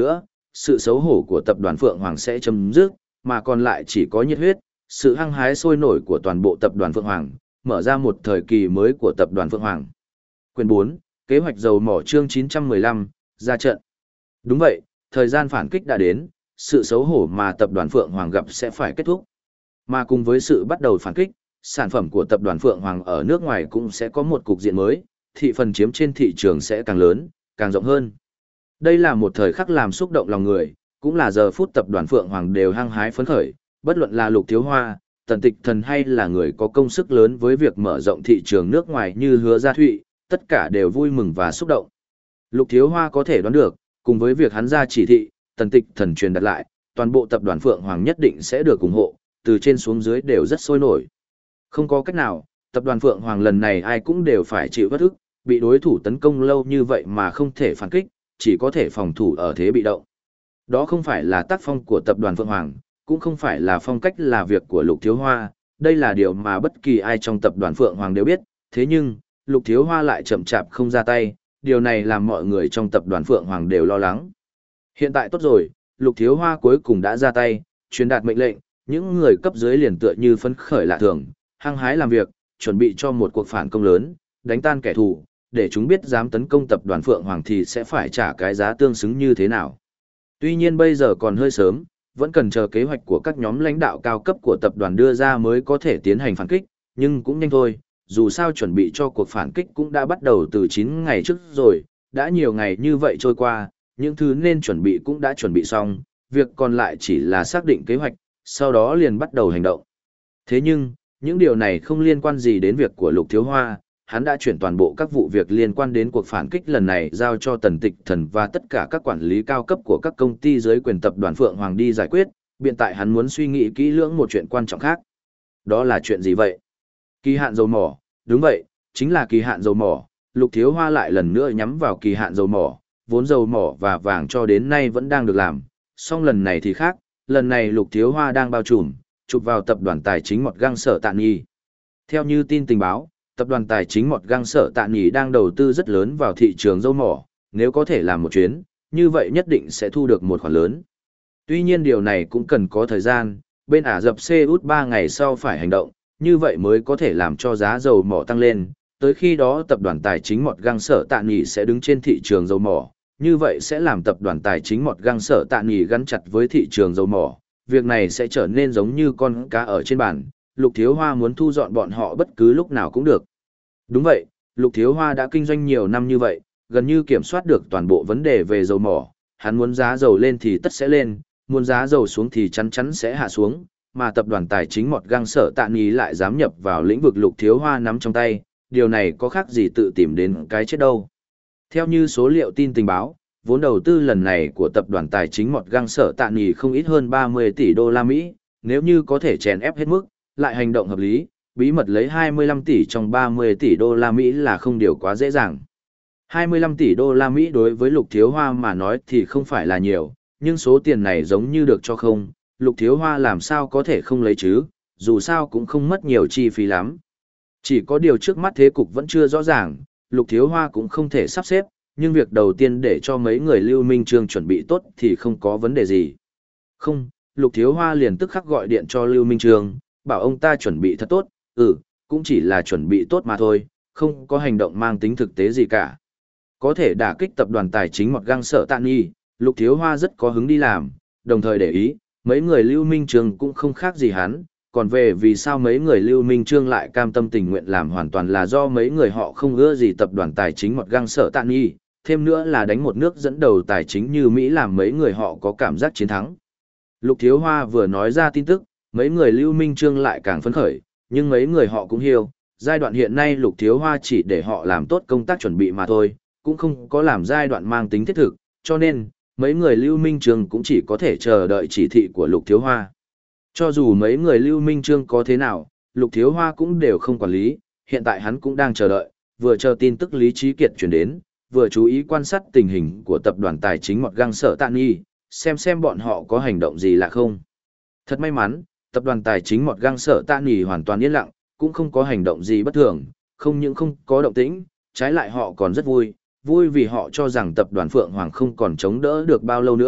Speaker 1: sự xấu hổ của tập đoàn Phượng Hoàng sẽ chấm dứt, mà còn lại chỉ có nhiệt huyết, sự hăng hái sôi nổi của toàn bộ tập đoàn Phượng Hoàng, mở ra một thời kỳ mới của tập đoàn Phượng Hoàng. Quyển bốn, Kế hoạch dầu mỏ chương chín trăm mười lăm, ra trận. Đúng vậy, thời gian phản kích đã đến, sự xấu hổ mà tập đoàn Phượng Hoàng gặp sẽ phải kết thúc. Mà cùng với sự bắt đầu phản kích, sản phẩm của tập đoàn Phượng Hoàng ở nước ngoài cũng sẽ có một cục diện mới, thị phần chiếm trên thị trường sẽ càng lớn, càng rộng hơn. Đây là một thời khắc làm xúc động lòng người, cũng là giờ phút tập đoàn Phượng Hoàng đều hăng hái phấn khởi, bất luận là Lục Thiếu Hoa, Tần Tịch Thần hay là người có công sức lớn với việc mở rộng thị trường nước ngoài như Hứa Gia Thụy, tất cả đều vui mừng và xúc động. Lục Thiếu Hoa có thể đoán được, cùng với việc hắn ra chỉ thị, Tần Tịch Thần truyền đặt lại, toàn bộ tập đoàn Phượng Hoàng nhất định sẽ được ủng hộ, từ trên xuống dưới đều rất sôi nổi. Không có cách nào, tập đoàn Phượng Hoàng lần này ai cũng đều phải chịu bất ức, bị đối thủ tấn công lâu như vậy mà không thể phản kích, chỉ có thể phòng thủ ở thế bị động. Đó không phải là tác phong của tập đoàn Phượng Hoàng, cũng không phải là phong cách là việc của Lục Thiếu Hoa, đây là điều mà bất kỳ ai trong tập đoàn Phượng Hoàng đều biết, thế nhưng, Lục Thiếu Hoa lại chậm chạp không ra tay, điều này làm mọi người trong tập đoàn Phượng Hoàng đều lo lắng. Hiện tại tốt rồi, Lục Thiếu Hoa cuối cùng đã ra tay, truyền đạt mệnh lệnh, những người cấp dưới liền tựa như phấn khởi lạ thường, hăng hái làm việc, chuẩn bị cho một cuộc phản công lớn, đánh tan kẻ thù, để chúng biết dám tấn công tập đoàn Phượng Hoàng thì sẽ phải trả cái giá tương xứng như thế nào. Tuy nhiên bây giờ còn hơi sớm, vẫn cần chờ kế hoạch của các nhóm lãnh đạo cao cấp của tập đoàn đưa ra mới có thể tiến hành phản kích, nhưng cũng nhanh thôi, dù sao chuẩn bị cho cuộc phản kích cũng đã bắt đầu từ chín ngày trước rồi, đã nhiều ngày như vậy trôi qua, những thứ nên chuẩn bị cũng đã chuẩn bị xong, việc còn lại chỉ là xác định kế hoạch, sau đó liền bắt đầu hành động. Thế nhưng, những điều này không liên quan gì đến việc của Lục Thiếu Hoa, hắn đã chuyển toàn bộ các vụ việc liên quan đến cuộc phản kích lần này giao cho Tần Tịch Thần và tất cả các quản lý cao cấp của các công ty dưới quyền tập đoàn Phượng Hoàng đi giải quyết, hiện tại hắn muốn suy nghĩ kỹ lưỡng một chuyện quan trọng khác. Đó là chuyện gì vậy? Kỳ hạn dầu mỏ, đúng vậy, chính là kỳ hạn dầu mỏ, Lục Thiếu Hoa lại lần nữa nhắm vào kỳ hạn dầu mỏ, vốn dầu mỏ và vàng cho đến nay vẫn đang được làm, song lần này thì khác, lần này Lục Thiếu Hoa đang bao trùm, chụp vào tập đoàn tài chính Mọt Găng Sở Tạ Nghi. Theo như tin tình báo, tập đoàn tài chính Mọt Găng Sở Tạ Nghi đang đầu tư rất lớn vào thị trường dầu mỏ, nếu có thể làm một chuyến, như vậy nhất định sẽ thu được một khoản lớn. Tuy nhiên điều này cũng cần có thời gian, bên Ả Rập Xê Út ba ngày sau phải hành động, như vậy mới có thể làm cho giá dầu mỏ tăng lên, tới khi đó tập đoàn tài chính Mọt Găng Sở Tạ Nghi sẽ đứng trên thị trường dầu mỏ, như vậy sẽ làm tập đoàn tài chính Mọt Găng Sở Tạ Nghi gắn chặt với thị trường dầu mỏ, việc này sẽ trở nên giống như con cá ở trên bàn, Lục Thiếu Hoa muốn thu dọn bọn họ bất cứ lúc nào cũng được. Đúng vậy, Lục Thiếu Hoa đã kinh doanh nhiều năm như vậy, gần như kiểm soát được toàn bộ vấn đề về dầu mỏ, hắn muốn giá dầu lên thì tất sẽ lên, muốn giá dầu xuống thì chắn chắn sẽ hạ xuống, mà tập đoàn tài chính Mọt Găng Sở Tạ Nghi lại dám nhập vào lĩnh vực Lục Thiếu Hoa nắm trong tay, điều này có khác gì tự tìm đến cái chết đâu. Theo như số liệu tin tình báo, vốn đầu tư lần này của tập đoàn tài chính Mọt Găng Sở Tạ Nghi không ít hơn ba mươi tỷ đô la Mỹ, nếu như có thể chèn ép hết mức, lại hành động hợp lý, bí mật lấy hai mươi lăm tỷ trong ba mươi tỷ đô la Mỹ là không điều quá dễ dàng. hai mươi lăm tỷ đô la Mỹ đối với Lục Thiếu Hoa mà nói thì không phải là nhiều, nhưng số tiền này giống như được cho không, Lục Thiếu Hoa làm sao có thể không lấy chứ, dù sao cũng không mất nhiều chi phí lắm. Chỉ có điều trước mắt thế cục vẫn chưa rõ ràng, Lục Thiếu Hoa cũng không thể sắp xếp, nhưng việc đầu tiên để cho mấy người Lưu Minh Trương chuẩn bị tốt thì không có vấn đề gì. Không, Lục Thiếu Hoa liền tức khắc gọi điện cho Lưu Minh Trương, bảo ông ta chuẩn bị thật tốt, ừ, cũng chỉ là chuẩn bị tốt mà thôi, không có hành động mang tính thực tế gì cả. Có thể đả kích tập đoàn tài chính Mọt Găng Sở Tạ Nghi, Lục Thiếu Hoa rất có hứng đi làm, đồng thời để ý, mấy người Lưu Minh Trương cũng không khác gì hắn, còn về vì sao mấy người Lưu Minh Trương lại cam tâm tình nguyện làm hoàn toàn là do mấy người họ không ưa gì tập đoàn tài chính Mọt Găng Sở Tạ Nghi, thêm nữa là đánh một nước dẫn đầu tài chính như Mỹ làm mấy người họ có cảm giác chiến thắng. Lục Thiếu Hoa vừa nói ra tin tức, mấy người Lưu Minh Trương lại càng phấn khởi, nhưng mấy người họ cũng hiểu, giai đoạn hiện nay Lục Thiếu Hoa chỉ để họ làm tốt công tác chuẩn bị mà thôi, cũng không có làm giai đoạn mang tính thiết thực, cho nên, mấy người Lưu Minh Trương cũng chỉ có thể chờ đợi chỉ thị của Lục Thiếu Hoa. Cho dù mấy người Lưu Minh Trương có thế nào, Lục Thiếu Hoa cũng đều không quản lý, hiện tại hắn cũng đang chờ đợi, vừa chờ tin tức Lý Trí Kiệt chuyển đến, vừa chú ý quan sát tình hình của tập đoàn tài chính Mọt Găng Sở Tạ Nghi, xem xem bọn họ có hành động gì lạ không. Thật may mắn, tập đoàn tài chính Mọt Găng Sở Tạ Nghi hoàn toàn yên lặng, cũng không có hành động gì bất thường, không những không có động tĩnh, trái lại họ còn rất vui, vui vì họ cho rằng tập đoàn Phượng Hoàng không còn chống đỡ được bao lâu nữa,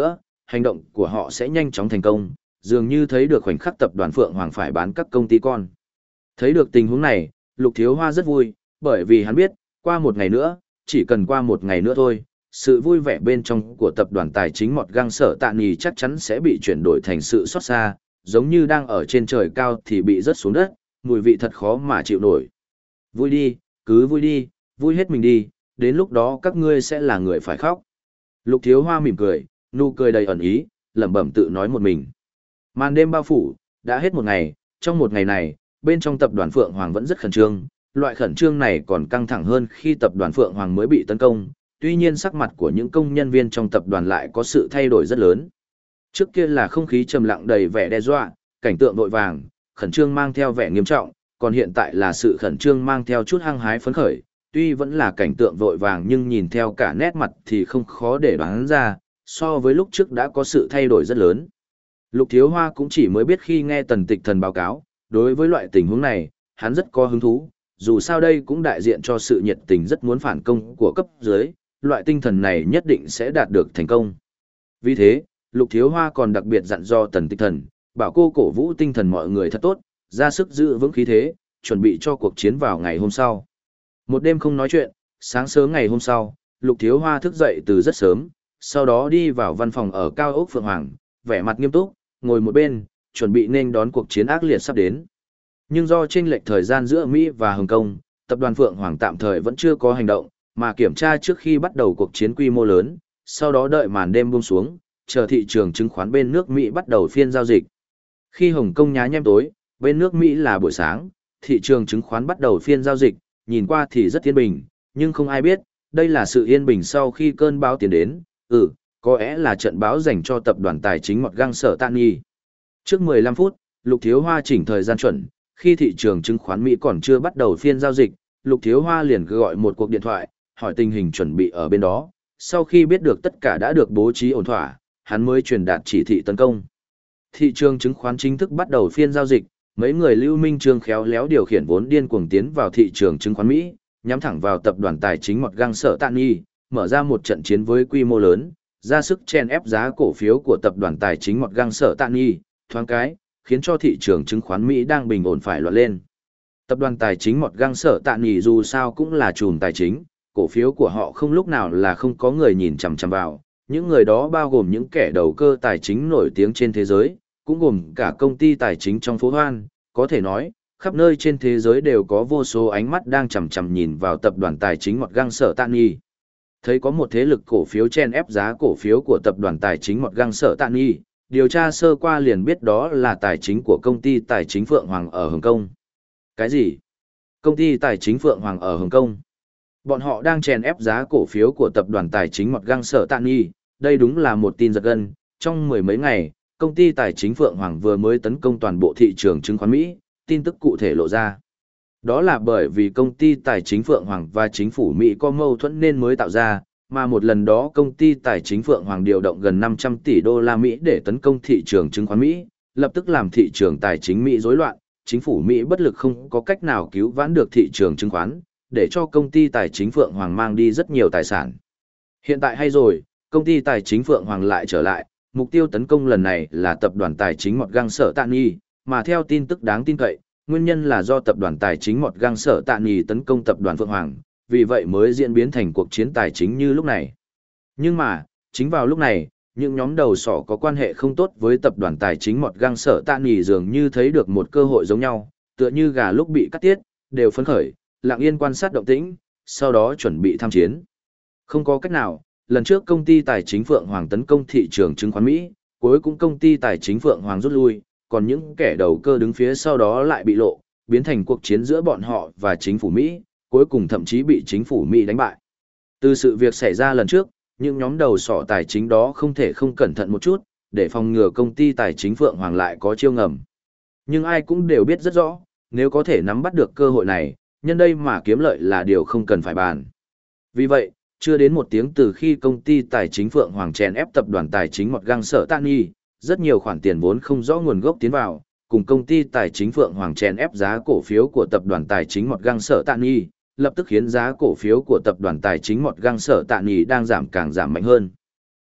Speaker 1: hành động của họ sẽ nhanh chóng thành công, dường như thấy được khoảnh khắc tập đoàn Phượng Hoàng phải bán các công ty con. Thấy được tình huống này, Lục Thiếu Hoa rất vui, bởi vì hắn biết, qua một ngày nữa, chỉ cần qua một ngày nữa thôi, sự vui vẻ bên trong của tập đoàn tài chính Mọt Găng Sở Tạ Nì chắc chắn sẽ bị chuyển đổi thành sự xót xa, giống như đang ở trên trời cao thì bị rớt xuống đất, mùi vị thật khó mà chịu nổi. Vui đi, cứ vui đi, vui hết mình đi, đến lúc đó các ngươi sẽ là người phải khóc. Lục Thiếu Hoa mỉm cười, nụ cười đầy ẩn ý, lẩm bẩm tự nói một mình. Màn đêm bao phủ, đã hết một ngày, trong một ngày này, bên trong tập đoàn Phượng Hoàng vẫn rất khẩn trương, loại khẩn trương này còn căng thẳng hơn khi tập đoàn Phượng Hoàng mới bị tấn công, tuy nhiên sắc mặt của những công nhân viên trong tập đoàn lại có sự thay đổi rất lớn. Trước kia là không khí trầm lặng đầy vẻ đe dọa, cảnh tượng vội vàng, khẩn trương mang theo vẻ nghiêm trọng, còn hiện tại là sự khẩn trương mang theo chút hăng hái phấn khởi, tuy vẫn là cảnh tượng vội vàng nhưng nhìn theo cả nét mặt thì không khó để đoán ra, so với lúc trước đã có sự thay đổi rất lớn. Lục Thiếu Hoa cũng chỉ mới biết khi nghe Tần Tịch Thần báo cáo, đối với loại tình huống này, hắn rất có hứng thú, dù sao đây cũng đại diện cho sự nhiệt tình rất muốn phản công của cấp dưới, loại tinh thần này nhất định sẽ đạt được thành công. Vì thế, Lục Thiếu Hoa còn đặc biệt dặn dò Tần Tịch Thần, bảo cô cổ vũ tinh thần mọi người thật tốt, ra sức giữ vững khí thế, chuẩn bị cho cuộc chiến vào ngày hôm sau. Một đêm không nói chuyện, sáng sớm ngày hôm sau, Lục Thiếu Hoa thức dậy từ rất sớm, sau đó đi vào văn phòng ở cao ốc Phượng Hoàng, vẻ mặt nghiêm túc, ngồi một bên, chuẩn bị nên đón cuộc chiến ác liệt sắp đến. Nhưng do chênh lệch thời gian giữa Mỹ và Hồng Kông, tập đoàn Phượng Hoàng tạm thời vẫn chưa có hành động, mà kiểm tra trước khi bắt đầu cuộc chiến quy mô lớn, sau đó đợi màn đêm buông xuống, chờ thị trường chứng khoán bên nước Mỹ bắt đầu phiên giao dịch. Khi Hồng Kông nhá nhem tối, bên nước Mỹ là buổi sáng, thị trường chứng khoán bắt đầu phiên giao dịch, nhìn qua thì rất yên bình, nhưng không ai biết, đây là sự yên bình sau khi cơn bão tiến đến, ừ, có lẽ là trận báo dành cho tập đoàn tài chính Mọt Găng Sở Tạ Nhi. Trước mười lăm phút, Lục Thiếu Hoa chỉnh thời gian chuẩn, khi thị trường chứng khoán Mỹ còn chưa bắt đầu phiên giao dịch, Lục Thiếu Hoa liền gọi một cuộc điện thoại, hỏi tình hình chuẩn bị ở bên đó. Sau khi biết được tất cả đã được bố trí ổn thỏa, hắn mới truyền đạt chỉ thị tấn công. Thị trường chứng khoán chính thức bắt đầu phiên giao dịch, mấy người Lưu Minh Trương khéo léo điều khiển vốn điên cuồng tiến vào thị trường chứng khoán Mỹ, nhắm thẳng vào tập đoàn tài chính Mọt Găng Sở Tạ Nhi, mở ra một trận chiến với quy mô lớn, ra sức chen ép giá cổ phiếu của tập đoàn tài chính Mọt Găng Sở Tạ Nhi, thoáng cái, khiến cho thị trường chứng khoán Mỹ đang bình ổn phải loạn lên. Tập đoàn tài chính Mọt Găng Sở Tạ Nhi dù sao cũng là chùm tài chính, cổ phiếu của họ không lúc nào là không có người nhìn chằm chằm vào, những người đó bao gồm những kẻ đầu cơ tài chính nổi tiếng trên thế giới, cũng gồm cả công ty tài chính trong phố Hoan, có thể nói, khắp nơi trên thế giới đều có vô số ánh mắt đang chằm chằm nhìn vào tập đoàn tài chính Mọt Găng Sở Tạ Nhi. Thấy có một thế lực cổ phiếu chen ép giá cổ phiếu của tập đoàn tài chính Mọt Găng Sở Tạ Nhi, điều tra sơ qua liền biết đó là tài chính của công ty tài chính Phượng Hoàng ở Hồng Kông. Cái gì? Công ty tài chính Phượng Hoàng ở Hồng Kông? Bọn họ đang chèn ép giá cổ phiếu của tập đoàn tài chính Mọt Găng Sở Tạ Nhi, đây đúng là một tin giật gân. Trong mười mấy ngày, công ty tài chính Phượng Hoàng vừa mới tấn công toàn bộ thị trường chứng khoán Mỹ, tin tức cụ thể lộ ra. Đó là bởi vì công ty tài chính Phượng Hoàng và chính phủ Mỹ có mâu thuẫn nên mới tạo ra, mà một lần đó công ty tài chính Phượng Hoàng điều động gần năm trăm tỷ đô la Mỹ để tấn công thị trường chứng khoán Mỹ, lập tức làm thị trường tài chính Mỹ rối loạn, chính phủ Mỹ bất lực không có cách nào cứu vãn được thị trường chứng khoán, để cho công ty tài chính Phượng Hoàng mang đi rất nhiều tài sản. Hiện tại hay rồi, công ty tài chính Phượng Hoàng lại trở lại, mục tiêu tấn công lần này là tập đoàn tài chính Mọt Găng Sở Tạ Nhi, mà theo tin tức đáng tin cậy, nguyên nhân là do tập đoàn tài chính Mọt Găng Sở Tạ Nhi tấn công tập đoàn Phượng Hoàng, vì vậy mới diễn biến thành cuộc chiến tài chính như lúc này. Nhưng mà, chính vào lúc này, những nhóm đầu sỏ có quan hệ không tốt với tập đoàn tài chính Mọt Găng Sở Tạ Nhi dường như thấy được một cơ hội giống nhau, tựa như gà lúc bị cắt tiết, đều phấn khởi, lặng yên quan sát động tĩnh, sau đó chuẩn bị tham chiến. Không có cách nào, lần trước công ty tài chính Phượng Hoàng tấn công thị trường chứng khoán Mỹ, cuối cùng công ty tài chính Phượng Hoàng rút lui, còn những kẻ đầu cơ đứng phía sau đó lại bị lộ, biến thành cuộc chiến giữa bọn họ và chính phủ Mỹ, cuối cùng thậm chí bị chính phủ Mỹ đánh bại. Từ sự việc xảy ra lần trước, những nhóm đầu sỏ tài chính đó không thể không cẩn thận một chút, để phòng ngừa công ty tài chính Phượng Hoàng lại có chiêu ngầm. Nhưng ai cũng đều biết rất rõ, nếu có thể nắm bắt được cơ hội này, nhân đây mà kiếm lợi là điều không cần phải bàn. Vì vậy, chưa đến một tiếng từ khi công ty tài chính Phượng Hoàng chèn ép tập đoàn tài chính Mọt Găng Sở Tạ Nhi, rất nhiều khoản tiền vốn không rõ nguồn gốc tiến vào, cùng công ty tài chính Phượng Hoàng chèn ép giá cổ phiếu của tập đoàn tài chính Mọt Găng Sở Tạ Nhi, lập tức khiến giá cổ phiếu của tập đoàn tài chính Mọt Găng Sở Tạ Nhi đang giảm càng giảm mạnh hơn.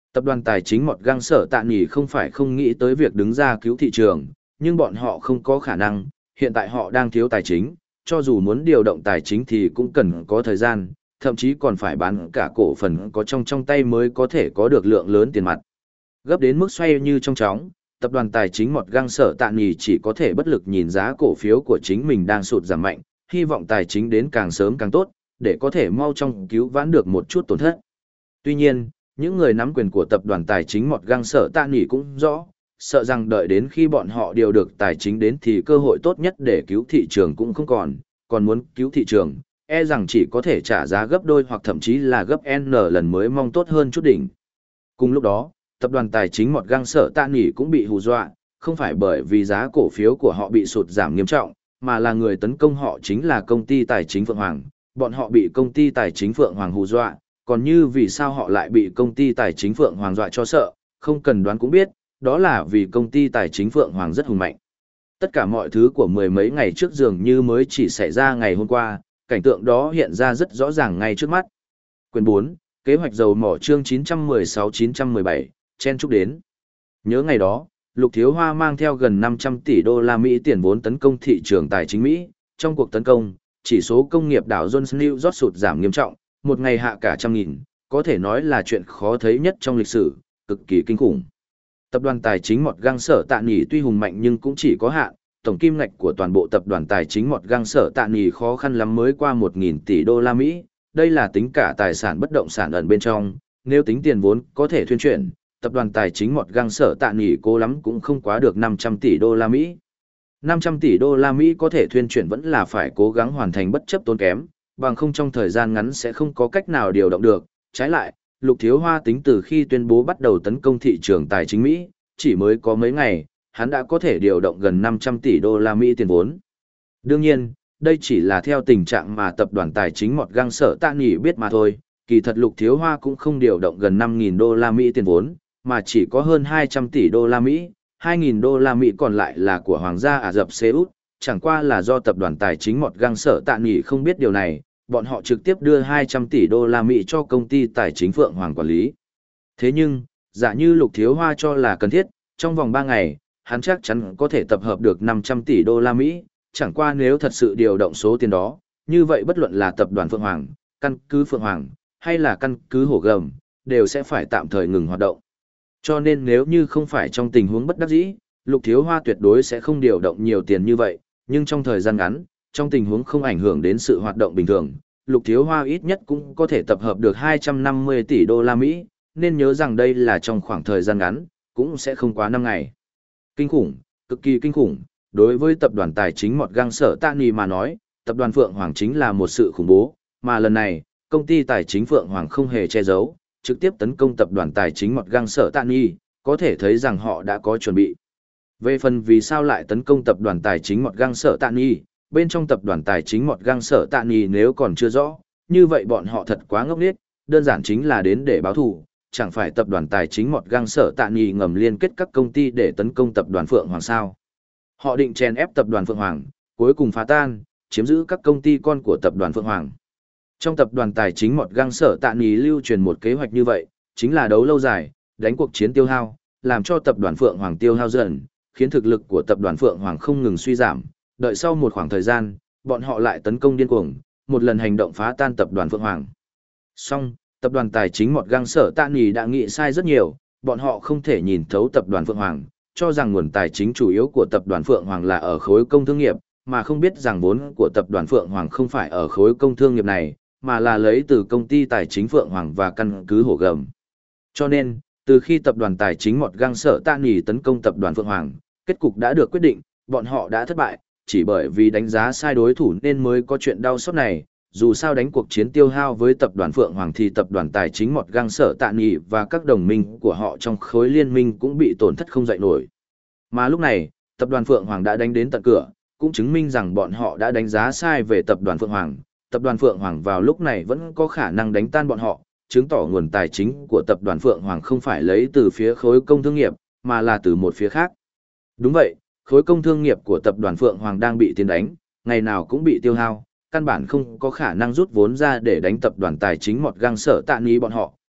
Speaker 1: Tập đoàn tài chính Mọt Găng Sở Tạ Nghỉ không phải không nghĩ tới việc đứng ra cứu thị trường, nhưng bọn họ không có khả năng, hiện tại họ đang thiếu tài chính, cho dù muốn điều động tài chính thì cũng cần có thời gian, thậm chí còn phải bán cả cổ phần có trong trong tay mới có thể có được lượng lớn tiền mặt. Gấp đến mức xoay như trong chóng, tập đoàn tài chính Mọt Găng Sở Tạ Nghỉ chỉ có thể bất lực nhìn giá cổ phiếu của chính mình đang sụt giảm mạnh, hy vọng tài chính đến càng sớm càng tốt, để có thể mau trong cứu vãn được một chút tổn thất. Tuy nhiên, những người nắm quyền của tập đoàn tài chính Mọt Găng Sở Tạ Nghỉ cũng rõ, sợ rằng đợi đến khi bọn họ điều được tài chính đến thì cơ hội tốt nhất để cứu thị trường cũng không còn, còn muốn cứu thị trường, e rằng chỉ có thể trả giá gấp đôi hoặc thậm chí là gấp N lần mới mong tốt hơn chút đỉnh. Cùng lúc đó, tập đoàn tài chính Mọt Găng Sở Tạ Nghỉ cũng bị hù dọa, không phải bởi vì giá cổ phiếu của họ bị sụt giảm nghiêm trọng, mà là người tấn công họ chính là công ty tài chính Phượng Hoàng, bọn họ bị công ty tài chính Phượng Hoàng hù dọa, còn như vì sao họ lại bị công ty tài chính Phượng Hoàng dọa cho sợ, không cần đoán cũng biết, đó là vì công ty tài chính Phượng Hoàng rất hùng mạnh. Tất cả mọi thứ của mười mấy ngày trước dường như mới chỉ xảy ra ngày hôm qua, cảnh tượng đó hiện ra rất rõ ràng ngay trước mắt. Quyền bốn, kế hoạch dầu mỏ chương chín trăm mười sáu chín trăm mười bảy, chen chúc đến. Nhớ ngày đó, Lục Thiếu Hoa mang theo gần năm trăm tỷ đô la Mỹ tiền vốn tấn công thị trường tài chính Mỹ, trong cuộc tấn công, chỉ số công nghiệp đảo Jones New York sụt giảm nghiêm trọng, một ngày hạ cả trăm nghìn, có thể nói là chuyện khó thấy nhất trong lịch sử, cực kỳ kinh khủng. Tập đoàn tài chính Mọt Găng Sở Tạ Nghỉ tuy hùng mạnh nhưng cũng chỉ có hạn, tổng kim ngạch của toàn bộ tập đoàn tài chính Mọt Găng Sở Tạ Nghỉ khó khăn lắm mới qua một nghìn tỷ đô la Mỹ, đây là tính cả tài sản bất động sản ẩn bên trong, nếu tính tiền vốn có thể thuyên chuyển, tập đoàn tài chính Mọt Găng Sở Tạ Nghỉ cố lắm cũng không quá được năm trăm tỷ đô la Mỹ. năm trăm tỷ đô la Mỹ có thể thuyên chuyển vẫn là phải cố gắng hoàn thành bất chấp tốn kém, bằng không trong thời gian ngắn sẽ không có cách nào điều động được. Trái lại, Lục Thiếu Hoa tính từ khi tuyên bố bắt đầu tấn công thị trường tài chính Mỹ, chỉ mới có mấy ngày, hắn đã có thể điều động gần năm trăm tỷ đô la Mỹ tiền vốn. Đương nhiên, đây chỉ là theo tình trạng mà tập đoàn tài chính Mọt Găng Sở Tạ Nghỉ biết mà thôi, kỳ thật Lục Thiếu Hoa cũng không điều động gần năm nghìn đô la Mỹ tiền vốn, mà chỉ có hơn hai trăm tỷ đô la Mỹ, hai nghìn đô la Mỹ còn lại là của Hoàng gia Ả Rập Xê Út, chẳng qua là do tập đoàn tài chính Mọt Găng Sở Tạ Nghỉ không biết điều này, bọn họ trực tiếp đưa hai trăm tỷ đô la Mỹ cho công ty tài chính Phượng Hoàng quản lý. Thế nhưng, giả như Lục Thiếu Hoa cho là cần thiết, trong vòng ba ngày, hắn chắc chắn có thể tập hợp được năm trăm tỷ đô la Mỹ, chẳng qua nếu thật sự điều động số tiền đó, như vậy bất luận là tập đoàn Phượng Hoàng, căn cứ Phượng Hoàng, hay là căn cứ Hổ Gầm, đều sẽ phải tạm thời ngừng hoạt động. Cho nên nếu như không phải trong tình huống bất đắc dĩ, Lục Thiếu Hoa tuyệt đối sẽ không điều động nhiều tiền như vậy, nhưng trong thời gian ngắn, trong tình huống không ảnh hưởng đến sự hoạt động bình thường, Lục Thiếu Hoa ít nhất cũng có thể tập hợp được hai trăm năm mươi tỷ đô la Mỹ, nên nhớ rằng đây là trong khoảng thời gian ngắn, cũng sẽ không quá năm ngày. Kinh khủng, cực kỳ kinh khủng, đối với tập đoàn tài chính Mọt Găng Sở Tạ Nghỉ mà nói, tập đoàn Phượng Hoàng chính là một sự khủng bố, mà lần này, công ty tài chính Phượng Hoàng không hề che giấu, trực tiếp tấn công tập đoàn tài chính Mọt Găng Sở Tạ Nghỉ, có thể thấy rằng họ đã có chuẩn bị. Về phần vì sao lại tấn công tập đoàn tài chính Mọt Găng Sở Tạ Nghỉ, bên trong tập đoàn tài chính Mọt Găng Sở Tạ Nghỉ nếu còn chưa rõ, như vậy bọn họ thật quá ngốc nghếch, đơn giản chính là đến để báo thù, chẳng phải tập đoàn tài chính Mọt Găng Sở Tạ Nghỉ ngầm liên kết các công ty để tấn công tập đoàn Phượng Hoàng sao? Họ định chèn ép tập đoàn Phượng Hoàng, cuối cùng phá tan, chiếm giữ các công ty con của tập đoàn Phượng Hoàng. Trong tập đoàn tài chính Mọt Găng Sở Tạ Nghỉ lưu truyền một kế hoạch như vậy, chính là đấu lâu dài, đánh cuộc chiến tiêu hao, làm cho tập đoàn Phượng Hoàng tiêu hao dần, khiến thực lực của tập đoàn Phượng Hoàng không ngừng suy giảm, đợi sau một khoảng thời gian, bọn họ lại tấn công điên cuồng, một lần hành động phá tan tập đoàn Phượng Hoàng. Song, tập đoàn tài chính Mọt Găng Sở Tạ Nghỉ đã nghĩ sai rất nhiều, bọn họ không thể nhìn thấu tập đoàn Phượng Hoàng, cho rằng nguồn tài chính chủ yếu của tập đoàn Phượng Hoàng là ở khối công thương nghiệp, mà không biết rằng vốn của tập đoàn Phượng Hoàng không phải ở khối công thương nghiệp này, mà là lấy từ công ty tài chính Phượng Hoàng và căn cứ Hổ Gầm. Cho nên, từ khi tập đoàn tài chính Mọt Găng Sở Tạ Nghỉ tấn công tập đoàn Phượng Hoàng, kết cục đã được quyết định, bọn họ đã thất bại, chỉ bởi vì đánh giá sai đối thủ nên mới có chuyện đau xót này. Dù sao đánh cuộc chiến tiêu hao với tập đoàn Phượng Hoàng thì tập đoàn tài chính Mọt Găng Sở Tạ Nghỉ và các đồng minh của họ trong khối liên minh cũng bị tổn thất không dậy nổi. Mà lúc này, tập đoàn Phượng Hoàng đã đánh đến tận cửa, cũng chứng minh rằng bọn họ đã đánh giá sai về tập đoàn Phượng Hoàng. Tập đoàn Phượng Hoàng vào lúc này vẫn có khả năng đánh tan bọn họ, chứng tỏ nguồn tài chính của tập đoàn Phượng Hoàng không phải lấy từ phía khối công thương nghiệp, mà là từ một phía khác. Đúng vậy, khối công thương nghiệp của tập đoàn Phượng Hoàng đang bị tiến đánh, ngày nào cũng bị tiêu hao, căn bản không có khả năng rút vốn ra để đánh tập đoàn tài chính Mọt Găng Sở Tạ Nghỉ bọn họ,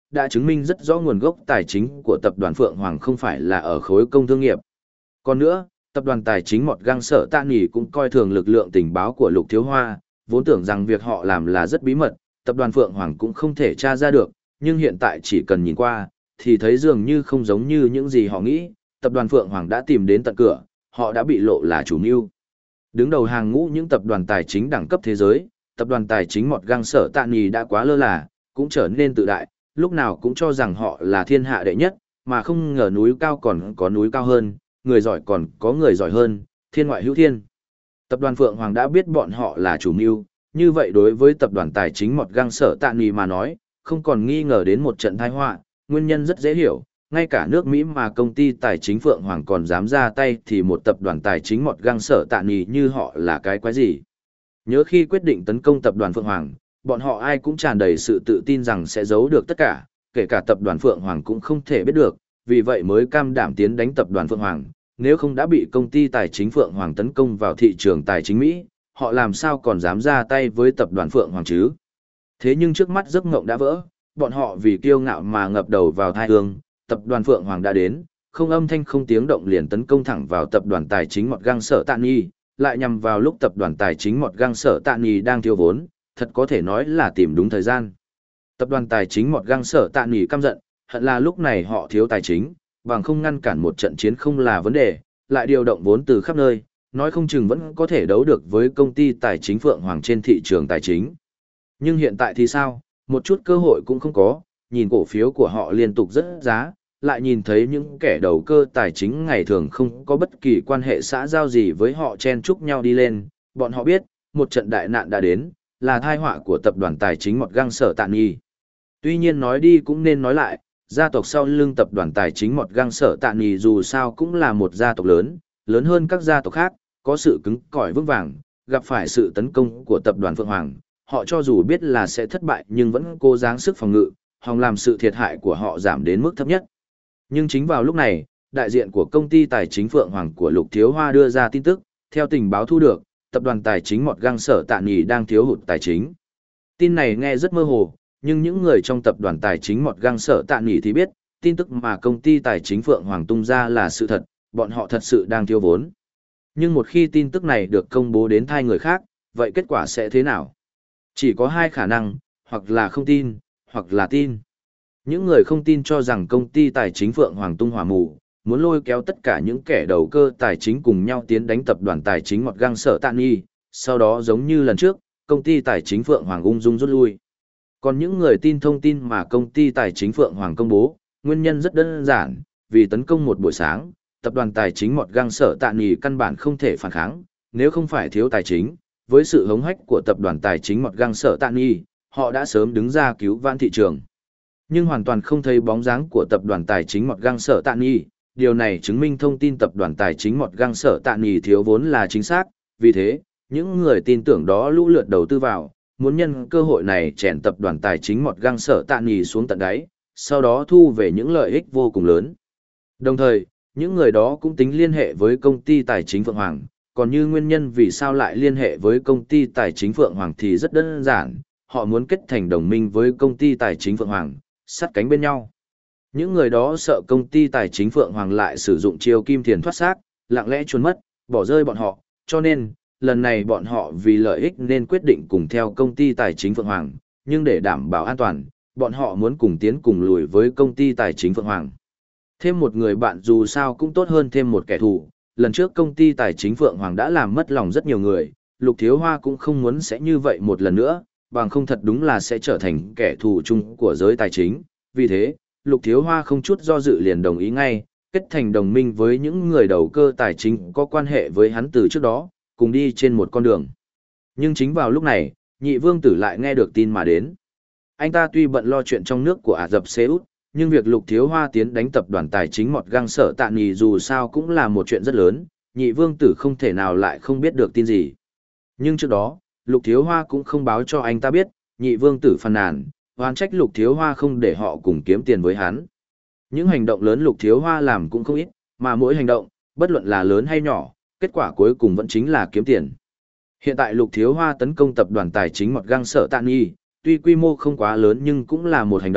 Speaker 1: đã chứng minh rất rõ nguồn gốc tài chính của tập đoàn Phượng Hoàng không phải là ở khối công thương nghiệp. Còn nữa, tập đoàn tài chính Mọt Găng Sở Tạ Nghỉ cũng coi thường lực lượng tình báo của Lục Thiếu Hoa, vốn tưởng rằng việc họ làm là rất bí mật, tập đoàn Phượng Hoàng cũng không thể tra ra được, nhưng hiện tại chỉ cần nhìn qua, thì thấy dường như không giống như những gì họ nghĩ, tập đoàn Phượng Hoàng đã tìm đến tận cửa, họ đã bị lộ là chủ mưu. Đứng đầu hàng ngũ những tập đoàn tài chính đẳng cấp thế giới, tập đoàn tài chính Mọt Găng Sở Tạ Nghỉ đã quá lơ là, cũng trở nên tự đại, lúc nào cũng cho rằng họ là thiên hạ đệ nhất, mà không ngờ núi cao còn có núi cao hơn, người giỏi còn có người giỏi hơn, thiên ngoại hữu thiên. Tập đoàn Phượng Hoàng đã biết bọn họ là chủ mưu, như vậy đối với tập đoàn tài chính Mọt Găng Sở Tạ Nghỉ mà nói, không còn nghi ngờ đến một trận tai họa, nguyên nhân rất dễ hiểu, ngay cả nước Mỹ mà công ty tài chính Phượng Hoàng còn dám ra tay thì một tập đoàn tài chính Mọt Găng Sở Tạ Nghỉ như họ là cái quái gì. Nhớ khi quyết định tấn công tập đoàn Phượng Hoàng, bọn họ ai cũng tràn đầy sự tự tin rằng sẽ giấu được tất cả, kể cả tập đoàn Phượng Hoàng cũng không thể biết được, vì vậy mới cam đảm tiến đánh tập đoàn Phượng Hoàng, nếu không đã bị công ty tài chính Phượng Hoàng tấn công vào thị trường tài chính Mỹ, họ làm sao còn dám ra tay với tập đoàn Phượng Hoàng chứ. Thế nhưng trước mắt giấc mộng đã vỡ, bọn họ vì kiêu ngạo mà ngập đầu vào thai hương, tập đoàn Phượng Hoàng đã đến, không âm thanh không tiếng động liền tấn công thẳng vào tập đoàn tài chính Mọt Găng Sở Tạ Nghỉ, lại nhằm vào lúc tập đoàn tài chính Mọt Găng Sở Tạ Nghỉ đang thiếu vốn, thật có thể nói là tìm đúng thời gian. Tập đoàn tài chính Mọt Găng Sở Tạ Nghỉ căm giận, hận là lúc này họ thiếu tài chính, bằng không ngăn cản một trận chiến không là vấn đề, lại điều động vốn từ khắp nơi, nói không chừng vẫn có thể đấu được với công ty tài chính Phượng Hoàng trên thị trường tài chính. Nhưng hiện tại thì sao, một chút cơ hội cũng không có, nhìn cổ phiếu của họ liên tục rất giá, lại nhìn thấy những kẻ đầu cơ tài chính ngày thường không có bất kỳ quan hệ xã giao gì với họ chen chúc nhau đi lên, bọn họ biết, một trận đại nạn đã đến, là tai họa của tập đoàn tài chính Mọt Găng Sở Tạ Nghỉ. Tuy nhiên nói đi cũng nên nói lại, gia tộc sau lưng tập đoàn tài chính Mọt Găng Sở Tạ Nghỉ dù sao cũng là một gia tộc lớn, lớn hơn các gia tộc khác, có sự cứng cỏi vững vàng, gặp phải sự tấn công của tập đoàn Phượng Hoàng, họ cho dù biết là sẽ thất bại nhưng vẫn cố gắng sức phòng ngự, hòng làm sự thiệt hại của họ giảm đến mức thấp nhất. Nhưng chính vào lúc này, đại diện của công ty tài chính Phượng Hoàng của Lục Thiếu Hoa đưa ra tin tức, theo tình báo thu được, tập đoàn tài chính Mọt Găng Sở Tạ Nghỉ đang thiếu hụt tài chính. Tin này nghe rất mơ hồ, nhưng những người trong tập đoàn tài chính Mọt Găng Sở Tạ Nghỉ thì biết, tin tức mà công ty tài chính Phượng Hoàng tung ra là sự thật, bọn họ thật sự đang thiếu vốn. Nhưng một khi tin tức này được công bố đến tai người khác, vậy kết quả sẽ thế nào? Chỉ có hai khả năng, hoặc là không tin, hoặc là tin. Những người không tin cho rằng công ty tài chính Phượng Hoàng tung hỏa mù, muốn lôi kéo tất cả những kẻ đầu cơ tài chính cùng nhau tiến đánh tập đoàn tài chính Mọt Găng Sở Tạ Nghỉ, sau đó giống như lần trước, công ty tài chính Phượng Hoàng ung dung rút lui. Còn những người tin thông tin mà công ty tài chính Phượng Hoàng công bố, nguyên nhân rất đơn giản, vì tấn công một buổi sáng, tập đoàn tài chính Mọt Găng Sở Tạ Nghỉ căn bản không thể phản kháng, nếu không phải thiếu tài chính, với sự hống hách của tập đoàn tài chính Mọt Găng Sở Tạ Nghỉ, họ đã sớm đứng ra cứu vãn thị trường. Nhưng hoàn toàn không thấy bóng dáng của tập đoàn tài chính Mọt Găng Sở Tạ Nghỉ, điều này chứng minh thông tin tập đoàn tài chính Mọt Găng Sở Tạ Nghỉ thiếu vốn là chính xác, vì thế, những người tin tưởng đó lũ lượt đầu tư vào, muốn nhân cơ hội này chèn tập đoàn tài chính Mọt Găng Sở Tạ Nghỉ xuống tận đáy, sau đó thu về những lợi ích vô cùng lớn. Đồng thời, những người đó cũng tính liên hệ với công ty tài chính Phượng Hoàng, còn như nguyên nhân vì sao lại liên hệ với công ty tài chính Phượng Hoàng thì rất đơn giản, họ muốn kết thành đồng minh với công ty tài chính Phượng Hoàng, sát cánh bên nhau. Những người đó sợ công ty tài chính Phượng Hoàng lại sử dụng chiêu kim tiền thoát xác, lặng lẽ trốn mất, bỏ rơi bọn họ, cho nên, lần này bọn họ vì lợi ích nên quyết định cùng theo công ty tài chính Phượng Hoàng, nhưng để đảm bảo an toàn, bọn họ muốn cùng tiến cùng lùi với công ty tài chính Phượng Hoàng. Thêm một người bạn dù sao cũng tốt hơn thêm một kẻ thù, lần trước công ty tài chính Phượng Hoàng đã làm mất lòng rất nhiều người, Lục Thiếu Hoa cũng không muốn sẽ như vậy một lần nữa, bằng không thật đúng là sẽ trở thành kẻ thù chung của giới tài chính. Vì thế, Lục Thiếu Hoa không chút do dự liền đồng ý ngay, kết thành đồng minh với những người đầu cơ tài chính có quan hệ với hắn từ trước đó, cùng đi trên một con đường. Nhưng chính vào lúc này, nhị vương tử lại nghe được tin mà đến. Anh ta tuy bận lo chuyện trong nước của Ả Rập Xê Út, nhưng việc Lục Thiếu Hoa tiến đánh tập đoàn tài chính Mọt Găng Sở Tạ Nghỉ dù sao cũng là một chuyện rất lớn, nhị vương tử không thể nào lại không biết được tin gì. Nhưng trước đó, Lục Thiếu Hoa cũng không báo cho anh ta biết, nhị vương tử phàn nàn, oán trách Lục Thiếu Hoa không để họ cùng kiếm tiền với hắn. Những hành động lớn Lục Thiếu Hoa làm cũng không ít, mà mỗi hành động, bất luận là lớn hay nhỏ, kết quả cuối cùng vẫn chính là kiếm tiền. Hiện tại Lục Thiếu Hoa tấn công tập đoàn tài chính Mọt Găng Sở Tạ Nghỉ, tuy quy mô không quá lớn nhưng cũng là một hành động,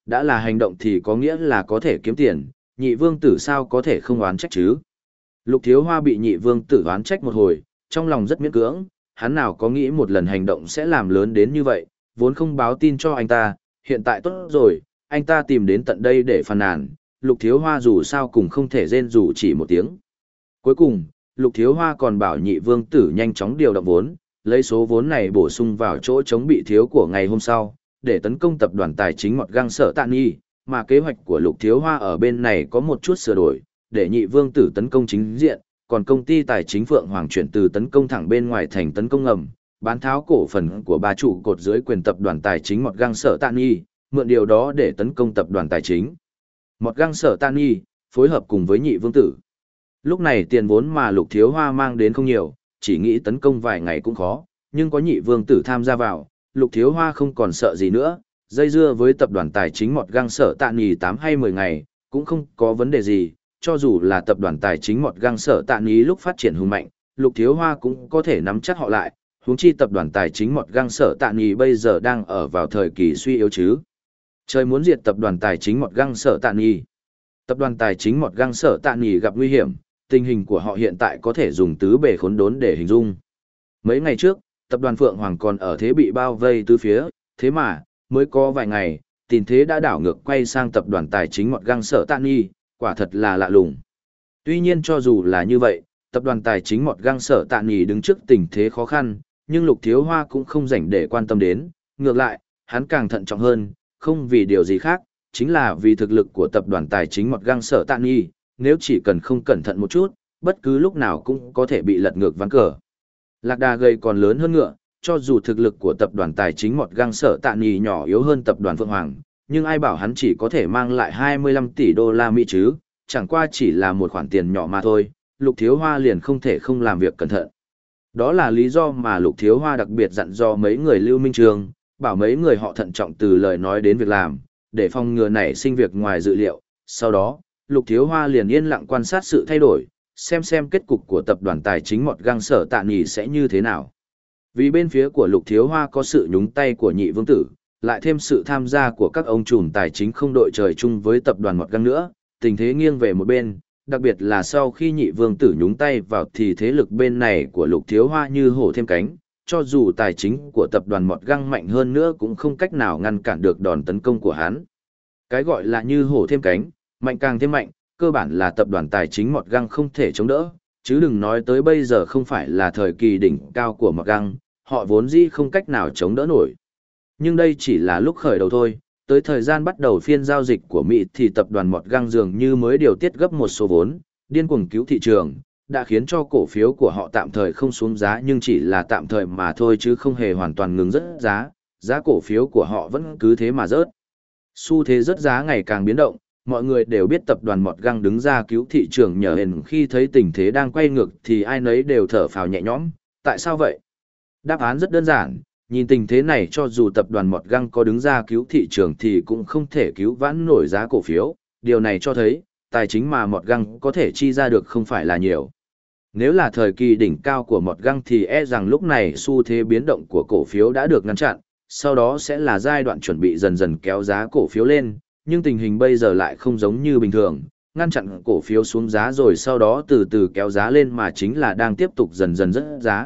Speaker 1: đã là hành động thì có nghĩa là có thể kiếm tiền, nhị vương tử sao có thể không oán trách chứ. Lục Thiếu Hoa bị nhị vương tử oán trách một hồi, trong lòng rất miễn cưỡng, hắn nào có nghĩ một lần hành động sẽ làm lớn đến như vậy, vốn không báo tin cho anh ta, hiện tại tốt rồi, anh ta tìm đến tận đây để phàn nàn, Lục Thiếu Hoa dù sao cũng không thể rên rủ chỉ một tiếng. Cuối cùng, Lục Thiếu Hoa còn bảo nhị vương tử nhanh chóng điều động vốn, lấy số vốn này bổ sung vào chỗ chống bị thiếu của ngày hôm sau, để tấn công tập đoàn tài chính Mọt Găng Sở Tạ Nghi, mà kế hoạch của Lục Thiếu Hoa ở bên này có một chút sửa đổi, để nhị vương tử tấn công chính diện, còn công ty tài chính Phượng Hoàng chuyển từ tấn công thẳng bên ngoài thành tấn công ngầm, bán tháo cổ phần của ba trụ cột dưới quyền tập đoàn tài chính Mọt Găng Sở Tạ Nghi, mượn điều đó để tấn công tập đoàn tài chính Mọt Găng Sở Tạ Nghi, phối hợp cùng với nhị vương tử. Lúc này tiền vốn mà Lục Thiếu Hoa mang đến không nhiều, chỉ nghĩ tấn công vài ngày cũng khó, nhưng có nhị vương tử tham gia vào, Lục Thiếu Hoa không còn sợ gì nữa, dây dưa với tập đoàn tài chính Mọt Găng Sở Tạ Nghi tám hay mười ngày, cũng không có vấn đề gì, cho dù là tập đoàn tài chính Mọt Găng Sở Tạ Nghi lúc phát triển hùng mạnh, Lục Thiếu Hoa cũng có thể nắm chắc họ lại, huống chi tập đoàn tài chính Mọt Găng Sở Tạ Nghi bây giờ đang ở vào thời kỳ suy yếu chứ. Trời muốn diệt tập đoàn tài chính Mọt Găng Sở Tạ Nghi. Tập đoàn tài chính Mọt Găng Sở Tạ Nghi gặp nguy hiểm, tình hình của họ hiện tại có thể dùng tứ bề khốn đốn để hình dung. Mấy ngày trước, tập đoàn Phượng Hoàng còn ở thế bị bao vây tứ phía, thế mà, mới có vài ngày, tình thế đã đảo ngược quay sang tập đoàn tài chính Mọt Găng Sở Tạ Nghi, quả thật là lạ lùng. Tuy nhiên cho dù là như vậy, tập đoàn tài chính Mọt Găng Sở Tạ Nghi đứng trước tình thế khó khăn, nhưng Lục Thiếu Hoa cũng không rảnh để quan tâm đến, ngược lại, hắn càng thận trọng hơn, không vì điều gì khác, chính là vì thực lực của tập đoàn tài chính Mọt Găng Sở Tạ Nghi, nếu chỉ cần không cẩn thận một chút, bất cứ lúc nào cũng có thể bị lật ngược ván cờ. Lạc đà gầy còn lớn hơn ngựa, cho dù thực lực của tập đoàn tài chính Mọt Găng Sở Tạ Nghi nhỏ yếu hơn tập đoàn Phượng Hoàng, nhưng ai bảo hắn chỉ có thể mang lại hai mươi lăm tỷ đô la Mỹ chứ, chẳng qua chỉ là một khoản tiền nhỏ mà thôi, Lục Thiếu Hoa liền không thể không làm việc cẩn thận. Đó là lý do mà Lục Thiếu Hoa đặc biệt dặn dò mấy người Lưu Minh Trường, bảo mấy người họ thận trọng từ lời nói đến việc làm, để phòng ngừa nảy sinh việc ngoài dự liệu. Sau đó, Lục Thiếu Hoa liền yên lặng quan sát sự thay đổi, xem xem kết cục của tập đoàn tài chính Mọt Găng Sở Tạ Nghi sẽ như thế nào. Vì bên phía của Lục Thiếu Hoa có sự nhúng tay của nhị vương tử, lại thêm sự tham gia của các ông trùm tài chính không đội trời chung với tập đoàn Mọt Găng nữa, tình thế nghiêng về một bên, đặc biệt là sau khi nhị vương tử nhúng tay vào thì thế lực bên này của Lục Thiếu Hoa như hổ thêm cánh, cho dù tài chính của tập đoàn Mọt Găng mạnh hơn nữa cũng không cách nào ngăn cản được đòn tấn công của hắn. Cái gọi là như hổ thêm cánh, mạnh càng thêm mạnh, cơ bản là tập đoàn tài chính Mọt Găng không thể chống đỡ, chứ đừng nói tới bây giờ không phải là thời kỳ đỉnh cao của Mọt Găng, họ vốn dĩ không cách nào chống đỡ nổi. Nhưng đây chỉ là lúc khởi đầu thôi, tới thời gian bắt đầu phiên giao dịch của Mỹ thì tập đoàn Mọt Găng dường như mới điều tiết gấp một số vốn, điên cuồng cứu thị trường, đã khiến cho cổ phiếu của họ tạm thời không xuống giá nhưng chỉ là tạm thời mà thôi chứ không hề hoàn toàn ngừng rớt giá, giá cổ phiếu của họ vẫn cứ thế mà rớt. Xu thế rớt giá ngày càng biến động, mọi người đều biết tập đoàn Mọt Găng đứng ra cứu thị trường nhờ hền khi thấy tình thế đang quay ngược thì ai nấy đều thở phào nhẹ nhõm, tại sao vậy? Đáp án rất đơn giản, nhìn tình thế này cho dù tập đoàn Mọt Găng có đứng ra cứu thị trường thì cũng không thể cứu vãn nổi giá cổ phiếu, điều này cho thấy, tài chính mà Mọt Găng có thể chi ra được không phải là nhiều. Nếu là thời kỳ đỉnh cao của Mọt Găng thì e rằng lúc này xu thế biến động của cổ phiếu đã được ngăn chặn, sau đó sẽ là giai đoạn chuẩn bị dần dần kéo giá cổ phiếu lên, nhưng tình hình bây giờ lại không giống như bình thường, ngăn chặn cổ phiếu xuống giá rồi sau đó từ từ kéo giá lên mà chính là đang tiếp tục dần dần rớt giá.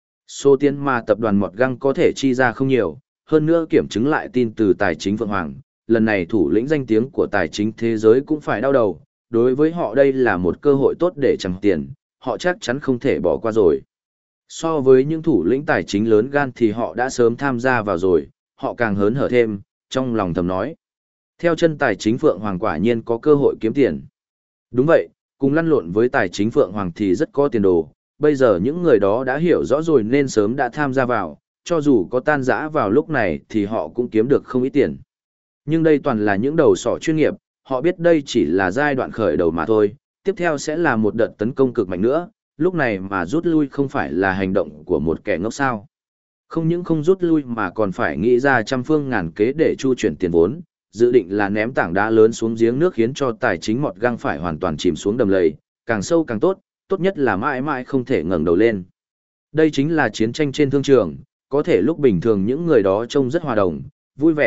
Speaker 1: Số tiền mà tập đoàn Mọt Găng có thể chi ra không nhiều, hơn nữa kiểm chứng lại tin từ tài chính Phượng Hoàng, lần này thủ lĩnh danh tiếng của tài chính thế giới cũng phải đau đầu, đối với họ đây là một cơ hội tốt để chẳng tiền, họ chắc chắn không thể bỏ qua rồi. So với những thủ lĩnh tài chính lớn gan thì họ đã sớm tham gia vào rồi, họ càng hớn hở thêm, trong lòng thầm nói. Theo chân tài chính Phượng Hoàng quả nhiên có cơ hội kiếm tiền. Đúng vậy, cùng lăn lộn với tài chính Phượng Hoàng thì rất có tiền đồ, bây giờ những người đó đã hiểu rõ rồi nên sớm đã tham gia vào, cho dù có tan rã vào lúc này thì họ cũng kiếm được không ít tiền. Nhưng đây toàn là những đầu sỏ chuyên nghiệp, họ biết đây chỉ là giai đoạn khởi đầu mà thôi, tiếp theo sẽ là một đợt tấn công cực mạnh nữa, lúc này mà rút lui không phải là hành động của một kẻ ngốc sao. Không những không rút lui mà còn phải nghĩ ra trăm phương ngàn kế để chu chuyển tiền vốn, dự định là ném tảng đá lớn xuống giếng nước khiến cho tài chính Mọt Găng phải hoàn toàn chìm xuống đầm lầy, càng sâu càng tốt, tốt nhất là mãi mãi không thể ngẩng đầu lên. Đây chính là chiến tranh trên thương trường, có thể lúc bình thường những người đó trông rất hòa đồng, vui vẻ,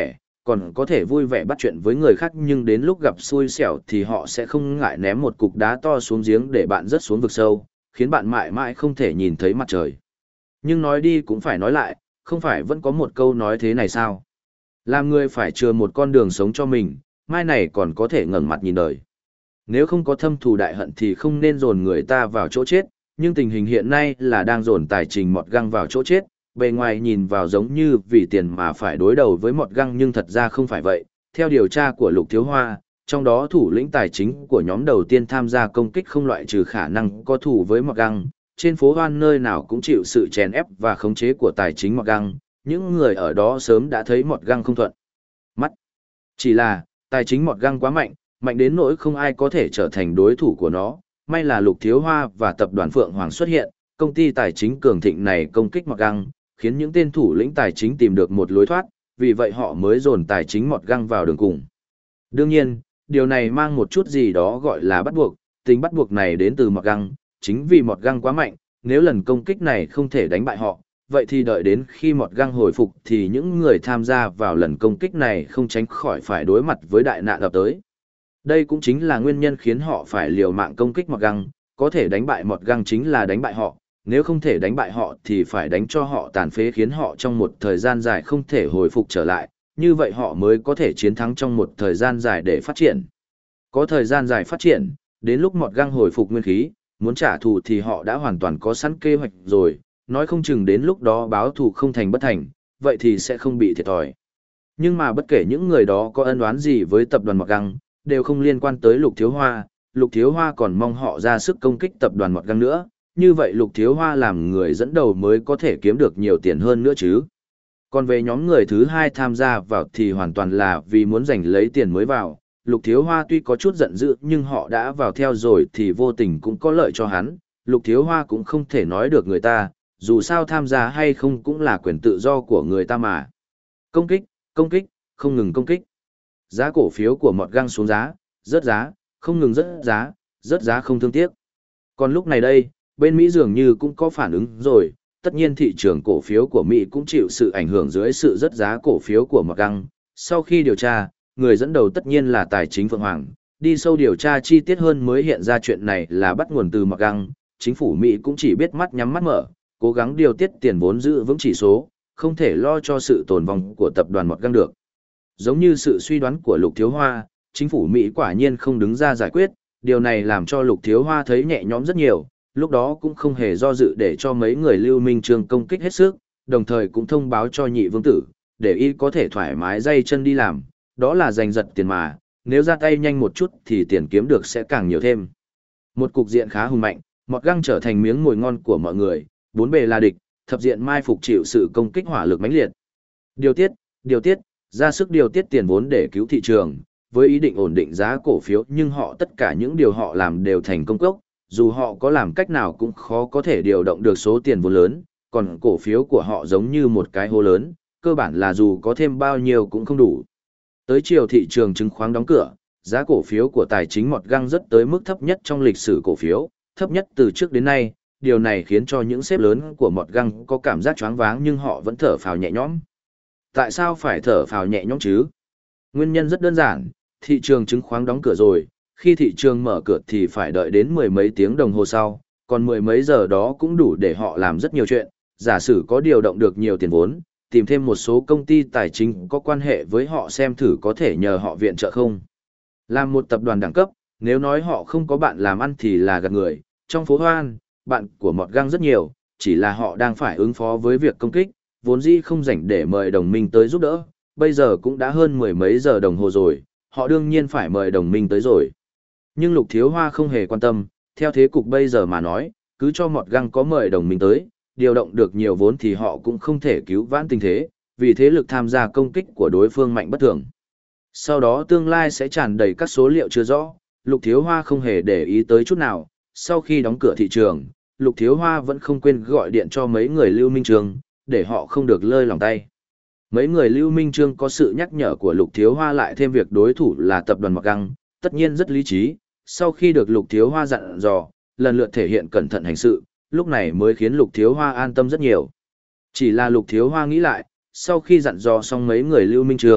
Speaker 1: còn có thể vui vẻ bắt chuyện với người khác, nhưng đến lúc gặp xui xẻo thì họ sẽ không ngại ném một cục đá to xuống giếng để bạn rớt xuống vực sâu, khiến bạn mãi mãi không thể nhìn thấy mặt trời. Nhưng nói đi cũng phải nói lại, không phải vẫn có một câu nói thế này sao? Làm người phải chừa một con đường sống cho mình, mai này còn có thể ngẩng mặt nhìn đời. Nếu không có thâm thù đại hận thì không nên dồn người ta vào chỗ chết, nhưng tình hình hiện nay là đang dồn tài chính mọt găng vào chỗ chết. Bề ngoài nhìn vào giống như vì tiền mà phải đối đầu với mọt găng, nhưng thật ra không phải vậy. Theo điều tra của Lục Thiếu Hoa, trong đó thủ lĩnh tài chính của nhóm đầu tiên tham gia công kích không loại trừ khả năng có thù với mọt găng. Trên phố Hoan nơi nào cũng chịu sự chèn ép và khống chế của tài chính mọt găng, những người ở đó sớm đã thấy mọt găng không thuận mắt. Chỉ là, tài chính mọt găng quá mạnh, mạnh đến nỗi không ai có thể trở thành đối thủ của nó. May là Lục Thiếu Hoa và tập đoàn Phượng Hoàng xuất hiện, công ty tài chính cường thịnh này công kích mọt găng, khiến những tên thủ lĩnh tài chính tìm được một lối thoát, vì vậy họ mới dồn tài chính mọt găng vào đường cùng. Đương nhiên, điều này mang một chút gì đó gọi là bắt buộc, tính bắt buộc này đến từ mọt găng, chính vì mọt găng quá mạnh, nếu lần công kích này không thể đánh bại họ, vậy thì đợi đến khi mọt găng hồi phục thì những người tham gia vào lần công kích này không tránh khỏi phải đối mặt với đại nạn ập tới. Đây cũng chính là nguyên nhân khiến họ phải liều mạng công kích mọt găng, có thể đánh bại mọt găng chính là đánh bại họ, nếu không thể đánh bại họ thì phải đánh cho họ tàn phế, khiến họ trong một thời gian dài không thể hồi phục trở lại, như vậy họ mới có thể chiến thắng trong một thời gian dài để phát triển. Có thời gian dài phát triển, đến lúc mọt găng hồi phục nguyên khí, muốn trả thù thì họ đã hoàn toàn có sẵn kế hoạch rồi, nói không chừng đến lúc đó báo thù không thành bất thành, vậy thì sẽ không bị thiệt thòi. Nhưng mà bất kể những người đó có ân oán gì với tập đoàn mọt găng, đều không liên quan tới Lục Thiếu Hoa, Lục Thiếu Hoa còn mong họ ra sức công kích tập đoàn mọt găng nữa, như vậy Lục Thiếu Hoa làm người dẫn đầu mới có thể kiếm được nhiều tiền hơn nữa chứ. Còn về nhóm người thứ hai tham gia vào thì hoàn toàn là vì muốn giành lấy tiền mới vào, Lục Thiếu Hoa tuy có chút giận dữ nhưng họ đã vào theo rồi thì vô tình cũng có lợi cho hắn, Lục Thiếu Hoa cũng không thể nói được người ta, dù sao tham gia hay không cũng là quyền tự do của người ta mà. Công kích, công kích, không ngừng công kích. Giá cổ phiếu của mọt găng xuống giá, rớt giá, không ngừng rớt giá, rớt giá không thương tiếc. Còn lúc này đây, bên Mỹ dường như cũng có phản ứng rồi, tất nhiên thị trường cổ phiếu của Mỹ cũng chịu sự ảnh hưởng dưới sự rớt giá cổ phiếu của mọt găng. Sau khi điều tra, người dẫn đầu tất nhiên là tài chính Phượng Hoàng, đi sâu điều tra chi tiết hơn mới hiện ra chuyện này là bắt nguồn từ mọt găng. Chính phủ Mỹ cũng chỉ biết mắt nhắm mắt mở, cố gắng điều tiết tiền vốn giữ vững chỉ số, không thể lo cho sự tồn vong của tập đoàn mọt găng được. Giống như sự suy đoán của Lục Thiếu Hoa, chính phủ Mỹ quả nhiên không đứng ra giải quyết, điều này làm cho Lục Thiếu Hoa thấy nhẹ nhõm rất nhiều, lúc đó cũng không hề do dự để cho mấy người Lưu Minh Trương công kích hết sức, đồng thời cũng thông báo cho nhị vương tử, để y có thể thoải mái day chân đi làm, đó là giành giật tiền mà, nếu ra tay nhanh một chút thì tiền kiếm được sẽ càng nhiều thêm. Một cục diện khá hùng mạnh, mọt găng trở thành miếng mồi ngon của mọi người, bốn bề là địch, thập diện mai phục chịu sự công kích hỏa lực mãnh liệt. Điều tiết, điều tiết, ra sức điều tiết tiền vốn để cứu thị trường, với ý định ổn định giá cổ phiếu, nhưng họ tất cả những điều họ làm đều thành công cốc, dù họ có làm cách nào cũng khó có thể điều động được số tiền vốn lớn, còn cổ phiếu của họ giống như một cái hố lớn, cơ bản là dù có thêm bao nhiêu cũng không đủ. Tới chiều thị trường chứng khoán đóng cửa, giá cổ phiếu của tài chính mọt găng rất tới mức thấp nhất trong lịch sử cổ phiếu, thấp nhất từ trước đến nay, điều này khiến cho những sếp lớn của mọt găng có cảm giác choáng váng, nhưng họ vẫn thở phào nhẹ nhõm. Tại sao phải thở phào nhẹ nhõm chứ? Nguyên nhân rất đơn giản, thị trường chứng khoán đóng cửa rồi, khi thị trường mở cửa thì phải đợi đến mười mấy tiếng đồng hồ sau, còn mười mấy giờ đó cũng đủ để họ làm rất nhiều chuyện, giả sử có điều động được nhiều tiền vốn, tìm thêm một số công ty tài chính có quan hệ với họ xem thử có thể nhờ họ viện trợ không. Làm một tập đoàn đẳng cấp, nếu nói họ không có bạn làm ăn thì là gạt người, trong phố Hoan, bạn của mọt găng rất nhiều, chỉ là họ đang phải ứng phó với việc công kích, vốn dĩ không rảnh để mời đồng minh tới giúp đỡ, bây giờ cũng đã hơn mười mấy giờ đồng hồ rồi, họ đương nhiên phải mời đồng minh tới rồi. Nhưng Lục Thiếu Hoa không hề quan tâm, theo thế cục bây giờ mà nói, cứ cho mọt găng có mời đồng minh tới, điều động được nhiều vốn thì họ cũng không thể cứu vãn tình thế, vì thế lực tham gia công kích của đối phương mạnh bất thường. Sau đó tương lai sẽ tràn đầy các số liệu chưa rõ, Lục Thiếu Hoa không hề để ý tới chút nào, sau khi đóng cửa thị trường, Lục Thiếu Hoa vẫn không quên gọi điện cho mấy người Lưu Minh Trương, để họ không được lơi lòng tay. Mấy người Lưu Minh Trương có sự nhắc nhở của Lục Thiếu Hoa lại thêm việc đối thủ là tập đoàn mọt găng, tất nhiên rất lý trí, sau khi được Lục Thiếu Hoa dặn dò, lần lượt thể hiện cẩn thận hành sự, lúc này mới khiến Lục Thiếu Hoa an tâm rất nhiều. Chỉ là Lục Thiếu Hoa nghĩ lại, sau khi dặn dò xong mấy người Lưu Minh Trương,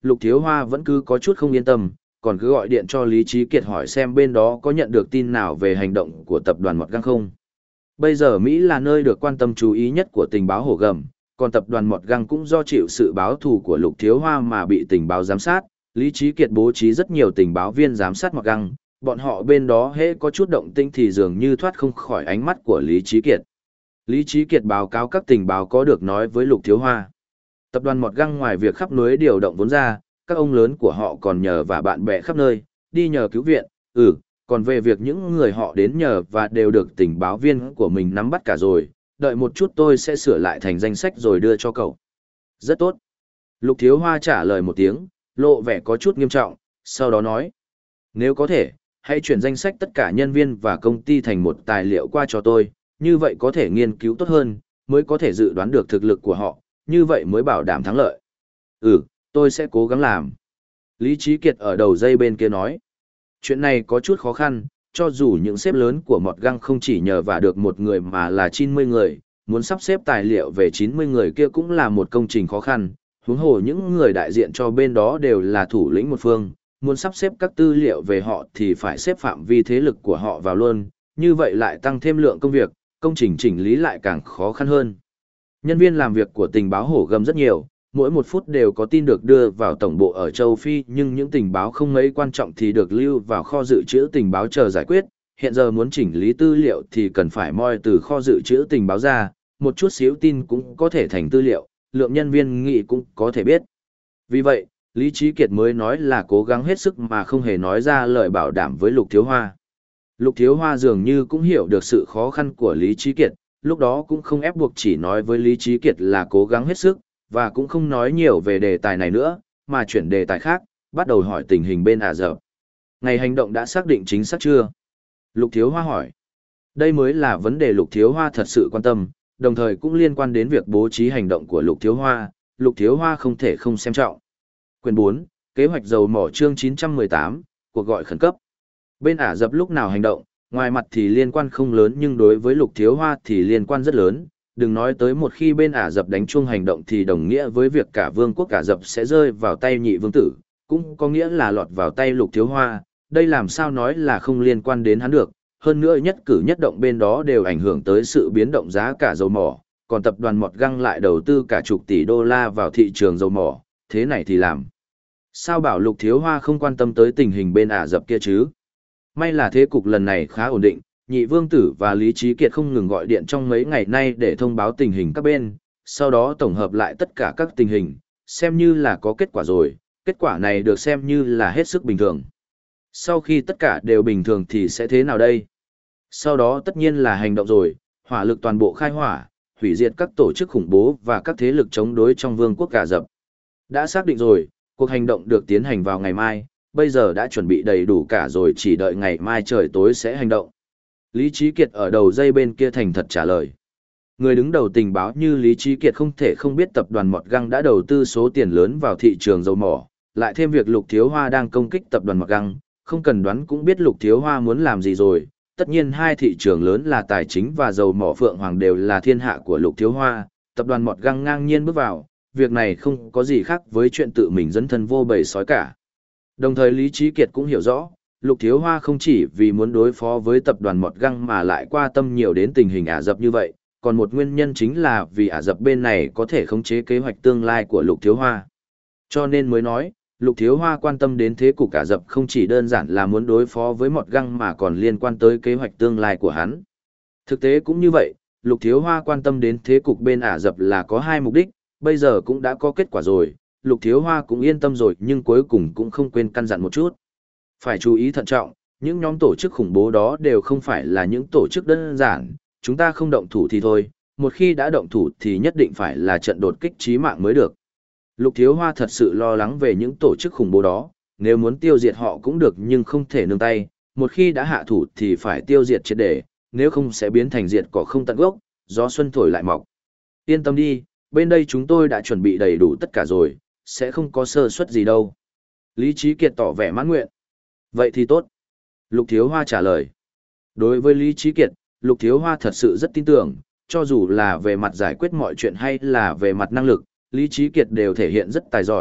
Speaker 1: Lục Thiếu Hoa vẫn cứ có chút không yên tâm, còn cứ gọi điện cho Lý Trí Kiệt hỏi xem bên đó có nhận được tin nào về hành động của tập đoàn Mọt Găng không. Bây giờ Mỹ là nơi được quan tâm chú ý nhất của tình báo hổ gầm, còn tập đoàn Mọt Găng cũng do chịu sự báo thù của Lục Thiếu Hoa mà bị tình báo giám sát. Lý Trí Kiệt bố trí rất nhiều tình báo viên giám sát Mọt Găng, bọn họ bên đó hễ có chút động tĩnh thì dường như thoát không khỏi ánh mắt của Lý Trí Kiệt. Lý Trí Kiệt báo cáo các tình báo có được nói với Lục Thiếu Hoa. Tập đoàn Mọt Găng ngoài việc khắp núi điều động vốn ra, các ông lớn của họ còn nhờ và bạn bè khắp nơi, đi nhờ cứu viện, ừ, còn về việc những người họ đến nhờ và đều được tình báo viên của mình nắm bắt cả rồi, đợi một chút tôi sẽ sửa lại thành danh sách rồi đưa cho cậu. Rất tốt. Lục Thiếu Hoa trả lời một tiếng, lộ vẻ có chút nghiêm trọng, sau đó nói. Nếu có thể, hãy chuyển danh sách tất cả nhân viên và công ty thành một tài liệu qua cho tôi, như vậy có thể nghiên cứu tốt hơn, mới có thể dự đoán được thực lực của họ, như vậy mới bảo đảm thắng lợi. Ừ, tôi sẽ cố gắng làm. Lý Trí Kiệt ở đầu dây bên kia nói. Chuyện này có chút khó khăn, cho dù những sếp lớn của Mọt Găng không chỉ nhờ vả được một người mà là chín mươi người, muốn sắp xếp tài liệu về chín mươi người kia cũng là một công trình khó khăn, huống hồ những người đại diện cho bên đó đều là thủ lĩnh một phương, muốn sắp xếp các tư liệu về họ thì phải xếp phạm vi thế lực của họ vào luôn, như vậy lại tăng thêm lượng công việc, công trình chỉnh lý lại càng khó khăn hơn. Nhân viên làm việc của tình báo hổ gầm rất nhiều, mỗi một phút đều có tin được đưa vào tổng bộ ở châu Phi, nhưng những tình báo không mấy quan trọng thì được lưu vào kho dự trữ tình báo chờ giải quyết. Hiện giờ muốn chỉnh lý tư liệu thì cần phải moi từ kho dự trữ tình báo ra, một chút xíu tin cũng có thể thành tư liệu, lượng nhân viên nghị cũng có thể biết. Vì vậy, Lý Trí Kiệt mới nói là cố gắng hết sức mà không hề nói ra lời bảo đảm với Lục Thiếu Hoa. Lục Thiếu Hoa dường như cũng hiểu được sự khó khăn của Lý Trí Kiệt, lúc đó cũng không ép buộc chỉ nói với Lý Trí Kiệt là cố gắng hết sức, và cũng không nói nhiều về đề tài này nữa, mà chuyển đề tài khác, bắt đầu hỏi tình hình bên Ả Rập. Ngày hành động đã xác định chính xác chưa? Lục Thiếu Hoa hỏi. Đây mới là vấn đề Lục Thiếu Hoa thật sự quan tâm, đồng thời cũng liên quan đến việc bố trí hành động của Lục Thiếu Hoa, Lục Thiếu Hoa không thể không xem trọng. Quyền bốn, Kế hoạch dầu mỏ chương chín trăm mười tám, cuộc gọi khẩn cấp. Bên Ả Rập lúc nào hành động, ngoài mặt thì liên quan không lớn nhưng đối với Lục Thiếu Hoa thì liên quan rất lớn. Đừng nói tới một khi bên Ả Rập đánh chuông hành động thì đồng nghĩa với việc cả vương quốc Ả Rập sẽ rơi vào tay nhị vương tử, cũng có nghĩa là lọt vào tay Lục Thiếu Hoa, đây làm sao nói là không liên quan đến hắn được, hơn nữa nhất cử nhất động bên đó đều ảnh hưởng tới sự biến động giá cả dầu mỏ, còn tập đoàn Mọt Găng lại đầu tư cả chục tỷ đô la vào thị trường dầu mỏ, thế này thì làm. Sao bảo Lục Thiếu Hoa không quan tâm tới tình hình bên Ả Rập kia chứ? May là thế cục lần này khá ổn định. Nhị Vương Tử và Lý Trí Kiệt không ngừng gọi điện trong mấy ngày nay để thông báo tình hình các bên, sau đó tổng hợp lại tất cả các tình hình, xem như là có kết quả rồi, kết quả này được xem như là hết sức bình thường. Sau khi tất cả đều bình thường thì sẽ thế nào đây? Sau đó tất nhiên là hành động rồi, hỏa lực toàn bộ khai hỏa, hủy diệt các tổ chức khủng bố và các thế lực chống đối trong Vương quốc Ả Rập. Đã xác định rồi, cuộc hành động được tiến hành vào ngày mai, bây giờ đã chuẩn bị đầy đủ cả rồi, chỉ đợi ngày mai trời tối sẽ hành động. Lý Trí Kiệt ở đầu dây bên kia thành thật trả lời. Người đứng đầu tình báo như Lý Trí Kiệt không thể không biết tập đoàn Mọt Găng đã đầu tư số tiền lớn vào thị trường dầu mỏ, lại thêm việc Lục Thiếu Hoa đang công kích tập đoàn Mọt Găng, không cần đoán cũng biết Lục Thiếu Hoa muốn làm gì rồi. Tất nhiên hai thị trường lớn là tài chính và dầu mỏ Phượng Hoàng đều là thiên hạ của Lục Thiếu Hoa, tập đoàn Mọt Găng ngang nhiên bước vào, việc này không có gì khác với chuyện tự mình dẫn thân vô bầy sói cả. Đồng thời Lý Trí Kiệt cũng hiểu rõ, Lục Thiếu Hoa không chỉ vì muốn đối phó với tập đoàn Mọt Găng mà lại quan tâm nhiều đến tình hình Ả Rập như vậy, còn một nguyên nhân chính là vì Ả Rập bên này có thể khống chế kế hoạch tương lai của Lục Thiếu Hoa. Cho nên mới nói, Lục Thiếu Hoa quan tâm đến thế cục Ả Rập không chỉ đơn giản là muốn đối phó với Mọt Găng mà còn liên quan tới kế hoạch tương lai của hắn. Thực tế cũng như vậy, Lục Thiếu Hoa quan tâm đến thế cục bên Ả Rập là có hai mục đích, bây giờ cũng đã có kết quả rồi, Lục Thiếu Hoa cũng yên tâm rồi nhưng cuối cùng cũng không quên căn dặn một chút. Phải chú ý thận trọng, những nhóm tổ chức khủng bố đó đều không phải là những tổ chức đơn giản, chúng ta không động thủ thì thôi, một khi đã động thủ thì nhất định phải là trận đột kích chí mạng mới được. Lục Thiếu Hoa thật sự lo lắng về những tổ chức khủng bố đó, nếu muốn tiêu diệt họ cũng được nhưng không thể nương tay, một khi đã hạ thủ thì phải tiêu diệt triệt để, nếu không sẽ biến thành diệt cỏ không tận gốc, gió xuân thổi lại mọc. Yên tâm đi, bên đây chúng tôi đã chuẩn bị đầy đủ tất cả rồi, sẽ không có sơ suất gì đâu. Lý Trí Kiệt tỏ vẻ mãn nguyện. Vậy thì tốt. Lục Thiếu Hoa trả lời. Đối với Lý Trí Kiệt, Lục Thiếu Hoa thật sự rất tin tưởng, cho dù là về mặt giải quyết mọi chuyện hay là về mặt năng lực, Lý Trí Kiệt đều thể hiện rất tài giỏi,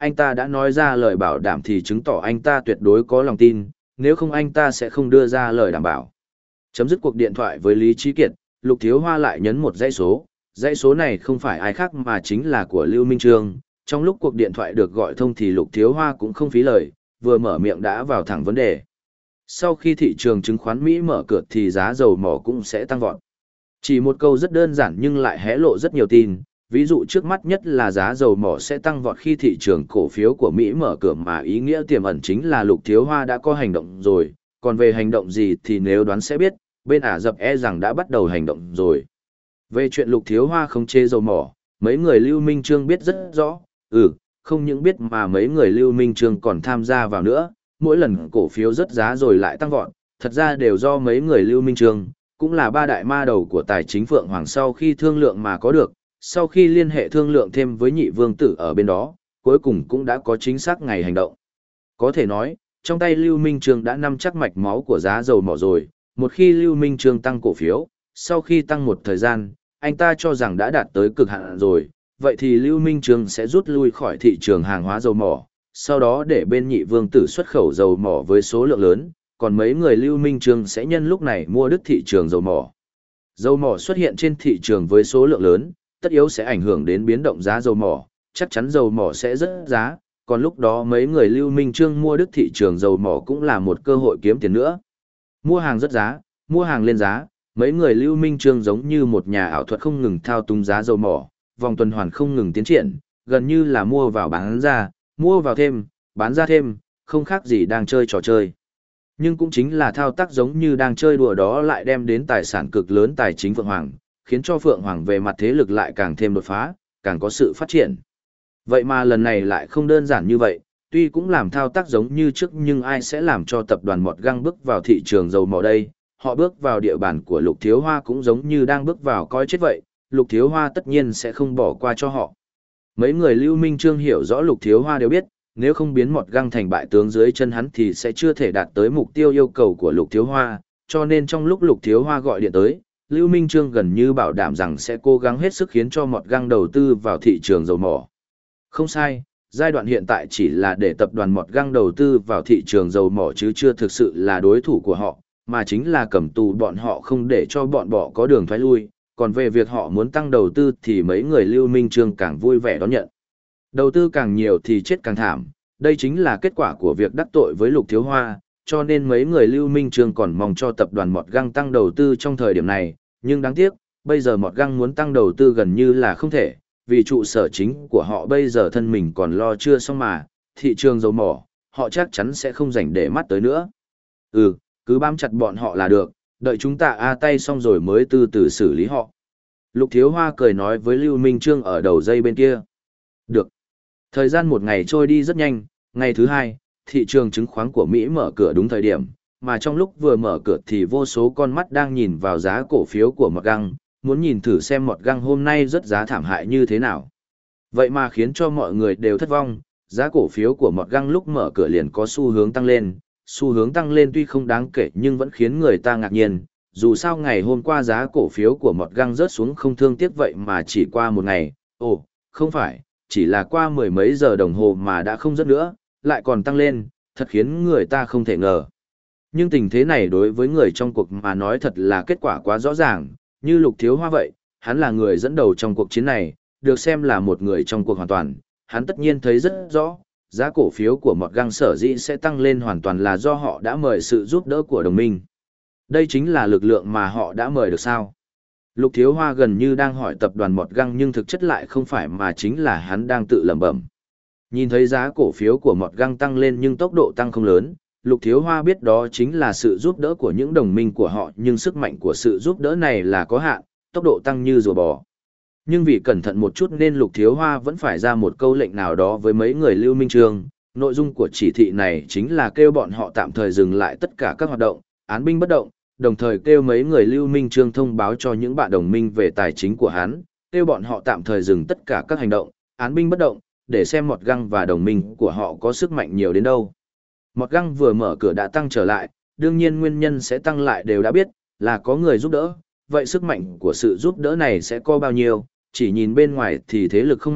Speaker 1: anh ta đã nói ra lời bảo đảm thì chứng tỏ anh ta tuyệt đối có lòng tin, nếu không anh ta sẽ không đưa ra lời đảm bảo. Chấm dứt cuộc điện thoại với Lý Trí Kiệt, Lục Thiếu Hoa lại nhấn một dãy số, dãy số này không phải ai khác mà chính là của Lưu Minh Trương. Trong lúc cuộc điện thoại được gọi thông thì Lục Thiếu Hoa cũng không phí lời, vừa mở miệng đã vào thẳng vấn đề. Sau khi thị trường chứng khoán Mỹ mở cửa thì giá dầu mỏ cũng sẽ tăng vọt. Chỉ một câu rất đơn giản nhưng lại hé lộ rất nhiều tin, ví dụ trước mắt nhất là giá dầu mỏ sẽ tăng vọt khi thị trường cổ phiếu của Mỹ mở cửa, mà ý nghĩa tiềm ẩn chính là Lục Thiếu Hoa đã có hành động rồi, còn về hành động gì thì nếu đoán sẽ biết, bên Ả Rập e rằng đã bắt đầu hành động rồi. Về chuyện Lục Thiếu Hoa khống chế dầu mỏ, mấy người Lưu Minh Trương biết rất rõ, ừ, không những biết mà mấy người Lưu Minh Trương còn tham gia vào nữa, mỗi lần cổ phiếu rớt giá rồi lại tăng vọt, thật ra đều do mấy người Lưu Minh Trương, cũng là ba đại ma đầu của tài chính Phượng Hoàng sau khi thương lượng mà có được, sau khi liên hệ thương lượng thêm với nhị vương tử ở bên đó, cuối cùng cũng đã có chính xác ngày hành động. Có thể nói, trong tay Lưu Minh Trương đã nắm chắc mạch máu của giá dầu mỏ rồi, một khi Lưu Minh Trương tăng cổ phiếu, sau khi tăng một thời gian, anh ta cho rằng đã đạt tới cực hạn rồi, vậy thì Lưu Minh Trương sẽ rút lui khỏi thị trường hàng hóa dầu mỏ, sau đó để bên nhị vương tử xuất khẩu dầu mỏ với số lượng lớn, còn mấy người Lưu Minh Trương sẽ nhân lúc này mua đứt thị trường dầu mỏ. Dầu mỏ xuất hiện trên thị trường với số lượng lớn, tất yếu sẽ ảnh hưởng đến biến động giá dầu mỏ, chắc chắn dầu mỏ sẽ rớt giá, còn lúc đó mấy người Lưu Minh Trương mua đứt thị trường dầu mỏ cũng là một cơ hội kiếm tiền nữa. Mua hàng rớt giá, mua hàng lên giá, mấy người Lưu Minh Trương giống như một nhà ảo thuật không ngừng thao túng giá dầu mỏ, vòng tuần hoàn không ngừng tiến triển, gần như là mua vào bán ra, mua vào thêm, bán ra thêm, không khác gì đang chơi trò chơi. Nhưng cũng chính là thao tác giống như đang chơi đùa đó lại đem đến tài sản cực lớn tài chính Phượng Hoàng, khiến cho Phượng Hoàng về mặt thế lực lại càng thêm đột phá, càng có sự phát triển. Vậy mà lần này lại không đơn giản như vậy, tuy cũng làm thao tác giống như trước nhưng ai sẽ làm cho tập đoàn Mọt Găng bước vào thị trường dầu mỏ đây? Họ bước vào địa bàn của Lục Thiếu Hoa cũng giống như đang bước vào coi chết vậy, Lục Thiếu Hoa tất nhiên sẽ không bỏ qua cho họ. Mấy người Lưu Minh Trương hiểu rõ Lục Thiếu Hoa đều biết, nếu không biến Mọt Găng thành bại tướng dưới chân hắn thì sẽ chưa thể đạt tới mục tiêu yêu cầu của Lục Thiếu Hoa, cho nên trong lúc Lục Thiếu Hoa gọi điện tới, Lưu Minh Trương gần như bảo đảm rằng sẽ cố gắng hết sức khiến cho Mọt Găng đầu tư vào thị trường dầu mỏ. Không sai, giai đoạn hiện tại chỉ là để tập đoàn Mọt Găng đầu tư vào thị trường dầu mỏ chứ chưa thực sự là đối thủ của họ, mà chính là cầm tù bọn họ không để cho bọn bỏ có đường thoái lui, còn về việc họ muốn tăng đầu tư thì mấy người Lưu Minh Trương càng vui vẻ đón nhận. Đầu tư càng nhiều thì chết càng thảm, đây chính là kết quả của việc đắc tội với Lục Thiếu Hoa, cho nên mấy người Lưu Minh Trương còn mong cho tập đoàn Mọt Găng tăng đầu tư trong thời điểm này, nhưng đáng tiếc, bây giờ Mọt Găng muốn tăng đầu tư gần như là không thể, vì trụ sở chính của họ bây giờ thân mình còn lo chưa xong mà, thị trường dầu mỏ, họ chắc chắn sẽ không rảnh để mắt tới nữa. Ừ, cứ bám chặt bọn họ là được, đợi chúng ta a tay xong rồi mới từ từ xử lý họ. Lục Thiếu Hoa cười nói với Lưu Minh Trương ở đầu dây bên kia. Được. Thời gian một ngày trôi đi rất nhanh, ngày thứ hai, thị trường chứng khoán của Mỹ mở cửa đúng thời điểm, mà trong lúc vừa mở cửa thì vô số con mắt đang nhìn vào giá cổ phiếu của Mọt Găng, muốn nhìn thử xem Mọt Găng hôm nay rớt giá thảm hại như thế nào. Vậy mà khiến cho mọi người đều thất vong, giá cổ phiếu của Mọt Găng lúc mở cửa liền có xu hướng tăng lên, xu hướng tăng lên tuy không đáng kể nhưng vẫn khiến người ta ngạc nhiên, dù sao ngày hôm qua giá cổ phiếu của Mọt Găng rớt xuống không thương tiếc vậy mà chỉ qua một ngày, ồ, không phải, chỉ là qua mười mấy giờ đồng hồ mà đã không rớt nữa, lại còn tăng lên, thật khiến người ta không thể ngờ. Nhưng tình thế này đối với người trong cuộc mà nói thật là kết quả quá rõ ràng, như Lục Thiếu Hoa vậy, hắn là người dẫn đầu trong cuộc chiến này, được xem là một người trong cuộc hoàn toàn, hắn tất nhiên thấy rất rõ, giá cổ phiếu của Mọt Găng sở dĩ sẽ tăng lên hoàn toàn là do họ đã mời sự giúp đỡ của đồng minh. Đây chính là lực lượng mà họ đã mời được sao? Lục Thiếu Hoa gần như đang hỏi tập đoàn Mọt Găng nhưng thực chất lại không phải mà chính là hắn đang tự lẩm bẩm. Nhìn thấy giá cổ phiếu của Mọt Găng tăng lên nhưng tốc độ tăng không lớn, Lục Thiếu Hoa biết đó chính là sự giúp đỡ của những đồng minh của họ nhưng sức mạnh của sự giúp đỡ này là có hạn, tốc độ tăng như rùa bò. Nhưng vì cẩn thận một chút nên Lục Thiếu Hoa vẫn phải ra một câu lệnh nào đó với mấy người Lưu Minh Trương. Nội dung của chỉ thị này chính là kêu bọn họ tạm thời dừng lại tất cả các hoạt động, án binh bất động, đồng thời kêu mấy người Lưu Minh Trương thông báo cho những bạn đồng minh về tài chính của hắn, kêu bọn họ tạm thời dừng tất cả các hành động, án binh bất động, để xem Mọt Găng và đồng minh của họ có sức mạnh nhiều đến đâu. Mọt Găng vừa mở cửa đã tăng trở lại, đương nhiên nguyên nhân sẽ tăng lại đều đã biết, là có người giúp đỡ, vậy sức mạnh của sự giúp đỡ này sẽ có bao nhiêu, chỉ nhìn bên ngoài thì thế lực không mạnh,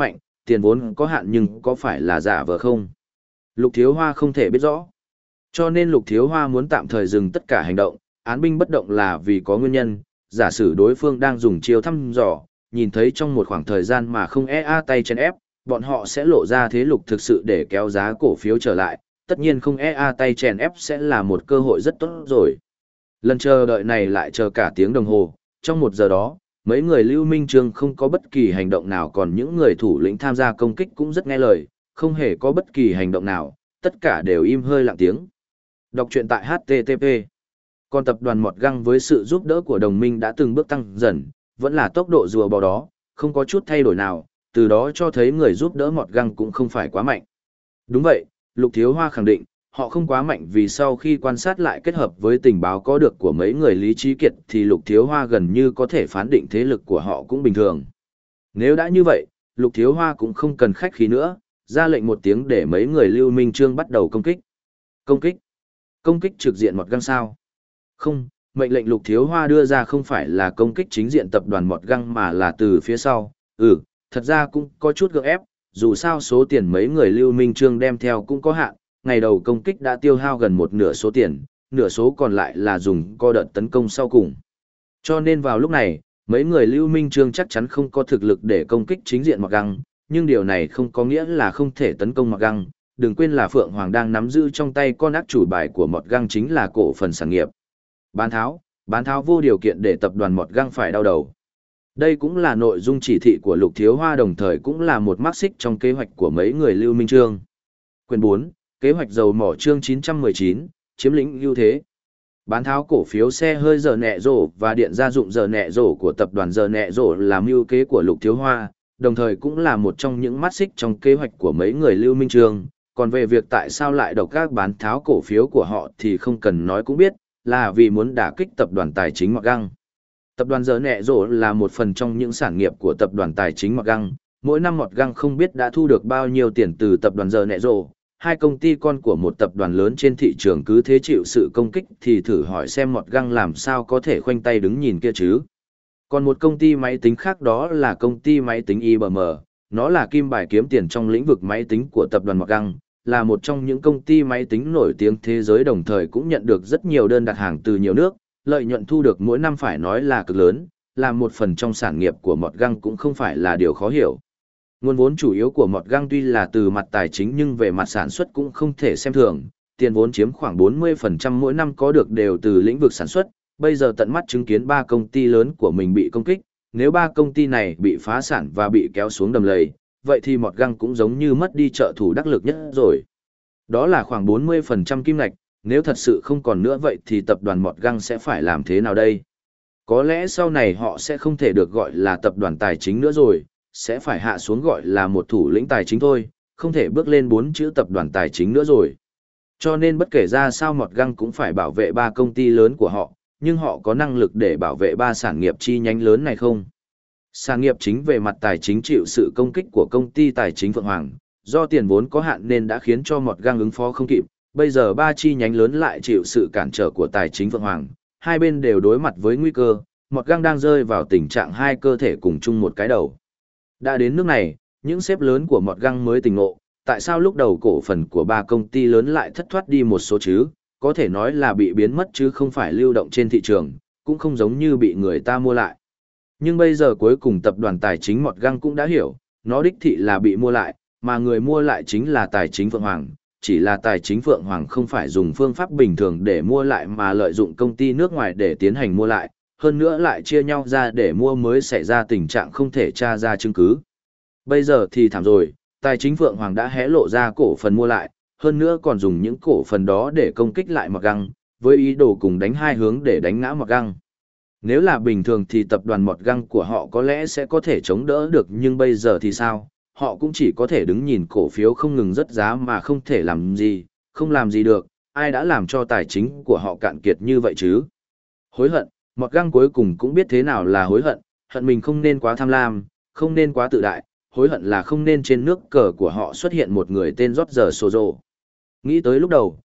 Speaker 1: tiền vốn có hạn nhưng có phải là giả vờ không? Lục Thiếu Hoa không thể biết rõ. Cho nên Lục Thiếu Hoa muốn tạm thời dừng tất cả hành động, án binh bất động là vì có nguyên nhân, giả sử đối phương đang dùng chiêu thăm dò, nhìn thấy trong một khoảng thời gian mà không e a tay chân ép, bọn họ sẽ lộ ra thế lục thực sự để kéo giá cổ phiếu trở lại, tất nhiên không e a tay chèn ép sẽ là một cơ hội rất tốt rồi. Lần chờ đợi này lại chờ cả tiếng đồng hồ, trong một giờ đó, mấy người Lưu Minh Trương không có bất kỳ hành động nào, còn những người thủ lĩnh tham gia công kích cũng rất nghe lời, không hề có bất kỳ hành động nào, tất cả đều im hơi lặng tiếng. Đọc truyện tại hát tê tê pê. Còn tập đoàn Mọt Găng với sự giúp đỡ của đồng minh đã từng bước tăng dần, vẫn là tốc độ rùa bò đó, không có chút thay đổi nào, từ đó cho thấy người giúp đỡ Mọt Găng cũng không phải quá mạnh. Đúng vậy, Lục Thiếu Hoa khẳng định, họ không quá mạnh vì sau khi quan sát lại kết hợp với tình báo có được của mấy người Lý Trí Kiệt thì Lục Thiếu Hoa gần như có thể phán định thế lực của họ cũng bình thường. Nếu đã như vậy, Lục Thiếu Hoa cũng không cần khách khí nữa, ra lệnh một tiếng để mấy người Lưu Minh Trương bắt đầu công kích. Công kích? Công kích trực diện Mọt Găng sao? Không, mệnh lệnh Lục Thiếu Hoa đưa ra không phải là công kích chính diện tập đoàn Mọt Găng mà là từ phía sau. Ừ, thật ra cũng có chút gượng ép, dù sao số tiền mấy người Lưu Minh Trương đem theo cũng có hạn, ngày đầu công kích đã tiêu hao gần một nửa số tiền, nửa số còn lại là dùng co đợt tấn công sau cùng. Cho nên vào lúc này, mấy người Lưu Minh Trương chắc chắn không có thực lực để công kích chính diện Mọt Găng, nhưng điều này không có nghĩa là không thể tấn công Mọt Găng. Đừng quên là Phượng Hoàng đang nắm giữ trong tay con ác chủ bài của Mọt Găng chính là cổ phần sản nghiệp. Bán tháo, bán tháo vô điều kiện để tập đoàn Mọt Găng phải đau đầu. Đây cũng là nội dung chỉ thị của Lục Thiếu Hoa, đồng thời cũng là một mắc xích trong kế hoạch của mấy người Lưu Minh Trương. Quyển bốn, kế hoạch dầu mỏ chương chín trăm mười chín, chiếm lĩnh ưu thế. Bán tháo cổ phiếu xe hơi giờ nẹ rổ và điện gia dụng giờ nẹ rổ của tập đoàn giờ nẹ rổ là mưu kế của Lục Thiếu Hoa, đồng thời cũng là một trong những mắt xích trong kế hoạch của mấy người Lưu Minh Trương. Còn về việc tại sao lại độc ác bán tháo cổ phiếu của họ thì không cần nói cũng biết, là vì muốn đả kích tập đoàn tài chính Mọt Găng. Tập đoàn giờ nẹ rổ là một phần trong những sản nghiệp của tập đoàn tài chính Mọt Găng. Mỗi năm Mọt Găng không biết đã thu được bao nhiêu tiền từ tập đoàn giờ nẹ rổ. Hai công ty con của một tập đoàn lớn trên thị trường cứ thế chịu sự công kích thì thử hỏi xem Mọt Găng làm sao có thể khoanh tay đứng nhìn kia chứ. Còn một công ty máy tính khác đó là công ty máy tính i bê em, nó là kim bài kiếm tiền trong lĩnh vực máy tính của tập đoàn Mọt Găng, là một trong những công ty máy tính nổi tiếng thế giới, đồng thời cũng nhận được rất nhiều đơn đặt hàng từ nhiều nước, lợi nhuận thu được mỗi năm phải nói là cực lớn, là một phần trong sản nghiệp của Mọt Găng cũng không phải là điều khó hiểu. Nguồn vốn chủ yếu của Mọt Găng tuy là từ mặt tài chính nhưng về mặt sản xuất cũng không thể xem thường, tiền vốn chiếm khoảng bốn mươi phần trăm mỗi năm có được đều từ lĩnh vực sản xuất, bây giờ tận mắt chứng kiến ba công ty lớn của mình bị công kích, nếu ba công ty này bị phá sản và bị kéo xuống đầm lầy, vậy thì Mọt Găng cũng giống như mất đi trợ thủ đắc lực nhất rồi. Đó là khoảng bốn mươi phần trăm kim ngạch, nếu thật sự không còn nữa vậy thì tập đoàn Mọt Găng sẽ phải làm thế nào đây? Có lẽ sau này họ sẽ không thể được gọi là tập đoàn tài chính nữa rồi, sẽ phải hạ xuống gọi là một thủ lĩnh tài chính thôi, không thể bước lên bốn chữ tập đoàn tài chính nữa rồi. Cho nên bất kể ra sao Mọt Găng cũng phải bảo vệ ba công ty lớn của họ, nhưng họ có năng lực để bảo vệ ba sản nghiệp chi nhánh lớn này không? Sản nghiệp chính về mặt tài chính chịu sự công kích của công ty tài chính Phượng Hoàng, do tiền vốn có hạn nên đã khiến cho Mọt Găng ứng phó không kịp, bây giờ ba chi nhánh lớn lại chịu sự cản trở của tài chính Phượng Hoàng, hai bên đều đối mặt với nguy cơ, Mọt Găng đang rơi vào tình trạng hai cơ thể cùng chung một cái đầu. Đã đến nước này, những sếp lớn của Mọt Găng mới tỉnh ngộ, tại sao lúc đầu cổ phần của ba công ty lớn lại thất thoát đi một số chứ, có thể nói là bị biến mất chứ không phải lưu động trên thị trường, cũng không giống như bị người ta mua lại. Nhưng bây giờ cuối cùng tập đoàn tài chính Mọt Găng cũng đã hiểu, nó đích thị là bị mua lại, mà người mua lại chính là tài chính Phượng Hoàng, chỉ là tài chính Phượng Hoàng không phải dùng phương pháp bình thường để mua lại mà lợi dụng công ty nước ngoài để tiến hành mua lại, hơn nữa lại chia nhau ra để mua mới xảy ra tình trạng không thể tra ra chứng cứ. Bây giờ thì thảm rồi, tài chính Phượng Hoàng đã hé lộ ra cổ phần mua lại, hơn nữa còn dùng những cổ phần đó để công kích lại Mọt Găng, với ý đồ cùng đánh hai hướng để đánh ngã Mọt Găng. Nếu là bình thường thì tập đoàn Mọt Găng của họ có lẽ sẽ có thể chống đỡ được, nhưng bây giờ thì sao? Họ cũng chỉ có thể đứng nhìn cổ phiếu không ngừng rớt giá mà không thể làm gì, không làm gì được, ai đã làm cho tài chính của họ cạn kiệt như vậy chứ? Hối hận, Mọt Găng cuối cùng cũng biết thế nào là hối hận, hận mình không nên quá tham lam, không nên quá tự đại, hối hận là không nên trên nước cờ của họ xuất hiện một người tên Roger Sojo. Nghĩ tới lúc đầu,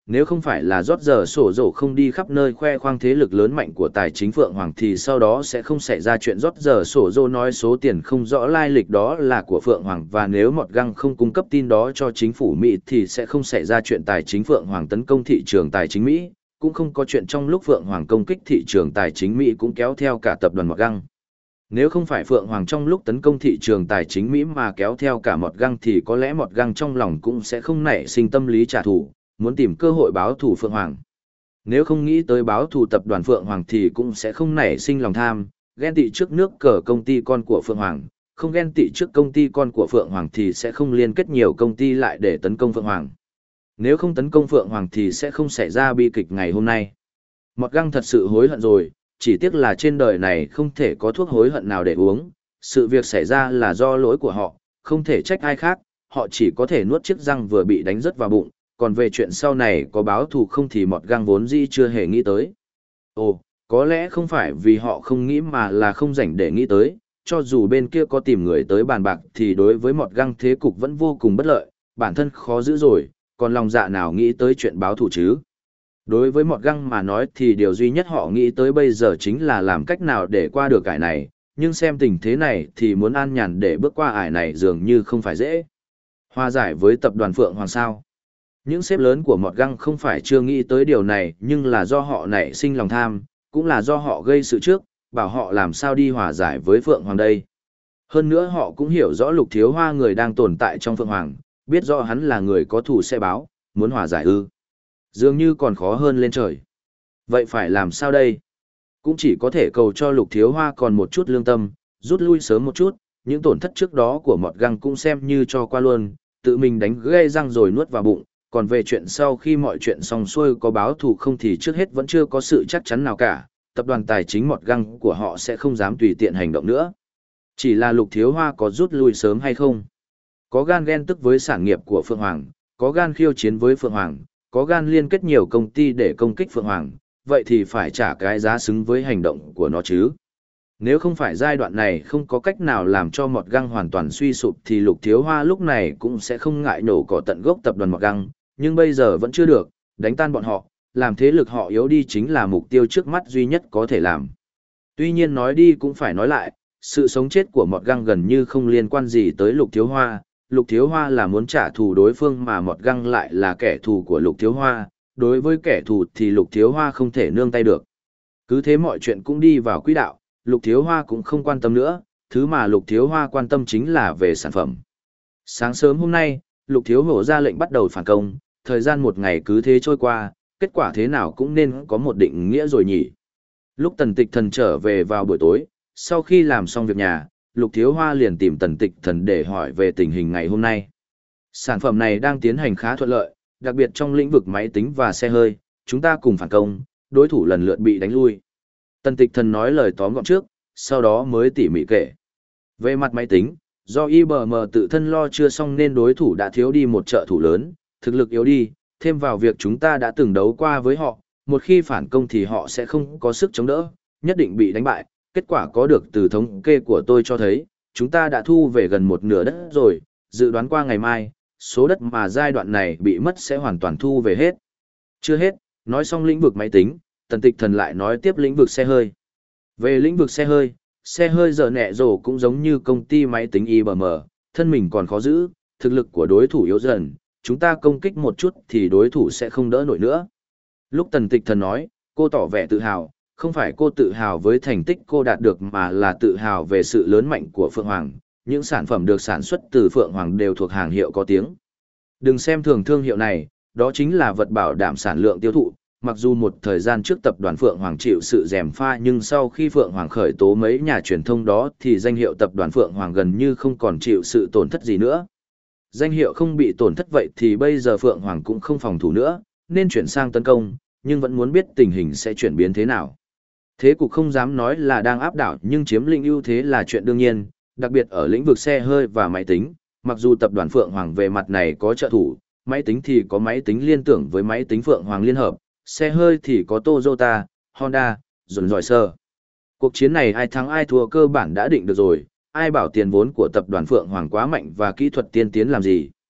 Speaker 1: Nếu không phải là rót giờ sổ dầu không đi khắp nơi khoe khoang thế lực lớn mạnh của tài chính Phượng Hoàng thì sau đó sẽ không xảy ra chuyện rót giờ sổ dầu nói số tiền không rõ lai lịch đó là của Phượng Hoàng, và nếu Mọt Găng không cung cấp tin đó cho chính phủ Mỹ thì sẽ không xảy ra chuyện tài chính Phượng Hoàng tấn công thị trường tài chính Mỹ, cũng không có chuyện trong lúc Phượng Hoàng công kích thị trường tài chính Mỹ cũng kéo theo cả tập đoàn Mọt Găng. Nếu không phải Phượng Hoàng trong lúc tấn công thị trường tài chính Mỹ mà kéo theo cả Mọt Găng thì có lẽ Mọt Găng trong lòng cũng sẽ không nảy sinh tâm lý trả thù, muốn tìm cơ hội báo thù Phượng Hoàng. Nếu không nghĩ tới báo thù tập đoàn Phượng Hoàng thì cũng sẽ không nảy sinh lòng tham, ghen tị trước nước cờ công ty con của Phượng Hoàng, không ghen tị trước công ty con của Phượng Hoàng thì sẽ không liên kết nhiều công ty lại để tấn công Phượng Hoàng. Nếu không tấn công Phượng Hoàng thì sẽ không xảy ra bi kịch ngày hôm nay. Mọt Găng thật sự hối hận rồi, chỉ tiếc là trên đời này không thể có thuốc hối hận nào để uống, sự việc xảy ra là do lỗi của họ, không thể trách ai khác, họ chỉ có thể nuốt chiếc răng vừa bị đánh rớt vào bụng, còn về chuyện sau này có báo thù không thì Mọt Găng vốn dĩ chưa hề nghĩ tới. Ồ, có lẽ không phải vì họ không nghĩ mà là không rảnh để nghĩ tới, cho dù bên kia có tìm người tới bàn bạc thì đối với Mọt Găng thế cục vẫn vô cùng bất lợi, bản thân khó giữ rồi, còn lòng dạ nào nghĩ tới chuyện báo thù chứ. Đối với Mọt Găng mà nói thì điều duy nhất họ nghĩ tới bây giờ chính là làm cách nào để qua được ải này, nhưng xem tình thế này thì muốn an nhàn để bước qua ải này dường như không phải dễ. Hòa giải với tập đoàn Phượng Hoàng sao? Những sếp lớn của Mọt Găng không phải chưa nghĩ tới điều này, nhưng là do họ nảy sinh lòng tham, cũng là do họ gây sự trước, bảo họ làm sao đi hòa giải với Phượng Hoàng đây. Hơn nữa họ cũng hiểu rõ Lục Thiếu Hoa người đang tồn tại trong Phượng Hoàng, biết rõ hắn là người có thù sẽ báo, muốn hòa giải ư. Dường như còn khó hơn lên trời. Vậy phải làm sao đây? Cũng chỉ có thể cầu cho Lục Thiếu Hoa còn một chút lương tâm, rút lui sớm một chút, những tổn thất trước đó của Mọt Găng cũng xem như cho qua luôn, tự mình đánh gây răng rồi nuốt vào bụng, còn về chuyện sau khi mọi chuyện xong xuôi có báo thù không thì trước hết vẫn chưa có sự chắc chắn nào cả, tập đoàn tài chính Mọt Găng của họ sẽ không dám tùy tiện hành động nữa. Chỉ là Lục Thiếu Hoa có rút lui sớm hay không? Có gan ghen tức với sản nghiệp của Phượng Hoàng, có gan khiêu chiến với Phượng Hoàng, có gan liên kết nhiều công ty để công kích Phượng Hoàng, vậy thì phải trả cái giá xứng với hành động của nó chứ. Nếu không phải giai đoạn này không có cách nào làm cho Mọt Găng hoàn toàn suy sụp thì Lục Thiếu Hoa lúc này cũng sẽ không ngại nổ cỏ tận gốc tập đoàn Mọt Găng, nhưng bây giờ vẫn chưa được, đánh tan bọn họ, làm thế lực họ yếu đi chính là mục tiêu trước mắt duy nhất có thể làm. Tuy nhiên nói đi cũng phải nói lại, sự sống chết của Mọt Găng gần như không liên quan gì tới Lục Thiếu Hoa, Lục Thiếu Hoa là muốn trả thù đối phương mà Mọt Găng lại là kẻ thù của Lục Thiếu Hoa, đối với kẻ thù thì Lục Thiếu Hoa không thể nương tay được. Cứ thế mọi chuyện cũng đi vào quỹ đạo, Lục Thiếu Hoa cũng không quan tâm nữa, thứ mà Lục Thiếu Hoa quan tâm chính là về sản phẩm. Sáng sớm hôm nay, Lục Thiếu Hổ ra lệnh bắt đầu phản công, thời gian một ngày cứ thế trôi qua, kết quả thế nào cũng nên có một định nghĩa rồi nhỉ. Lúc Tần Tịch Thần trở về vào buổi tối, sau khi làm xong việc nhà, Lục Thiếu Hoa liền tìm Tần Tịch Thần để hỏi về tình hình ngày hôm nay. Sản phẩm này đang tiến hành khá thuận lợi, đặc biệt trong lĩnh vực máy tính và xe hơi, chúng ta cùng phản công, đối thủ lần lượt bị đánh lui. Tần Tịch Thần nói lời tóm gọn trước, sau đó mới tỉ mỉ kể. Về mặt máy tính, do i bê em tự thân lo chưa xong nên đối thủ đã thiếu đi một trợ thủ lớn, thực lực yếu đi, thêm vào việc chúng ta đã từng đấu qua với họ, một khi phản công thì họ sẽ không có sức chống đỡ, nhất định bị đánh bại. Kết quả có được từ thống kê của tôi cho thấy, chúng ta đã thu về gần một nửa đất rồi, dự đoán qua ngày mai, số đất mà giai đoạn này bị mất sẽ hoàn toàn thu về hết. Chưa hết, nói xong lĩnh vực máy tính, Tần Tịch Thần lại nói tiếp lĩnh vực xe hơi. Về lĩnh vực xe hơi, xe hơi giờ nẹ rổ cũng giống như công ty máy tính i bê em, thân mình còn khó giữ, thực lực của đối thủ yếu dần, chúng ta công kích một chút thì đối thủ sẽ không đỡ nổi nữa. Lúc Tần Tịch Thần nói, cô tỏ vẻ tự hào, không phải cô tự hào với thành tích cô đạt được mà là tự hào về sự lớn mạnh của Phượng Hoàng, những sản phẩm được sản xuất từ Phượng Hoàng đều thuộc hàng hiệu có tiếng. Đừng xem thường thương hiệu này, đó chính là vật bảo đảm sản lượng tiêu thụ, mặc dù một thời gian trước tập đoàn Phượng Hoàng chịu sự gièm pha nhưng sau khi Phượng Hoàng khởi tố mấy nhà truyền thông đó thì danh hiệu tập đoàn Phượng Hoàng gần như không còn chịu sự tổn thất gì nữa. Danh hiệu không bị tổn thất vậy thì bây giờ Phượng Hoàng cũng không phòng thủ nữa, nên chuyển sang tấn công, nhưng vẫn muốn biết tình hình sẽ chuyển biến thế nào. Thế cục không dám nói là đang áp đảo nhưng chiếm lĩnh ưu thế là chuyện đương nhiên, đặc biệt ở lĩnh vực xe hơi và máy tính, mặc dù tập đoàn Phượng Hoàng về mặt này có trợ thủ, máy tính thì có máy tính liên tưởng với máy tính Phượng Hoàng liên hợp, xe hơi thì có Toyota, Honda, dồn dòi sơ. Cuộc chiến này ai thắng ai thua cơ bản đã định được rồi, ai bảo tiền vốn của tập đoàn Phượng Hoàng quá mạnh và kỹ thuật tiên tiến làm gì.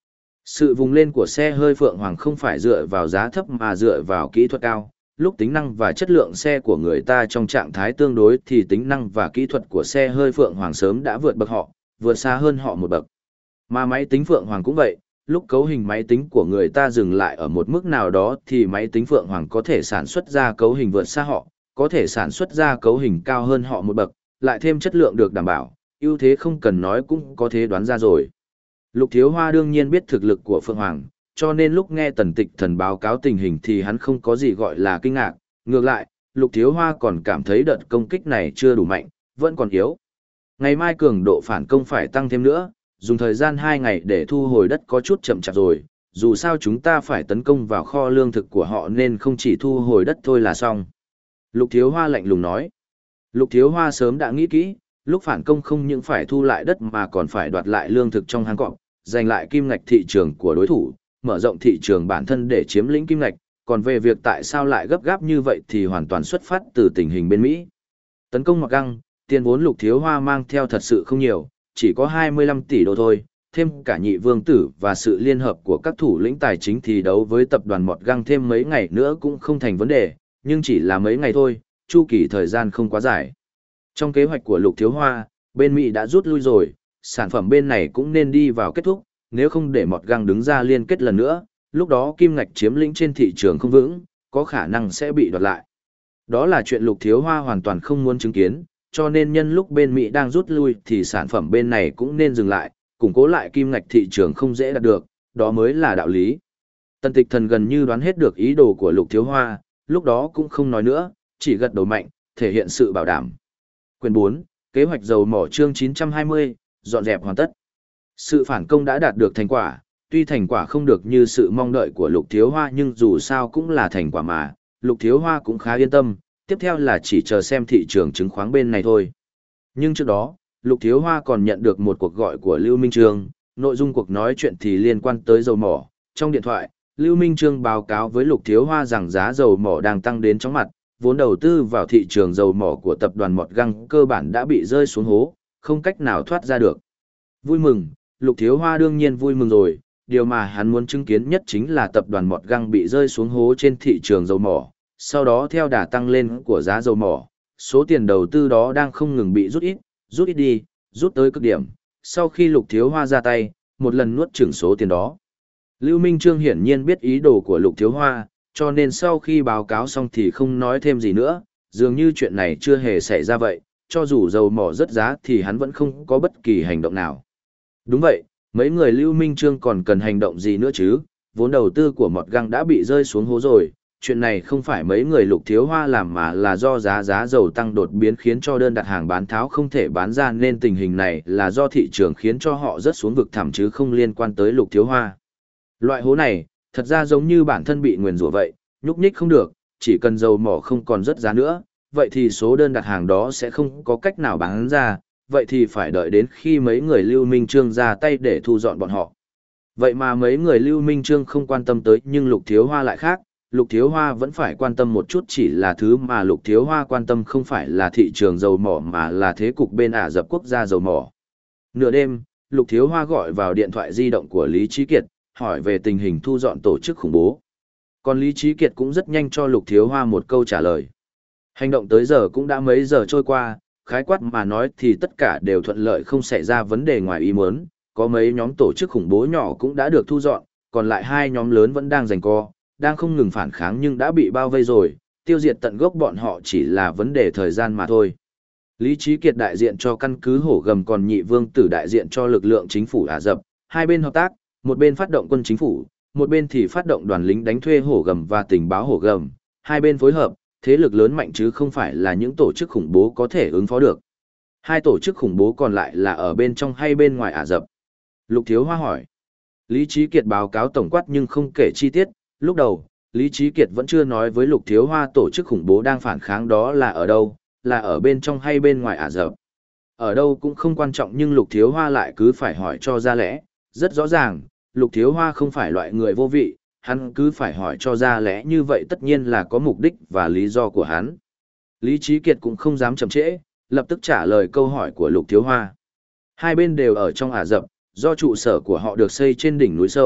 Speaker 1: Sự vùng lên của xe hơi Phượng Hoàng không phải dựa vào giá thấp mà dựa vào kỹ thuật cao. Lúc tính năng và chất lượng xe của người ta trong trạng thái tương đối thì tính năng và kỹ thuật của xe hơi Phượng Hoàng sớm đã vượt bậc họ, vượt xa hơn họ một bậc. Mà máy tính Phượng Hoàng cũng vậy, lúc cấu hình máy tính của người ta dừng lại ở một mức nào đó thì máy tính Phượng Hoàng có thể sản xuất ra cấu hình vượt xa họ, có thể sản xuất ra cấu hình cao hơn họ một bậc, lại thêm chất lượng được đảm bảo, ưu thế không cần nói cũng có thể đoán ra rồi. Lục Thiếu Hoa đương nhiên biết thực lực của Phượng Hoàng, cho nên lúc nghe Tần Tịch Thần báo cáo tình hình thì hắn không có gì gọi là kinh ngạc, ngược lại, Lục Thiếu Hoa còn cảm thấy đợt công kích này chưa đủ mạnh, vẫn còn yếu. Ngày mai cường độ phản công phải tăng thêm nữa, dùng thời gian hai ngày để thu hồi đất có chút chậm chạp rồi, dù sao chúng ta phải tấn công vào kho lương thực của họ nên không chỉ thu hồi đất thôi là xong. Lục Thiếu Hoa lạnh lùng nói. Lục Thiếu Hoa sớm đã nghĩ kỹ, lúc phản công không những phải thu lại đất mà còn phải đoạt lại lương thực trong hang cọp, giành lại kim ngạch thị trường của đối thủ, mở rộng thị trường bản thân để chiếm lĩnh kim ngạch, còn về việc tại sao lại gấp gáp như vậy thì hoàn toàn xuất phát từ tình hình bên Mỹ. Tấn công Mọt Găng, tiền vốn Lục Thiếu Hoa mang theo thật sự không nhiều, chỉ có hai mươi lăm tỷ đô thôi, thêm cả nhị vương tử và sự liên hợp của các thủ lĩnh tài chính thì đấu với tập đoàn Mọt Găng thêm mấy ngày nữa cũng không thành vấn đề, nhưng chỉ là mấy ngày thôi, chu kỳ thời gian không quá dài. Trong kế hoạch của Lục Thiếu Hoa, bên Mỹ đã rút lui rồi, sản phẩm bên này cũng nên đi vào kết thúc, nếu không để Mọt Găng đứng ra liên kết lần nữa, lúc đó kim ngạch chiếm lĩnh trên thị trường không vững, có khả năng sẽ bị đoạt lại. Đó là chuyện Lục Thiếu Hoa hoàn toàn không muốn chứng kiến, cho nên nhân lúc bên Mỹ đang rút lui thì sản phẩm bên này cũng nên dừng lại, củng cố lại kim ngạch thị trường không dễ đạt được, đó mới là đạo lý. Tần Tịch Thần gần như đoán hết được ý đồ của Lục Thiếu Hoa, lúc đó cũng không nói nữa, chỉ gật đầu mạnh, thể hiện sự bảo đảm. Quyền bốn, kế hoạch dầu mỏ chương chín trăm hai mươi, dọn dẹp hoàn tất. Sự phản công đã đạt được thành quả, tuy thành quả không được như sự mong đợi của Lục Thiếu Hoa nhưng dù sao cũng là thành quả mà, Lục Thiếu Hoa cũng khá yên tâm, tiếp theo là chỉ chờ xem thị trường chứng khoán bên này thôi. Nhưng trước đó, Lục Thiếu Hoa còn nhận được một cuộc gọi của Lưu Minh Trương, nội dung cuộc nói chuyện thì liên quan tới dầu mỏ. Trong điện thoại, Lưu Minh Trương báo cáo với Lục Thiếu Hoa rằng giá dầu mỏ đang tăng đến chóng mặt, vốn đầu tư vào thị trường dầu mỏ của tập đoàn Mọt Găng cơ bản đã bị rơi xuống hố, không cách nào thoát ra được. Vui mừng, Lục Thiếu Hoa đương nhiên vui mừng rồi, điều mà hắn muốn chứng kiến nhất chính là tập đoàn Mọt Găng bị rơi xuống hố trên thị trường dầu mỏ, sau đó theo đà tăng lên của giá dầu mỏ, số tiền đầu tư đó đang không ngừng bị rút ít, rút ít đi, rút tới cực điểm, sau khi Lục Thiếu Hoa ra tay, một lần nuốt chửng số tiền đó. Lưu Minh Trương hiển nhiên biết ý đồ của Lục Thiếu Hoa, cho nên sau khi báo cáo xong thì không nói thêm gì nữa, dường như chuyện này chưa hề xảy ra vậy, cho dù dầu mỏ rất giá thì hắn vẫn không có bất kỳ hành động nào. Đúng vậy, mấy người Lưu Minh Trương còn cần hành động gì nữa chứ, vốn đầu tư của Mọt Găng đã bị rơi xuống hố rồi, chuyện này không phải mấy người Lục Thiếu Hoa làm mà là do giá giá dầu tăng đột biến khiến cho đơn đặt hàng bán tháo không thể bán ra nên tình hình này là do thị trường khiến cho họ rớt xuống vực thẳm chứ không liên quan tới Lục Thiếu Hoa. Loại hố này, thật ra giống như bản thân bị nguyền rủa vậy, nhúc nhích không được, chỉ cần dầu mỏ không còn rớt giá nữa, vậy thì số đơn đặt hàng đó sẽ không có cách nào bán ra, vậy thì phải đợi đến khi mấy người Lưu Minh Trương ra tay để thu dọn bọn họ. Vậy mà mấy người Lưu Minh Trương không quan tâm tới nhưng Lục Thiếu Hoa lại khác, Lục Thiếu Hoa vẫn phải quan tâm một chút chỉ là thứ mà Lục Thiếu Hoa quan tâm không phải là thị trường dầu mỏ mà là thế cục bên Ả Rập quốc gia dầu mỏ. Nửa đêm, Lục Thiếu Hoa gọi vào điện thoại di động của Lý Trí Kiệt, hỏi về tình hình thu dọn tổ chức khủng bố. Còn Lý Trí Kiệt cũng rất nhanh cho Lục Thiếu Hoa một câu trả lời. Hành động tới giờ cũng đã mấy giờ trôi qua, khái quát mà nói thì tất cả đều thuận lợi không xảy ra vấn đề ngoài ý muốn, có mấy nhóm tổ chức khủng bố nhỏ cũng đã được thu dọn, còn lại hai nhóm lớn vẫn đang giằng co, đang không ngừng phản kháng nhưng đã bị bao vây rồi, tiêu diệt tận gốc bọn họ chỉ là vấn đề thời gian mà thôi. Lý Trí Kiệt đại diện cho căn cứ Hổ Gầm còn Nhị Vương Tử đại diện cho lực lượng chính phủ Ả Rập, hai bên hợp tác, một bên phát động quân chính phủ, một bên thì phát động đoàn lính đánh thuê Hổ Gầm và tình báo Hổ Gầm, hai bên phối hợp, thế lực lớn mạnh chứ không phải là những tổ chức khủng bố có thể ứng phó được. Hai tổ chức khủng bố còn lại là ở bên trong hay bên ngoài Ả Rập? Lục Thiếu Hoa hỏi. Lý Trí Kiệt báo cáo tổng quát nhưng không kể chi tiết, lúc đầu, Lý Trí Kiệt vẫn chưa nói với Lục Thiếu Hoa tổ chức khủng bố đang phản kháng đó là ở đâu, là ở bên trong hay bên ngoài Ả Rập. Ở đâu cũng không quan trọng nhưng Lục Thiếu Hoa lại cứ phải hỏi cho ra lẽ, rất rõ ràng, Lục Thiếu Hoa không phải loại người vô vị, hắn cứ phải hỏi cho ra lẽ như vậy tất nhiên là có mục đích và lý do của hắn. Lý Trí Kiệt cũng không dám chậm trễ, lập tức trả lời câu hỏi của Lục Thiếu Hoa. Hai bên đều ở trong Ả Rập, do trụ sở của họ được xây trên đỉnh núi sâu,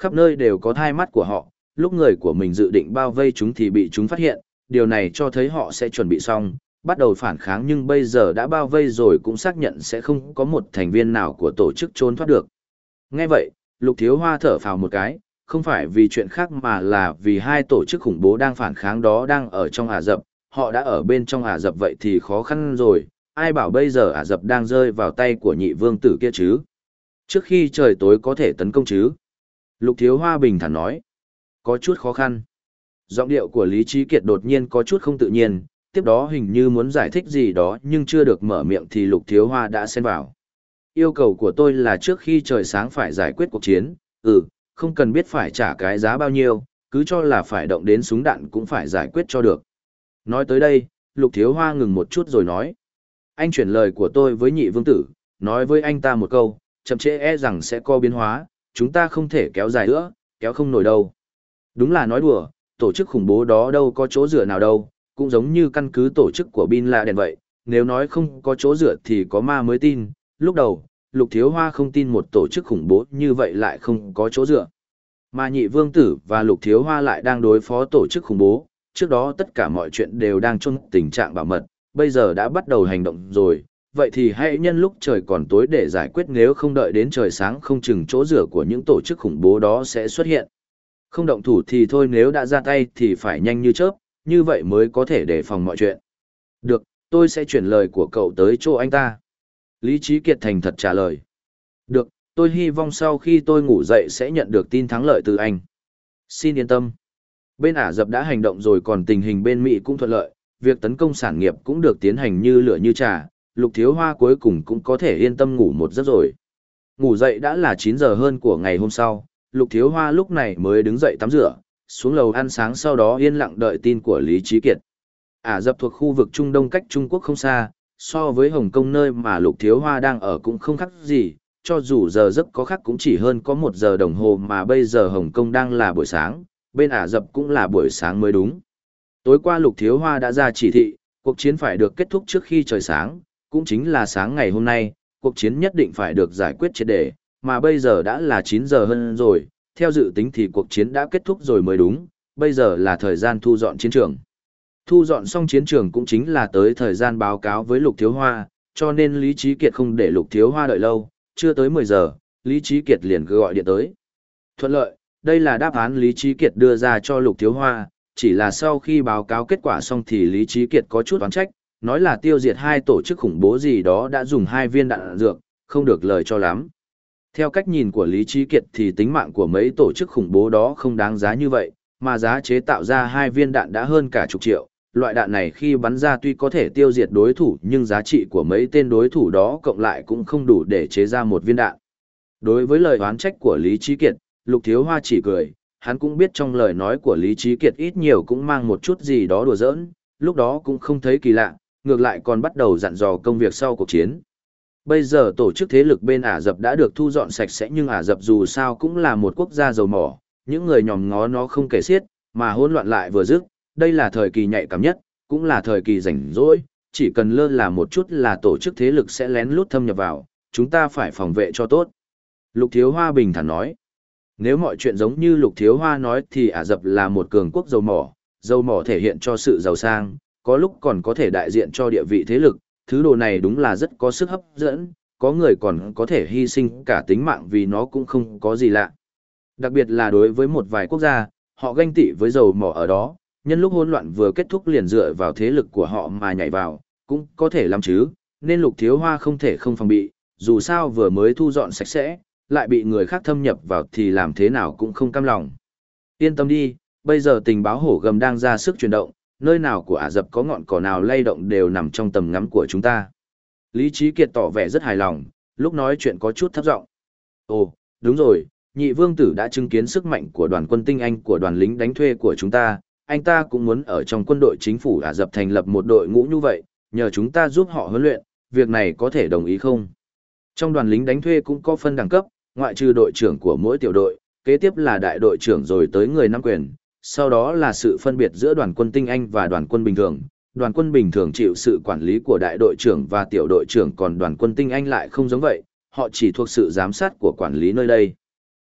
Speaker 1: khắp nơi đều có thai mắt của họ, lúc người của mình dự định bao vây chúng thì bị chúng phát hiện, điều này cho thấy họ sẽ chuẩn bị xong, bắt đầu phản kháng nhưng bây giờ đã bao vây rồi cũng xác nhận sẽ không có một thành viên nào của tổ chức trốn thoát được. Nghe vậy, Lục Thiếu Hoa thở phào một cái, không phải vì chuyện khác mà là vì hai tổ chức khủng bố đang phản kháng đó đang ở trong Ả Rập, họ đã ở bên trong Ả Rập vậy thì khó khăn rồi, ai bảo bây giờ Ả Rập đang rơi vào tay của nhị vương tử kia chứ. Trước khi trời tối có thể tấn công chứ? Lục Thiếu Hoa bình thản nói. Có chút khó khăn. Giọng điệu của Lý Trí Kiệt đột nhiên có chút không tự nhiên, tiếp đó hình như muốn giải thích gì đó nhưng chưa được mở miệng thì Lục Thiếu Hoa đã xen vào. Yêu cầu của tôi là trước khi trời sáng phải giải quyết cuộc chiến, ừ, không cần biết phải trả cái giá bao nhiêu, cứ cho là phải động đến súng đạn cũng phải giải quyết cho được. Nói tới đây, Lục Thiếu Hoa ngừng một chút rồi nói. Anh chuyển lời của tôi với nhị vương tử, nói với anh ta một câu, chậm trễ e rằng sẽ có biến hóa, chúng ta không thể kéo dài nữa, kéo không nổi đâu. Đúng là nói đùa, tổ chức khủng bố đó đâu có chỗ dựa nào đâu, cũng giống như căn cứ tổ chức của Bin Laden vậy, nếu nói không có chỗ dựa thì có ma mới tin. Lúc đầu, Lục Thiếu Hoa không tin một tổ chức khủng bố như vậy lại không có chỗ dựa. Mà nhị vương tử và Lục Thiếu Hoa lại đang đối phó tổ chức khủng bố, trước đó tất cả mọi chuyện đều đang trong tình trạng bảo mật, bây giờ đã bắt đầu hành động rồi, vậy thì hãy nhân lúc trời còn tối để giải quyết, nếu không đợi đến trời sáng không chừng chỗ dựa của những tổ chức khủng bố đó sẽ xuất hiện. Không động thủ thì thôi, nếu đã ra tay thì phải nhanh như chớp, như vậy mới có thể đề phòng mọi chuyện. Được, tôi sẽ chuyển lời của cậu tới chỗ anh ta. Lý Trí Kiệt thành thật trả lời. Được, tôi hy vọng sau khi tôi ngủ dậy sẽ nhận được tin thắng lợi từ anh. Xin yên tâm. Bên Ả Rập đã hành động rồi, còn tình hình bên Mỹ cũng thuận lợi, việc tấn công sản nghiệp cũng được tiến hành như lửa như trà, Lục Thiếu Hoa cuối cùng cũng có thể yên tâm ngủ một giấc rồi. Ngủ dậy đã là chín giờ hơn của ngày hôm sau, Lục Thiếu Hoa lúc này mới đứng dậy tắm rửa, xuống lầu ăn sáng, sau đó yên lặng đợi tin của Lý Trí Kiệt. Ả Rập thuộc khu vực Trung Đông cách Trung Quốc không xa, so với Hồng Kông nơi mà Lục Thiếu Hoa đang ở cũng không khác gì, cho dù giờ giấc có khác cũng chỉ hơn có một giờ đồng hồ, mà bây giờ Hồng Kông đang là buổi sáng, bên Ả Rập cũng là buổi sáng mới đúng. Tối qua Lục Thiếu Hoa đã ra chỉ thị, cuộc chiến phải được kết thúc trước khi trời sáng, cũng chính là sáng ngày hôm nay, cuộc chiến nhất định phải được giải quyết triệt để, mà bây giờ đã là chín giờ hơn rồi, theo dự tính thì cuộc chiến đã kết thúc rồi mới đúng, bây giờ là thời gian thu dọn chiến trường. Thu dọn xong chiến trường cũng chính là tới thời gian báo cáo với Lục Thiếu Hoa, cho nên Lý Trí Kiệt không để Lục Thiếu Hoa đợi lâu, chưa tới mười giờ, Lý Trí Kiệt liền gọi điện tới. Thuận lợi, đây là đáp án Lý Trí Kiệt đưa ra cho Lục Thiếu Hoa, chỉ là sau khi báo cáo kết quả xong thì Lý Trí Kiệt có chút oán trách, nói là tiêu diệt hai tổ chức khủng bố gì đó đã dùng hai viên đạn dược, không được lời cho lắm. Theo cách nhìn của Lý Trí Kiệt thì tính mạng của mấy tổ chức khủng bố đó không đáng giá như vậy, mà giá chế tạo ra hai viên đạn đã hơn cả chục triệu. Loại đạn này khi bắn ra tuy có thể tiêu diệt đối thủ nhưng giá trị của mấy tên đối thủ đó cộng lại cũng không đủ để chế ra một viên đạn. Đối với lời oán trách của Lý Trí Kiệt, Lục Thiếu Hoa chỉ cười, hắn cũng biết trong lời nói của Lý Trí Kiệt ít nhiều cũng mang một chút gì đó đùa giỡn, lúc đó cũng không thấy kỳ lạ, ngược lại còn bắt đầu dặn dò công việc sau cuộc chiến. Bây giờ tổ chức thế lực bên Ả Rập đã được thu dọn sạch sẽ, nhưng Ả Rập dù sao cũng là một quốc gia giàu mỏ, những người nhòm ngó nó không kể xiết, mà hỗn loạn lại vừa dứt, đây là thời kỳ nhạy cảm nhất, cũng là thời kỳ rảnh rỗi, chỉ cần lơ là một chút là tổ chức thế lực sẽ lén lút thâm nhập vào, chúng ta phải phòng vệ cho tốt. Lục Thiếu Hoa bình thản nói, nếu mọi chuyện giống như Lục Thiếu Hoa nói thì Ả Rập là một cường quốc giàu mỏ, giàu mỏ thể hiện cho sự giàu sang, có lúc còn có thể đại diện cho địa vị thế lực, thứ đồ này đúng là rất có sức hấp dẫn, có người còn có thể hy sinh cả tính mạng vì nó cũng không có gì lạ. Đặc biệt là đối với một vài quốc gia, họ ganh tị với dầu mỏ ở đó, nhân lúc hỗn loạn vừa kết thúc liền dựa vào thế lực của họ mà nhảy vào, cũng có thể làm chứ, nên Lục Thiếu Hoa không thể không phòng bị, dù sao vừa mới thu dọn sạch sẽ, lại bị người khác thâm nhập vào thì làm thế nào cũng không cam lòng. Yên tâm đi, bây giờ tình báo hổ gầm đang ra sức chuyển động, nơi nào của Ả Rập có ngọn cỏ nào lay động đều nằm trong tầm ngắm của chúng ta. Lý Trí Kiệt tỏ vẻ rất hài lòng, lúc nói chuyện có chút thấp giọng. Ồ, đúng rồi, nhị vương tử đã chứng kiến sức mạnh của đoàn quân tinh anh của đoàn lính đánh thuê của chúng ta, anh ta cũng muốn ở trong quân đội chính phủ Ả Rập thành lập một đội ngũ như vậy, nhờ chúng ta giúp họ huấn luyện, việc này có thể đồng ý không? Trong đoàn lính đánh thuê cũng có phân đẳng cấp, ngoại trừ đội trưởng của mỗi tiểu đội, kế tiếp là đại đội trưởng rồi tới người nắm quyền, sau đó là sự phân biệt giữa đoàn quân tinh anh và đoàn quân bình thường. Đoàn quân bình thường chịu sự quản lý của đại đội trưởng và tiểu đội trưởng, còn đoàn quân tinh anh lại không giống vậy, họ chỉ thuộc sự giám sát của quản lý nơi đây.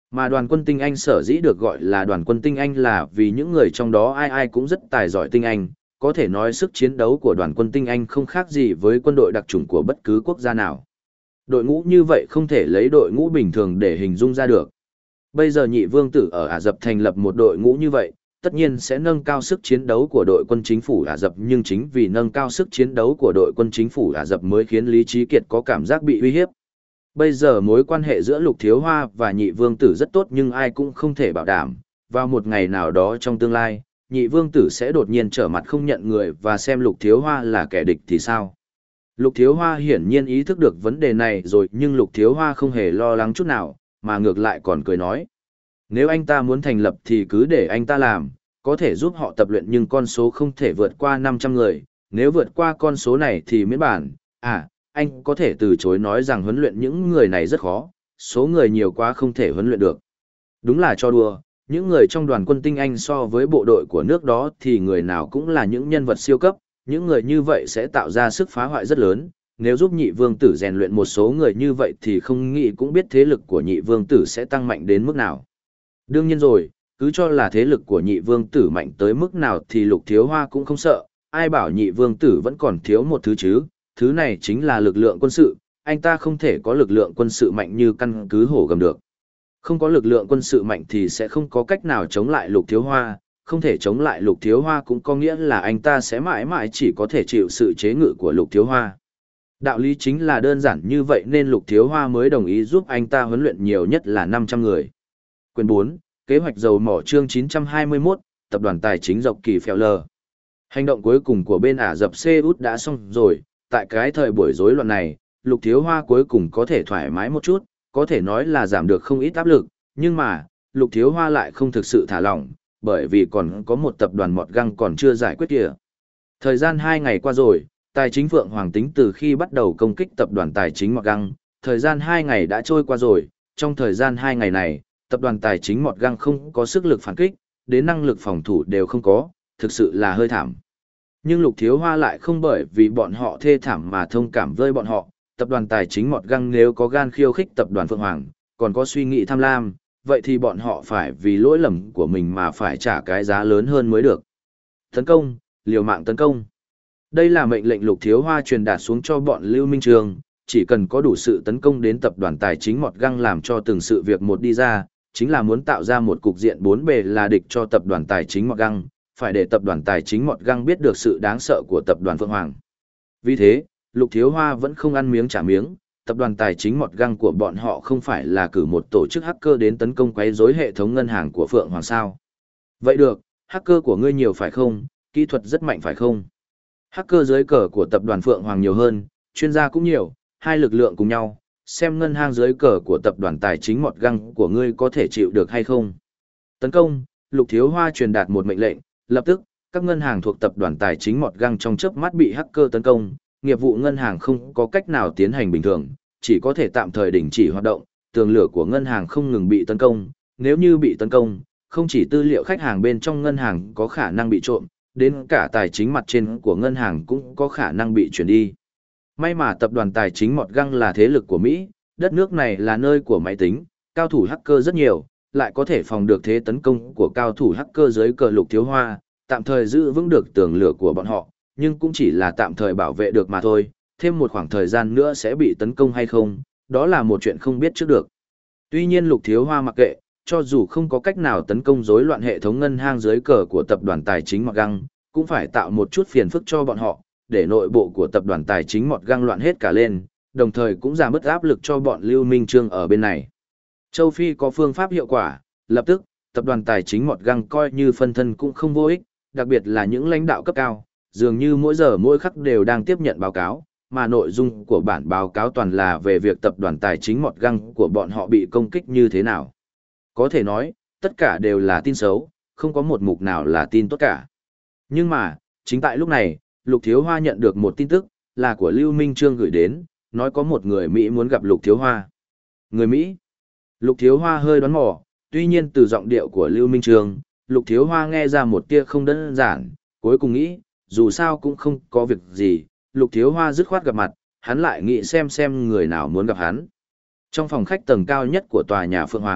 Speaker 1: Mà đoàn quân tinh anh sở dĩ được gọi là đoàn quân tinh anh là vì những người trong đó ai ai cũng rất tài giỏi tinh anh, có thể nói sức chiến đấu của đoàn quân tinh anh không khác gì với quân đội đặc chủng của bất cứ quốc gia nào. Đội ngũ như vậy không thể lấy đội ngũ bình thường để hình dung ra được. Bây giờ nhị vương tử ở Ả Rập thành lập một đội ngũ như vậy, tất nhiên sẽ nâng cao sức chiến đấu của đội quân chính phủ Ả Rập, nhưng chính vì nâng cao sức chiến đấu của đội quân chính phủ Ả Rập mới khiến Lý Trí Kiệt có cảm giác bị uy hiếp. Bây giờ mối quan hệ giữa Lục Thiếu Hoa và nhị vương tử rất tốt, nhưng ai cũng không thể bảo đảm, vào một ngày nào đó trong tương lai, nhị vương tử sẽ đột nhiên trở mặt không nhận người và xem Lục Thiếu Hoa là kẻ địch thì sao. Lục Thiếu Hoa hiển nhiên ý thức được vấn đề này rồi, nhưng Lục Thiếu Hoa không hề lo lắng chút nào, mà ngược lại còn cười nói. Nếu anh ta muốn thành lập thì cứ để anh ta làm, có thể giúp họ tập luyện nhưng con số không thể vượt qua năm trăm người, nếu vượt qua con số này thì miễn bản. À, anh có thể từ chối nói rằng huấn luyện những người này rất khó, số người nhiều quá không thể huấn luyện được. Đúng là cho đùa, những người trong đoàn quân tinh anh so với bộ đội của nước đó thì người nào cũng là những nhân vật siêu cấp, những người như vậy sẽ tạo ra sức phá hoại rất lớn. Nếu giúp nhị vương tử rèn luyện một số người như vậy thì không nghĩ cũng biết thế lực của nhị vương tử sẽ tăng mạnh đến mức nào. Đương nhiên rồi, cứ cho là thế lực của nhị vương tử mạnh tới mức nào thì Lục Thiếu Hoa cũng không sợ, ai bảo nhị vương tử vẫn còn thiếu một thứ chứ, thứ này chính là lực lượng quân sự, anh ta không thể có lực lượng quân sự mạnh như căn cứ Hổ Gầm được. Không có lực lượng quân sự mạnh thì sẽ không có cách nào chống lại Lục Thiếu Hoa, không thể chống lại Lục Thiếu Hoa cũng có nghĩa là anh ta sẽ mãi mãi chỉ có thể chịu sự chế ngự của Lục Thiếu Hoa. Đạo lý chính là đơn giản như vậy nên Lục Thiếu Hoa mới đồng ý giúp anh ta huấn luyện nhiều nhất là năm trăm người. Quyền bốn, Kế hoạch dầu mỏ chương chín trăm hai mươi mốt, Tập đoàn Tài chính Dọc Kỳ Phèo Lờ. Hành động cuối cùng của bên Ả Rập Xê Út đã xong rồi, tại cái thời buổi rối loạn này, Lục Thiếu Hoa cuối cùng có thể thoải mái một chút, có thể nói là giảm được không ít áp lực, nhưng mà, Lục Thiếu Hoa lại không thực sự thả lỏng, bởi vì còn có một tập đoàn mọt găng còn chưa giải quyết kìa. Thời gian hai ngày qua rồi, Tài chính Phượng Hoàng tính từ khi bắt đầu công kích tập đoàn Tài chính mọt găng, thời gian hai ngày đã trôi qua rồi, trong thời gian hai ngày này, tập đoàn Tài chính mọt găng không có sức lực phản kích, đến năng lực phòng thủ đều không có, thực sự là hơi thảm. Nhưng Lục Thiếu Hoa lại không bởi vì bọn họ thê thảm mà thông cảm với bọn họ, tập đoàn Tài chính mọt găng nếu có gan khiêu khích tập đoàn Phượng Hoàng, còn có suy nghĩ tham lam, vậy thì bọn họ phải vì lỗi lầm của mình mà phải trả cái giá lớn hơn mới được. Tấn công, liều mạng tấn công. Đây là mệnh lệnh Lục Thiếu Hoa truyền đạt xuống cho bọn Lưu Minh Trường, chỉ cần có đủ sự tấn công đến tập đoàn Tài chính mọt găng làm cho từng sự việc một đi ra, chính là muốn tạo ra một cục diện bốn bề là địch cho tập đoàn Tài chính mọt găng, phải để tập đoàn Tài chính mọt găng biết được sự đáng sợ của tập đoàn Phượng Hoàng. Vì thế, Lục Thiếu Hoa vẫn không ăn miếng trả miếng, tập đoàn Tài chính mọt găng của bọn họ không phải là cử một tổ chức hacker đến tấn công quấy rối hệ thống ngân hàng của Phượng Hoàng sao. Vậy được, hacker của ngươi nhiều phải không, kỹ thuật rất mạnh phải không? Hacker dưới cờ của tập đoàn Phượng Hoàng nhiều hơn, chuyên gia cũng nhiều, hai lực lượng cùng nhau, xem ngân hàng dưới cờ của tập đoàn Tài chính mọt găng của ngươi có thể chịu được hay không. Tấn công, Lục Thiếu Hoa truyền đạt một mệnh lệnh, lập tức, các ngân hàng thuộc tập đoàn Tài chính mọt găng trong chớp mắt bị hacker tấn công, nghiệp vụ ngân hàng không có cách nào tiến hành bình thường, chỉ có thể tạm thời đình chỉ hoạt động, tường lửa của ngân hàng không ngừng bị tấn công, nếu như bị tấn công, không chỉ tư liệu khách hàng bên trong ngân hàng có khả năng bị trộm, đến cả tài chính mặt trên của ngân hàng cũng có khả năng bị chuyển đi. May mà tập đoàn Tài chính mọt găng là thế lực của Mỹ, đất nước này là nơi của máy tính, cao thủ hacker rất nhiều, lại có thể phòng được thế tấn công của cao thủ hacker dưới cờ Lục Thiếu Hoa, tạm thời giữ vững được tường lửa của bọn họ, nhưng cũng chỉ là tạm thời bảo vệ được mà thôi, thêm một khoảng thời gian nữa sẽ bị tấn công hay không, đó là một chuyện không biết trước được. Tuy nhiên Lục Thiếu Hoa mặc kệ, cho dù không có cách nào tấn công rối loạn hệ thống ngân hàng dưới cờ của tập đoàn Tài chính mọt găng, cũng phải tạo một chút phiền phức cho bọn họ, để nội bộ của tập đoàn Tài chính mọt găng loạn hết cả lên, đồng thời cũng giảm bớt áp lực cho bọn Lưu Minh Trương ở bên này. Châu Phi có phương pháp hiệu quả, lập tức, tập đoàn Tài chính mọt găng coi như phân thân cũng không vô ích, đặc biệt là những lãnh đạo cấp cao, dường như mỗi giờ mỗi khắc đều đang tiếp nhận báo cáo, mà nội dung của bản báo cáo toàn là về việc tập đoàn Tài chính mọt găng của bọn họ bị công kích như thế nào. Có thể nói, tất cả đều là tin xấu, không có một mục nào là tin tốt cả. Nhưng mà, chính tại lúc này, Lục Thiếu Hoa nhận được một tin tức, là của Lưu Minh Trương gửi đến, nói có một người Mỹ muốn gặp Lục Thiếu Hoa. Người Mỹ? Lục Thiếu Hoa hơi đoán mò, tuy nhiên từ giọng điệu của Lưu Minh Trương, Lục Thiếu Hoa nghe ra một tia không đơn giản, cuối cùng nghĩ, dù sao cũng không có việc gì, Lục Thiếu Hoa dứt khoát gặp mặt, hắn lại nghĩ xem xem người nào muốn gặp hắn. Trong phòng khách tầng cao nhất của tòa nhà Phượng Hoàng,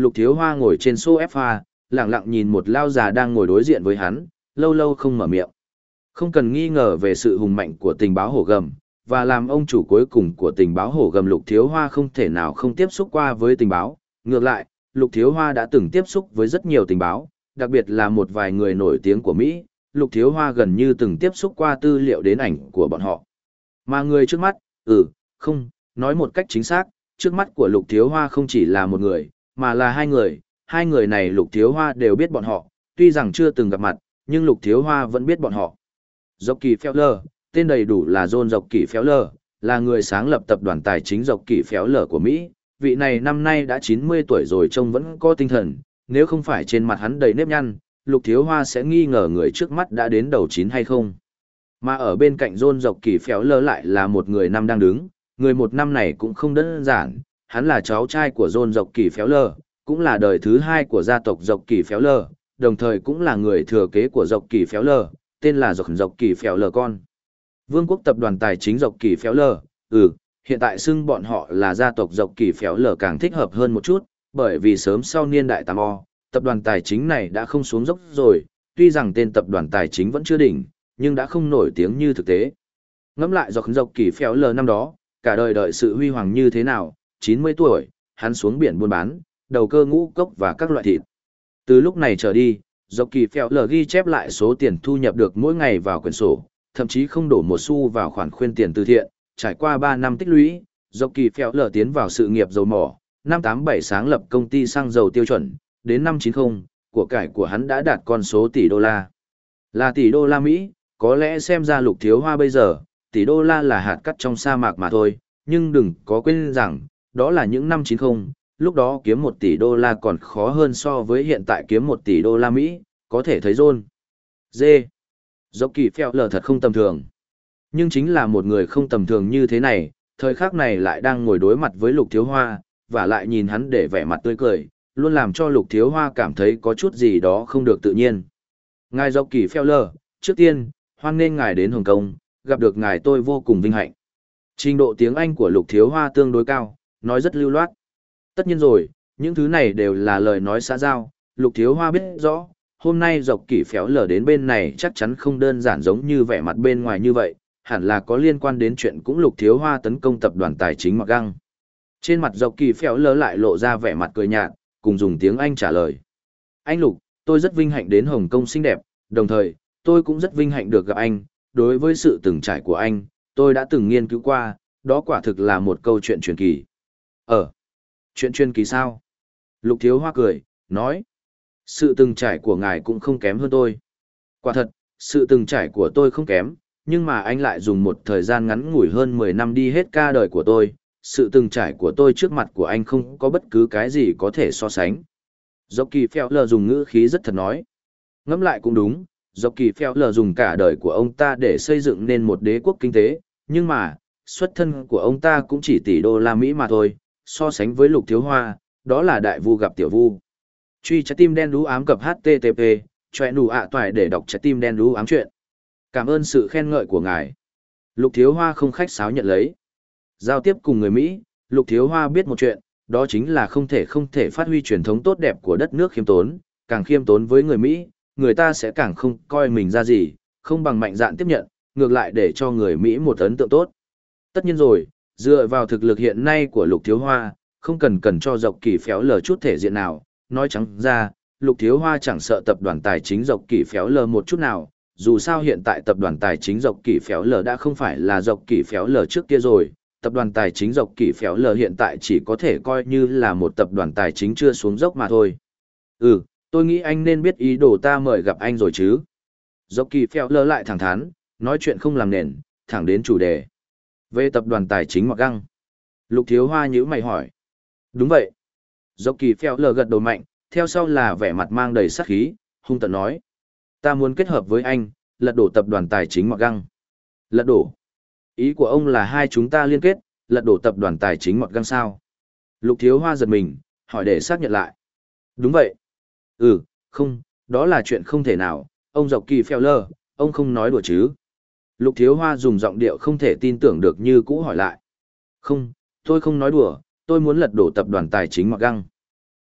Speaker 1: Lục Thiếu Hoa ngồi trên sofa, lặng lặng nhìn một lao già đang ngồi đối diện với hắn, lâu lâu không mở miệng. Không cần nghi ngờ về sự hùng mạnh của tình báo hổ gầm, và làm ông chủ cuối cùng của tình báo hổ gầm, Lục Thiếu Hoa không thể nào không tiếp xúc qua với tình báo. Ngược lại, Lục Thiếu Hoa đã từng tiếp xúc với rất nhiều tình báo, đặc biệt là một vài người nổi tiếng của Mỹ. Lục Thiếu Hoa gần như từng tiếp xúc qua tư liệu đến ảnh của bọn họ. Mà người trước mắt, ừ, không, nói một cách chính xác, trước mắt của Lục Thiếu Hoa không chỉ là một người, mà là hai người. Hai người này Lục Thiếu Hoa đều biết bọn họ, tuy rằng chưa từng gặp mặt, nhưng Lục Thiếu Hoa vẫn biết bọn họ. Dọc Kỳ Phéo tên đầy đủ là John Dọc Kỳ Phéo, là người sáng lập tập đoàn tài chính Dọc Kỳ Phéo của Mỹ. Vị này năm nay đã chín mươi tuổi rồi, trông vẫn có tinh thần, nếu không phải trên mặt hắn đầy nếp nhăn, Lục Thiếu Hoa sẽ nghi ngờ người trước mắt đã đến đầu chín hay không. Mà ở bên cạnh John Dọc Kỳ Phéo lại là một người năm đang đứng, người một năm này cũng không đơn giản, hắn là cháu trai của John Dọc Kỳ Phéo, cũng là đời thứ hai của gia tộc Dọc Kỳ Phéo, đồng thời cũng là người thừa kế của Dọc Kỳ Phéo, tên là Dọc Dọc Kỳ Phéo con. Vương quốc tập đoàn tài chính Dọc Kỳ Phéo, ừ, hiện tại xưng bọn họ là gia tộc Dọc Kỳ Phéo càng thích hợp hơn một chút, bởi vì sớm sau niên đại Tam O, tập đoàn tài chính này đã không xuống dốc rồi, tuy rằng tên tập đoàn tài chính vẫn chưa đỉnh, nhưng đã không nổi tiếng như thực tế. Ngẫm lại Dọc Dọc Kỳ Phéo năm đó, cả đời đợi sự huy hoàng như thế nào, chín mươi tuổi, hắn xuống biển buôn bán, đầu cơ ngũ cốc và các loại thịt. Từ lúc này trở đi, Dọc Kỳ Phéo ghi chép lại số tiền thu nhập được mỗi ngày vào quyển sổ, thậm chí không đổ một xu vào khoản khuyên tiền từ thiện. Trải qua ba năm tích lũy, Dọc Kỳ Phéo tiến vào sự nghiệp dầu mỏ, năm tám bảy sáng lập công ty xăng dầu tiêu chuẩn, đến năm chín mươi, của cải của hắn đã đạt con số tỷ đô la. Là tỷ đô la Mỹ, có lẽ xem ra Lục Thiếu Hoa bây giờ, tỷ đô la là hạt cát trong sa mạc mà thôi, nhưng đừng có quên rằng, đó là những năm chín mươi, lúc đó kiếm một tỷ đô la còn khó hơn so với hiện tại kiếm một tỷ đô la Mỹ, có thể thấy rôn. Dê. Dọc Kỳ Phéo thật không tầm thường. Nhưng chính là một người không tầm thường như thế này, thời khắc này lại đang ngồi đối mặt với Lục Thiếu Hoa, và lại nhìn hắn để vẻ mặt tươi cười, luôn làm cho Lục Thiếu Hoa cảm thấy có chút gì đó không được tự nhiên. Ngài Dọc Kỳ Phéo, trước tiên, hoan nghênh ngài đến Hồng Kông, gặp được ngài tôi vô cùng vinh hạnh. Trình độ tiếng Anh của Lục Thiếu Hoa tương đối cao, nói rất lưu loát. Tất nhiên rồi, những thứ này đều là lời nói xã giao, Lục Thiếu Hoa biết rõ, hôm nay Dọc Kỳ Phéo lở đến bên này chắc chắn không đơn giản giống như vẻ mặt bên ngoài như vậy, hẳn là có liên quan đến chuyện cũng Lục Thiếu Hoa tấn công tập đoàn tài chính Mặc Găng. Trên mặt Dọc Kỳ Phéo lở lại lộ ra vẻ mặt cười nhạt, cùng dùng tiếng Anh trả lời. Anh Lục, tôi rất vinh hạnh đến Hồng Kông xinh đẹp, đồng thời, tôi cũng rất vinh hạnh được gặp anh, đối với sự từng trải của anh, tôi đã từng nghiên cứu qua, đó quả thực là một câu chuyện truyền kỳ. Ờ, chuyện truyền kỳ sao? Lục Thiếu Hoa cười, nói. Sự từng trải của ngài cũng không kém hơn tôi. Quả thật, sự từng trải của tôi không kém, nhưng mà anh lại dùng một thời gian ngắn ngủi hơn mười năm đi hết ca đời của tôi. Sự từng trải của tôi trước mặt của anh không có bất cứ cái gì có thể so sánh. Dọc Kỳ Phéo lờ dùng ngữ khí rất thật nói. Ngẫm lại cũng đúng, Dọc Kỳ Phéo lờ dùng cả đời của ông ta để xây dựng nên một đế quốc kinh tế, nhưng mà, xuất thân của ông ta cũng chỉ tỷ đô la Mỹ mà thôi, so sánh với Lục Thiếu Hoa, đó là đại vu gặp tiểu vu. Truy trái tim đen đú ám cập hát tê tê pê, choẹ nụ ạ toại để đọc trái tim đen đú ám chuyện. Cảm ơn sự khen ngợi của ngài. Lục Thiếu Hoa không khách sáo nhận lấy. Giao tiếp cùng người Mỹ, Lục Thiếu Hoa biết một chuyện, đó chính là không thể không thể phát huy truyền thống tốt đẹp của đất nước khiêm tốn, càng khiêm tốn với người Mỹ, người ta sẽ càng không coi mình ra gì, không bằng mạnh dạn tiếp nhận, ngược lại để cho người Mỹ một ấn tượng tốt. Tất nhiên rồi, dựa vào thực lực hiện nay của Lục Thiếu Hoa, không cần cần cho Dọc Kỳ Phéo lờ chút thể diện nào, nói trắng ra, Lục Thiếu Hoa chẳng sợ tập đoàn tài chính Dọc Kỳ Phéo lờ một chút nào, dù sao hiện tại tập đoàn tài chính Dọc Kỳ Phéo lờ đã không phải là Dọc Kỳ Phéo lờ trước kia rồi, tập đoàn tài chính Dọc Kỳ Phéo lờ hiện tại chỉ có thể coi như là một tập đoàn tài chính chưa xuống dốc mà thôi. Ừ, tôi nghĩ anh nên biết ý đồ ta mời gặp anh rồi chứ. Dọc Kỳ Phéo lờ lại thẳng thắn, nói chuyện không làm nền, thẳng đến chủ đề. Về tập đoàn tài chính Mặc Găng. Lục Thiếu Hoa nhíu mày hỏi. Đúng vậy. Dọc Kỳ Phéo lờ gật đầu mạnh, theo sau là vẻ mặt mang đầy sát khí, hung tợn nói. Ta muốn kết hợp với anh, lật đổ tập đoàn tài chính Mặc Găng. Lật đổ. Ý của ông là hai chúng ta liên kết, lật đổ tập đoàn tài chính Mặc Găng sao? Lục Thiếu Hoa giật mình, hỏi để xác nhận lại. Đúng vậy. Ừ, không, đó là chuyện không thể nào, ông Dọc Kỳ Phéo lờ, ông không nói đùa chứ. Lục Thiếu Hoa dùng giọng điệu không thể tin tưởng được như cũ hỏi lại. Không, tôi không nói đùa, tôi muốn lật đổ tập đoàn tài chính Mặc Găng.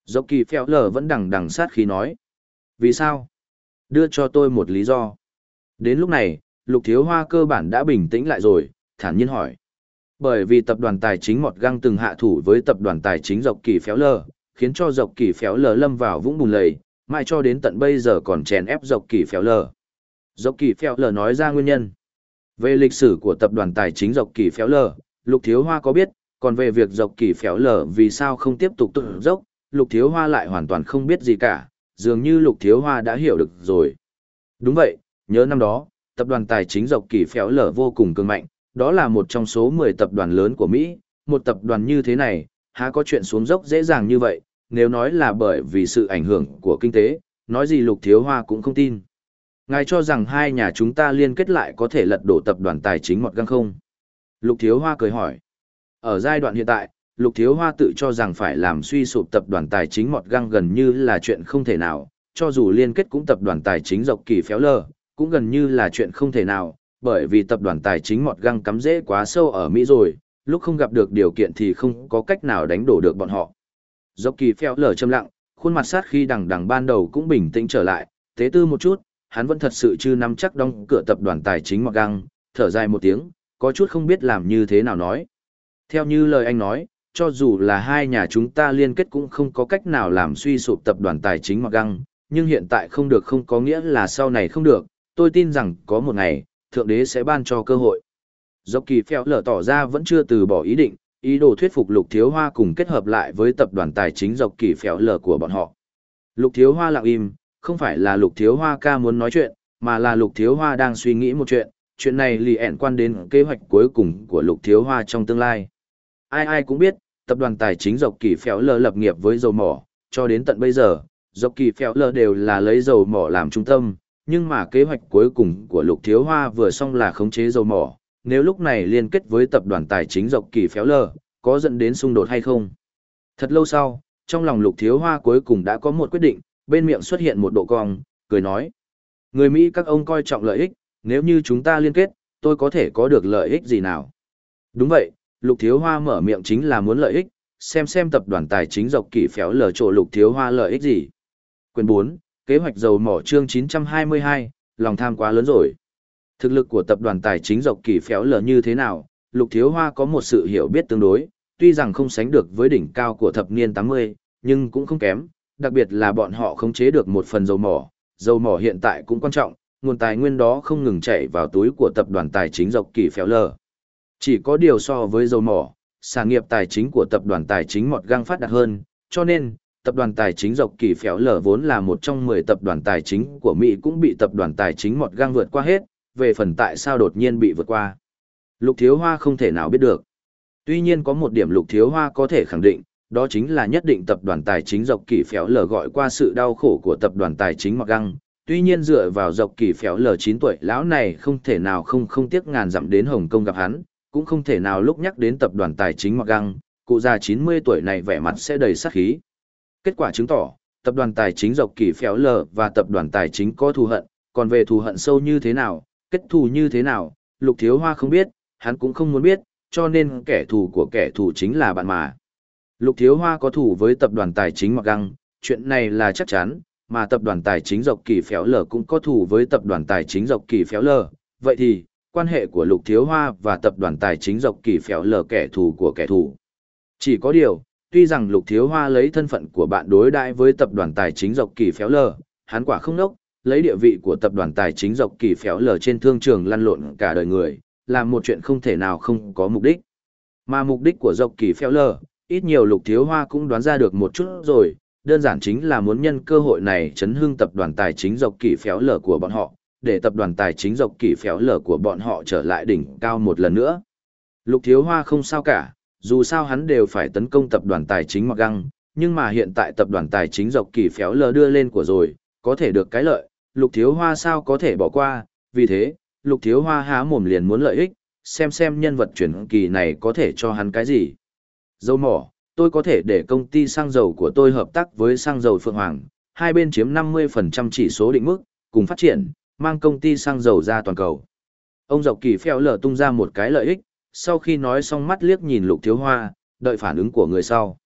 Speaker 1: Dốc kỳ phèo lờ vẫn đằng đằng sát khí nói. Vì sao? Đưa cho tôi một lý do. Đến lúc này, Lục Thiếu Hoa cơ bản đã bình tĩnh lại rồi, thản nhiên hỏi. Bởi vì tập đoàn tài chính Mọt Găng từng hạ thủ với tập đoàn tài chính Dọc Kỳ Phéo Lờ, khiến cho Dọc Kỳ Phéo Lờ lâm vào vũng bùn lầy, mãi cho đến tận bây giờ còn chèn ép Dọc Kỳ Phéo Lờ. Dọc Kỳ Phéo Lờ nói ra nguyên nhân. Về lịch sử của tập đoàn tài chính Dọc Kỳ Phéo Lờ, Lục Thiếu Hoa có biết, còn về việc Dọc Kỳ Phéo Lờ vì sao không tiếp tục tự dốc, Lục Thiếu Hoa lại hoàn toàn không biết gì cả, dường như Lục Thiếu Hoa đã hiểu được rồi. Đúng vậy, nhớ năm đó, tập đoàn tài chính Dọc Kỳ Phéo Lờ vô cùng cường mạnh, đó là một trong số mười tập đoàn lớn của Mỹ, một tập đoàn như thế này, há có chuyện xuống dốc dễ dàng như vậy, nếu nói là bởi vì sự ảnh hưởng của kinh tế, nói gì Lục Thiếu Hoa cũng không tin. Ngài cho rằng hai nhà chúng ta liên kết lại có thể lật đổ tập đoàn tài chính Mọt Găng không? Lục Thiếu Hoa cười hỏi. Ở giai đoạn hiện tại, Lục Thiếu Hoa tự cho rằng phải làm suy sụp tập đoàn tài chính Mọt Găng gần như là chuyện không thể nào, cho dù liên kết cũng tập đoàn tài chính Dọc Kỳ Phéo Lờ, cũng gần như là chuyện không thể nào, bởi vì tập đoàn tài chính Mọt Găng cắm rễ quá sâu ở Mỹ rồi, lúc không gặp được điều kiện thì không có cách nào đánh đổ được bọn họ. Dọc Kỳ Phéo Lờ trầm lặng, khuôn mặt sát khi đằng đằng ban đầu cũng bình tĩnh trở lại, tế tư một chút, hắn vẫn thật sự chưa nắm chắc đóng cửa tập đoàn tài chính Mọt Găng, thở dài một tiếng, có chút không biết làm như thế nào nói. Theo như lời anh nói, cho dù là hai nhà chúng ta liên kết cũng không có cách nào làm suy sụp tập đoàn tài chính Mọt Găng, nhưng hiện tại không được không có nghĩa là sau này không được, tôi tin rằng có một ngày, Thượng Đế sẽ ban cho cơ hội. Dọc Kỳ Phéo Lờ tỏ ra vẫn chưa từ bỏ ý định, ý đồ thuyết phục Lục Thiếu Hoa cùng kết hợp lại với tập đoàn tài chính Dọc Kỳ Phéo Lờ của bọn họ. Lục Thiếu Hoa lặng im, không phải là Lục Thiếu Hoa ca muốn nói chuyện, mà là Lục Thiếu Hoa đang suy nghĩ một chuyện, chuyện này lì ẻn quan đến kế hoạch cuối cùng của Lục Thiếu Hoa trong tương lai. Ai ai cũng biết, tập đoàn tài chính Dọc Kỳ Phéo Lờ lập nghiệp với dầu mỏ, cho đến tận bây giờ, Dọc Kỳ Phéo Lờ đều là lấy dầu mỏ làm trung tâm, nhưng mà kế hoạch cuối cùng của Lục Thiếu Hoa vừa xong là khống chế dầu mỏ, nếu lúc này liên kết với tập đoàn tài chính Dọc Kỳ Phéo Lờ, có dẫn đến xung đột hay không? Thật lâu sau, trong lòng Lục Thiếu Hoa cuối cùng đã có một quyết định, bên miệng xuất hiện một độ cong, cười nói. Người Mỹ các ông coi trọng lợi ích, nếu như chúng ta liên kết, tôi có thể có được lợi ích gì nào? Đúng vậy, Lục Thiếu Hoa mở miệng chính là muốn lợi ích, xem xem tập đoàn tài chính Dọc Kỳ Phéo Lờ chỗ Lục Thiếu Hoa lợi ích gì. Quyền bốn, kế hoạch dầu mỏ chương chín trăm hai mươi hai, lòng tham quá lớn rồi. Thực lực của tập đoàn tài chính Dọc Kỳ Phéo Lờ như thế nào, Lục Thiếu Hoa có một sự hiểu biết tương đối, tuy rằng không sánh được với đỉnh cao của thập niên tám mươi, nhưng cũng không kém, đặc biệt là bọn họ khống chế được một phần dầu mỏ, dầu mỏ hiện tại cũng quan trọng, nguồn tài nguyên đó không ngừng chảy vào túi của tập đoàn tài chính Dọc Kỳ Phéo Lờ. Chỉ có điều so với dầu mỏ, sản nghiệp tài chính của tập đoàn tài chính Mọt Găng phát đạt hơn, cho nên, tập đoàn tài chính Dọc Kỳ Phéo Lờ vốn là một trong mười tập đoàn tài chính của Mỹ cũng bị tập đoàn tài chính Mọt Găng vượt qua hết, về phần tại sao đột nhiên bị vượt qua. Lục Thiếu Hoa không thể nào biết được. Tuy nhiên có một điểm Lục Thiếu Hoa có thể khẳng định, đó chính là nhất định tập đoàn tài chính Dọc Kỳ Phéo Lờ gọi qua sự đau khổ của tập đoàn tài chính Mọt Găng. Tuy nhiên dựa vào Dọc Kỳ Phéo Lờ chín tuổi lão này không thể nào không không tiếc ngàn dặm đến Hồng Kông gặp hắn, cũng không thể nào lúc nhắc đến tập đoàn tài chính Mọt Găng, cụ già chín mươi tuổi này vẻ mặt sẽ đầy sát khí. Kết quả chứng tỏ, tập đoàn tài chính Dọc Kỳ Phéo Lờ và tập đoàn tài chính có thù hận, còn về thù hận sâu như thế nào, kết thù như thế nào, Lục Thiếu Hoa không biết, hắn cũng không muốn biết, cho nên kẻ thù của kẻ thù chính là bạn mà. Lục Thiếu Hoa có thù với tập đoàn tài chính Mọt Găng, chuyện này là chắc chắn, mà tập đoàn tài chính Dọc Kỳ Phéo Lờ cũng có thù với tập đoàn tài chính Dọc Kỳ Phéo Lờ, vậy thì, quan hệ của Lục Thiếu Hoa và tập đoàn tài chính Dọc Kỳ Phéo Lờ kẻ thù của kẻ thù. Chỉ có điều, tuy rằng Lục Thiếu Hoa lấy thân phận của bạn đối đãi với tập đoàn tài chính Dọc Kỳ Phéo Lờ, hắn quả không nốc, lấy địa vị của tập đoàn tài chính Dọc Kỳ Phéo Lờ trên thương trường lăn lộn cả đời người, làm một chuyện không thể nào không có mục đích. Mà mục đích của Dọc Kỳ Phéo Lờ, ít nhiều Lục Thiếu Hoa cũng đoán ra được một chút rồi, đơn giản chính là muốn nhân cơ hội này chấn hưng tập đoàn tài chính Dọc Kỳ Phéo Lờ của bọn họ, để tập đoàn tài chính Dọc Kỳ Phéo Lờ của bọn họ trở lại đỉnh cao một lần nữa. Lục Thiếu Hoa không sao cả, dù sao hắn đều phải tấn công tập đoàn tài chính Mọt Găng, nhưng mà hiện tại tập đoàn tài chính Dọc Kỳ Phéo Lờ đưa lên của rồi, có thể được cái lợi, Lục Thiếu Hoa sao có thể bỏ qua, vì thế, Lục Thiếu Hoa há mồm liền muốn lợi ích, xem xem nhân vật chuyển kỳ này có thể cho hắn cái gì. Dầu mỏ, tôi có thể để công ty xăng dầu của tôi hợp tác với xăng dầu Phượng Hoàng, hai bên chiếm năm mươi phần trăm chỉ số định mức, cùng phát triển, mang công ty xăng dầu ra toàn cầu. Ông Dọc Kỳ Phéo Lờ tung ra một cái lợi ích, sau khi nói xong mắt liếc nhìn Lục Thiếu Hoa, đợi phản ứng của người sau.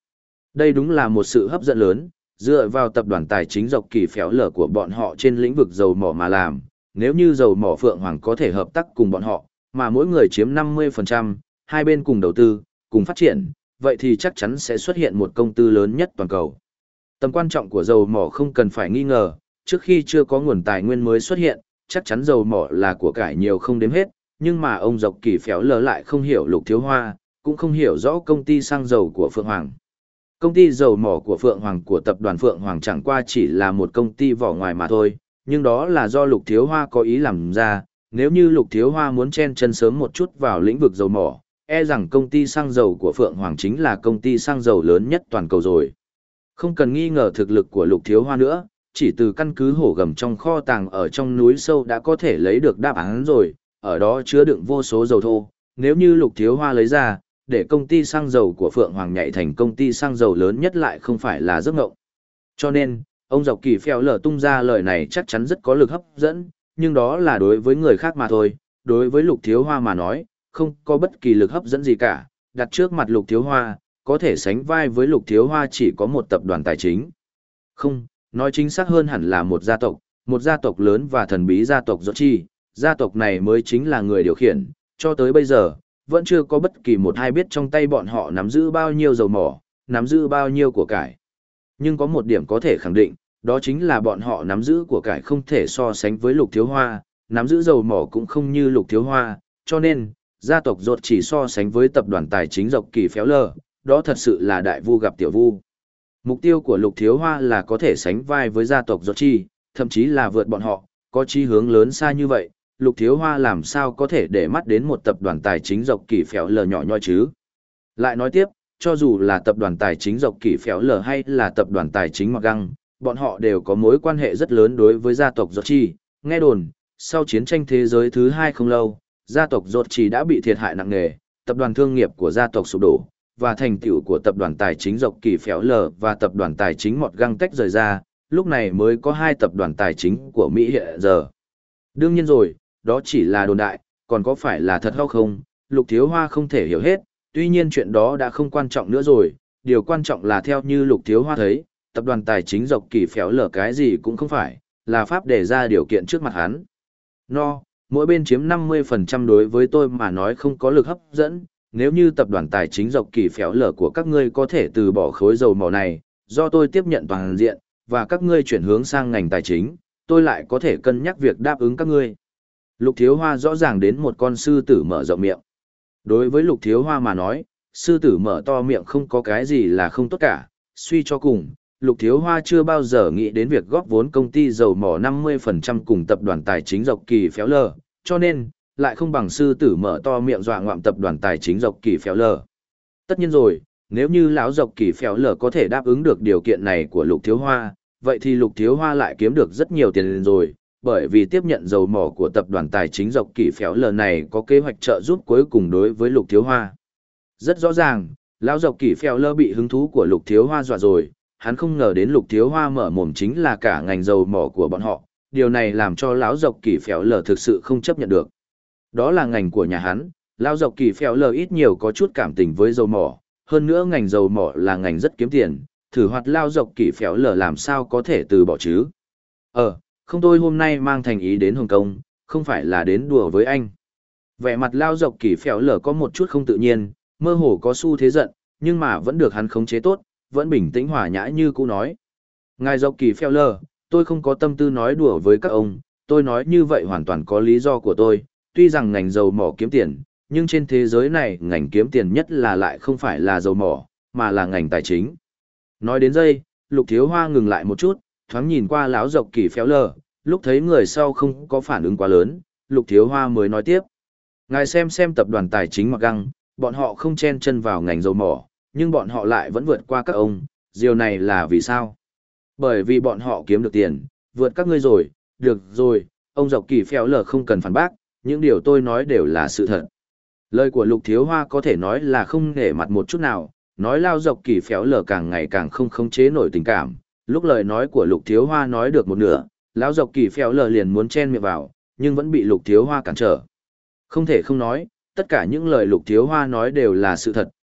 Speaker 1: Đây đúng là một sự hấp dẫn lớn, dựa vào tập đoàn tài chính dọc kỳ phéo lở của bọn họ trên lĩnh vực dầu mỏ mà làm. Nếu như dầu mỏ Phượng Hoàng có thể hợp tác cùng bọn họ, mà mỗi người chiếm năm mươi phần trăm, hai bên cùng đầu tư, cùng phát triển, vậy thì chắc chắn sẽ xuất hiện một công tư lớn nhất toàn cầu. Tầm quan trọng của dầu mỏ không cần phải nghi ngờ, trước khi chưa có nguồn tài nguyên mới xuất hiện, chắc chắn dầu mỏ là của cải nhiều không đếm hết, nhưng mà ông dọc kỳ phéo lở lại không hiểu Lục Thiếu Hoa, cũng không hiểu rõ công ty xăng dầu của Phượng Hoàng. Công ty dầu mỏ của Phượng Hoàng của tập đoàn Phượng Hoàng chẳng qua chỉ là một công ty vỏ ngoài mà thôi, nhưng đó là do Lục Thiếu Hoa có ý làm ra, nếu như Lục Thiếu Hoa muốn chen chân sớm một chút vào lĩnh vực dầu mỏ, e rằng công ty xăng dầu của Phượng Hoàng chính là công ty xăng dầu lớn nhất toàn cầu rồi. Không cần nghi ngờ thực lực của Lục Thiếu Hoa nữa, chỉ từ căn cứ hổ gầm trong kho tàng ở trong núi sâu đã có thể lấy được đáp án rồi, ở đó chứa đựng vô số dầu thô, nếu như Lục Thiếu Hoa lấy ra, để công ty xăng dầu của Phượng Hoàng nhảy thành công ty xăng dầu lớn nhất lại không phải là giấc mộng. Cho nên, ông dọc kỳ phèo lở tung ra lời này chắc chắn rất có lực hấp dẫn, nhưng đó là đối với người khác mà thôi, đối với Lục Thiếu Hoa mà nói, không có bất kỳ lực hấp dẫn gì cả, đặt trước mặt Lục Thiếu Hoa, có thể sánh vai với Lục Thiếu Hoa chỉ có một tập đoàn tài chính. Không, nói chính xác hơn hẳn là một gia tộc, một gia tộc lớn và thần bí gia tộc Rothschild, gia tộc này mới chính là người điều khiển, cho tới bây giờ, vẫn chưa có bất kỳ một ai biết trong tay bọn họ nắm giữ bao nhiêu dầu mỏ, nắm giữ bao nhiêu của cải. Nhưng có một điểm có thể khẳng định, đó chính là bọn họ nắm giữ của cải không thể so sánh với Lục Thiếu Hoa, nắm giữ dầu mỏ cũng không như Lục Thiếu Hoa, cho nên, gia tộc Rột chỉ so sánh với tập đoàn tài chính dọc kỳ phéo lờ, đó thật sự là đại vu gặp tiểu vu. Mục tiêu của Lục Thiếu Hoa là có thể sánh vai với gia tộc Rột chi, thậm chí là vượt bọn họ, có chí hướng lớn xa như vậy, Lục Thiếu Hoa làm sao có thể để mắt đến một tập đoàn tài chính dọc kỳ phéo lờ nhỏ nhoi chứ. Lại nói tiếp, cho dù là tập đoàn tài chính dọc kỳ phéo lờ hay là tập đoàn tài chính Mặc Găng, bọn họ đều có mối quan hệ rất lớn đối với gia tộc Rột chi. Nghe đồn, sau chiến tranh thế giới thứ hai không lâu, gia tộc Rột chi đã bị thiệt hại nặng nề, tập đoàn thương nghiệp của gia tộc sụp đổ, và thành tựu của tập đoàn tài chính dọc kỳ phéo lờ và tập đoàn tài chính Mọt Găng tách rời ra, lúc này mới có hai tập đoàn tài chính của Mỹ hiện giờ. Đương nhiên rồi, đó chỉ là đồn đại, còn có phải là thật hay không, Lục Thiếu Hoa không thể hiểu hết, tuy nhiên chuyện đó đã không quan trọng nữa rồi, điều quan trọng là theo như Lục Thiếu Hoa thấy, tập đoàn tài chính dọc kỳ phéo lờ cái gì cũng không phải, là Pháp đề ra điều kiện trước mặt hắn. No, mỗi bên chiếm năm mươi phần trăm đối với tôi mà nói không có lực hấp dẫn, nếu như tập đoàn tài chính dọc kỳ phéo lờ của các ngươi có thể từ bỏ khối dầu mỏ này, do tôi tiếp nhận toàn diện, và các ngươi chuyển hướng sang ngành tài chính, tôi lại có thể cân nhắc việc đáp ứng các ngươi. Lục Thiếu Hoa rõ ràng đến một con sư tử mở rộng miệng. Đối với Lục Thiếu Hoa mà nói, sư tử mở to miệng không có cái gì là không tốt cả, suy cho cùng, Lục Thiếu Hoa chưa bao giờ nghĩ đến việc góp vốn công ty dầu mỏ năm mươi phần trăm cùng tập đoàn tài chính dọc kỳ phéo lờ, cho nên, lại không bằng sư tử mở to miệng dọa ngoạm tập đoàn tài chính dọc kỳ phéo lờ. Tất nhiên rồi, nếu như lão dọc kỳ phéo lờ có thể đáp ứng được điều kiện này của Lục Thiếu Hoa, vậy thì Lục Thiếu Hoa lại kiếm được rất nhiều tiền rồi, bởi vì tiếp nhận dầu mỏ của tập đoàn tài chính dọc kỳ phéo lờ này có kế hoạch trợ giúp cuối cùng đối với Lục Thiếu Hoa. Rất rõ ràng, lão dọc kỳ phéo lờ bị hứng thú của Lục Thiếu Hoa dọa rồi, hắn không ngờ đến Lục Thiếu Hoa mở mồm chính là cả ngành dầu mỏ của bọn họ, điều này làm cho lão dọc kỳ phéo lờ thực sự không chấp nhận được. Đó là ngành của nhà hắn, lão dọc kỳ phéo lờ ít nhiều có chút cảm tình với dầu mỏ, hơn nữa ngành dầu mỏ là ngành rất kiếm tiền, thử hoạt lão dọc kỳ phéo lờ làm sao có thể từ bỏ chứ. Ờ, không, tôi hôm nay mang thành ý đến Hồng Kông, không phải là đến đùa với anh. Vẻ mặt lão dọc kỳ phéo lờ có một chút không tự nhiên, mơ hồ có xu thế giận, nhưng mà vẫn được hắn khống chế tốt, vẫn bình tĩnh hòa nhã như cũ nói. Ngài dọc kỳ phèo lờ, tôi không có tâm tư nói đùa với các ông, tôi nói như vậy hoàn toàn có lý do của tôi, tuy rằng ngành dầu mỏ kiếm tiền, nhưng trên thế giới này ngành kiếm tiền nhất là lại không phải là dầu mỏ, mà là ngành tài chính. Nói đến đây, Lục Thiếu Hoa ngừng lại một chút, thoáng nhìn qua lão dọc kỳ phèo lờ, lúc thấy người sau không có phản ứng quá lớn, Lục Thiếu Hoa mới nói tiếp. Ngài xem xem tập đoàn tài chính Mặc Găng, bọn họ không chen chân vào ngành dầu mỏ, nhưng bọn họ lại vẫn vượt qua các ông, điều này là vì sao? Bởi vì bọn họ kiếm được tiền, vượt các ngươi rồi, được rồi, ông dọc kỳ phèo lờ không cần phản bác, những điều tôi nói đều là sự thật. Lời của Lục Thiếu Hoa có thể nói là không nể mặt một chút nào, nói lao dọc kỳ phèo lờ càng ngày càng không khống chế nổi tình cảm, lúc lời nói của Lục Thiếu Hoa nói được một nửa, lão dọc kỳ phèo lờ liền muốn chen miệng vào, nhưng vẫn bị Lục Thiếu Hoa cản trở. Không thể không nói, tất cả những lời Lục Thiếu Hoa nói đều là sự thật,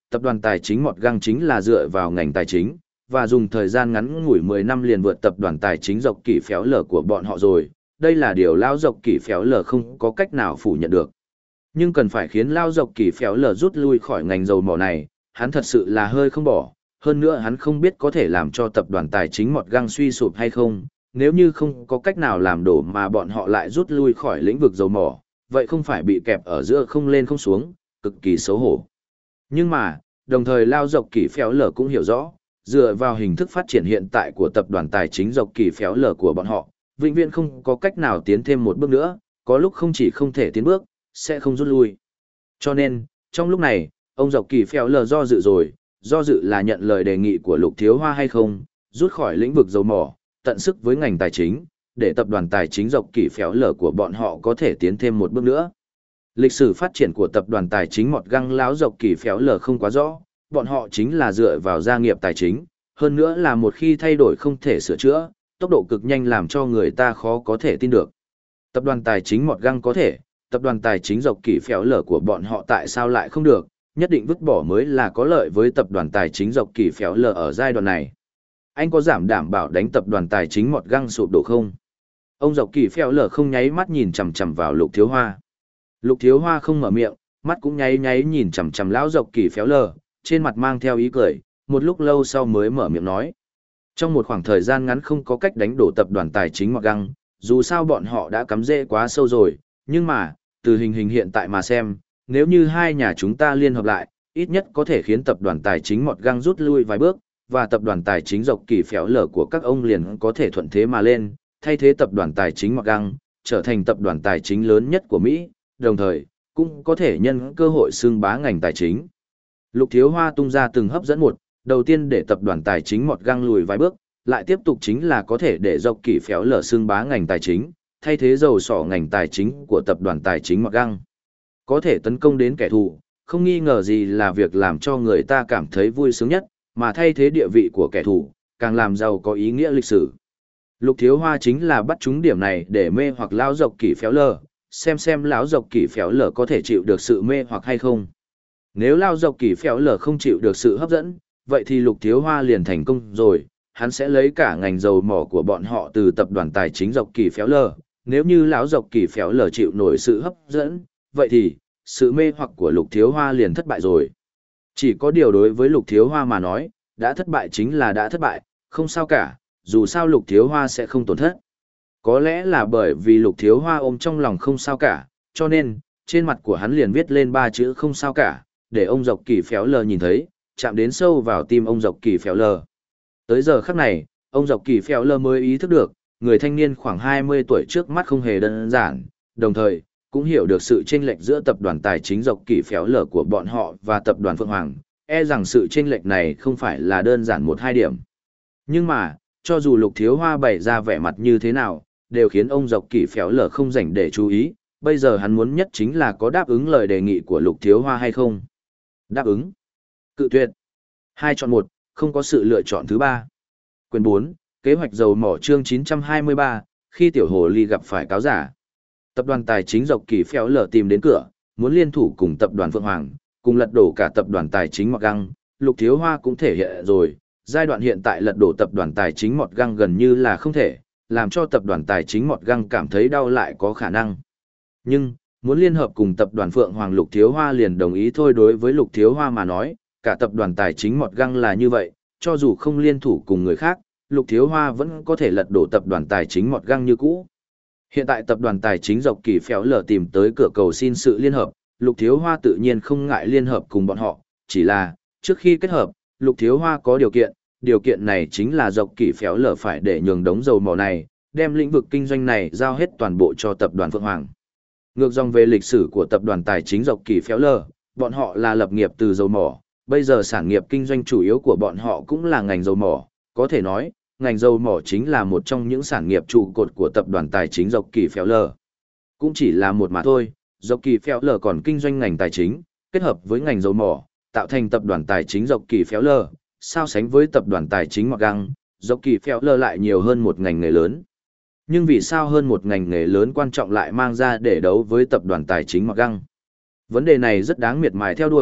Speaker 1: tập đoàn tài chính Mọt Găng chính là dựa vào ngành tài chính, và dùng thời gian ngắn ngủi mười năm liền vượt tập đoàn tài chính dọc kỳ phéo lở của bọn họ rồi, đây là điều Lao dọc kỳ phéo lở không có cách nào phủ nhận được. Nhưng cần phải khiến Lao dọc kỳ phéo lở rút lui khỏi ngành dầu mỏ này, hắn thật sự là hơi không bỏ, hơn nữa hắn không biết có thể làm cho tập đoàn tài chính Mọt Găng suy sụp hay không, nếu như không có cách nào làm đổ mà bọn họ lại rút lui khỏi lĩnh vực dầu mỏ, vậy không phải bị kẹp ở giữa không lên không xuống, cực kỳ xấu hổ. Nhưng mà, đồng thời Lao dọc kỳ phéo lở cũng hiểu rõ, dựa vào hình thức phát triển hiện tại của tập đoàn tài chính dọc kỳ phéo lở của bọn họ, vĩnh viễn không có cách nào tiến thêm một bước nữa, có lúc không chỉ không thể tiến bước, sẽ không rút lui. Cho nên, trong lúc này, ông dọc kỳ phéo lở do dự rồi, do dự là nhận lời đề nghị của Lục Thiếu Hoa hay không, rút khỏi lĩnh vực dầu mỏ, tận sức với ngành tài chính, để tập đoàn tài chính dọc kỳ phéo lở của bọn họ có thể tiến thêm một bước nữa. Lịch sử phát triển của tập đoàn tài chính Mọt Găng láo dọc kỳ phéo lở không quá rõ, bọn họ chính là dựa vào gia nghiệp tài chính, hơn nữa là một khi thay đổi không thể sửa chữa, tốc độ cực nhanh làm cho người ta khó có thể tin được. Tập đoàn tài chính Mọt Găng có thể, tập đoàn tài chính dọc kỳ phéo lở của bọn họ tại sao lại không được, nhất định vứt bỏ mới là có lợi với tập đoàn tài chính dọc kỳ phéo lở ở giai đoạn này. Anh có giảm đảm bảo đánh tập đoàn tài chính Mọt Găng sụp đổ không? Ông dọc kỳ phéo lở không nháy mắt nhìn chằm chằm vào Lục Thiếu Hoa. Lục Thiếu Hoa không mở miệng, mắt cũng nháy nháy nhìn chằm chằm lão dọc kỳ phéo lở, trên mặt mang theo ý cười, một lúc lâu sau mới mở miệng nói. Trong một khoảng thời gian ngắn không có cách đánh đổ tập đoàn tài chính Mọt Găng, dù sao bọn họ đã cắm rễ quá sâu rồi, nhưng mà, từ hình hình hiện tại mà xem, nếu như hai nhà chúng ta liên hợp lại, ít nhất có thể khiến tập đoàn tài chính Mọt Găng rút lui vài bước, và tập đoàn tài chính dọc kỳ phéo lở của các ông liền có thể thuận thế mà lên, thay thế tập đoàn tài chính Mọt Găng, trở thành tập đoàn tài chính lớn nhất của Mỹ, đồng thời, cũng có thể nhân cơ hội xưng bá ngành tài chính. Lục Thiếu Hoa tung ra từng hấp dẫn một, đầu tiên để tập đoàn tài chính Mọt Găng lùi vài bước, lại tiếp tục chính là có thể để dọc kỳ phéo lở xưng bá ngành tài chính, thay thế dầu sỏ ngành tài chính của tập đoàn tài chính Mọt Găng. Có thể tấn công đến kẻ thù, không nghi ngờ gì là việc làm cho người ta cảm thấy vui sướng nhất, mà thay thế địa vị của kẻ thù, càng làm giàu có ý nghĩa lịch sử. Lục Thiếu Hoa chính là bắt trúng điểm này để mê hoặc lão dọc kỳ phéo lở, xem xem lão dọc kỳ phéo lở có thể chịu được sự mê hoặc hay không. Nếu lão dọc kỳ phéo lở không chịu được sự hấp dẫn, vậy thì Lục Thiếu Hoa liền thành công rồi, hắn sẽ lấy cả ngành dầu mỏ của bọn họ từ tập đoàn tài chính dọc kỳ phéo lở. Nếu như lão dọc kỳ phéo lở chịu nổi sự hấp dẫn, vậy thì sự mê hoặc của Lục Thiếu Hoa liền thất bại rồi. Chỉ có điều đối với Lục Thiếu Hoa mà nói, đã thất bại chính là đã thất bại, không sao cả, dù sao Lục Thiếu Hoa sẽ không tổn thất. Có lẽ là bởi vì Lục Thiếu Hoa ôm trong lòng không sao cả, cho nên, trên mặt của hắn liền viết lên ba chữ không sao cả, để ông dọc kỳ phéo lờ nhìn thấy, chạm đến sâu vào tim ông dọc kỳ phéo lờ. Tới giờ khắc này, ông dọc kỳ phéo lờ mới ý thức được, người thanh niên khoảng hai mươi tuổi trước mắt không hề đơn giản, đồng thời, cũng hiểu được sự chênh lệch giữa tập đoàn tài chính dọc kỳ phéo lờ của bọn họ và tập đoàn Phượng Hoàng, e rằng sự chênh lệch này không phải là đơn giản một hai điểm. Nhưng mà, cho dù Lục Thiếu Hoa bày ra vẻ mặt như thế nào, đều khiến ông dọc kỳ phéo lờ không rảnh để chú ý, bây giờ hắn muốn nhất chính là có đáp ứng lời đề nghị của Lục Thiếu Hoa hay không. Đáp ứng. Cự tuyệt. Hai chọn một, không có sự lựa chọn thứ ba. Quyền bốn, kế hoạch dầu mỏ chương chín trăm hai mươi ba, khi tiểu hồ ly gặp phải cáo giả. Tập đoàn tài chính dọc kỳ phéo lờ tìm đến cửa, muốn liên thủ cùng tập đoàn Phượng Hoàng, cùng lật đổ cả tập đoàn tài chính Mọt Găng. Lục Thiếu Hoa cũng thể hiện rồi, giai đoạn hiện tại lật đổ tập đoàn tài chính Mọt Găng gần như là không thể, làm cho tập đoàn tài chính Mọt Găng cảm thấy đau lại có khả năng. Nhưng, muốn liên hợp cùng tập đoàn Phượng Hoàng, Lục Thiếu Hoa liền đồng ý thôi. Đối với Lục Thiếu Hoa mà nói, cả tập đoàn tài chính Mọt Găng là như vậy, cho dù không liên thủ cùng người khác, Lục Thiếu Hoa vẫn có thể lật đổ tập đoàn tài chính Mọt Găng như cũ. Hiện tại tập đoàn tài chính dọc kỳ phéo lờ tìm tới cửa cầu xin sự liên hợp, Lục Thiếu Hoa tự nhiên không ngại liên hợp cùng bọn họ, chỉ là, trước khi kết hợp, Lục Thiếu Hoa có điều kiện, điều kiện này chính là dọc kỳ phéo lờ phải để nhường đống dầu mỏ này, đem lĩnh vực kinh doanh này giao hết toàn bộ cho tập đoàn Phượng Hoàng. Ngược dòng về lịch sử của tập đoàn tài chính dọc kỳ phéo lờ, bọn họ là lập nghiệp từ dầu mỏ, bây giờ sản nghiệp kinh doanh chủ yếu của bọn họ cũng là ngành dầu mỏ, có thể nói, ngành dầu mỏ chính là một trong những sản nghiệp trụ cột của tập đoàn tài chính dọc kỳ phéo lờ. Cũng chỉ là một mà thôi, dọc kỳ phéo lờ còn kinh doanh ngành tài chính, kết hợp với ngành dầu mỏ, tạo thành tập đoàn tài chính dọc kỳ phéo lờ, so sánh với tập đoàn tài chính Mọt Găng, dọc kỳ phéo lờ lại nhiều hơn một ngành nghề lớn. Nhưng vì sao hơn một ngành nghề lớn quan trọng lại mang ra để đấu với tập đoàn tài chính Mọt Găng? Vấn đề này rất đáng miệt mài theo đuổi,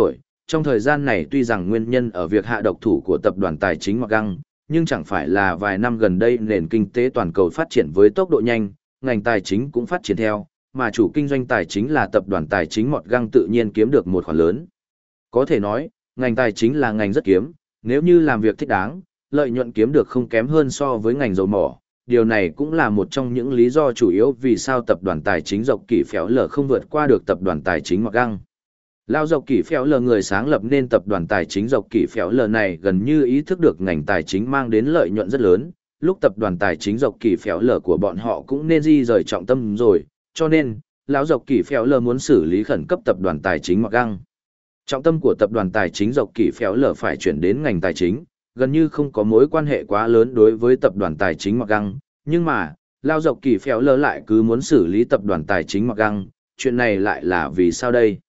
Speaker 1: trong thời gian này tuy rằng nguyên nhân ở việc hạ độc thủ của tập đoàn tài chính Mặc Găng, nhưng chẳng phải là vài năm gần đây nền kinh tế toàn cầu phát triển với tốc độ nhanh, ngành tài chính cũng phát triển theo, mà chủ kinh doanh tài chính là tập đoàn tài chính Mọt Găng tự nhiên kiếm được một khoản lớn. Có thể nói, ngành tài chính là ngành rất kiếm, nếu như làm việc thích đáng, lợi nhuận kiếm được không kém hơn so với ngành dầu mỏ. Điều này cũng là một trong những lý do chủ yếu vì sao tập đoàn tài chính Dọc Kỷ Phéo Lờ không vượt qua được tập đoàn tài chính Mọt Găng. Lao Dọc Kỷ Phéo Lờ người sáng lập nên tập đoàn tài chính Dọc Kỷ Phéo Lờ này gần như ý thức được ngành tài chính mang đến lợi nhuận rất lớn, lúc tập đoàn tài chính Dọc Kỷ Phéo Lờ của bọn họ cũng nên di rời trọng tâm rồi, cho nên, lão Dọc Kỷ Phéo Lờ muốn xử lý khẩn cấp tập đoàn tài chính Mọt Găng. Trọng tâm của tập đoàn tài chính Dọc Kỷ Phéo Lờ phải chuyển đến ngành tài chính, gần như không có mối quan hệ quá lớn đối với tập đoàn tài chính Mọt Găng, nhưng mà, lão Dọc Kỷ Phéo Lờ lại cứ muốn xử lý tập đoàn tài chính Mọt Găng, chuyện này lại là vì sao đây?